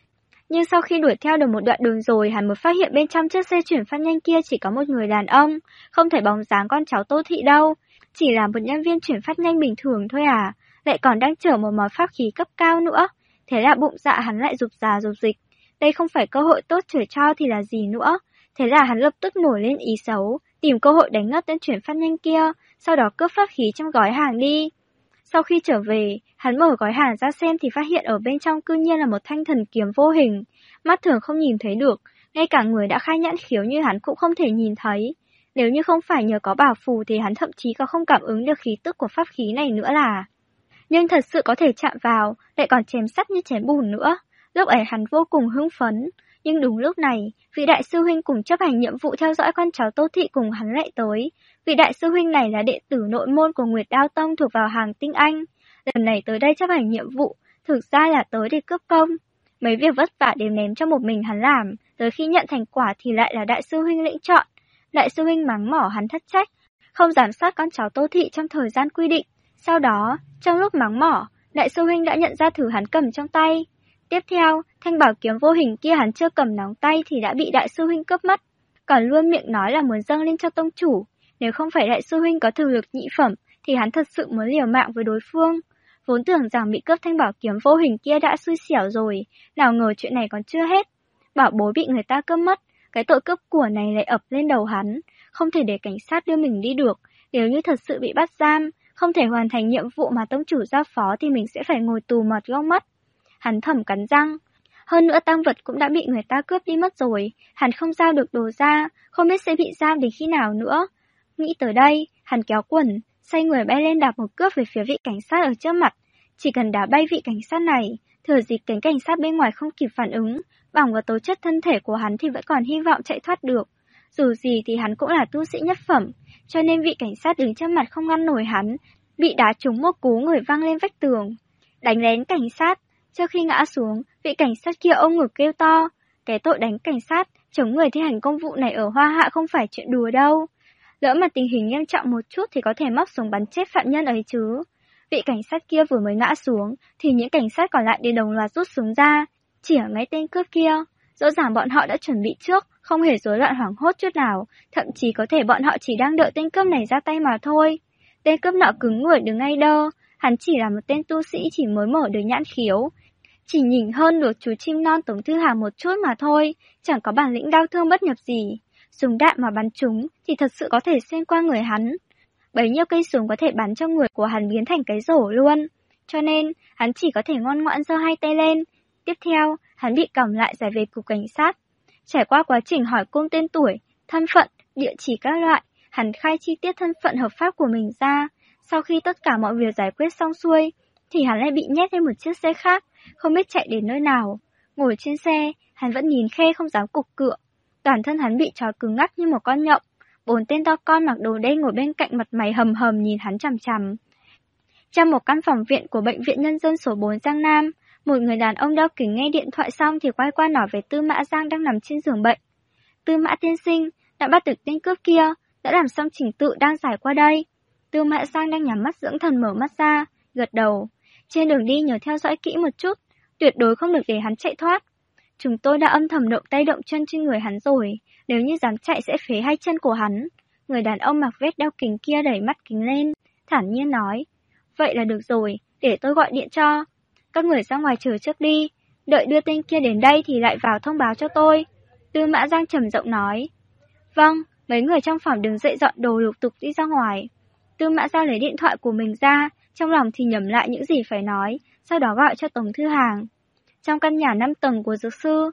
Nhưng sau khi đuổi theo được một đoạn đường rồi, hắn mới phát hiện bên trong chiếc xe chuyển phát nhanh kia chỉ có một người đàn ông, không thấy bóng dáng con cháu Tô Thị đâu, chỉ là một nhân viên chuyển phát nhanh bình thường thôi à, lại còn đang chở một món pháp khí cấp cao nữa. Thế là bụng dạ hắn lại rục rà rục dịch, đây không phải cơ hội tốt chở cho thì là gì nữa. Thế là hắn lập tức nổi lên ý xấu, tìm cơ hội đánh ngất tên chuyển phát nhanh kia, sau đó cướp pháp khí trong gói hàng đi. Sau khi trở về, hắn mở gói hàng ra xem thì phát hiện ở bên trong cư nhiên là một thanh thần kiếm vô hình, mắt thường không nhìn thấy được, ngay cả người đã khai nhãn khiếu như hắn cũng không thể nhìn thấy. Nếu như không phải nhờ có bảo phù thì hắn thậm chí còn không cảm ứng được khí tức của pháp khí này nữa là. Nhưng thật sự có thể chạm vào, lại còn chém sắt như chém bùn nữa. Lúc ấy hắn vô cùng hưng phấn. Nhưng đúng lúc này, vị đại sư huynh cùng chấp hành nhiệm vụ theo dõi con cháu Tô Thị cùng hắn lại tới. Vị đại sư huynh này là đệ tử nội môn của Nguyệt Đao Tông thuộc vào hàng tinh anh. Lần này tới đây chấp hành nhiệm vụ, thực ra là tới để cướp công. Mấy việc vất vả đều ném cho một mình hắn làm, tới khi nhận thành quả thì lại là đại sư huynh lĩnh chọn. Đại sư huynh mắng mỏ hắn thất trách, không giám sát con cháu Tô Thị trong thời gian quy định. Sau đó, trong lúc mắng mỏ, đại sư huynh đã nhận ra thứ hắn cầm trong tay. Tiếp theo, thanh bảo kiếm vô hình kia hắn chưa cầm nóng tay thì đã bị đại sư huynh cướp mất. Còn luôn miệng nói là muốn dâng lên cho tông chủ. Nếu không phải đại sư huynh có thực lực nhị phẩm thì hắn thật sự muốn liều mạng với đối phương. Vốn tưởng rằng bị cướp thanh bảo kiếm vô hình kia đã xui xẻo rồi, nào ngờ chuyện này còn chưa hết. Bảo bối bị người ta cướp mất, cái tội cướp của này lại ập lên đầu hắn. Không thể để cảnh sát đưa mình đi được, nếu như thật sự bị bắt giam, không thể hoàn thành nhiệm vụ mà tông chủ giao phó thì mình sẽ phải ngồi tù mọt gông mất. Hắn thầm cắn răng. Hơn nữa tang vật cũng đã bị người ta cướp đi mất rồi, hắn không giao được đồ ra, không biết sẽ bị giam đến khi nào nữa. Nghĩ tới đây, hắn kéo quần, xoay người bay lên đạp một cước về phía vị cảnh sát ở trước mặt. Chỉ cần đá bay vị cảnh sát này, thừa dịp cánh cảnh sát bên ngoài không kịp phản ứng, bỏng vào tố chất thân thể của hắn thì vẫn còn hy vọng chạy thoát được. Dù gì thì hắn cũng là tu sĩ nhất phẩm, cho nên vị cảnh sát đứng trước mặt không ngăn nổi hắn, bị đá trúng một cú người văng lên vách tường. Đánh lén cảnh sát. Trước khi ngã xuống, vị cảnh sát kia ôm ngực kêu to. Cái tội đánh cảnh sát, chống người thi hành công vụ này ở Hoa Hạ không phải chuyện đùa đâu. Lỡ mà tình hình nghiêm trọng một chút thì có thể móc súng bắn chết phạm nhân ấy chứ. Vị cảnh sát kia vừa mới ngã xuống, thì những cảnh sát còn lại đều đồng loạt rút súng ra, chĩa ngay tên cướp kia. Rõ ràng bọn họ đã chuẩn bị trước, không hề rối loạn hoảng hốt chút nào, thậm chí có thể bọn họ chỉ đang đợi tên cướp này ra tay mà thôi. Tên cướp nọ cứng người đứng ngay đơ, hắn chỉ là một tên tu sĩ chỉ mới mở được nhãn khiếu. Chỉ nhìn hơn được chú chim non Tống Thư Hà một chút mà thôi, chẳng có bản lĩnh đau thương bất nhập gì. Súng đạn mà bắn trúng thì thật sự có thể xuyên qua người hắn. Bấy nhiêu cây súng có thể bắn cho người của hắn biến thành cái rổ luôn. Cho nên, hắn chỉ có thể ngoan ngoãn giơ hai tay lên. Tiếp theo, hắn bị còng lại giải về cục cảnh sát. Trải qua quá trình hỏi cung tên tuổi, thân phận, địa chỉ các loại, hắn khai chi tiết thân phận hợp pháp của mình ra. Sau khi tất cả mọi việc giải quyết xong xuôi, thì hắn lại bị nhét lên một chiếc xe khác, không biết chạy đến nơi nào. Ngồi trên xe, hắn vẫn nhìn khe không dám cục cựa. Toàn thân hắn bị trói cứng ngắc như một con nhộng. 4 tên to con mặc đồ đen ngồi bên cạnh mặt mày hầm hầm nhìn hắn chằm chằm. Trong một căn phòng viện của bệnh viện nhân dân số 4 Giang Nam, một người đàn ông đeo kính nghe điện thoại xong thì quay qua nói với Tư Mã Giang đang nằm trên giường bệnh. Tư Mã tiên sinh, đã bắt được tên cướp kia, đã làm xong trình tự đang giải qua đây. Tư Mã Giang đang nhắm mắt dưỡng thần mở mắt ra, gật đầu. Trên đường đi nhớ theo dõi kỹ một chút, tuyệt đối không được để hắn chạy thoát. Chúng tôi đã âm thầm động tay động chân trên người hắn rồi, nếu như dám chạy sẽ phế hai chân của hắn. Người đàn ông mặc vest đeo kính kia đẩy mắt kính lên, thản nhiên nói. Vậy là được rồi, để tôi gọi điện cho. Các người ra ngoài chờ trước đi, đợi đưa tên kia đến đây thì lại vào thông báo cho tôi. Tư Mã Giang trầm giọng nói. Vâng, mấy người trong phòng đứng dậy dọn đồ lục tục đi ra ngoài. Tư Mã Giang lấy điện thoại của mình ra, trong lòng thì nhẩm lại những gì phải nói, sau đó gọi cho Tống Thư Hàng. Trong căn nhà 5 tầng của dược sư.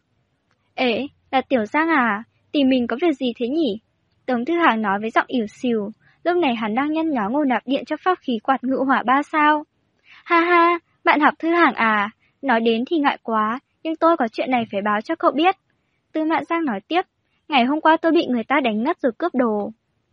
Ế, là Tiểu Giang à, tìm mình có việc gì thế nhỉ? Tống Thư Hàng nói với giọng ỉu xìu, lúc này hắn đang nhăn nhó ngồi nạp điện cho pháp khí quạt ngự hỏa 3 sao. Ha ha, bạn học Thư Hàng à, nói đến thì ngại quá, nhưng tôi có chuyện này phải báo cho cậu biết. Tư Mã Giang nói tiếp, ngày hôm qua tôi bị người ta đánh ngất rồi cướp đồ.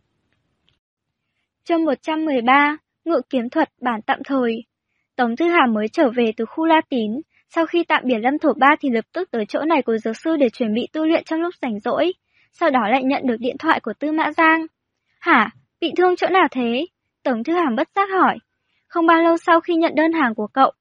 Chương 113, Ngự kiếm thuật bản tạm thời. Tống Thư Hàm mới trở về từ khu La Tín, sau khi tạm biệt Lâm Thổ Ba thì lập tức tới chỗ này của dược sư để chuẩn bị tu luyện trong lúc rảnh rỗi, sau đó lại nhận được điện thoại của Tư Mã Giang. Hả? Bị thương chỗ nào thế? Tống Thư Hàm bất giác hỏi. Không bao lâu sau khi nhận đơn hàng của cậu,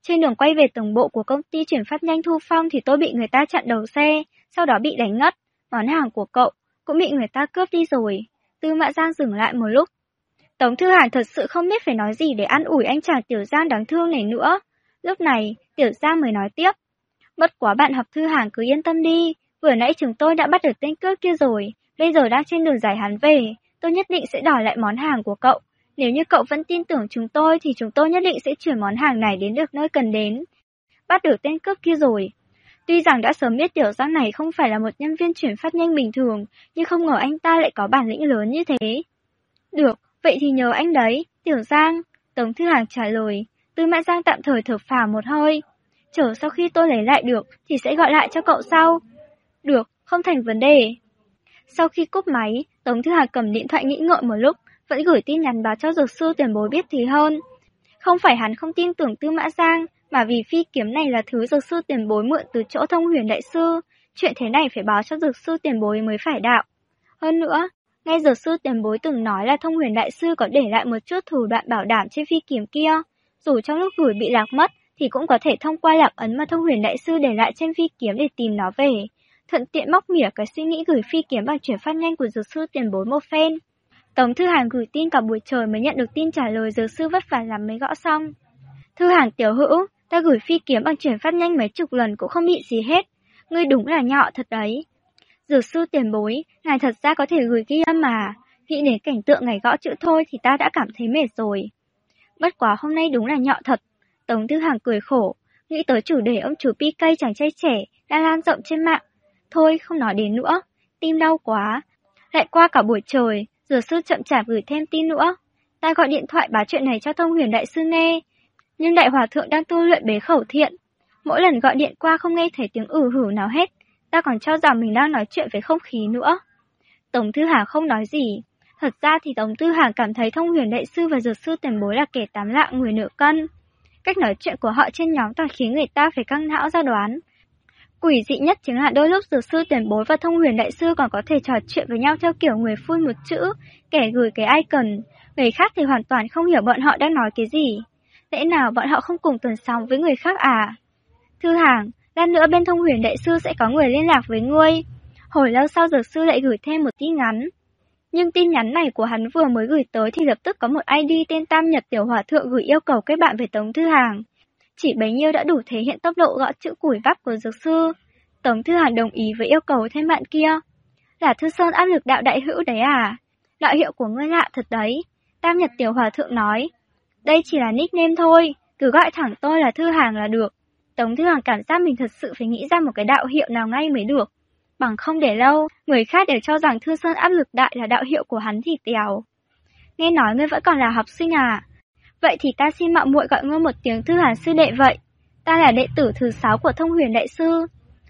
Trên đường quay về tổng bộ của công ty chuyển phát nhanh Thu Phong thì tôi bị người ta chặn đầu xe, sau đó bị đánh ngất. Món hàng của cậu cũng bị người ta cướp đi rồi. Tư Mã Giang dừng lại một lúc. Tống Thư Hàn thật sự không biết phải nói gì để an ủi anh chàng Tiểu Giang đáng thương này nữa. Lúc này, Tiểu Giang mới nói tiếp. Bất quá bạn học Thư Hàn cứ yên tâm đi, vừa nãy chúng tôi đã bắt được tên cướp kia rồi, bây giờ đang trên đường giải hắn về, tôi nhất định sẽ đòi lại món hàng của cậu. Nếu như cậu vẫn tin tưởng chúng tôi thì chúng tôi nhất định sẽ chuyển món hàng này đến được nơi cần đến. Bắt được tên cướp kia rồi. Tuy rằng đã sớm biết Tiểu Giang này không phải là một nhân viên chuyển phát nhanh bình thường, nhưng không ngờ anh ta lại có bản lĩnh lớn như thế. Được, vậy thì nhờ anh đấy, Tiểu Giang. Tống Thư Hàn trả lời. Tư Mã Giang tạm thời thở phào một hơi. Chờ sau khi tôi lấy lại được thì sẽ gọi lại cho cậu sau. Được, không thành vấn đề. Sau khi cúp máy, Tống Thư Hàn cầm điện thoại nghĩ ngợi một lúc, vẫn gửi tin nhắn báo cho dược sư tiền bối biết thì hơn. Không phải hắn không tin tưởng Tư Mã Giang, mà vì phi kiếm này là thứ dược sư tiền bối mượn từ chỗ Thông Huyền đại sư, chuyện thế này phải báo cho dược sư tiền bối mới phải đạo. Hơn nữa, nghe dược sư tiền bối từng nói là Thông Huyền đại sư có để lại một chút thủ đoạn bảo đảm trên phi kiếm kia, dù trong lúc gửi bị lạc mất thì cũng có thể thông qua lạc ấn mà Thông Huyền đại sư để lại trên phi kiếm để tìm nó về, thuận tiện móc mỉa cái suy nghĩ gửi phi kiếm bằng chuyển phát nhanh của dược sư tiền bối một phen. Tống Thư Hàn gửi tin cả buổi trời mới nhận được tin trả lời dược sư vất vả lắm mới gõ xong. Thư Hàn tiểu hữu, ta gửi phi kiếm bằng chuyển phát nhanh mấy chục lần cũng không bị gì hết. Ngươi đúng là nhọ thật đấy. Dược sư tiền bối, ngài thật ra có thể gửi ghi âm mà. Nghĩ đến cảnh tượng ngài gõ chữ thôi thì ta đã cảm thấy mệt rồi. Bất quá hôm nay đúng là nhọ thật. Tống Thư Hàn cười khổ, nghĩ tới chủ đề ông chủ PK chàng trai trẻ đang lan rộng trên mạng. Thôi không nói đến nữa, tim đau quá. Lại qua cả buổi trời, dược sư chậm chạp gửi thêm tin nữa. Ta gọi điện thoại báo chuyện này cho Thông Huyền đại sư nghe. Nhưng đại hòa thượng đang tu luyện bế khẩu thiện. Mỗi lần gọi điện qua không nghe thấy tiếng hử nào hết. Ta còn cho rằng mình đang nói chuyện với không khí nữa. Tống Thư Hàn không nói gì. Thật ra thì Tống Thư Hàn cảm thấy Thông Huyền đại sư và dược sư tiền bối là kẻ tám lạng người nửa cân. Cách nói chuyện của họ trên nhóm toàn khiến người ta phải căng não ra đoán. Quỷ dị nhất chính là đôi lúc dược sư tiền bối và Thông Huyền đại sư còn có thể trò chuyện với nhau theo kiểu người phun một chữ, kẻ gửi cái icon, người khác thì hoàn toàn không hiểu bọn họ đang nói cái gì. Lẽ nào bọn họ không cùng tần sóng với người khác à? Thư Hàn, lát nữa bên Thông Huyền đại sư sẽ có người liên lạc với ngươi. Hồi lâu sau dược sư lại gửi thêm một tin nhắn. Nhưng tin nhắn này của hắn vừa mới gửi tới thì lập tức có một ID tên Tam Nhật Tiểu Hòa Thượng gửi yêu cầu kết bạn với Tống Thư Hàn. Chỉ bấy nhiêu đã đủ thể hiện tốc độ gõ chữ củi vắp của dược sư. Tống Thư Hàn đồng ý với yêu cầu thêm bạn kia. Là Thư Sơn áp lực đạo đại hữu đấy à? Đạo hiệu của ngươi lạ thật đấy. Tam Nhật Tiểu Hòa Thượng nói. Đây chỉ là nickname thôi, cứ gọi thẳng tôi là Thư Hàn là được. Tống Thư Hàn cảm giác mình thật sự phải nghĩ ra một cái đạo hiệu nào ngay mới được. Bằng không để lâu, người khác đều cho rằng Thư Sơn áp lực đại là đạo hiệu của hắn thì tèo. Nghe nói ngươi vẫn còn là học sinh à? Vậy thì ta xin mạo muội gọi ngươi một tiếng Thư Hàn sư đệ vậy. Ta là đệ tử thứ 6 của Thông Huyền đại sư.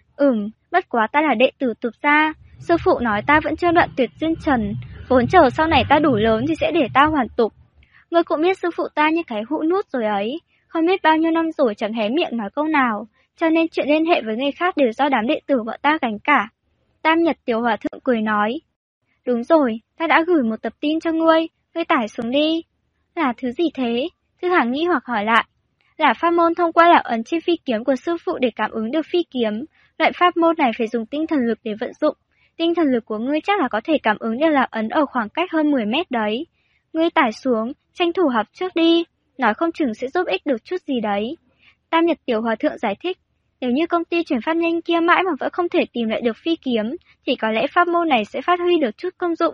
Bất quá ta là đệ tử tục gia. Sư phụ nói ta vẫn chưa đoạn tuyệt duyên trần, vốn chờ sau này ta đủ lớn thì sẽ để ta hoàn tục. Ngươi cũng biết sư phụ ta như cái hũ nút rồi ấy, không biết bao nhiêu năm rồi chẳng hé miệng nói câu nào, cho nên chuyện liên hệ với người khác đều do đám đệ tử bọn ta gánh cả. Tam Nhật Tiểu Hòa Thượng cười nói. Đúng rồi, ta đã gửi một tập tin cho ngươi tải xuống đi. Là thứ gì thế? Thư Hàn nghi hoặc hỏi lại. Là pháp môn thông qua lạc ấn trên phi kiếm của sư phụ để cảm ứng được phi kiếm. Loại pháp môn này phải dùng tinh thần lực để vận dụng. Tinh thần lực của ngươi chắc là có thể cảm ứng được lạc ấn ở khoảng cách hơn 10 mét đấy. Ngươi tải xuống, tranh thủ học trước đi, nói không chừng sẽ giúp ích được chút gì đấy. Tam Nhật Tiểu Hòa Thượng giải thích. Nếu như công ty chuyển phát nhanh kia mãi mà vẫn không thể tìm lại được phi kiếm, thì có lẽ pháp môn này sẽ phát huy được chút công dụng.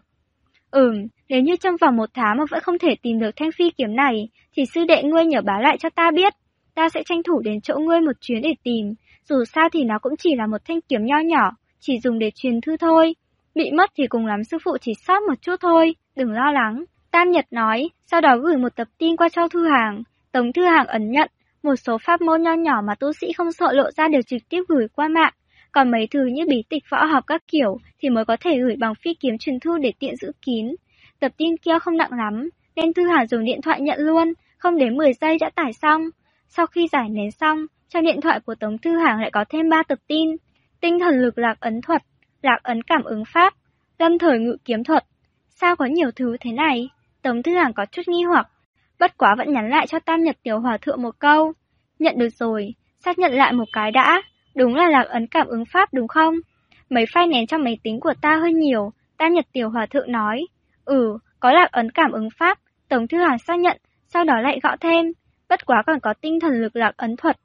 Nếu như trong vòng 1 tháng mà vẫn không thể tìm được thanh phi kiếm này, thì sư đệ ngươi nhờ báo lại cho ta biết. Ta sẽ tranh thủ đến chỗ ngươi một chuyến để tìm, dù sao thì nó cũng chỉ là một thanh kiếm nho nhỏ, chỉ dùng để truyền thư thôi. Bị mất thì cùng lắm sư phụ chỉ sót một chút thôi, đừng lo lắng. Tam Nhật nói, sau đó gửi một tập tin qua cho Thư Hàn. Tống Thư Hàn ấn nhận, một số pháp môn nho nhỏ mà tu sĩ không sợ lộ ra đều trực tiếp gửi qua mạng. Còn mấy thứ như bí tịch võ học các kiểu thì mới có thể gửi bằng phi kiếm truyền thư để tiện giữ kín. Tập tin kia không nặng lắm, nên Thư Hàn dùng điện thoại nhận luôn, không đến 10 giây đã tải xong. Sau khi giải nén xong, trong điện thoại của Tống Thư Hàn lại có thêm 3 tập tin. Tinh thần lực lạc ấn thuật, lạc ấn cảm ứng pháp, lâm thời ngự kiếm thuật. Sao có nhiều thứ thế này? Tống Thư Hàn có chút nghi hoặc, bất quá vẫn nhắn lại cho Tam Nhật Tiểu Hòa Thượng một câu. Nhận được rồi, xác nhận lại một cái đã, đúng là lạc ấn cảm ứng pháp đúng không? Mấy file nén trong máy tính của ta hơi nhiều, Tam Nhật Tiểu Hòa Thượng nói. Có lạc ấn cảm ứng pháp, Tống Thư Hàn xác nhận, sau đó lại gõ thêm, bất quá còn có tinh thần lực lạc ấn thuật.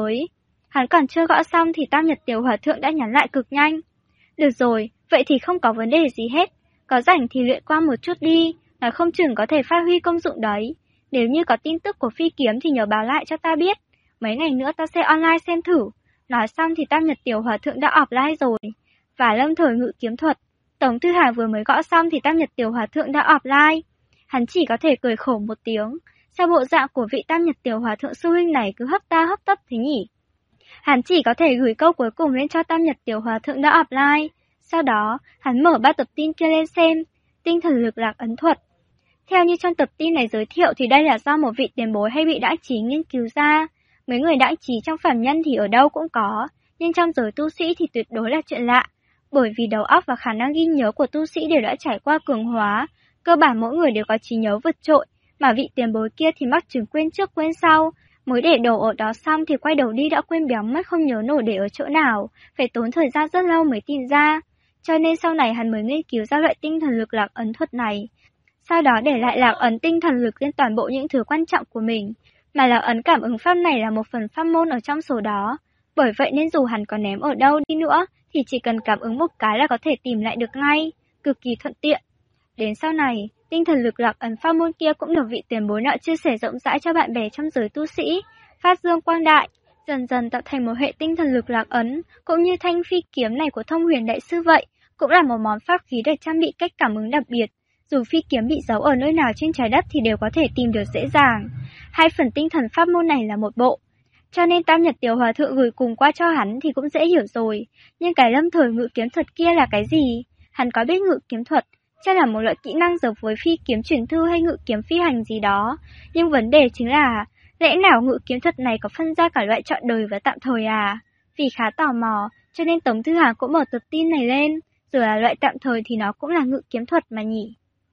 Hắn còn chưa gõ xong thì Tam Nhật Tiểu Hòa Thượng đã nhắn lại cực nhanh. Được rồi, vậy thì không có vấn đề gì hết, có rảnh thì luyện qua một chút đi, nói không chừng có thể phát huy công dụng đấy. Nếu như có tin tức của phi kiếm thì nhớ báo lại cho ta biết, mấy ngày nữa ta sẽ online xem thử. Nói xong thì Tam Nhật Tiểu Hòa Thượng đã offline rồi. Và lâm thời ngự kiếm thuật, Tống Thư Hàn vừa mới gõ xong thì Tam Nhật Tiểu Hòa Thượng đã offline. Hắn chỉ có thể cười khổ một tiếng, sao bộ dạng của vị Tam Nhật Tiểu Hòa Thượng sư huynh này cứ hấp ta hấp tấp thế nhỉ? Hắn chỉ có thể gửi câu cuối cùng lên cho Tam Nhật Tiểu Hòa Thượng đã offline. Sau đó, hắn mở ba tập tin kia lên xem, tinh thần lực lạc ấn thuật. Theo như trong tập tin này giới thiệu thì đây là do một vị tiền bối hay bị đãi trí nghiên cứu ra. Mấy người đãi trí trong phàm nhân thì ở đâu cũng có, nhưng trong giới tu sĩ thì tuyệt đối là chuyện lạ. Bởi vì đầu óc và khả năng ghi nhớ của tu sĩ đều đã trải qua cường hóa, cơ bản mỗi người đều có trí nhớ vượt trội, mà vị tiền bối kia thì mắc chứng quên trước quên sau, mới để đồ ở đó xong thì quay đầu đi đã quên béo mất không nhớ nổi để ở chỗ nào, phải tốn thời gian rất lâu mới tìm ra. Cho nên sau này hắn mới nghiên cứu ra loại tinh thần lực lạc ấn thuật này. Sau đó để lại lạc ấn tinh thần lực lên toàn bộ những thứ quan trọng của mình, mà lạc ấn cảm ứng pháp này là một phần pháp môn ở trong số đó. Bởi vậy nên dù hắn có ném ở đâu đi nữa, thì chỉ cần cảm ứng một cái là có thể tìm lại được ngay, cực kỳ thuận tiện. Đến sau này, tinh thần lực lạc ấn pháp môn kia cũng được vị tiền bối nọ chia sẻ rộng rãi cho bạn bè trong giới tu sĩ, phát dương quang đại, dần dần tạo thành một hệ tinh thần lực lạc ấn, cũng như thanh phi kiếm này của Thông Huyền Đại Sư vậy, cũng là một món pháp khí được trang bị cách cảm ứng đặc biệt. Dù phi kiếm bị giấu ở nơi nào trên trái đất thì đều có thể tìm được dễ dàng. Hai phần tinh thần pháp môn này là một bộ. Cho nên Tam Nhật Tiểu Hòa Thượng gửi cùng qua cho hắn thì cũng dễ hiểu rồi. Nhưng cái lâm thời ngự kiếm thuật kia là cái gì? Hắn có biết ngự kiếm thuật, chắc là một loại kỹ năng giống với phi kiếm truyền thư hay ngự kiếm phi hành gì đó. Nhưng vấn đề chính là, lẽ nào ngự kiếm thuật này có phân ra cả loại trọn đời và tạm thời à? Vì khá tò mò, cho nên Tống Thư Hàn cũng mở tập tin này lên. Dù là loại tạm thời thì nó cũng là ngự kiếm thuật mà nhỉ.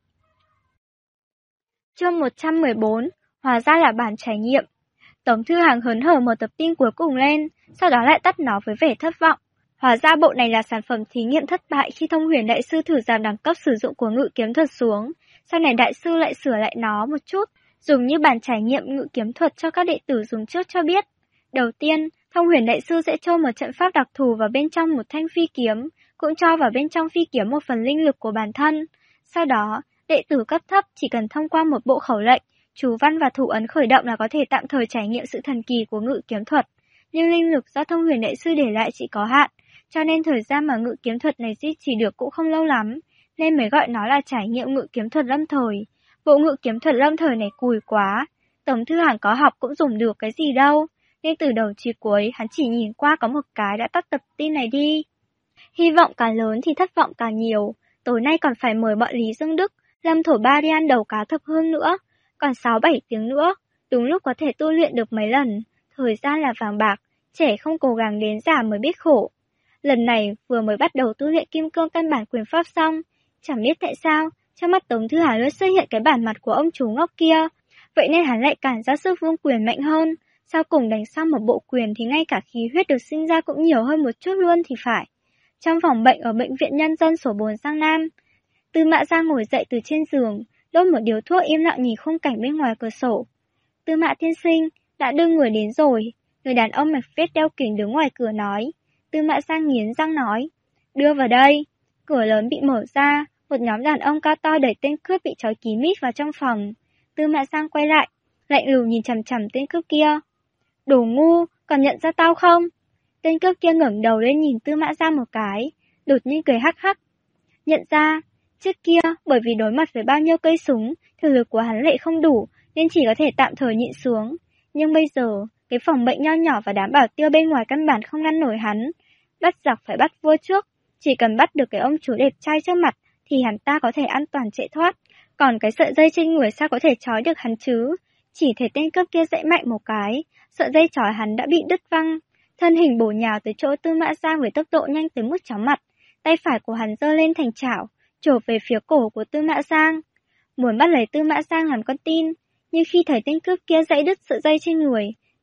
Chương 114, hóa ra là bản trải nghiệm. Tống Thư Hàn hớn hở mở tập tin cuối cùng lên, sau đó lại tắt nó với vẻ thất vọng. Hóa ra bộ này là sản phẩm thí nghiệm thất bại khi Thông Huyền Đại Sư thử giảm đẳng cấp sử dụng của ngự kiếm thuật xuống. Sau này Đại Sư lại sửa lại nó một chút, dùng như bản trải nghiệm ngự kiếm thuật cho các đệ tử dùng trước cho biết. Đầu tiên, Thông Huyền Đại Sư sẽ cho một trận pháp đặc thù vào bên trong một thanh phi kiếm, cũng cho vào bên trong phi kiếm một phần linh lực của bản thân. Sau đó, đệ tử cấp thấp chỉ cần thông qua một bộ khẩu lệnh, chú văn và thủ ấn khởi động là có thể tạm thời trải nghiệm sự thần kỳ của ngự kiếm thuật. Nhưng linh lực do Thông Huyền Đại Sư để lại chỉ có hạn, cho nên thời gian mà ngự kiếm thuật này duy trì được cũng không lâu lắm, nên mới gọi nó là trải nghiệm ngự kiếm thuật lâm thời. Bộ ngự kiếm thuật lâm thời này cùi quá, Tống Thư Hàn có học cũng dùng được cái gì đâu, nên từ đầu chí cuối hắn chỉ nhìn qua có một cái đã tắt tập tin này đi. Hy vọng càng lớn thì thất vọng càng nhiều, tối nay còn phải mời bọn Lý Dương Đức, Lâm Thổ Ba đi ăn đầu cá thập hương nữa, còn 6-7 tiếng nữa, đúng lúc có thể tu luyện được mấy lần, thời gian là vàng bạc, trẻ không cố gắng đến già mới biết khổ. Lần này vừa mới bắt đầu tu luyện kim cương căn bản quyền pháp xong, chẳng biết tại sao, trong mắt Tống Thư Hàn luôn xuất hiện cái bản mặt của ông chú ngốc kia, vậy nên hắn lại cản ra sức vung quyền mạnh hơn, sau cùng đánh xong một bộ quyền thì ngay cả khí huyết được sinh ra cũng nhiều hơn một chút luôn thì phải. Trong phòng bệnh ở bệnh viện nhân dân số 4 Giang Nam, Tư Mã Giang ngồi dậy từ trên giường, đốt một điếu thuốc im lặng nhìn khung cảnh bên ngoài cửa sổ. Tư Mã tiên sinh, đã đưa người đến rồi, người đàn ông mặc vest đeo kính đứng ngoài cửa nói. Tư Mã Giang nghiến răng nói, đưa vào đây. Cửa lớn bị mở ra, một nhóm đàn ông cao to đẩy tên cướp bị trói kín mít vào trong phòng. Tư Mã Giang quay lại, lạnh lùng nhìn chằm chằm tên cướp kia. Đồ ngu, còn nhận ra tao không? Tên cướp kia ngẩng đầu lên nhìn Tư Mã Giang một cái, đột nhiên cười hắc hắc. Nhận ra, trước kia bởi vì đối mặt với bao nhiêu cây súng, thực lực của hắn lại không đủ, nên chỉ có thể tạm thời nhịn xuống. Nhưng bây giờ, cái phòng bệnh nho nhỏ và đám bảo tiêu bên ngoài căn bản không ngăn nổi hắn. Bắt giặc phải bắt vua trước, chỉ cần bắt được cái ông chú đẹp trai trước mặt thì hắn ta có thể an toàn chạy thoát. Còn cái sợi dây trên người sao có thể trói được hắn chứ? Chỉ thấy tên cướp kia giãy mạnh một cái, sợi dây trói hắn đã bị đứt văng. Thân hình bổ nhào tới chỗ Tư Mã Giang với tốc độ nhanh tới mức chóng mặt. Tay phải của hắn giơ lên thành chảo, chộp về phía cổ của Tư Mã Giang. Muốn bắt lấy Tư Mã Giang làm con tin, nhưng khi thấy tên cướp kia giãy đứt sợi dây trên người,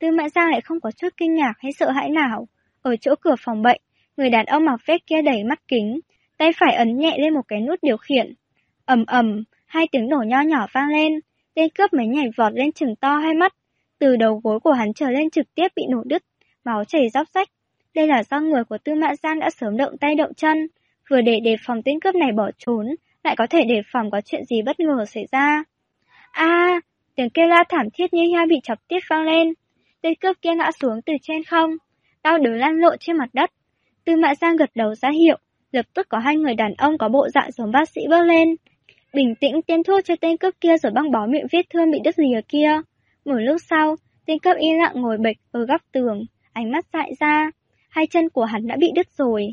Tư Mã Giang lại không có chút kinh ngạc hay sợ hãi nào. Ở chỗ cửa phòng bệnh, người đàn ông mặc vest kia đẩy mắt kính, tay phải ấn nhẹ lên một cái nút điều khiển. Ầm ầm, hai tiếng nổ nho nhỏ vang lên, tên cướp mới nhảy vọt lên trừng to hai mắt. Từ đầu gối của hắn trở lên trực tiếp bị nổ đứt, máu chảy róc rách. Đây là do người của Tư Mã Giang đã sớm động tay động chân, vừa để đề phòng tên cướp này bỏ trốn, lại có thể đề phòng có chuyện gì bất ngờ xảy ra. Tiếng kêu la thảm thiết như heo bị chọc tiết vang lên. Tên cướp kia ngã xuống từ trên không, đau đớn lăn lộn trên mặt đất. Tư Mã Giang gật đầu ra hiệu, lập tức có hai người đàn ông có bộ dạng giống bác sĩ bước lên, bình tĩnh tiêm thuốc cho tên cướp kia rồi băng bó miệng vết thương bị đứt lìa kia. Một lúc sau, tên cướp im lặng ngồi bệt ở góc tường, ánh mắt dại ra. Hai chân của hắn đã bị đứt rồi,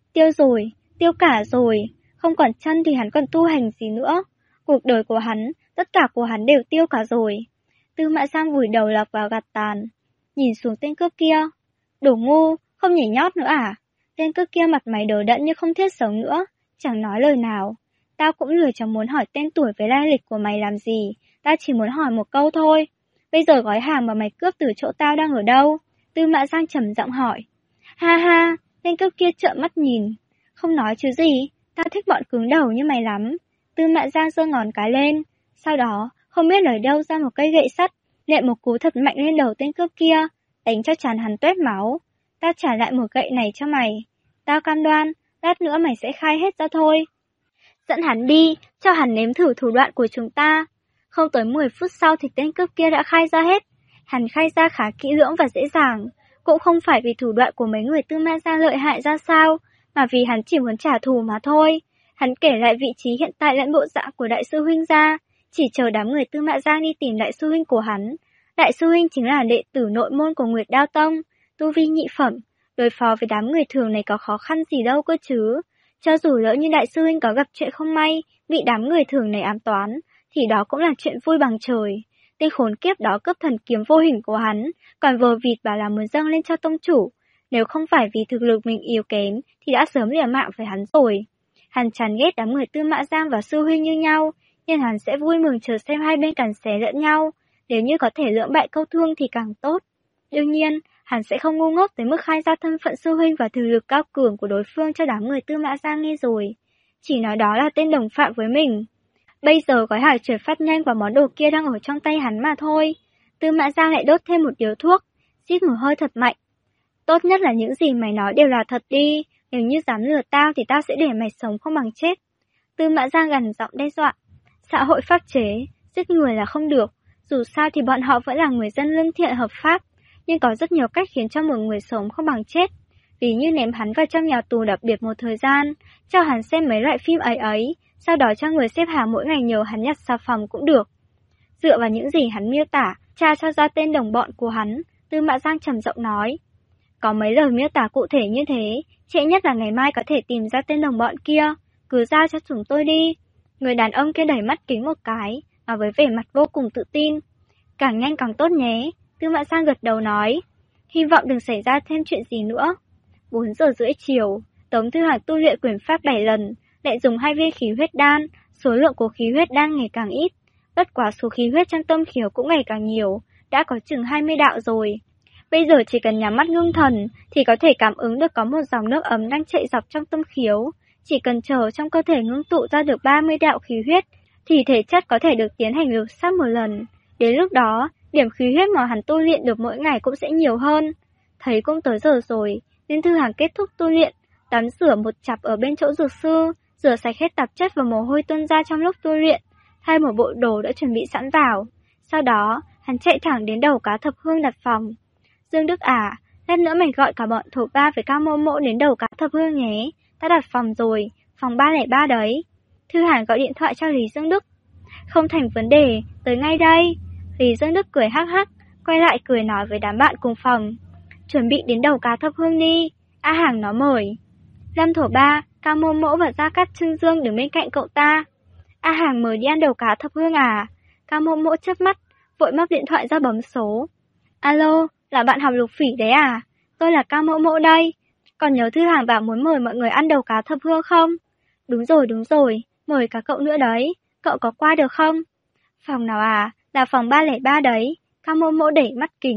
tiêu cả rồi, không còn chân thì hắn còn tu hành gì nữa. Cuộc đời của hắn, tất cả của hắn đều tiêu cả rồi. Tư Mã Giang vùi đầu lọc vào gạt tàn, nhìn xuống tên cướp kia. Đồ ngu, không nhảy nhót nữa à? Tên cướp kia mặt mày đờ đẫn như không thiết sống nữa, chẳng nói lời nào. Tao cũng lười chẳng muốn hỏi tên tuổi với lai lịch của mày làm gì, tao chỉ muốn hỏi một câu thôi. Bây giờ gói hàng mà mày cướp từ chỗ tao đang ở đâu? Tư Mã Giang trầm giọng hỏi. Ha ha, tên cướp kia trợn mắt nhìn. Không nói chứ gì, tao thích bọn cứng đầu như mày lắm. Tư Mã Giang giơ ngón cái lên, sau đó không biết lời đâu ra một cây gậy sắt, nện một cú thật mạnh lên đầu tên cướp kia, đánh cho trán hắn toét máu. Tao trả lại một gậy này cho mày. Tao cam đoan, lát nữa mày sẽ khai hết ra thôi. Dẫn hắn đi, cho hắn nếm thử thủ đoạn của chúng ta. Không tới 10 phút sau thì tên cướp kia đã khai ra hết. Hắn khai ra khá kỹ lưỡng và dễ dàng, cũng không phải vì thủ đoạn của mấy người Tư Mã Giang lợi hại ra sao, mà vì hắn chỉ muốn trả thù mà thôi. Hắn kể lại vị trí hiện tại lẫn bộ dạng của đại sư huynh ra, chỉ chờ đám người Tư Mã Giang đi tìm đại sư huynh của hắn. Đại sư huynh chính là đệ tử nội môn của Nguyệt Đao Tông, tu vi nhị phẩm, đối phó với đám người thường này có khó khăn gì đâu cơ chứ. Cho dù lỡ như đại sư huynh có gặp chuyện không may, bị đám người thường này ám toán, thì đó cũng là chuyện vui bằng trời. Tên khốn kiếp đó cướp thần kiếm vô hình của hắn, còn vờ vịt bảo là muốn dâng lên cho tông chủ. Nếu không phải vì thực lực mình yếu kém, thì đã sớm liều mạng với hắn rồi. Hắn chán ghét đám người Tư Mã Giang và sư huynh như nhau, nên hắn sẽ vui mừng chờ xem hai bên càn xé lẫn nhau. Nếu như có thể lưỡng bại câu thương thì càng tốt. Đương nhiên, hắn sẽ không ngu ngốc tới mức khai ra thân phận sư huynh và thực lực cao cường của đối phương cho đám người Tư Mã Giang nghe rồi. Chỉ nói đó là tên đồng phạm với mình. Bây giờ gói hàng chuyển phát nhanh và món đồ kia đang ở trong tay hắn mà thôi. Tư Mã Giang lại đốt thêm một điếu thuốc, rít một hơi thật mạnh. Tốt nhất là những gì mày nói đều là thật đi, nếu như dám lừa tao thì tao sẽ để mày sống không bằng chết. Tư Mã Giang gằn giọng đe dọa. Xã hội pháp chế, giết người là không được, dù sao thì bọn họ vẫn là người dân lương thiện hợp pháp, nhưng có rất nhiều cách khiến cho một người sống không bằng chết. Ví như ném hắn vào trong nhà tù đặc biệt một thời gian, cho hắn xem mấy loại phim ấy, sau đó cho người xếp hàng mỗi ngày nhờ hắn nhặt xà phòng cũng được. Dựa vào những gì hắn miêu tả, tra cho ra tên đồng bọn của hắn, Tư Mã Giang trầm giọng nói. Có mấy lời miêu tả cụ thể như thế, trễ nhất là ngày mai có thể tìm ra tên đồng bọn kia, cứ giao cho chúng tôi đi. Người đàn ông kia đẩy mắt kính một cái, mà với vẻ mặt vô cùng tự tin. Càng nhanh càng tốt nhé, Tư Mã Giang gật đầu nói. Hy vọng đừng xảy ra thêm chuyện gì nữa. 4 giờ rưỡi chiều, Tống Thư Hạc tu luyện quyền pháp 7 lần, lại dùng 2 viên khí huyết đan, số lượng của khí huyết đan ngày càng ít. Bất quá số khí huyết trong tâm khiếu cũng ngày càng nhiều, đã có chừng 20 đạo rồi. Bây giờ chỉ cần nhắm mắt ngưng thần thì có thể cảm ứng được có một dòng nước ấm đang chạy dọc trong tâm khiếu. Chỉ cần chờ trong cơ thể ngưng tụ ra được 30 đạo khí huyết thì thể chất có thể được tiến hành lược sát một lần. Đến lúc đó, điểm khí huyết mà hắn tu luyện được mỗi ngày cũng sẽ nhiều hơn. Thấy cũng tới giờ rồi, nên Thư Hằng kết thúc tu luyện, tắm rửa một chặp ở bên chỗ dược sư, rửa sạch hết tạp chất và mồ hôi tuôn ra trong lúc tu luyện, thay một bộ đồ đã chuẩn bị sẵn vào. Sau đó, hắn chạy thẳng đến đầu cá thập hương đặt phòng. Dương Đức à, lát nữa mày gọi cả bọn Thổ Ba với Cao Mô Mộ đến đầu cá thập hương nhé. Ta đặt phòng rồi, phòng 303 đấy. Thư Hàn gọi điện thoại cho Lý Dương Đức. Không thành vấn đề, tới ngay đây. Lý Dương Đức cười hắc hắc, quay lại cười nói với đám bạn cùng phòng. Chuẩn bị đến đầu cá thập hương đi, A Hàng nó mời. Lâm Thổ Ba, Cao Mô Mộ và Gia Cát Trưng Dương đứng bên cạnh cậu ta. A Hàng mời đi ăn đầu cá thập hương à? Cao Mô Mộ chớp mắt, vội móc điện thoại ra bấm số. Alo, là bạn học Lục Phỉ đấy à? Tôi là Cao Mộ Mộ đây. Còn nhớ Thư Hằng bảo muốn mời mọi người ăn đầu cá thập hương không? Đúng rồi, mời cả cậu nữa đấy. Cậu có qua được không? Phòng nào à? Là phòng 303 đấy. Cao Mộ Mộ đẩy mắt kính,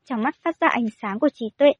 trong mắt phát ra ánh sáng của trí tuệ.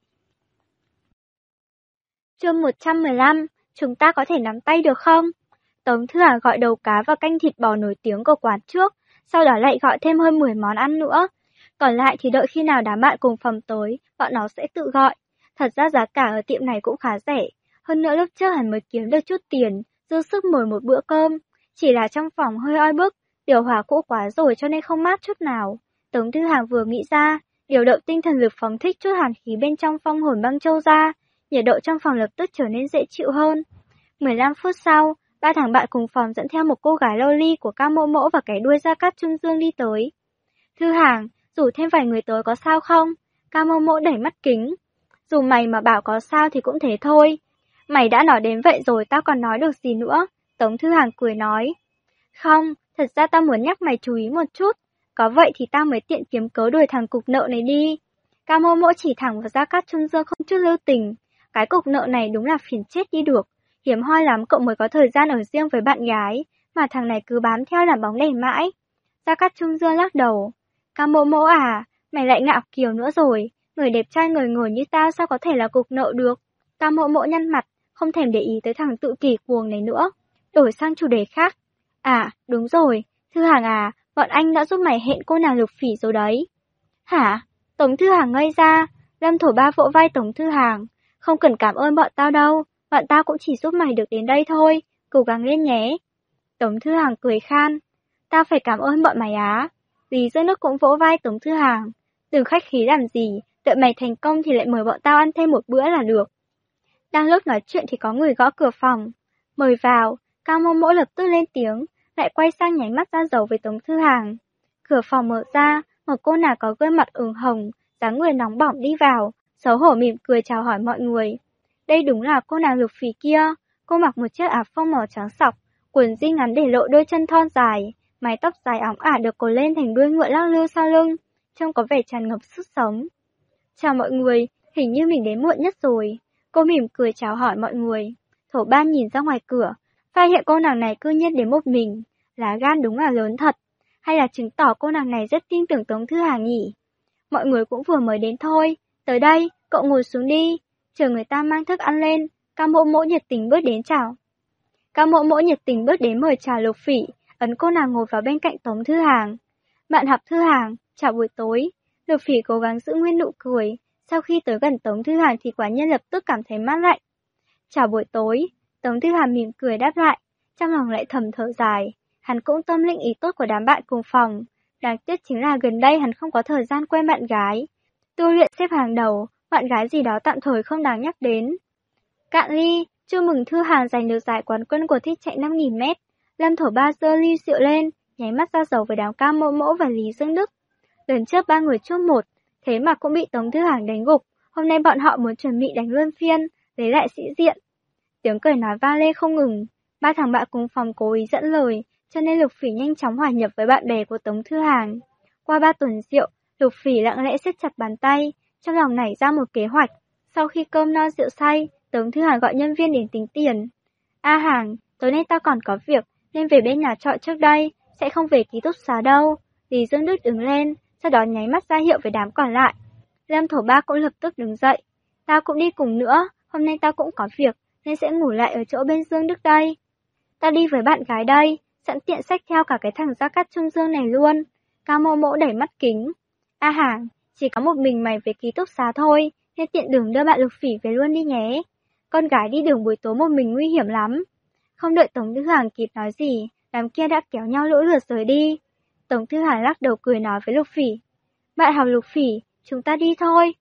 Chương 115, chúng ta có thể nắm tay được không? Tống Thư Hàng gọi đầu cá và canh thịt bò nổi tiếng của quán trước, sau đó lại gọi thêm hơn 10 món ăn nữa. Còn lại thì đợi khi nào đám bạn cùng phòng tới, bọn nó sẽ tự gọi. Thật ra giá cả ở tiệm này cũng khá rẻ. Hơn nữa lúc trước hắn mới kiếm được chút tiền, dư sức mời một bữa cơm. Chỉ là trong phòng hơi oi bức, điều hòa cũ quá rồi cho nên không mát chút nào. Tống Thư Hàng vừa nghĩ ra, điều động tinh thần lực phóng thích chút hàn khí bên trong phong hồn băng châu ra, nhiệt độ trong phòng lập tức trở nên dễ chịu hơn. 15 phút sau, ba thằng bạn cùng phòng dẫn theo một cô gái loli của Cao Mỗ Mỗ và cái đuôi Gia Cát Trung Dương đi tới. Thư Hàng, rủ thêm vài người tới có sao không? Cao Mỗ Mỗ đẩy mắt kính. Dù mày mà bảo có sao thì cũng thế thôi. Mày đã nói đến vậy rồi tao còn nói được gì nữa? Tống Thư Hàng cười nói. Không, thật ra tao muốn nhắc mày chú ý một chút. Có vậy thì tao mới tiện kiếm cớ đuổi thằng cục nợ này đi. Cao Mỗ Mỗ chỉ thẳng vào Gia Cát Trung Dương không chút lưu tình. Cái cục nợ này đúng là phiền chết đi được. Hiếm hoi lắm cậu mới có thời gian ở riêng với bạn gái, mà thằng này cứ bám theo làm bóng đèn mãi. Gia Cát Trung Dương lắc đầu. Cao Mỗ Mỗ à, mày lại ngạo kiều nữa rồi. Người đẹp trai ngời ngời như tao sao có thể là cục nợ được. Cao Mỗ Mỗ nhăn mặt, không thèm để ý tới thằng tự kỷ cuồng này nữa. Đổi sang chủ đề khác. À, đúng rồi. Thư Hàng à, bọn anh đã giúp mày hẹn cô nàng Lục Phỉ rồi đấy. Hả? Tống Thư Hàng ngây ra. Lâm Thổ Ba vỗ vai Tống Thư Hàng. Không cần cảm ơn bọn tao đâu. Bọn tao cũng chỉ giúp mày được đến đây thôi, cố gắng lên nhé. Tống Thư Hàng cười khan. Tao phải cảm ơn bọn mày á. Lý Dương Nước cũng vỗ vai Tống Thư Hàng. Đừng khách khí làm gì, đợi mày thành công thì lại mời bọn tao ăn thêm một bữa là được. Đang lúc nói chuyện thì có người gõ cửa phòng. Mời vào, Cao Mỗ Mỗ lập tức lên tiếng, lại quay sang nháy mắt ra dấu với Tống Thư Hàng. Cửa phòng mở ra, một cô nàng có gương mặt ửng hồng, dáng người nóng bỏng đi vào, xấu hổ mỉm cười chào hỏi mọi người. Đây đúng là cô nàng Lục Phỉ kia, cô mặc một chiếc áo phông màu trắng sọc, quần jean ngắn để lộ đôi chân thon dài, mái tóc dài óng ả được cột lên thành đuôi ngựa lắc lư sau lưng, trông có vẻ tràn ngập sức sống. Chào mọi người, hình như mình đến muộn nhất rồi. Cô mỉm cười chào hỏi mọi người. Thổ Ban nhìn ra ngoài cửa, phát hiện cô nàng này cư nhiên đến một mình, lá gan đúng là lớn thật, hay là chứng tỏ cô nàng này rất tin tưởng Tống Thư Hàng nhỉ? Mọi người cũng vừa mới đến thôi, tới đây, cậu ngồi xuống đi. Chờ người ta mang thức ăn lên, Cao Mỗ Mỗ nhiệt tình bước đến chào. Cao Mỗ Mỗ nhiệt tình bước đến mời chào Lục Phỉ, ấn cô nàng ngồi vào bên cạnh Tống Thư Hàng. Bạn học Thư Hàng, chào buổi tối. Lục Phỉ cố gắng giữ nguyên nụ cười, sau khi tới gần Tống Thư Hàng thì quả nhiên lập tức cảm thấy mát lạnh. Chào buổi tối, Tống Thư Hàng mỉm cười đáp lại, trong lòng lại thầm thở dài. Hắn cũng tâm linh ý tốt của đám bạn cùng phòng. Đáng tiếc chính là gần đây hắn không có thời gian quen bạn gái. Tu luyện xếp hàng đầu, bạn gái gì đó tạm thời không đáng nhắc đến. Cạn ly, chúc mừng Thư Hàng giành được giải quán quân của thích chạy 5.000m. Lâm Thổ Ba giơ ly rượu lên, nháy mắt ra dấu với đám Cao Mỗ Mỗ và Lý Dương Đức. Lần trước ba người chốt một, thế mà cũng bị Tống Thư Hàng đánh gục. Hôm nay bọn họ muốn chuẩn bị đánh luân phiên, lấy lại sĩ diện. Tiếng cười nói va lê không ngừng. Ba thằng bạn cùng phòng cố ý dẫn lời, cho nên Lục Phỉ nhanh chóng hòa nhập với bạn bè của Tống Thư Hàng. Qua 3 tuần rượu, Lục Phỉ lặng lẽ siết chặt bàn tay, trong lòng nảy ra một kế hoạch. Sau khi cơm no rượu say, Tống Thư Hàng gọi nhân viên đến tính tiền. A Hàng, tối nay tao còn có việc, nên về bên nhà trọ trước đây, sẽ không về ký túc xá đâu. Lý Dương Đức đứng lên, sau đó nháy mắt ra hiệu với đám còn lại. Lâm Thổ Ba cũng lập tức đứng dậy. Tao cũng đi cùng nữa, hôm nay tao cũng có việc, nên sẽ ngủ lại ở chỗ bên Dương Đức đây. Tao đi với bạn gái đây, sẵn tiện xách theo cả cái thằng Gia Cát Trung Dương này luôn. Cao Mỗ Mỗ đẩy mắt kính. A Hàng, chỉ có một mình mày về ký túc xá thôi, nên tiện đường đưa bạn Lục Phỉ về luôn đi nhé. Con gái đi đường buổi tối một mình nguy hiểm lắm. Không đợi Tống Thư Hàng kịp nói gì, đám kia đã kéo nhau lũ lượt rời đi. Tống Thư Hàng lắc đầu cười nói với Lục Phỉ. Bạn học Lục Phỉ, chúng ta đi thôi.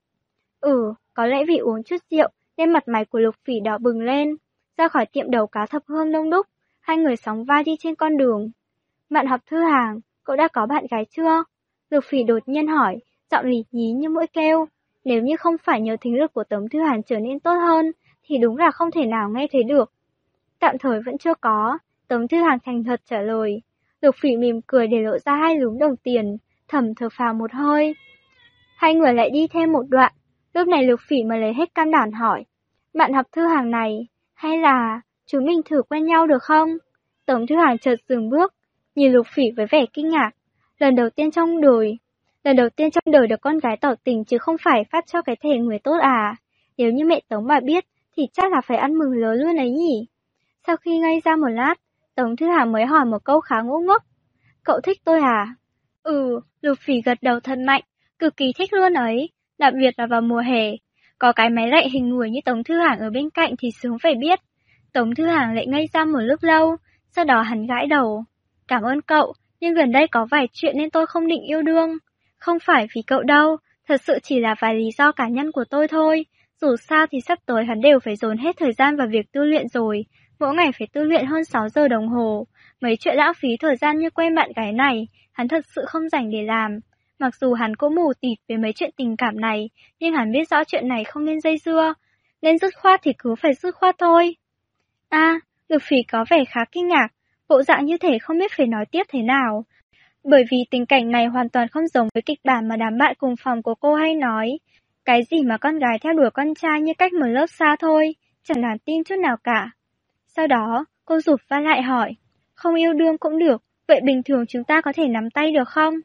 Có lẽ vì uống chút rượu, nên mặt mày của Lục Phỉ đỏ bừng lên. Ra khỏi tiệm đầu cá thập hương đông đúc, hai người sóng vai đi trên con đường. Bạn học Thư Hàng, cậu đã có bạn gái chưa? Lục Phỉ đột nhiên hỏi, giọng lì nhí như mũi kêu. Nếu như không phải nhờ thính lực của Tống Thư Hàng trở nên tốt hơn, thì đúng là không thể nào nghe thấy được. Tạm thời vẫn chưa có, Tống Thư Hàng thành thật trả lời. Lục Phỉ mỉm cười để lộ ra hai lúm đồng tiền, thầm thở phào một hơi. Hai người lại đi thêm một đoạn, lúc này Lục Phỉ mới lấy hết can đảm hỏi. Bạn học Thư Hàng này, hay là chúng mình thử quen nhau được không? Tống Thư Hàng chợt dừng bước, nhìn Lục Phỉ với vẻ kinh ngạc. Lần đầu tiên trong đời, Lần đầu tiên trong đời được con gái tỏ tình chứ không phải phát cho cái thể người tốt à? Nếu như mẹ Tống mà biết thì chắc là phải ăn mừng lớn luôn ấy nhỉ? Sau khi ngây ra một lát, Tống Thư Hằng mới hỏi một câu khá ngu ngốc. Cậu thích tôi à? Lục Phỉ gật đầu thật mạnh, cực kỳ thích luôn ấy, đặc biệt là vào mùa hè. Có cái máy lạnh hình người như Tống Thư Hằng ở bên cạnh thì sướng phải biết. Tống Thư Hằng lại ngây ra một lúc lâu, sau đó hắn gãi đầu. Cảm ơn cậu, nhưng gần đây có vài chuyện nên tôi không định yêu đương. Không phải vì cậu đâu, thật sự chỉ là vài lý do cá nhân của tôi thôi. Dù sao thì sắp tới hắn đều phải dồn hết thời gian vào việc tu luyện rồi, mỗi ngày phải tu luyện hơn 6 giờ đồng hồ. Mấy chuyện lãng phí thời gian như quen bạn gái này, hắn thật sự không rảnh để làm. Mặc dù hắn cũng mù tịt về mấy chuyện tình cảm này, nhưng hắn biết rõ chuyện này không nên dây dưa. Nên dứt khoát thì cứ phải dứt khoát thôi. Lục Phỉ có vẻ khá kinh ngạc, bộ dạng như thể không biết phải nói tiếp thế nào. Bởi vì tình cảnh này hoàn toàn không giống với kịch bản mà đám bạn cùng phòng của cô hay nói. Cái gì mà con gái theo đuổi con trai như cách một lớp xa thôi, chẳng đáng tin chút nào cả. Sau đó, cô rụt va lại hỏi, không yêu đương cũng được, vậy bình thường chúng ta có thể nắm tay được không?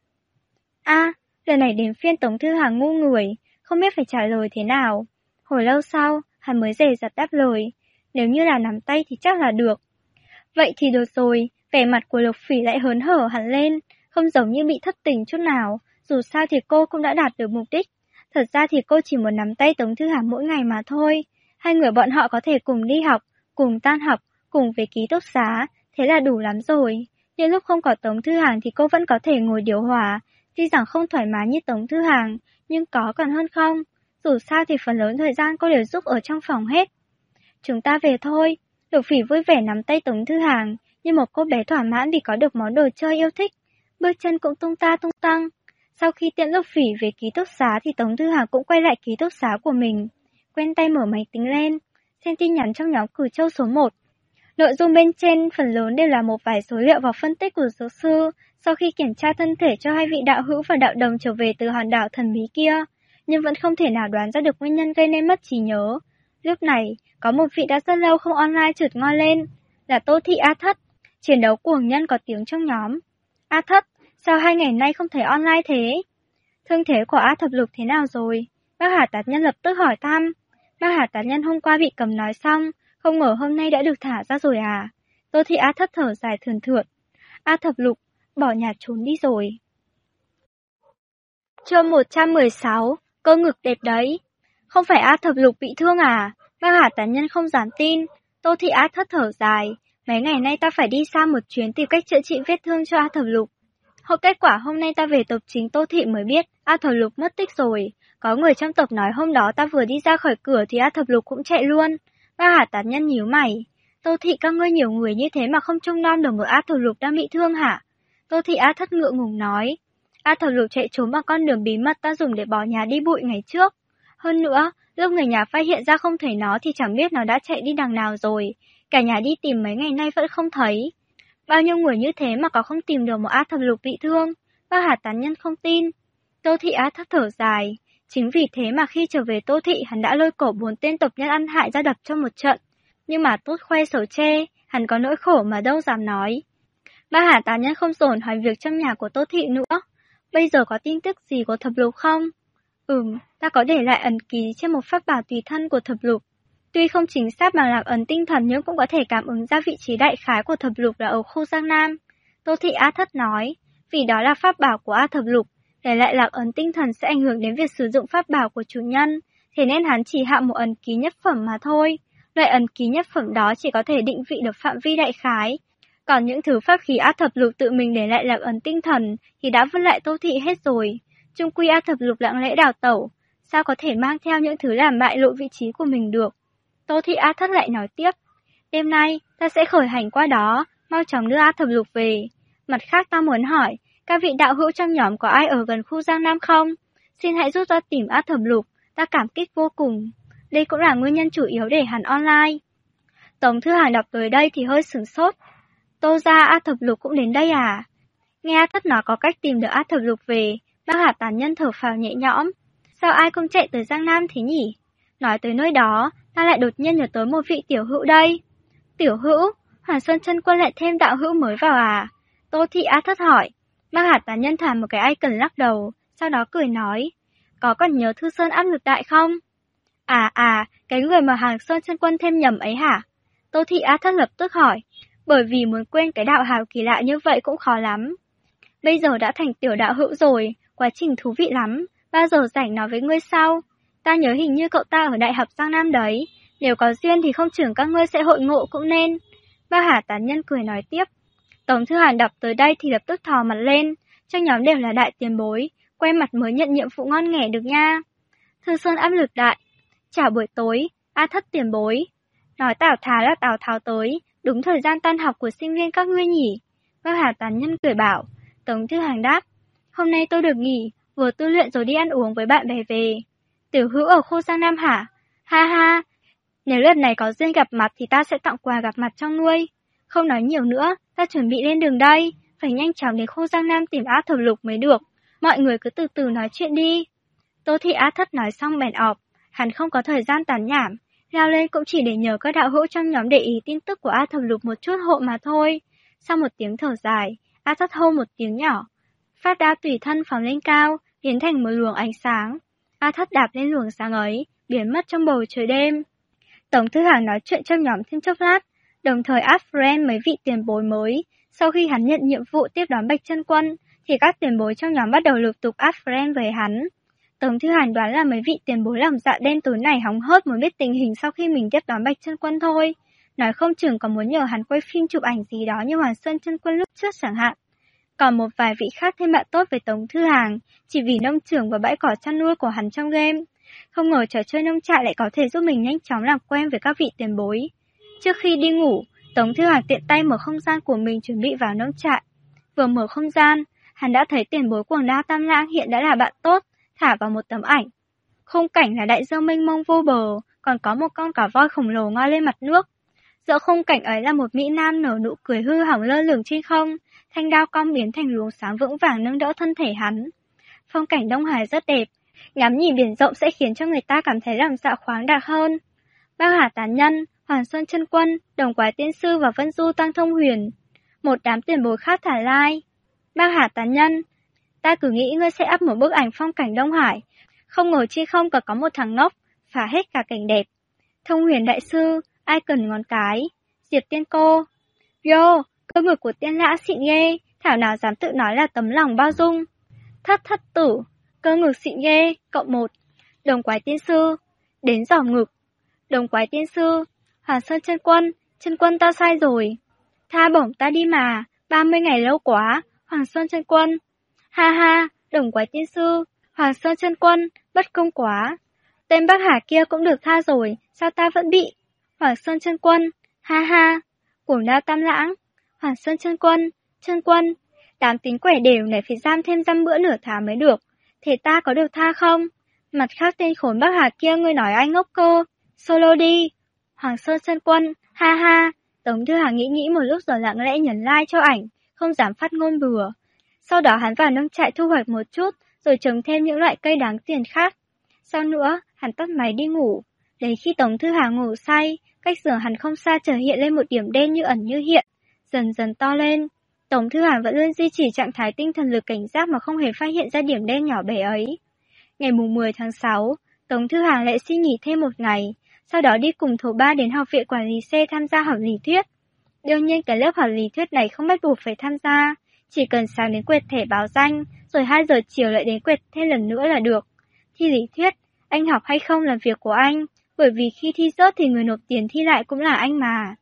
Lần này đến phiên Tống Thư Hằng ngu người, không biết phải trả lời thế nào. Hồi lâu sau, hắn mới dè dặt đáp lời, nếu như là nắm tay thì chắc là được. Vậy thì được rồi, vẻ mặt của Lục Phỉ lại hớn hở hẳn lên, không giống như bị thất tình chút nào, dù sao thì cô cũng đã đạt được mục đích. Thật ra thì cô chỉ muốn nắm tay Tống Thư Hằng mỗi ngày mà thôi. Hai người bọn họ có thể cùng đi học, cùng tan học, cùng về ký túc xá, thế là đủ lắm rồi. Nhưng lúc không có Tống Thư Hằng thì cô vẫn có thể ngồi điều hòa, tuy rằng không thoải mái như Tống Thư Hằng, nhưng có còn hơn không. Dù sao thì phần lớn thời gian cô đều giúp ở trong phòng hết. Chúng ta về thôi. Lục Phỉ vui vẻ nắm tay Tống Thư Hằng, như một cô bé thỏa mãn vì có được món đồ chơi yêu thích. Bước chân cũng tung ta tung tăng. Sau khi tiễn Lục Phỉ về ký túc xá thì Tống Thư Hằng cũng quay lại ký túc xá của mình. Quen tay mở máy tính lên, xem tin nhắn trong nhóm Cửu Châu số 1. Nội dung bên trên phần lớn đều là một vài số liệu và phân tích của giáo sư sau khi kiểm tra thân thể cho hai vị đạo hữu và đạo đồng trở về từ hòn đảo thần bí kia, nhưng vẫn không thể nào đoán ra được nguyên nhân gây nên mất trí nhớ. Lúc này, có một vị đã rất lâu không online chợt ngoi lên, là Tô Thị A Thất, chiến đấu cuồng nhân có tiếng trong nhóm. A Thất, sao 2 ngày nay không thấy online thế? Thương thế của A Thập Lục thế nào rồi? Bác Hà Tát Nhân lập tức hỏi thăm. Bác Hà Tát Nhân hôm qua bị cầm nói xong, không ngờ hôm nay đã được thả ra rồi à? Tô Thị A Thất thở dài thườn thượt. A Thập Lục, bỏ nhà trốn đi rồi. Chương 116, cơ ngực đẹp đấy. Không phải A Thập Lục bị thương à? Bác Hà Tát Nhân không dám tin. Tô Thị A Thất thở dài. Mấy ngày nay ta phải đi xa một chuyến tìm cách chữa trị vết thương cho A Thập Lục. Kết quả hôm nay ta về tộc chính Tô Thị mới biết A Thập Lục mất tích rồi. Có người trong tộc nói hôm đó ta vừa đi ra khỏi cửa thì A Thập Lục cũng chạy luôn. Bác Hà Tát Nhân nhíu mày. Tô Thị các ngươi nhiều người như thế mà không trông nom được một A Thập Lục đang bị thương hả? Tô Thị A Thất ngượng ngùng nói. A Thập Lục chạy trốn bằng con đường bí mật ta dùng để bỏ nhà đi bụi ngày trước. Hơn nữa, lúc người nhà phát hiện ra không thấy nó thì chẳng biết nó đã chạy đi đằng nào rồi. Cả nhà đi tìm mấy ngày nay vẫn không thấy. Bao nhiêu người như thế mà có không tìm được một A Thập Lục bị thương? Bác Hà Tát Nhân không tin. Tô Thị A Thất thở dài. Chính vì thế mà khi trở về Tô Thị hắn đã lôi cổ 4 tên tộc nhân ăn hại ra đập trong một trận. Nhưng mà tốt khoe xấu chê, hắn có nỗi khổ mà đâu dám nói. Bác Hà Tát Nhân không dồn hỏi việc trong nhà của Tô Thị nữa. Bây giờ có tin tức gì của Thập Lục không? Ta có để lại ấn ký trên một pháp bảo tùy thân của Thập Lục. Tuy không chính xác bằng lạc ấn tinh thần nhưng cũng có thể cảm ứng ra vị trí đại khái của Thập Lục là ở khu Giang Nam. Tô Thị A Thất nói, vì đó là pháp bảo của A Thập Lục, để lại lạc ấn tinh thần sẽ ảnh hưởng đến việc sử dụng pháp bảo của chủ nhân, thế nên hắn chỉ hạ một ấn ký nhất phẩm mà thôi. Loại ấn ký nhất phẩm đó chỉ có thể định vị được phạm vi đại khái. Còn những thứ pháp khí A Thập Lục tự mình để lại lạc ấn tinh thần thì đã vứt lại Tô Thị hết rồi. Chung quy A Thập Lục lặng lẽ đào tẩu, sao có thể mang theo những thứ làm bại lộ vị trí của mình được. Tô Thị A Thất lại nói tiếp, đêm nay ta sẽ khởi hành qua đó, mau chóng đưa A Thập Lục về. Mặt khác ta muốn hỏi, các vị đạo hữu trong nhóm có ai ở gần khu Giang Nam không? Xin hãy giúp ta tìm A Thập Lục, ta cảm kích vô cùng. Đây cũng là nguyên nhân chủ yếu để hắn online. Tống Thư Hằng đọc tới đây thì hơi sửng sốt. Tô ra A Thập Lục cũng đến đây à? Nghe A Thất nói có cách tìm được A Thập Lục về, bác Hà Tát Nhân thở phào nhẹ nhõm. Sao ai cũng chạy tới Giang Nam thế nhỉ? Nói tới nơi đó, ta lại đột nhiên nhớ tới một vị tiểu hữu đây. Tiểu hữu? Hoàn Sơn Chân Quân lại thêm đạo hữu mới vào à? Tô Thị A Thất hỏi. Bác Hà Tát Nhân thả một cái icon lắc đầu, sau đó cười nói, có còn nhớ Thư Sơn áp lực đại không? Cái người mà Hàng Sơn chân quân thêm nhầm ấy hả? Tô Thị Á Thất lập tức hỏi, bởi vì muốn quên cái đạo hào kỳ lạ như vậy cũng khó lắm. Bây giờ đã thành tiểu đạo hữu rồi, quá trình thú vị lắm, bao giờ rảnh nói với ngươi sau. Ta nhớ hình như cậu ta ở Đại học Giang Nam đấy, nếu có duyên thì không chừng các ngươi sẽ hội ngộ cũng nên. Ba Hà tán nhân cười nói tiếp. Tống Thư Hàn đọc tới đây thì lập tức thò mặt lên, trong nhóm đều là đại tiền bối, quay mặt mới nhận nhiệm vụ ngon nghẻ được nha. Thư Sơn áp lực đại. Chào buổi tối, A Thất tiền bối. Nói Tào Tháo là Tào Tháo tới, đúng thời gian tan học của sinh viên các ngươi nhỉ? Ba Hà tán nhân cười bảo. Tống Thư Hàn đáp. Hôm nay tôi được nghỉ, vừa tu luyện rồi đi ăn uống với bạn bè về. Tiểu hữu ở khu Giang Nam hả? Ha ha, nếu lần này có duyên gặp mặt thì ta sẽ tặng quà gặp mặt cho ngươi. Không nói nhiều nữa, ta chuẩn bị lên đường đây, phải nhanh chóng đến khu Giang Nam tìm Á Thập Lục mới được. Mọi người cứ từ từ nói chuyện đi. Tô Thị Á Thất nói xong bèn ọp, hắn không có thời gian tán nhảm, leo lên cũng chỉ để nhờ các đạo hữu trong nhóm để ý tin tức của Á Thập Lục một chút hộ mà thôi. Sau một tiếng thở dài, Á Thất hô một tiếng nhỏ, phát đao tùy thân phóng lên cao, biến thành một luồng ánh sáng. A Thất đạp lên luồng sáng ấy, biến mất trong bầu trời đêm. Tống Thư Hàng nói chuyện trong nhóm thêm chốc lát, đồng thời add friend mấy vị tiền bối mới. Sau khi hắn nhận nhiệm vụ tiếp đón Bạch Chân Quân, thì các tiền bối trong nhóm bắt đầu lục tục add friend với hắn. Tống Thư Hàng đoán là mấy vị tiền bối lòng dạ đen tối này hóng hớt muốn biết tình hình sau khi mình tiếp đón Bạch Chân Quân thôi. Nói không chừng còn muốn nhờ hắn quay phim chụp ảnh gì đó như Hoàng Sơn Chân Quân lúc trước chẳng hạn. Còn một vài vị khác thêm bạn tốt với Tống Thư Hàng, chỉ vì nông trường và bãi cỏ chăn nuôi của hắn trong game. Không ngờ trò chơi nông trại lại có thể giúp mình nhanh chóng làm quen với các vị tiền bối. Trước khi đi ngủ, Tống Thư Hàng tiện tay mở không gian của mình chuẩn bị vào nông trại. Vừa mở không gian, hắn đã thấy tiền bối Quảng Đa Tam Lãng hiện đã là bạn tốt, thả vào một tấm ảnh. Khung cảnh là đại dương mênh mông vô bờ, còn có một con cá voi khổng lồ ngoi lên mặt nước. Giữa khung cảnh ấy là một mỹ nam nở nụ cười hư hỏng lơ lửng trên không, thanh đao cong biến thành luồng sáng vững vàng nâng đỡ thân thể hắn. Phong cảnh Đông Hải rất đẹp, ngắm nhìn biển rộng sẽ khiến cho người ta cảm thấy lòng dạ khoáng đạt hơn. Bác Hà Tán Nhân, Hoàng Sơn Chân Quân, Đồng Quái Tiên Sư và Vân Du Tăng Thông Huyền, một đám tiền bối khác thả lai. Bác Hà Tán Nhân, ta cứ nghĩ ngươi sẽ up một bức ảnh phong cảnh Đông Hải, không ngờ trên không còn có một thằng ngốc, phá hết cả cảnh đẹp. Thông Huyền Đại Sư, ai cần ngón cái. Diệp Tiên Cô, yo, cơ ngực của Tiên Lã xịn ghê, thảo nào dám tự nói là tấm lòng bao dung. Thất tử, cơ ngực xịn ghê, cộng 1. Đồng Quái Tiên Sư, đến giỏ ngực. Đồng Quái Tiên Sư, Hoàng Sơn Chân Quân ta sai rồi. Tha bổng ta đi mà, 30 ngày lâu quá, Hoàng Sơn Chân Quân. Ha ha, Đồng Quái Tiên Sư, Hoàng Sơn Chân Quân, bất công quá. Tên Bắc Hà kia cũng được tha rồi, sao ta vẫn bị? Hoàng Sơn Chân Quân, ha ha, Cuồng Đao Tam Lãng, Hoàng Sơn Chân Quân, đám tính quẻ đều này phải giam thêm dăm bữa nửa tháng mới được, thế ta có được tha không? Mặt khác tên khốn Bắc Hà kia ngươi nói anh ngốc cơ, solo đi. Hoàng Sơn Chân Quân, ha ha, Tống Thư Hàng nghĩ một lúc rồi lặng lẽ nhấn like cho ảnh, không dám phát ngôn bừa. Sau đó hắn vào nông trại thu hoạch một chút, rồi trồng thêm những loại cây đáng tiền khác. Sau nữa, hắn tắt máy đi ngủ. Đến khi Tống Thư Hàng ngủ say, cách giường hắn không xa chợt hiện lên một điểm đen như ẩn như hiện, dần dần to lên. Tống Thư Hàng vẫn luôn duy trì trạng thái tinh thần lực cảnh giác mà không hề phát hiện ra điểm đen nhỏ bé ấy. Ngày 10 tháng 6, Tống Thư Hàng lại xin nghỉ thêm một ngày, sau đó đi cùng Thổ Ba đến học viện quản lý C tham gia học lý thuyết. Đương nhiên cái lớp học lý thuyết này không bắt buộc phải tham gia, chỉ cần sáng đến quẹt thẻ báo danh, rồi 2 giờ chiều lại đến quẹt thêm lần nữa là được. Thi lý thuyết, anh học hay không là việc của anh, bởi vì khi thi rớt thì người nộp tiền thi lại cũng là anh mà.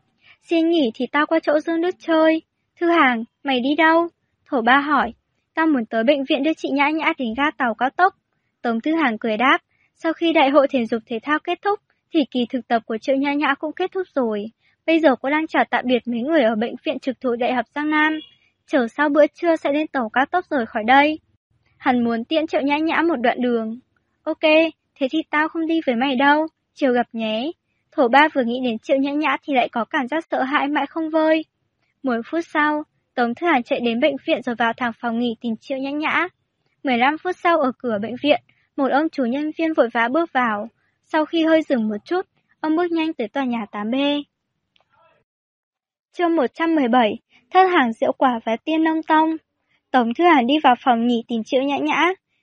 Xin nghỉ thì tao qua chỗ Dương Đức chơi. Thư Hàng, mày đi đâu? Thổ Ba hỏi. Tao muốn tới bệnh viện đưa chị Nhã Nhã đến ga tàu cao tốc. Tống Thư Hàng cười đáp. Sau khi đại hội thể dục thể thao kết thúc, thì kỳ thực tập của Triệu Nhã Nhã cũng kết thúc rồi. Bây giờ cô đang chào tạm biệt mấy người ở bệnh viện trực thuộc Đại học Giang Nam. Chờ sau bữa trưa sẽ lên tàu cao tốc rời khỏi đây. Hắn muốn tiễn Triệu Nhã Nhã một đoạn đường. Ok, thế thì tao không đi với mày đâu, chiều gặp nhé. Thổ Ba vừa nghĩ đến Triệu Nhã Nhã thì lại có cảm giác sợ hãi mãi không vơi. 10 phút sau, Tống Thư Hàng chạy đến bệnh viện rồi vào thẳng phòng nghỉ tìm Triệu Nhã Nhã. 15 phút sau ở cửa bệnh viện, một ông chủ nhân viên vội vã bước vào. Sau khi hơi dừng một chút, ông bước nhanh tới tòa nhà 8B. Chương 117, Thất Hàng Diệu Quả và Tiên Nông Tông. Tống Thư Hàng đi vào phòng nghỉ tìm Triệu Nhã Nhã,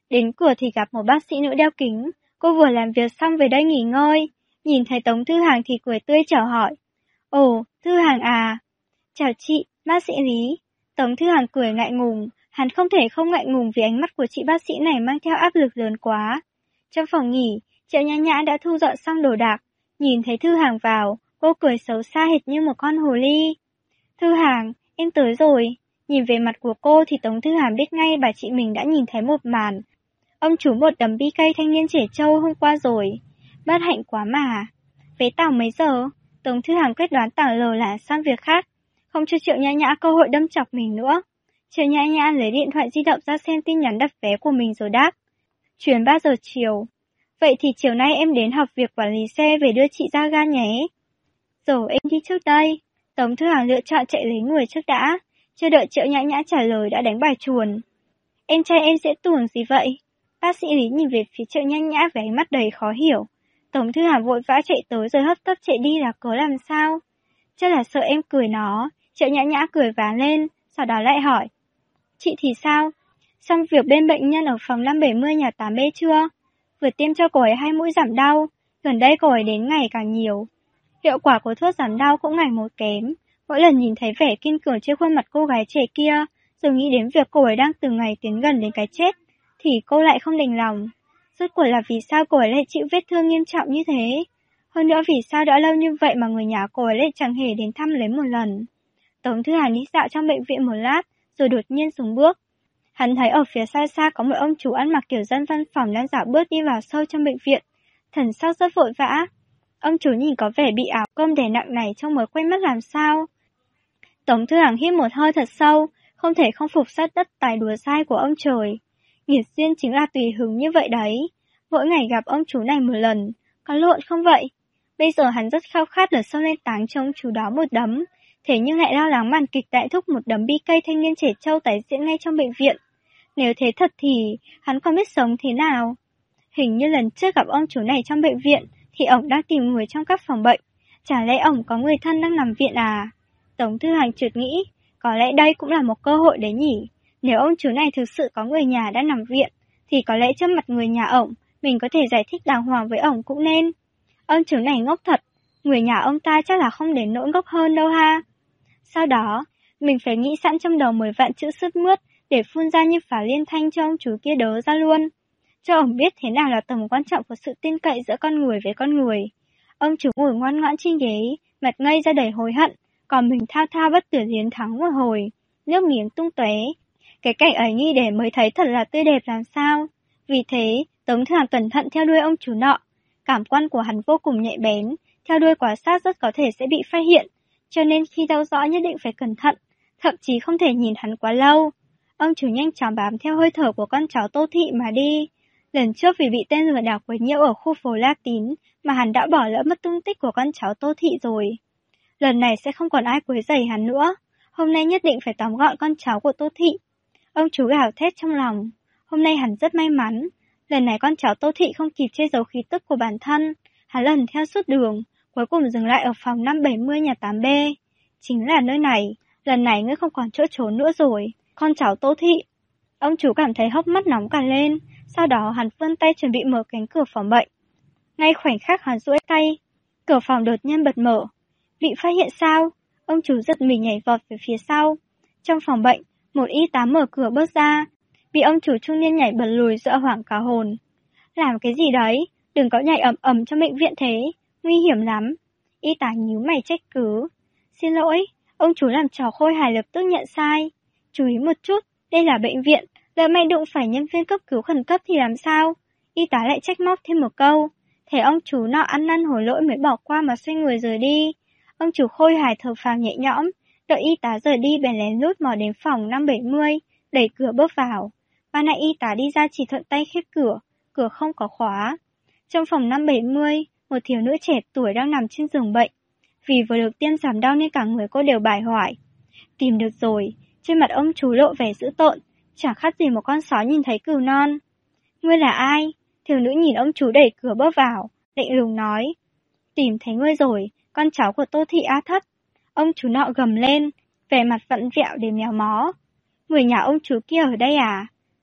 Đến cửa thì gặp một bác sĩ nữ đeo kính, cô vừa làm việc xong về đây nghỉ ngơi. Nhìn thấy Tống Thư Hàng thì cười tươi chào hỏi. Ồ, Thư Hàng à? Chào chị, bác sĩ Lý. Tống Thư Hàng cười ngại ngùng, hắn không thể không ngại ngùng vì ánh mắt của chị bác sĩ này mang theo áp lực lớn quá. Trong phòng nghỉ, Triệu Nhã Nhã đã thu dọn xong đồ đạc, nhìn thấy Thư Hàng vào, cô cười xấu xa hệt như một con hồ ly. Thư Hàng, em tới rồi. Nhìn về mặt của cô thì Tống Thư Hàng biết ngay bà chị mình đã nhìn thấy một màn. Ông chủ một đấm bi cây thanh niên trẻ trâu hôm qua rồi. Bất hạnh quá mà. Vé tàu mấy giờ? Tống Thư Hàng quyết đoán tảng lờ là sang việc khác, không cho Triệu Nhã Nhã cơ hội đâm chọc mình nữa. Triệu Nhã Nhã lấy điện thoại di động ra xem tin nhắn đặt vé của mình rồi đáp. Chuyến 3 giờ chiều. Vậy thì chiều nay em đến học việc quản lý xe về đưa chị ra ga nhé. Rồi em đi trước đây. Tống Thư Hàng lựa chọn chạy lấy người trước đã. Chưa đợi Triệu Nhã Nhã trả lời đã đánh bài chuồn. Em trai em sẽ tuồng gì vậy? Bác sĩ Lý nhìn về phía Triệu Nhã Nhã với ánh mắt đầy khó hiểu. Tống Thư Hàng vội vã chạy tới rồi hấp tấp chạy đi là cớ làm sao? Chắc là sợ em cười nó. Triệu Nhã Nhã cười vá lên, sau đó lại hỏi. Chị thì sao? Xong việc bên bệnh nhân ở phòng 570 nhà 8B chưa? Vừa tiêm cho cô ấy 2 mũi giảm đau. Gần đây cô ấy đến ngày càng nhiều. Hiệu quả của thuốc giảm đau cũng ngày một kém. Mỗi lần nhìn thấy vẻ kiên cường trên khuôn mặt cô gái trẻ kia, rồi nghĩ đến việc cô ấy đang từng ngày tiến gần đến cái chết, thì cô lại không đành lòng. Rốt cuộc là vì sao cô ấy lại chịu vết thương nghiêm trọng như thế? Hơn nữa vì sao đã lâu như vậy mà người nhà cô ấy lại chẳng hề đến thăm lấy một lần? Tống Thư Hàng đi dạo trong bệnh viện một lát, rồi đột nhiên dừng bước. Hắn thấy ở phía xa xa có một ông chủ ăn mặc kiểu dân văn phòng đang dạo bước đi vào sâu trong bệnh viện, thần sắc rất vội vã. Ông chủ nhìn có vẻ bị áo cơm đè nặng này trông mới quen mắt làm sao. Tống Thư Hàng hít một hơi thật sâu, không thể không phục sát đất tài đùa dai của ông trời. Nghiệt duyên chính là tùy hứng như vậy đấy. Mỗi ngày gặp ông chủ này một lần, có lộn không vậy? Bây giờ hắn rất khao khát được xông lên táng cho ông chủ đó một đấm, thế nhưng lại lo lắng màn kịch đại thúc một đấm bi cây thanh niên trẻ trâu tái diễn ngay trong bệnh viện. Nếu thế thật thì hắn không biết sống thế nào. Hình như lần trước gặp ông chủ này trong bệnh viện thì ổng đang tìm người trong các phòng bệnh. Chả lẽ ổng có người thân đang nằm viện à? Tống Thư Hàng chợt nghĩ, có lẽ đây cũng là một cơ hội đấy nhỉ. Nếu ông chủ này thực sự có người nhà đang nằm viện, thì có lẽ trước mặt người nhà ổng, mình có thể giải thích đàng hoàng với ổng cũng nên. Ông chủ này ngốc thật, người nhà ông ta chắc là không đến nỗi ngốc hơn đâu ha. Sau đó, mình phải nghĩ sẵn trong đầu 10 vạn chữ sướt mướt để phun ra như pháo liên thanh cho ông chủ kia đớ ra luôn. Cho ổng biết thế nào là tầm quan trọng của sự tin cậy giữa con người với con người. Ông chủ ngồi ngoan ngoãn trên ghế, mặt ngây ra đầy hối hận, còn mình thao thao bất tuyệt liến thắng một hồi, nước miếng tung tóe. Cái cảnh ấy nghĩ để mới thấy thật là tươi đẹp làm sao. Vì thế, Tống Thư Hàng cẩn thận theo đuôi ông chủ nọ. Cảm quan của hắn vô cùng nhạy bén, theo đuôi quá sát rất có thể sẽ bị phát hiện, cho nên khi theo dõi nhất định phải cẩn thận, thậm chí không thể nhìn hắn quá lâu. Ông chủ nhanh chóng bám theo hơi thở của con cháu Tô Thị mà đi. Lần trước vì bị tên lừa đảo quấy nhiễu ở khu phố La Tín mà hắn đã bỏ lỡ mất tung tích của con cháu Tô Thị rồi. Lần này sẽ không còn ai quấy rầy hắn nữa. Hôm nay nhất định phải tóm gọn con cháu của Tô Thị. Ông chú gào thét trong lòng. Hôm nay hắn rất may mắn. Lần này con cháu Tô Thị không kịp che giấu khí tức của bản thân. Hắn lần theo suốt đường, cuối cùng dừng lại ở phòng 570 nhà 8B. Chính là nơi này. Lần này ngươi không còn chỗ trốn nữa rồi. Con cháu Tô Thị. Ông chú cảm thấy hốc mắt nóng cả lên. Sau đó hắn vươn tay chuẩn bị mở cánh cửa phòng bệnh. Ngay khoảnh khắc hắn duỗi tay, cửa phòng đột nhiên bật mở. Bị phát hiện sao? Ông chủ giật mình nhảy vọt về phía sau. Trong phòng bệnh, một y tá mở cửa bước ra. Bị ông chủ trung niên nhảy bật lùi dọa hoảng cả hồn. Làm cái gì đấy? Đừng có nhảy ầm ầm trong bệnh viện thế. Nguy hiểm lắm. Y tá nhíu mày trách cứ. Xin lỗi, ông chủ làm trò khôi hài lập tức nhận sai. Chú ý một chút, đây là bệnh viện. Lỡ may đụng phải nhân viên cấp cứu khẩn cấp thì làm sao? Y tá lại trách móc thêm một câu. Thế ông chủ nọ ăn năn hối lỗi mới bỏ qua mà xoay người rời đi. Ông chủ khôi hài thở phào nhẹ nhõm, đợi y tá rời đi bèn lén lút mò đến phòng 570, đẩy cửa bước vào. Ban nãy y tá đi ra chỉ thuận tay khép cửa, cửa không có khóa. Trong phòng 570, một thiếu nữ trẻ tuổi đang nằm trên giường bệnh. Vì vừa được tiêm giảm đau nên cả người cô đều bải hoại. Tìm được rồi, trên mặt ông chú lộ vẻ dữ tợn, chẳng khác gì một con sói nhìn thấy cừu non. Ngươi là ai? Thiếu nữ nhìn ông chú đẩy cửa bước vào, lạnh lùng nói. Tìm thấy ngươi rồi, con cháu của Tô Thị A Thất. Ông chú nọ gầm lên, vẻ mặt vặn vẹo để méo mó. Người nhà ông chú kia ở đây à?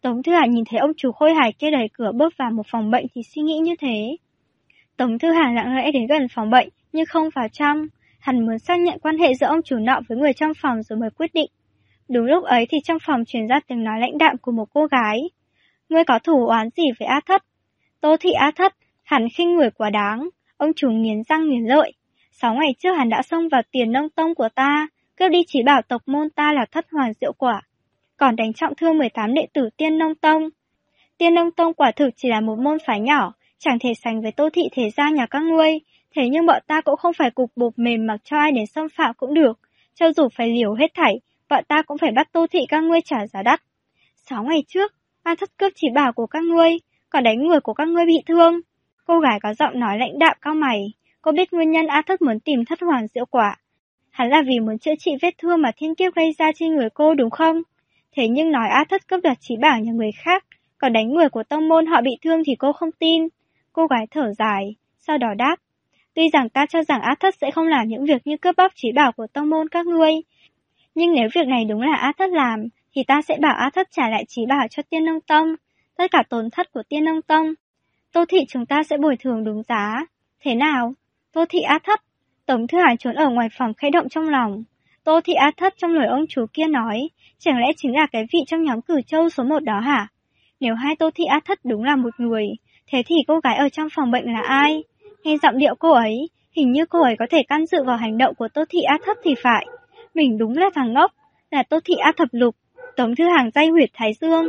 Tống Thư Hàn nhìn thấy ông chủ khôi hài kia đẩy cửa bước vào một phòng bệnh thì suy nghĩ như thế. Tống Thư Hàn lặng lẽ đến gần phòng bệnh nhưng không vào trong. Hắn muốn xác nhận quan hệ giữa ông chủ nọ với người trong phòng rồi mới quyết định. Đúng lúc ấy thì trong phòng truyền ra tiếng nói lãnh đạm của một cô gái. Ngươi có thù oán gì với A Thất? Tô Thị A Thất, hắn khinh người quá đáng. Ông chủ nghiến răng nghiến lợi. 6 ngày trước hắn đã xông vào Tiền Nông Tông của ta, cướp đi trí bảo tộc môn ta là Thất Hoàn Diệu Quả, còn đánh trọng thương 18 đệ tử Tiên Nông Tông. Tiên Nông Tông quả thực chỉ là một môn phái nhỏ, chẳng thể sánh với Tô Thị thế gia nhà các ngươi, thế nhưng bọn ta cũng không phải cục bột mềm mặc cho ai đến xâm phạm cũng được, cho dù phải liều hết thảy, bọn ta cũng phải bắt Tô Thị các ngươi trả giá đắt. 6 ngày trước, A Thất cướp trí bảo của các ngươi, còn đánh người của các ngươi bị thương. Cô gái có giọng nói lãnh đạm cau mày, cô biết nguyên nhân A Thất muốn tìm Thất Hoàn Diệu Quả. Hắn là vì muốn chữa trị vết thương mà thiên kiếp gây ra trên người cô đúng không? Thế nhưng nói A Thất cướp đoạt trí bảo nhà người khác, còn đánh người của tông môn họ bị thương thì cô không tin. Cô gái thở dài, sau đó đáp. Tuy rằng ta cho rằng A Thất sẽ không làm những việc như cướp bóc trí bảo của tông môn các ngươi, nhưng nếu việc này đúng là A Thất làm, thì ta sẽ bảo A Thất trả lại trí bảo cho Tiên Nông Tông, tất cả tổn thất của Tiên Nông Tông. Tô Thị chúng ta sẽ bồi thường đúng giá. Thế nào? Tô Thị A Thất. Tống Thư Hàn trốn ở ngoài phòng khẽ động trong lòng. Tô Thị A Thất trong lời ông chú kia nói, chẳng lẽ chính là cái vị trong nhóm Cửu Châu số 1 đó hả? Nếu hai Tô Thị A Thất đúng là một người, thế thì cô gái ở trong phòng bệnh là ai? Nghe giọng điệu cô ấy, hình như cô ấy có thể can dự vào hành động của Tô Thị A Thất thì phải. Mình đúng là thằng ngốc, là Tô Thị A Thập Lục. Tống Thư Hàn day huyệt thái dương.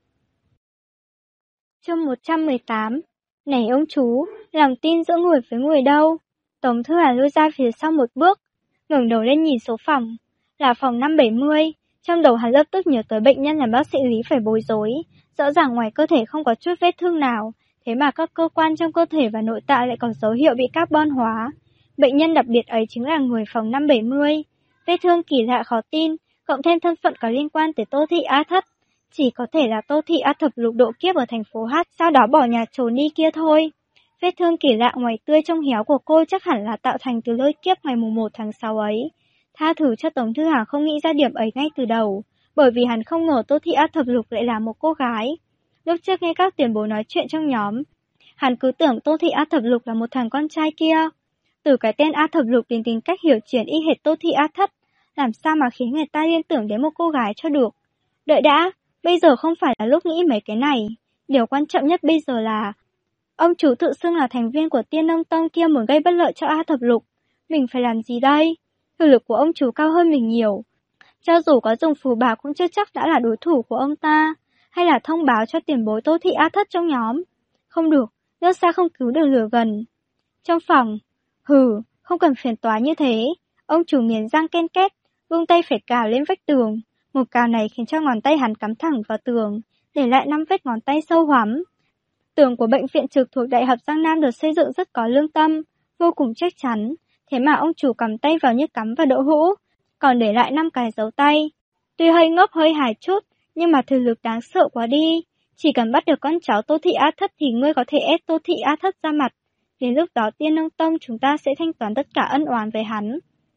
Chương 118. Này ông chú, lòng tin giữa người với người đâu? Tống Thư Hàn lui ra phía sau một bước, ngẩng đầu lên nhìn số phòng, là phòng 570. Trong đầu hắn lập tức nhớ tới bệnh nhân làm bác sĩ Lý phải bối rối. Rõ ràng ngoài cơ thể không có chút vết thương nào, thế mà các cơ quan trong cơ thể và nội tạng lại có dấu hiệu bị carbon hóa. Bệnh nhân đặc biệt ấy chính là người phòng 570. Vết thương kỳ lạ khó tin, cộng thêm thân phận có liên quan tới Tô Thị A Thất. Chỉ có thể là Tô Thị A Thập Lục độ kiếp ở thành phố H, sau đó bỏ nhà trốn đi kia thôi. Vết thương kỳ lạ ngoài tươi trong héo của cô chắc hẳn là tạo thành từ lôi kiếp ngày 1 tháng 6 ấy. Tha thứ cho Tống Thư Hàn không nghĩ ra điểm ấy ngay từ đầu, bởi vì hắn không ngờ Tô Thị A Thập Lục lại là một cô gái. Lúc trước nghe các tiền bối nói chuyện trong nhóm, hắn cứ tưởng Tô Thị A Thập Lục là một thằng con trai kia. Từ cái tên A Thập Lục đến tính cách hiểu chuyển y hệt Tô Thị A Thất, làm sao mà khiến người ta liên tưởng đến một cô gái cho được. Đợi đã, bây giờ không phải là lúc nghĩ mấy cái này. Điều quan trọng nhất bây giờ là ông chủ tự xưng là thành viên của Tiên Nông Tông kia muốn gây bất lợi cho A Thập Lục. Mình phải làm gì đây? Thực lực của ông chủ cao hơn mình nhiều. Cho dù có dùng phù bảo cũng chưa chắc đã là đối thủ của ông ta. Hay là thông báo cho tiền bối Tô Thị A Thất trong nhóm. Không được, nước xa không cứu được lửa gần. Trong phòng, không cần phiền toái như thế. Ông chủ nghiến răng ken két, vung tay phải cào lên vách tường. Một cào này khiến cho ngón tay hắn cắm thẳng vào tường, để lại 5 vết ngón tay sâu hoắm. Tường của bệnh viện trực thuộc Đại học Giang Nam được xây dựng rất có lương tâm, vô cùng chắc chắn. Thế mà ông chủ cầm tay vào như cắm vào đậu hũ, còn để lại 5 cái dấu tay. Tuy hơi ngốc hơi hài chút, nhưng mà thực lực đáng sợ quá đi. Chỉ cần bắt được con cháu Tô Thị A Thất thì ngươi có thể ép Tô Thị A Thất ra mặt. Đến lúc đó Tiên Nông Tông chúng ta sẽ thanh toán tất cả ân oán với hắn.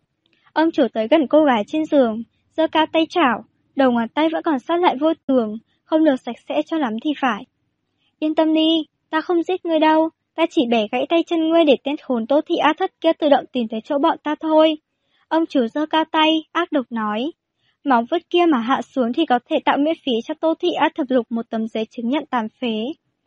Ông chủ tới gần cô gái trên giường, giơ cao tay chảo, đầu ngón tay vẫn còn sát lại vô tường, không được sạch sẽ cho lắm thì phải. Yên tâm đi, ta không giết ngươi đâu, ta chỉ bẻ gãy tay chân ngươi để tên khốn Tô Thị A Thất kia tự động tìm tới chỗ bọn ta thôi. Ông chủ giơ cao tay, ác độc nói. Móng vuốt kia mà hạ xuống thì có thể tạo miễn phí cho Tô Thị A Thập Lục một tấm giấy chứng nhận tàn phế.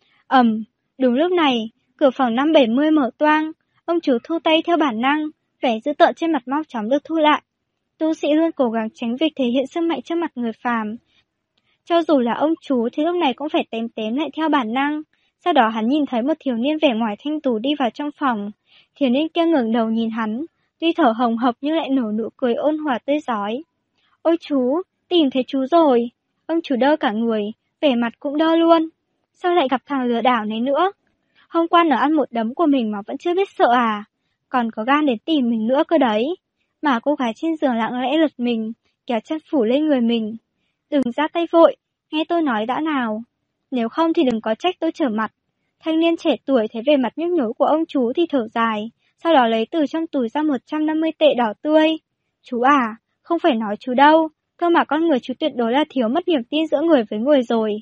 Đúng lúc này, cửa phòng 570 mở toang, ông chủ thu tay theo bản năng, vẻ dữ tợn trên mặt mau chóng được thu lại. Tu sĩ luôn cố gắng tránh việc thể hiện sức mạnh trước mặt người phàm. Cho dù là ông chú thì lúc này cũng phải tém tém lại theo bản năng. Sau đó hắn nhìn thấy một thiếu niên vẻ ngoài thanh tú đi vào trong phòng. Thiếu niên kia ngẩng đầu nhìn hắn, tuy thở hồng hộc nhưng lại nở nụ cười ôn hòa tươi rói. Ôi chú, tìm thấy chú rồi. Ông chú đơ cả người, vẻ mặt cũng đơ luôn. Sao lại gặp thằng lừa đảo này nữa? Hôm qua nó ăn một đấm của mình mà vẫn chưa biết sợ à? Còn có gan đến tìm mình nữa cơ đấy. Mà cô gái trên giường lặng lẽ lật mình, kéo chân phủ lên người mình. Đừng ra tay vội, nghe tôi nói đã nào. Nếu không thì đừng có trách tôi trở mặt. Thanh niên trẻ tuổi thấy về mặt nhức nhối của ông chú thì thở dài, sau đó lấy từ trong túi ra 150 tệ đỏ tươi. Chú à, không phải nói chú đâu, cơ mà con người chú tuyệt đối là thiếu mất niềm tin giữa người với người rồi.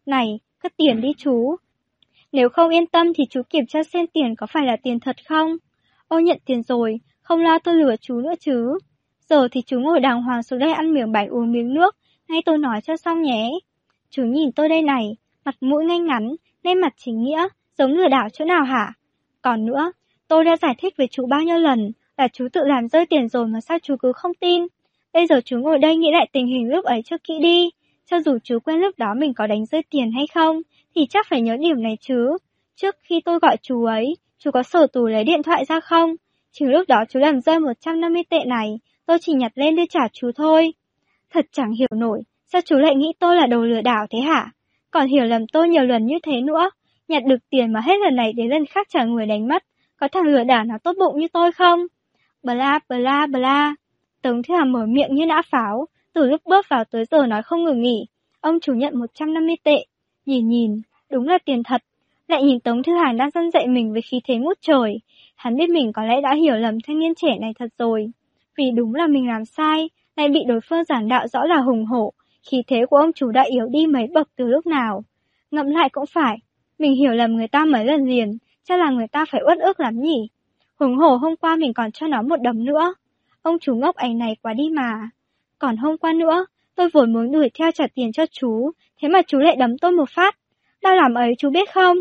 Này, cất tiền đi chú. Nếu không yên tâm thì chú kiểm tra xem tiền có phải là tiền thật không. Ô nhận tiền rồi, không lo tôi lừa chú nữa chứ. Giờ thì chú ngồi đàng hoàng xuống đây ăn miếng bánh uống miếng nước, ngay tôi nói cho xong nhé. Chú nhìn tôi đây này, mặt mũi ngay ngắn, nét mặt chính nghĩa, giống lừa đảo chỗ nào hả? Còn nữa, tôi đã giải thích với chú bao nhiêu lần là chú tự làm rơi tiền rồi mà sao chú cứ không tin. Bây giờ chú ngồi đây nghĩ lại tình hình lúc ấy cho kỹ đi. Cho dù chú quên lúc đó mình có đánh rơi tiền hay không, thì chắc phải nhớ điểm này chứ. Trước khi tôi gọi chú ấy, chú có sổ tủ lấy điện thoại ra không? Chỉ lúc đó chú làm rơi 150 tệ này, tôi chỉ nhặt lên đưa trả chú thôi. Thật chẳng hiểu nổi, sao chú lại nghĩ tôi là đồ lừa đảo thế hả? Còn hiểu lầm tôi nhiều lần như thế nữa. Nhặt được tiền mà hết lần này đến lần khác trả người đánh mất. Có thằng lừa đảo nào tốt bụng như tôi không? Bla bla bla. Tống Thư Hàm mở miệng như nã pháo, từ lúc bước vào tới giờ nói không ngừng nghỉ. Ông chủ nhận 150 tệ. Nhìn, đúng là tiền thật. Lại nhìn Tống Thư Hàn đang răn dạy mình với khí thế ngút trời. Hắn biết mình có lẽ đã hiểu lầm thanh niên trẻ này thật rồi. Vì đúng là mình làm sai, lại bị đối phương giảng đạo rõ là hùng hổ. Khí thế của ông chủ đã yếu đi mấy bậc từ lúc nào. Ngẫm lại cũng phải, mình hiểu lầm người ta mấy lần liền, chắc là người ta phải uất ức lắm nhỉ. Hùng hổ hôm qua mình còn cho nó một đấm nữa. Ông chủ ngốc ảnh này quá đi mà. Còn hôm qua nữa, tôi vốn muốn đuổi theo trả tiền cho chú, thế mà chú lại đấm tôi một phát. Đau làm ấy chú biết không?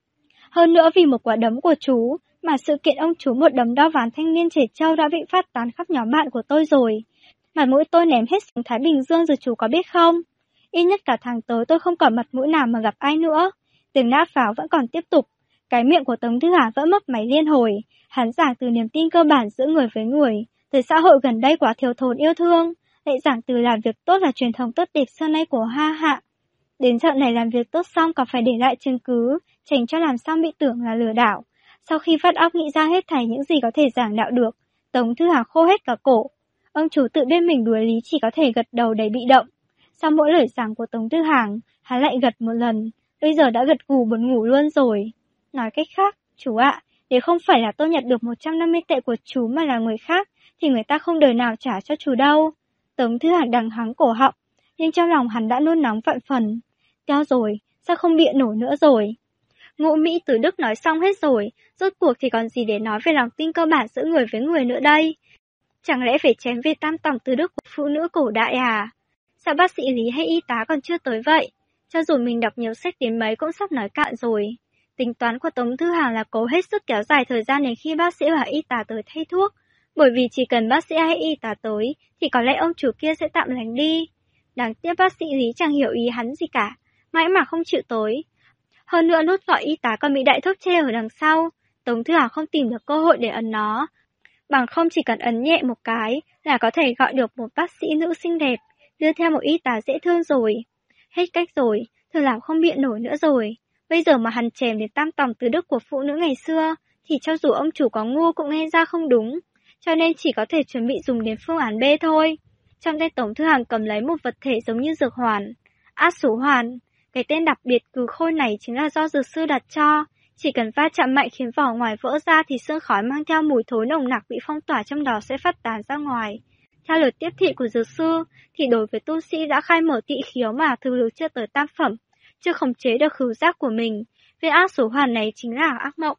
Hơn nữa vì một quả đấm của chú, mà sự kiện ông chú một đấm đo ván thanh niên trẻ trâu đã bị phát tán khắp nhóm bạn của tôi rồi. Mặt mũi tôi ném hết xuống Thái Bình Dương rồi chú có biết không? Ít nhất cả tháng tới tôi không còn mặt mũi nào mà gặp ai nữa. Tiếng nã pháo vẫn còn tiếp tục. Cái miệng của Tống Thư Hàn vẫn mấp máy liên hồi. Hắn giảng từ niềm tin cơ bản giữa người với người, từ xã hội gần đây quá thiếu thốn yêu thương, lại giảng từ làm việc tốt là truyền thống tốt đẹp xưa nay của Ha Hạ. Đến trận này làm việc tốt xong còn phải để lại chứng cứ, tránh cho làm sao bị tưởng là lừa đảo. Sau khi vắt óc nghĩ ra hết thảy những gì có thể giảng đạo được, Tống Thư Hàn khô hết cả cổ. Ông chủ tự biết mình đuối lý chỉ có thể gật đầu đầy bị động. Sau mỗi lời giảng của Tống Thư Hàn, hắn lại gật một lần, bây giờ đã gật gù buồn ngủ luôn rồi. Nói cách khác, chú ạ, nếu không phải là tôi nhặt được 150 tệ của chú mà là người khác, thì người ta không đời nào trả cho chú đâu. Tống Thư Hàn đằng hắng cổ họng, nhưng trong lòng hắn đã nôn nóng vạn phần. Theo rồi, sao không bịa nổi nữa rồi? Ngũ Mỹ từ Đức nói xong hết rồi, rốt cuộc thì còn gì để nói về lòng tin cơ bản giữa người với người nữa đây? Chẳng lẽ phải chém về tam tòng từ Đức của phụ nữ cổ đại à? Sao bác sĩ lý hay y tá còn chưa tới vậy? Cho dù mình đọc nhiều sách đến mấy cũng sắp nói cạn rồi. Tính toán của Tống Thư Hàn là cố hết sức kéo dài thời gian đến khi bác sĩ và y tá tới thay thuốc, bởi vì chỉ cần bác sĩ hay y tá tới thì có lẽ ông chủ kia sẽ tạm lánh đi. Đáng tiếc bác sĩ lý chẳng hiểu ý hắn gì cả, mãi mà không chịu tới. Hơn nữa nút gọi y tá còn bị đại thúc che ở đằng sau, Tống Thư Hàn không tìm được cơ hội để ấn nó. Bằng không chỉ cần ấn nhẹ một cái là có thể gọi được một bác sĩ nữ xinh đẹp, đưa theo một y tá dễ thương rồi. Hết cách rồi, Thư Lão không biện nổi nữa rồi. Bây giờ mà hắn chèm đến tam tòng từ Đức của phụ nữ ngày xưa, thì cho dù ông chủ có ngu cũng nghe ra không đúng, cho nên chỉ có thể chuẩn bị dùng đến phương án B thôi. Trong tay Tống Thư Hàn cầm lấy một vật thể giống như dược hoàn. Át số hoàn. Cái tên đặc biệt cừ khôi này chính là do dược sư đặt cho. Chỉ cần va chạm mạnh khiến vỏ ngoài vỡ ra thì sương khói mang theo mùi thối nồng nặc bị phong tỏa trong đó sẽ phát tán ra ngoài. Theo lời tiếp thị của dược sư, thì đối với tu sĩ đã khai mở tị khiếu mà thực lực chưa tới tam phẩm, chưa khống chế được khứu giác của mình, viên ác số hoàn này chính là ác mộng.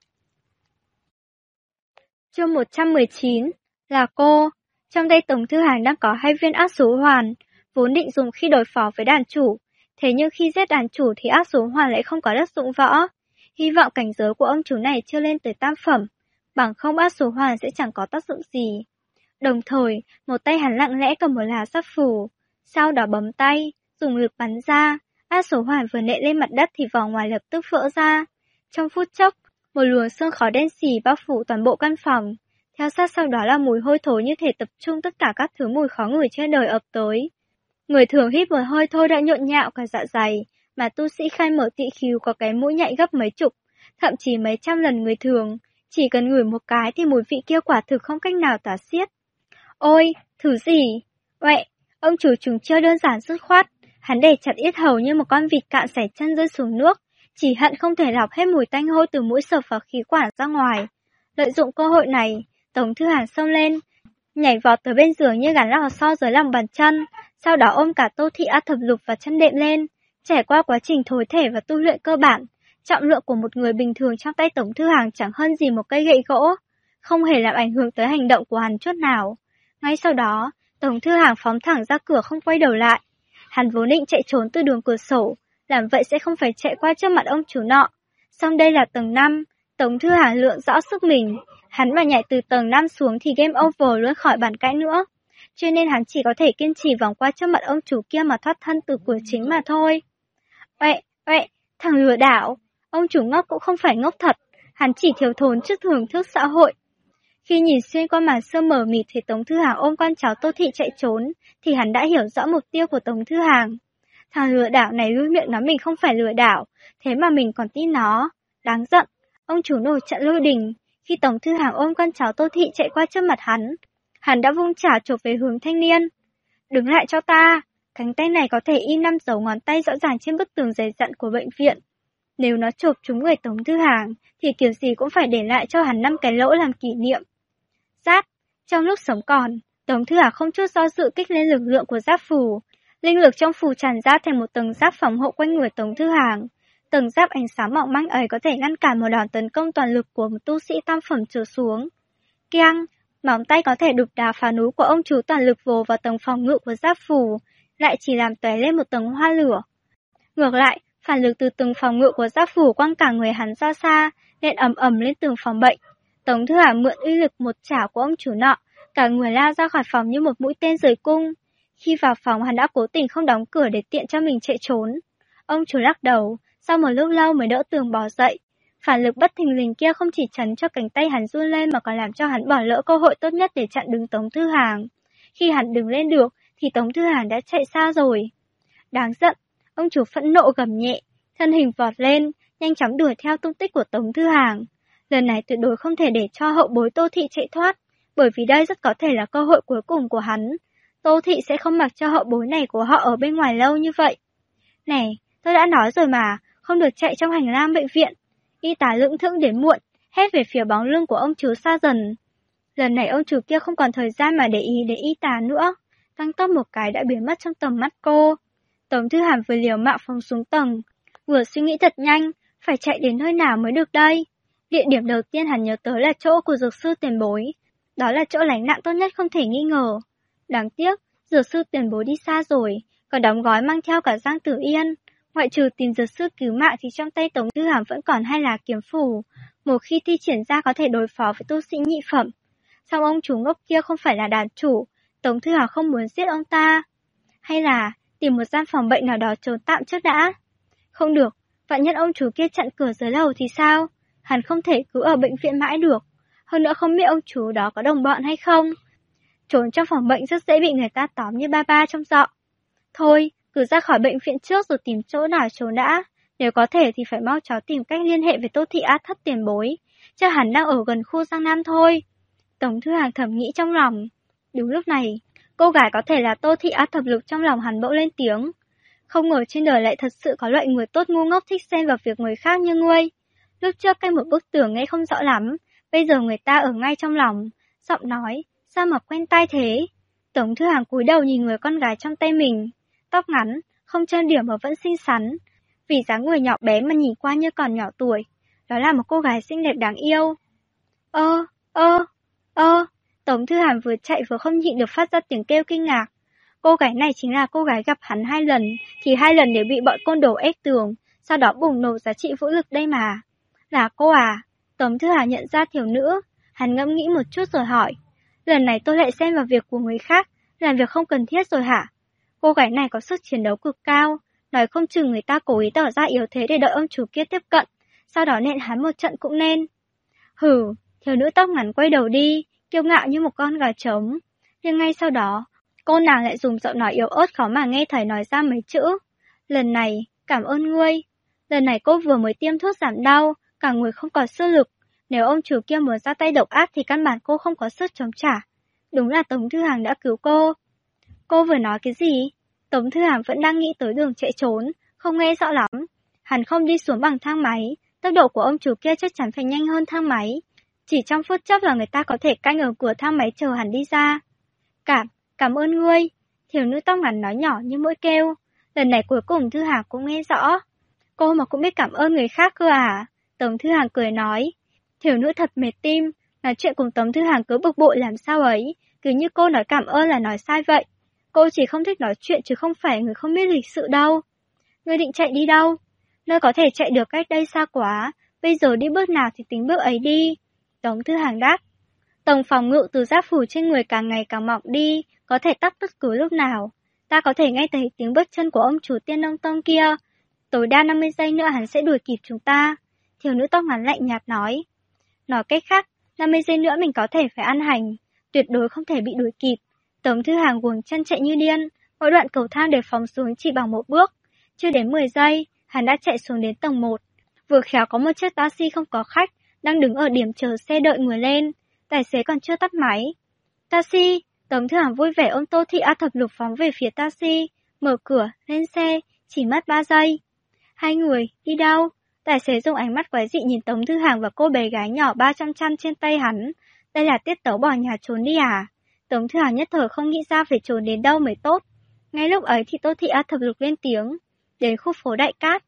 Chương 119 là cô. Trong tay Tống Thư Hàn đang có 2 viên ác số hoàn, vốn định dùng khi đối phó với đàn chủ. Thế nhưng khi giết đàn chủ thì ác số hoàn lại không có đất dụng võ. Hy vọng cảnh giới của ông chủ này chưa lên tới tam phẩm, bằng không ác số hoàn sẽ chẳng có tác dụng gì. Đồng thời, một tay hắn lặng lẽ cầm một lá sắt phủ, sau đó bấm tay, dùng lực bắn ra. Ác số hoàn vừa nện lên mặt đất thì vỏ ngoài lập tức vỡ ra. Trong phút chốc, một luồng sương khói đen xì bao phủ toàn bộ căn phòng. Theo sát sau đó là mùi hôi thối như thể tập trung tất cả các thứ mùi khó ngửi trên đời ập tới. Người thường hít một hơi thôi đã nhộn nhạo cả dạ dày, mà tu sĩ khai mở tị khiếu có cái mũi nhạy gấp mấy chục, thậm chí mấy trăm lần người thường. Chỉ cần ngửi một cái thì mùi vị kia quả thực không cách nào tả xiết. Ôi, thử gì? Uệ, ông chủ chúng chưa đơn giản dứt khoát. Hắn để chặt yết hầu như một con vịt cạn sảy chân rơi xuống nước, chỉ hận không thể lọc hết mùi tanh hôi từ mũi sợp vào khí quản ra ngoài. Lợi dụng cơ hội này, Tống Thư Hàn xông lên, nhảy vọt tới bên giường như gắn lò xo dưới lòng bàn chân, sau đó ôm cả Tô Thị A Thập Lục và chân đệm lên. Trải qua quá trình thối thể và tu luyện cơ bản, trọng lượng của một người bình thường trong tay Tống Thư Hàng chẳng hơn gì một cây gậy gỗ, không hề làm ảnh hưởng tới hành động của hắn chút nào. Ngay sau đó, Tống Thư Hàng phóng thẳng ra cửa không quay đầu lại. Hắn vốn định chạy trốn từ đường cửa sổ, làm vậy sẽ không phải chạy qua trước mặt ông chủ nọ. Song đây là tầng 5, Tống Thư Hàng lượng rõ sức mình. Hắn mà nhảy từ tầng 5 xuống thì game over luôn khỏi bàn cãi nữa. Cho nên hắn chỉ có thể kiên trì vòng qua trước mặt ông chủ kia mà thoát thân từ cửa chính mà thôi. Uệ, thằng lừa đảo. Ông chủ ngốc cũng không phải ngốc thật. Hắn chỉ thiếu thốn trước thưởng thức xã hội. Khi nhìn xuyên qua màn sương mờ mịt thấy Tống Thư Hàng ôm con cháu Tô Thị chạy trốn, thì hắn đã hiểu rõ mục tiêu của Tống Thư Hàng. Thằng lừa đảo này lui miệng nói mình không phải lừa đảo, thế mà mình còn tin nó. Đáng giận, ông chủ nổi trận lôi đình. Khi Tống Thư Hàng ôm con cháu Tô Thị chạy qua trước mặt hắn đã vung chảo chộp về hướng thanh niên. Đứng lại cho ta, cánh tay này có thể in 5 dấu ngón tay rõ ràng trên bức tường dày dặn của bệnh viện. Nếu nó chộp trúng người Tống Thư Hàng, thì kiểu gì cũng phải để lại cho hắn 5 cái lỗ làm kỷ niệm. Giáp, trong lúc sống còn, Tống Thư Hàng không chút do dự kích lên lực lượng của giáp phù. Linh lực trong phù tràn ra thành một tầng giáp phòng hộ quanh người Tống Thư Hàng. Tầng giáp ánh sáng mỏng manh ấy có thể ngăn cản một đòn tấn công toàn lực của một tu sĩ tam phẩm trở xuống. Keng, móng tay có thể đục đá phá núi của ông chú toàn lực vồ vào tầng phòng ngự của giáp phù, lại chỉ làm tóe lên một tầng hoa lửa. Ngược lại, phản lực từ tầng phòng ngự của giáp phù quăng cả người hắn ra xa, nện ầm ầm lên tường phòng bệnh. Tống Thư Hàng mượn uy lực một chảo của ông chủ nọ, cả người lao ra khỏi phòng như một mũi tên rời cung. Khi vào phòng hắn đã cố tình không đóng cửa để tiện cho mình chạy trốn. Ông chủ lắc đầu, sau một lúc lâu mới đỡ tường bò dậy. Phản lực bất thình lình kia không chỉ chấn cho cánh tay hắn run lên mà còn làm cho hắn bỏ lỡ cơ hội tốt nhất để chặn đứng Tống Thư Hàng. Khi hắn đứng lên được thì Tống Thư Hàng đã chạy xa rồi. Đáng giận, ông chủ phẫn nộ gầm nhẹ, thân hình vọt lên, nhanh chóng đuổi theo tung tích của Tống Thư Hàng. Lần này tuyệt đối không thể để cho hậu bối Tô Thị chạy thoát, bởi vì đây rất có thể là cơ hội cuối cùng của hắn. Tô Thị sẽ không mặc cho hậu bối này của họ ở bên ngoài lâu như vậy. Này, tôi đã nói rồi mà, không được chạy trong hành lang bệnh viện. Y tá lững thững đến muộn, hét về phía bóng lưng của ông chú xa dần. Lần này ông chủ kia không còn thời gian mà để ý đến y tá nữa, tăng tốc một cái đã biến mất trong tầm mắt cô. Tống Thư Hàng vừa liều mạng phóng xuống tầng, vừa suy nghĩ thật nhanh, phải chạy đến nơi nào mới được đây. Địa điểm đầu tiên hắn nhớ tới là chỗ của dược sư tiền bối, đó là chỗ lánh nạn tốt nhất không thể nghi ngờ. Đáng tiếc, dược sư tiền bối đi xa rồi, còn đóng gói mang theo cả Giang Tử Yên. Ngoại trừ tìm dược sư cứu mạng thì trong tay Tống Thư Hàng vẫn còn 2 lá kiếm phù, một khi thi triển ra có thể đối phó với tu sĩ nhị phẩm. Song ông chủ ngốc kia không phải là đàn chủ, Tống Thư Hàng không muốn giết ông ta. Hay là tìm một gian phòng bệnh nào đó trốn tạm trước đã? Không được, vạn nhất ông chủ kia chặn cửa dưới lầu thì sao? Hắn không thể cứ ở bệnh viện mãi được. Hơn nữa không biết ông chủ đó có đồng bọn hay không. Trốn trong phòng bệnh rất dễ bị người ta tóm như ba ba trong dọ. Thôi, cứ ra khỏi bệnh viện trước rồi tìm chỗ nào trốn đã. Nếu có thể thì phải mau chóng tìm cách liên hệ với Tô Thị Át Thất tiền bối. Chắc hắn đang ở gần khu Giang Nam thôi. Tống Thư Hàng thầm nghĩ trong lòng. Đúng lúc này, cô gái có thể là Tô Thị Át Thập Lục trong lòng hắn bỗng lên tiếng. Không ngờ trên đời lại thật sự có loại người tốt ngu ngốc thích xen vào việc người khác như ngươi. Lúc trước canh một bức tường nghe không rõ lắm, bây giờ người ta ở ngay trong lòng. Giọng nói, sao mà quen tai thế? Tống Thư Hàng cúi đầu nhìn người con gái trong tay mình. Tóc ngắn, không trang điểm mà vẫn xinh xắn. Vì dáng người nhỏ bé mà nhìn qua như còn nhỏ tuổi. Đó là một cô gái xinh đẹp đáng yêu. Tống Thư Hàng vừa chạy vừa không nhịn được phát ra tiếng kêu kinh ngạc. Cô gái này chính là cô gái gặp hắn 2 lần, thì 2 lần đều bị bọn côn đồ ép tường, sau đó bùng nổ giá trị vũ lực đây mà. Là cô à? Tống Thư Hàng nhận ra thiếu nữ, hắn ngẫm nghĩ một chút rồi hỏi. Lần này tôi lại xen vào việc của người khác, làm việc không cần thiết rồi hả? Cô gái này có sức chiến đấu cực cao, nói không chừng người ta cố ý tỏ ra yếu thế để đợi ông chủ kia tiếp cận, sau đó nện hắn một trận cũng nên. Hử, thiếu nữ tóc ngắn quay đầu đi, kiêu ngạo như một con gà trống. Nhưng ngay sau đó, cô nàng lại dùng giọng nói yếu ớt khó mà nghe thấy nói ra mấy chữ. Lần này, cảm ơn ngươi. Lần này cô vừa mới tiêm thuốc giảm đau, cả người không còn sức lực. Nếu ông chủ kia muốn ra tay độc ác thì căn bản cô không có sức chống trả. Đúng là Tống Thư Hàng đã cứu cô. Cô vừa nói cái gì? Tống Thư Hàng vẫn đang nghĩ tới đường chạy trốn, không nghe rõ lắm. Hắn không đi xuống bằng thang máy, tốc độ của ông chủ kia chắc chắn phải nhanh hơn thang máy. Chỉ trong phút chốc là người ta có thể canh ở cửa thang máy chờ hắn đi ra. Cảm ơn ngươi. Thiếu nữ tóc ngắn nói nhỏ như mũi kêu. Lần này cuối cùng Thư Hằng cũng nghe rõ. Cô mà cũng biết cảm ơn người khác cơ à? Tống Thư Hằng cười nói. Thiếu nữ thật mệt tim, nói chuyện cùng Tống Thư Hằng cứ bực bội làm sao ấy, cứ như cô nói cảm ơn là nói sai vậy. Cô chỉ không thích nói chuyện chứ không phải người không biết lịch sự đâu. Người định chạy đi đâu? Nơi có thể chạy được cách đây xa quá, bây giờ đi bước nào thì tính bước ấy đi. Tống Thư Hằng đáp. Tầng phòng ngự từ giáp phủ trên người càng ngày càng mỏng đi, có thể tắt bất cứ lúc nào. Ta có thể nghe thấy tiếng bước chân của ông chủ Tiên Nông Tông kia. Tối đa 50 giây nữa hắn sẽ đuổi kịp chúng ta. Thiếu nữ tóc ngắn lạnh nhạt nói. Nói cách khác, 50 giây nữa mình có thể phải ăn hành, tuyệt đối không thể bị đuổi kịp. Tống Thư Hằng guồng chân chạy như điên, mỗi đoạn cầu thang đều phóng xuống chỉ bằng một bước. Chưa đến 10 giây, hắn đã chạy xuống đến tầng 1. Vừa khéo có một chiếc taxi không có khách, đang đứng ở điểm chờ xe đợi người lên. Tài xế còn chưa tắt máy. Taxi, Tống Thư Hằng vui vẻ ôm Tô Thị A Thập Lục phóng về phía taxi, mở cửa, lên xe, chỉ mất 3 giây. Hai người, đi đâu? Tài xế dùng ánh mắt quái dị nhìn Tống Thư Hằng và cô bé gái nhỏ 300 chăn trên tay hắn. Đây là tiết tấu bỏ nhà trốn đi à? Tống Thư Hằng nhất thời không nghĩ ra phải trốn đến đâu mới tốt. Ngay lúc ấy thì Tô Thị A Thập Lục lên tiếng, đến khu phố Đại Cát.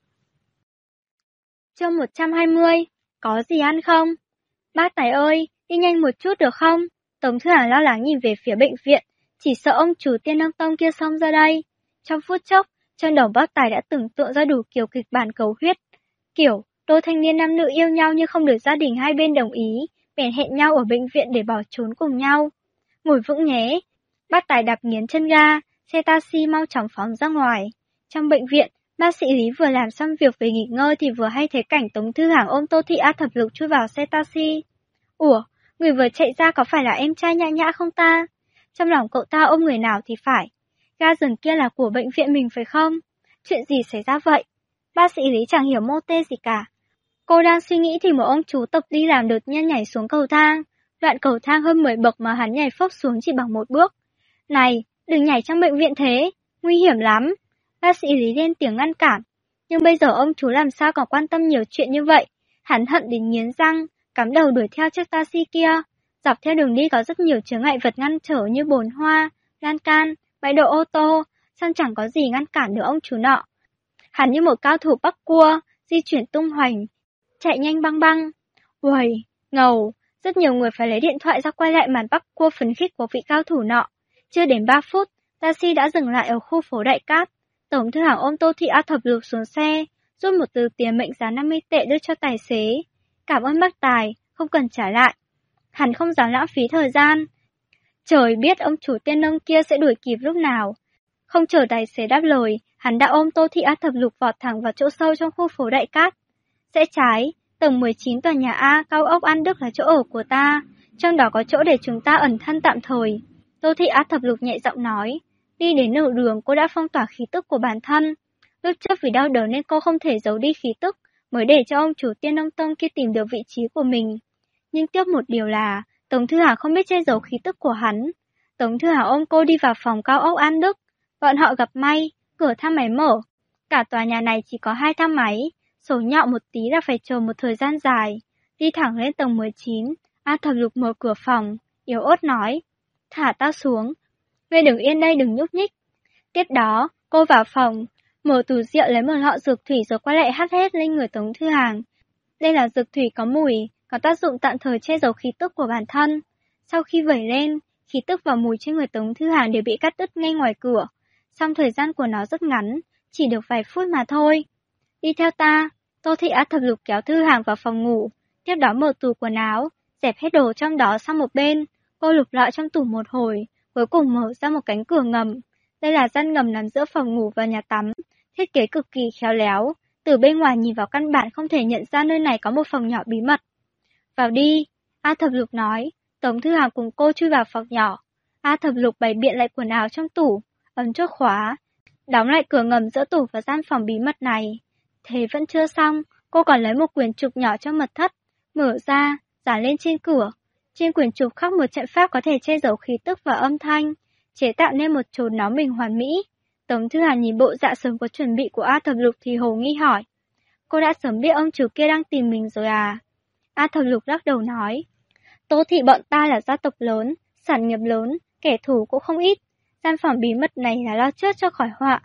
Chương 120, có gì ăn không? Bác Tài ơi, đi nhanh một chút được không? Tống Thư Hằng lo lắng nhìn về phía bệnh viện, chỉ sợ ông chủ Tiên Nông Tông kia xông ra đây. Trong phút chốc, trong đầu bác Tài đã tưởng tượng ra đủ kiểu kịch bản cầu huyết. Kiểu, đôi thanh niên nam nữ yêu nhau nhưng không được gia đình hai bên đồng ý, bèn hẹn nhau ở bệnh viện để bỏ trốn cùng nhau. Ngồi vững nhé. Bác Tài đạp nghiến chân ga, xe taxi mau chóng phóng ra ngoài. Trong bệnh viện, bác sĩ Lý vừa làm xong việc về nghỉ ngơi thì vừa hay thấy cảnh Tống Thư Hằng ôm Tô Thị A Thập Lục chui vào xe taxi. Ủa, người vừa chạy ra có phải là em trai Nhã Nhã không ta? Trong lòng cậu ta ôm người nào thì phải. Ga giường kia là của bệnh viện mình phải không? Chuyện gì xảy ra vậy? Bác sĩ Lý chẳng hiểu mô tê gì cả. Cô đang suy nghĩ thì một ông chú tập đi làm đột nhiên nhảy xuống cầu thang. Đoạn cầu thang hơn 10 bậc mà hắn nhảy phốc xuống chỉ bằng một bước. Này, đừng nhảy trong bệnh viện thế, nguy hiểm lắm. Bác sĩ Lý lên tiếng ngăn cản. Nhưng bây giờ ông chú làm sao còn quan tâm nhiều chuyện như vậy? Hắn hận đến nghiến răng, cắm đầu đuổi theo chiếc taxi kia. Dọc theo đường đi có rất nhiều chướng ngại vật ngăn trở như bồn hoa, lan can, bãi đỗ ô tô, xong chẳng có gì ngăn cản được ông chú nọ. Hắn như một cao thủ bắc cua, di chuyển tung hoành, chạy nhanh băng băng. Uầy, ngầu, rất nhiều người phải lấy điện thoại ra quay lại màn bắc cua phấn khích của vị cao thủ nọ. Chưa đến 3 phút, taxi đã dừng lại ở khu phố Đại Cát. Tống Thư Hằng ôm Tô Thị A Thập Lục xuống xe, rút một tờ tiền mệnh giá 50 tệ đưa cho tài xế. Cảm ơn bác Tài, không cần trả lại. Hắn không dám lãng phí thời gian. Trời biết ông chủ Tiên Nông kia sẽ đuổi kịp lúc nào. Không chờ tài xế đáp lời, hắn đã ôm Tô Thị A Thập Lục vọt thẳng vào chỗ sâu trong khu phố Đại Cát. Rẽ trái, tầng 19 tòa nhà A cao ốc An Đức là chỗ ở của ta, trong đó có chỗ để chúng ta ẩn thân tạm thời. Tô Thị A Thập Lục nhẹ giọng nói. Đi đến nửa đường cô đã phong tỏa khí tức của bản thân. Lúc trước vì đau đớn nên cô không thể giấu đi khí tức, mới để cho ông chủ Tiên Nông Tông kia tìm được vị trí của mình. Nhưng tiếc một điều là, Tống Thư Hằng không biết che giấu khí tức của hắn. Tống Thư Hằng ôm cô đi vào phòng cao ốc An Đức. Bọn họ gặp may, cửa thang máy mở. Cả tòa nhà này chỉ có 2 thang máy, số nhọ một tí là phải chờ một thời gian dài. Đi thẳng lên tầng 19, A Thập Lục mở cửa phòng, yếu ớt nói. Thả tao xuống. Ngươi đừng yên đây đừng nhúc nhích. Tiếp đó, cô vào phòng, mở tủ rượu lấy một lọ dược thủy rồi quay lại hắt hết lên người Tống Thư Hằng. Đây là dược thủy có mùi, có tác dụng tạm thời che giấu khí tức của bản thân. Sau khi vẩy lên, khí tức và mùi trên người Tống Thư Hằng đều bị cắt đứt ngay ngoài cửa. Song thời gian của nó rất ngắn, chỉ được vài phút mà thôi. Đi theo ta, Tô Thị A Thập Lục kéo Thư Hằng vào phòng ngủ, tiếp đó mở tủ quần áo, dẹp hết đồ trong đó sang một bên. Cô lục lọi trong tủ một hồi, cuối cùng mở ra một cánh cửa ngầm. Đây là gian ngầm nằm giữa phòng ngủ và nhà tắm, thiết kế cực kỳ khéo léo. Từ bên ngoài nhìn vào căn bản không thể nhận ra nơi này có một phòng nhỏ bí mật. Vào đi, A Thập Lục nói. Tống Thư Hằng cùng cô chui vào phòng nhỏ. A Thập Lục bày biện lại quần áo trong tủ, ấn chốt khóa, đóng lại cửa ngầm giữa tủ và gian phòng bí mật này. Thế vẫn chưa xong, cô còn lấy một quyển trục nhỏ trong mật thất, mở ra, dán lên trên cửa. Trên quyển trục khắc một trận pháp có thể che giấu khí tức và âm thanh, chế tạo nên một chốn nóng bình hoàn mỹ. Tống Thư Hằng nhìn bộ dạ sớm có chuẩn bị của A Thập Lục thì hồ nghi hỏi. Cô đã sớm biết ông chủ kia đang tìm mình rồi à? A Thập Lục lắc đầu nói. Tô thị bọn ta là gia tộc lớn, sản nghiệp lớn, kẻ thù cũng không ít. Gian phòng bí mật này là lo trước cho khỏi họa.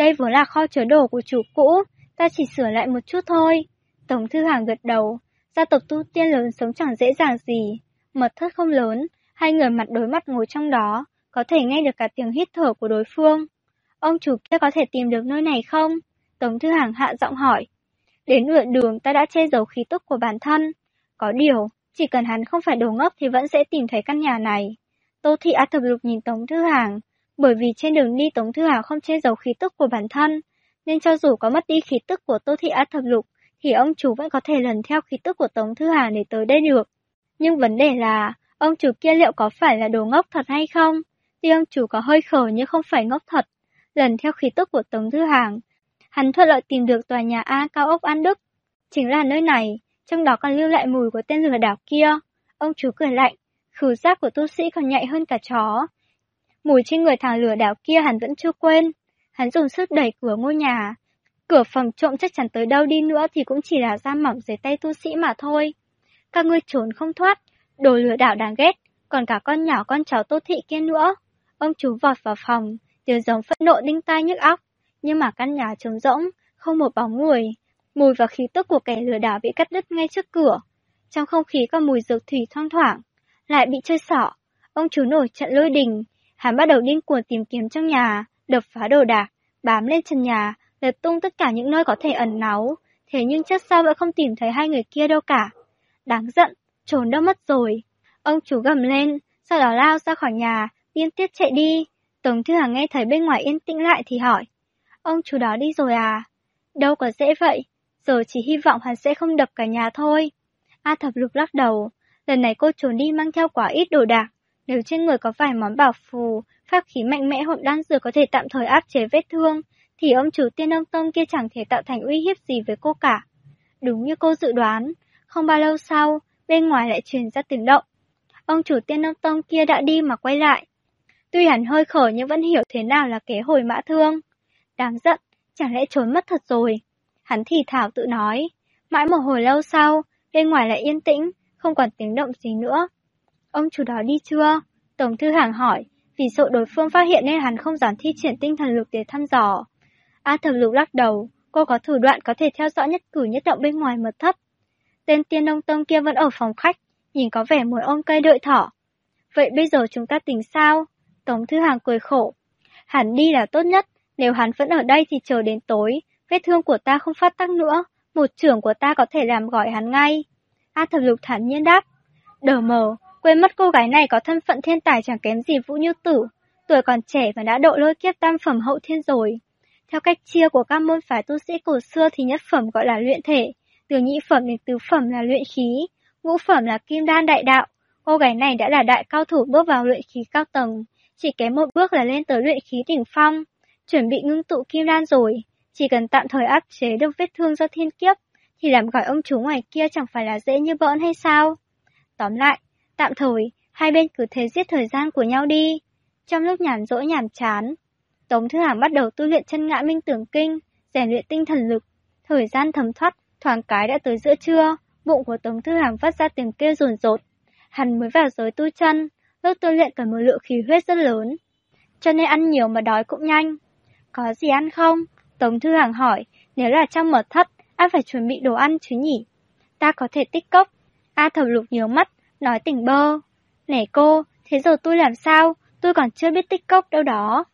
Đây vốn là kho chứa đồ của chủ cũ, ta chỉ sửa lại một chút thôi. Tống Thư Hàng gật đầu, gia tộc tu tiên lớn sống chẳng dễ dàng gì. Mật thất không lớn, hai người mặt đối mặt ngồi trong đó, có thể nghe được cả tiếng hít thở của đối phương. Ông chủ kia có thể tìm được nơi này không? Tống Thư Hàng hạ giọng hỏi. Đến nửa đường ta đã che giấu khí tức của bản thân. Có điều, chỉ cần hắn không phải đồ ngốc thì vẫn sẽ tìm thấy căn nhà này. Tô Thị Á Thập Lục nhìn Tống Thư Hàng, bởi vì trên đường đi Tống Thư Hàng không che giấu khí tức của bản thân, nên cho dù có mất đi khí tức của Tô Thị Á Thập Lục, thì ông chủ vẫn có thể lần theo khí tức của Tống Thư Hàng để tới đây được. Nhưng vấn đề là, ông chủ kia liệu có phải là đồ ngốc thật hay không? Tuy ông chủ có hơi khờ nhưng không phải ngốc thật. Lần theo khí tức của Tống Thư Hàng, hắn thuận lợi tìm được tòa nhà A cao ốc An Đức. Chính là nơi này, trong đó còn lưu lại mùi của tên lừa đảo kia. Ông chủ cười lạnh, khứu giác của tu sĩ còn nhạy hơn cả chó. Mùi trên người thằng lừa đảo kia hắn vẫn chưa quên. Hắn dùng sức đẩy cửa ngôi nhà. Cửa phòng trộm chắc chắn tới đâu đi nữa thì cũng chỉ là da mỏng dưới tay tu sĩ mà thôi. Các ngươi trốn không thoát, đồ lừa đảo đáng ghét, còn cả con nhỏ con cháu Tô Thị kia nữa. Ông chú vọt vào phòng, tiếng giống phẫn nộ đinh tai nhức óc, nhưng mà căn nhà trống rỗng, không một bóng người. Mùi và khí tức của kẻ lừa đảo bị cắt đứt ngay trước cửa. Trong không khí có mùi dược thủy thoang thoảng, lại bị chơi xỏ. Ông chú nổi trận lôi đình, hắn bắt đầu điên cuồng tìm kiếm trong nhà, đập phá đồ đạc, bám lên trần nhà, lật tung tất cả những nơi có thể ẩn náu. Thế nhưng trước sau vẫn không tìm thấy hai người kia đâu cả. Đáng giận, trốn đâu mất rồi. Ông chú gầm lên, sau đó lao ra khỏi nhà, điên tiết chạy đi. Tống Thư Hàng nghe thấy bên ngoài yên tĩnh lại thì hỏi, ông chú đó đi rồi à? Đâu có dễ vậy, giờ chỉ hy vọng hắn sẽ không đập cả nhà thôi. A Thập Lục lắc đầu, lần này cô trốn đi mang theo quá ít đồ đạc. Nếu trên người có vài món bảo phù, pháp khí mạnh mẽ hoặc đan dược có thể tạm thời áp chế vết thương, thì ông chủ Tiên Ông Tông kia chẳng thể tạo thành uy hiếp gì với cô cả. Đúng như cô dự đoán, không bao lâu sau, bên ngoài lại truyền ra tiếng động. Ông chủ Tiên Ông Tông kia đã đi mà quay lại. Tuy hắn hơi khở nhưng vẫn hiểu thế nào là kế hồi mã thương. Đáng giận, chẳng lẽ trốn mất thật rồi? Hắn thì thào tự nói. Mãi một hồi lâu sau, bên ngoài lại yên tĩnh, không còn tiếng động gì nữa. Ông chủ đó đi chưa? Tống Thư Hàng hỏi, vì sợ đối phương phát hiện nên hắn không dám thi triển tinh thần lực để thăm dò. A Thập Lục lắc đầu, cô có thủ đoạn có thể theo dõi nhất cử nhất động bên ngoài mật thất. Tên Tiên Ông Tông kia vẫn ở phòng khách, nhìn có vẻ muốn ôm cây đợi thỏ. Vậy bây giờ chúng ta tính sao? Tống Thư Hàng cười khổ. Hắn đi là tốt nhất, nếu hắn vẫn ở đây thì chờ đến tối, vết thương của ta không phát tác nữa, một chưởng của ta có thể làm gỏi hắn ngay. A Thập Lục thản nhiên đáp. Đờ mờ, quên mất cô gái này có thân phận thiên tài chẳng kém gì Vũ Như Tử, tuổi còn trẻ và đã độ lôi kiếp tam phẩm hậu thiên rồi. Theo cách chia của các môn phái tu sĩ cổ xưa thì nhất phẩm gọi là luyện thể, từ nhị phẩm đến tứ phẩm là luyện khí, ngũ phẩm là kim đan đại đạo. Cô gái này đã là đại cao thủ bước vào luyện khí cao tầng, chỉ kém một bước là lên tới luyện khí đỉnh phong, chuẩn bị ngưng tụ kim đan rồi, chỉ cần tạm thời áp chế được vết thương do thiên kiếp, thì làm gọi ông chú ngoài kia chẳng phải là dễ như bỡn hay sao? Tóm lại, tạm thời, hai bên cứ thế giết thời gian của nhau đi. Trong lúc nhàn rỗi nhàm chán, Tống Thư Hàng bắt đầu tu luyện chân ngã minh tưởng kinh, rèn luyện tinh thần lực. Thời gian thấm thoát, thoáng cái đã tới giữa trưa, bụng của Tống Thư Hàng phát ra tiếng kêu rồn rột. Hắn mới vào giới tu chân, lúc tu luyện cần một lượng khí huyết rất lớn, cho nên ăn nhiều mà đói cũng nhanh. Có gì ăn không? Tống Thư Hàng hỏi, nếu là trong mật thất, anh phải chuẩn bị đồ ăn chứ nhỉ? Ta có thể tích cốc. A Thập Lục nhíu mắt, nói tỉnh bơ. Nể cô, thế giờ tôi làm sao? Tôi còn chưa biết tích cốc đâu đó.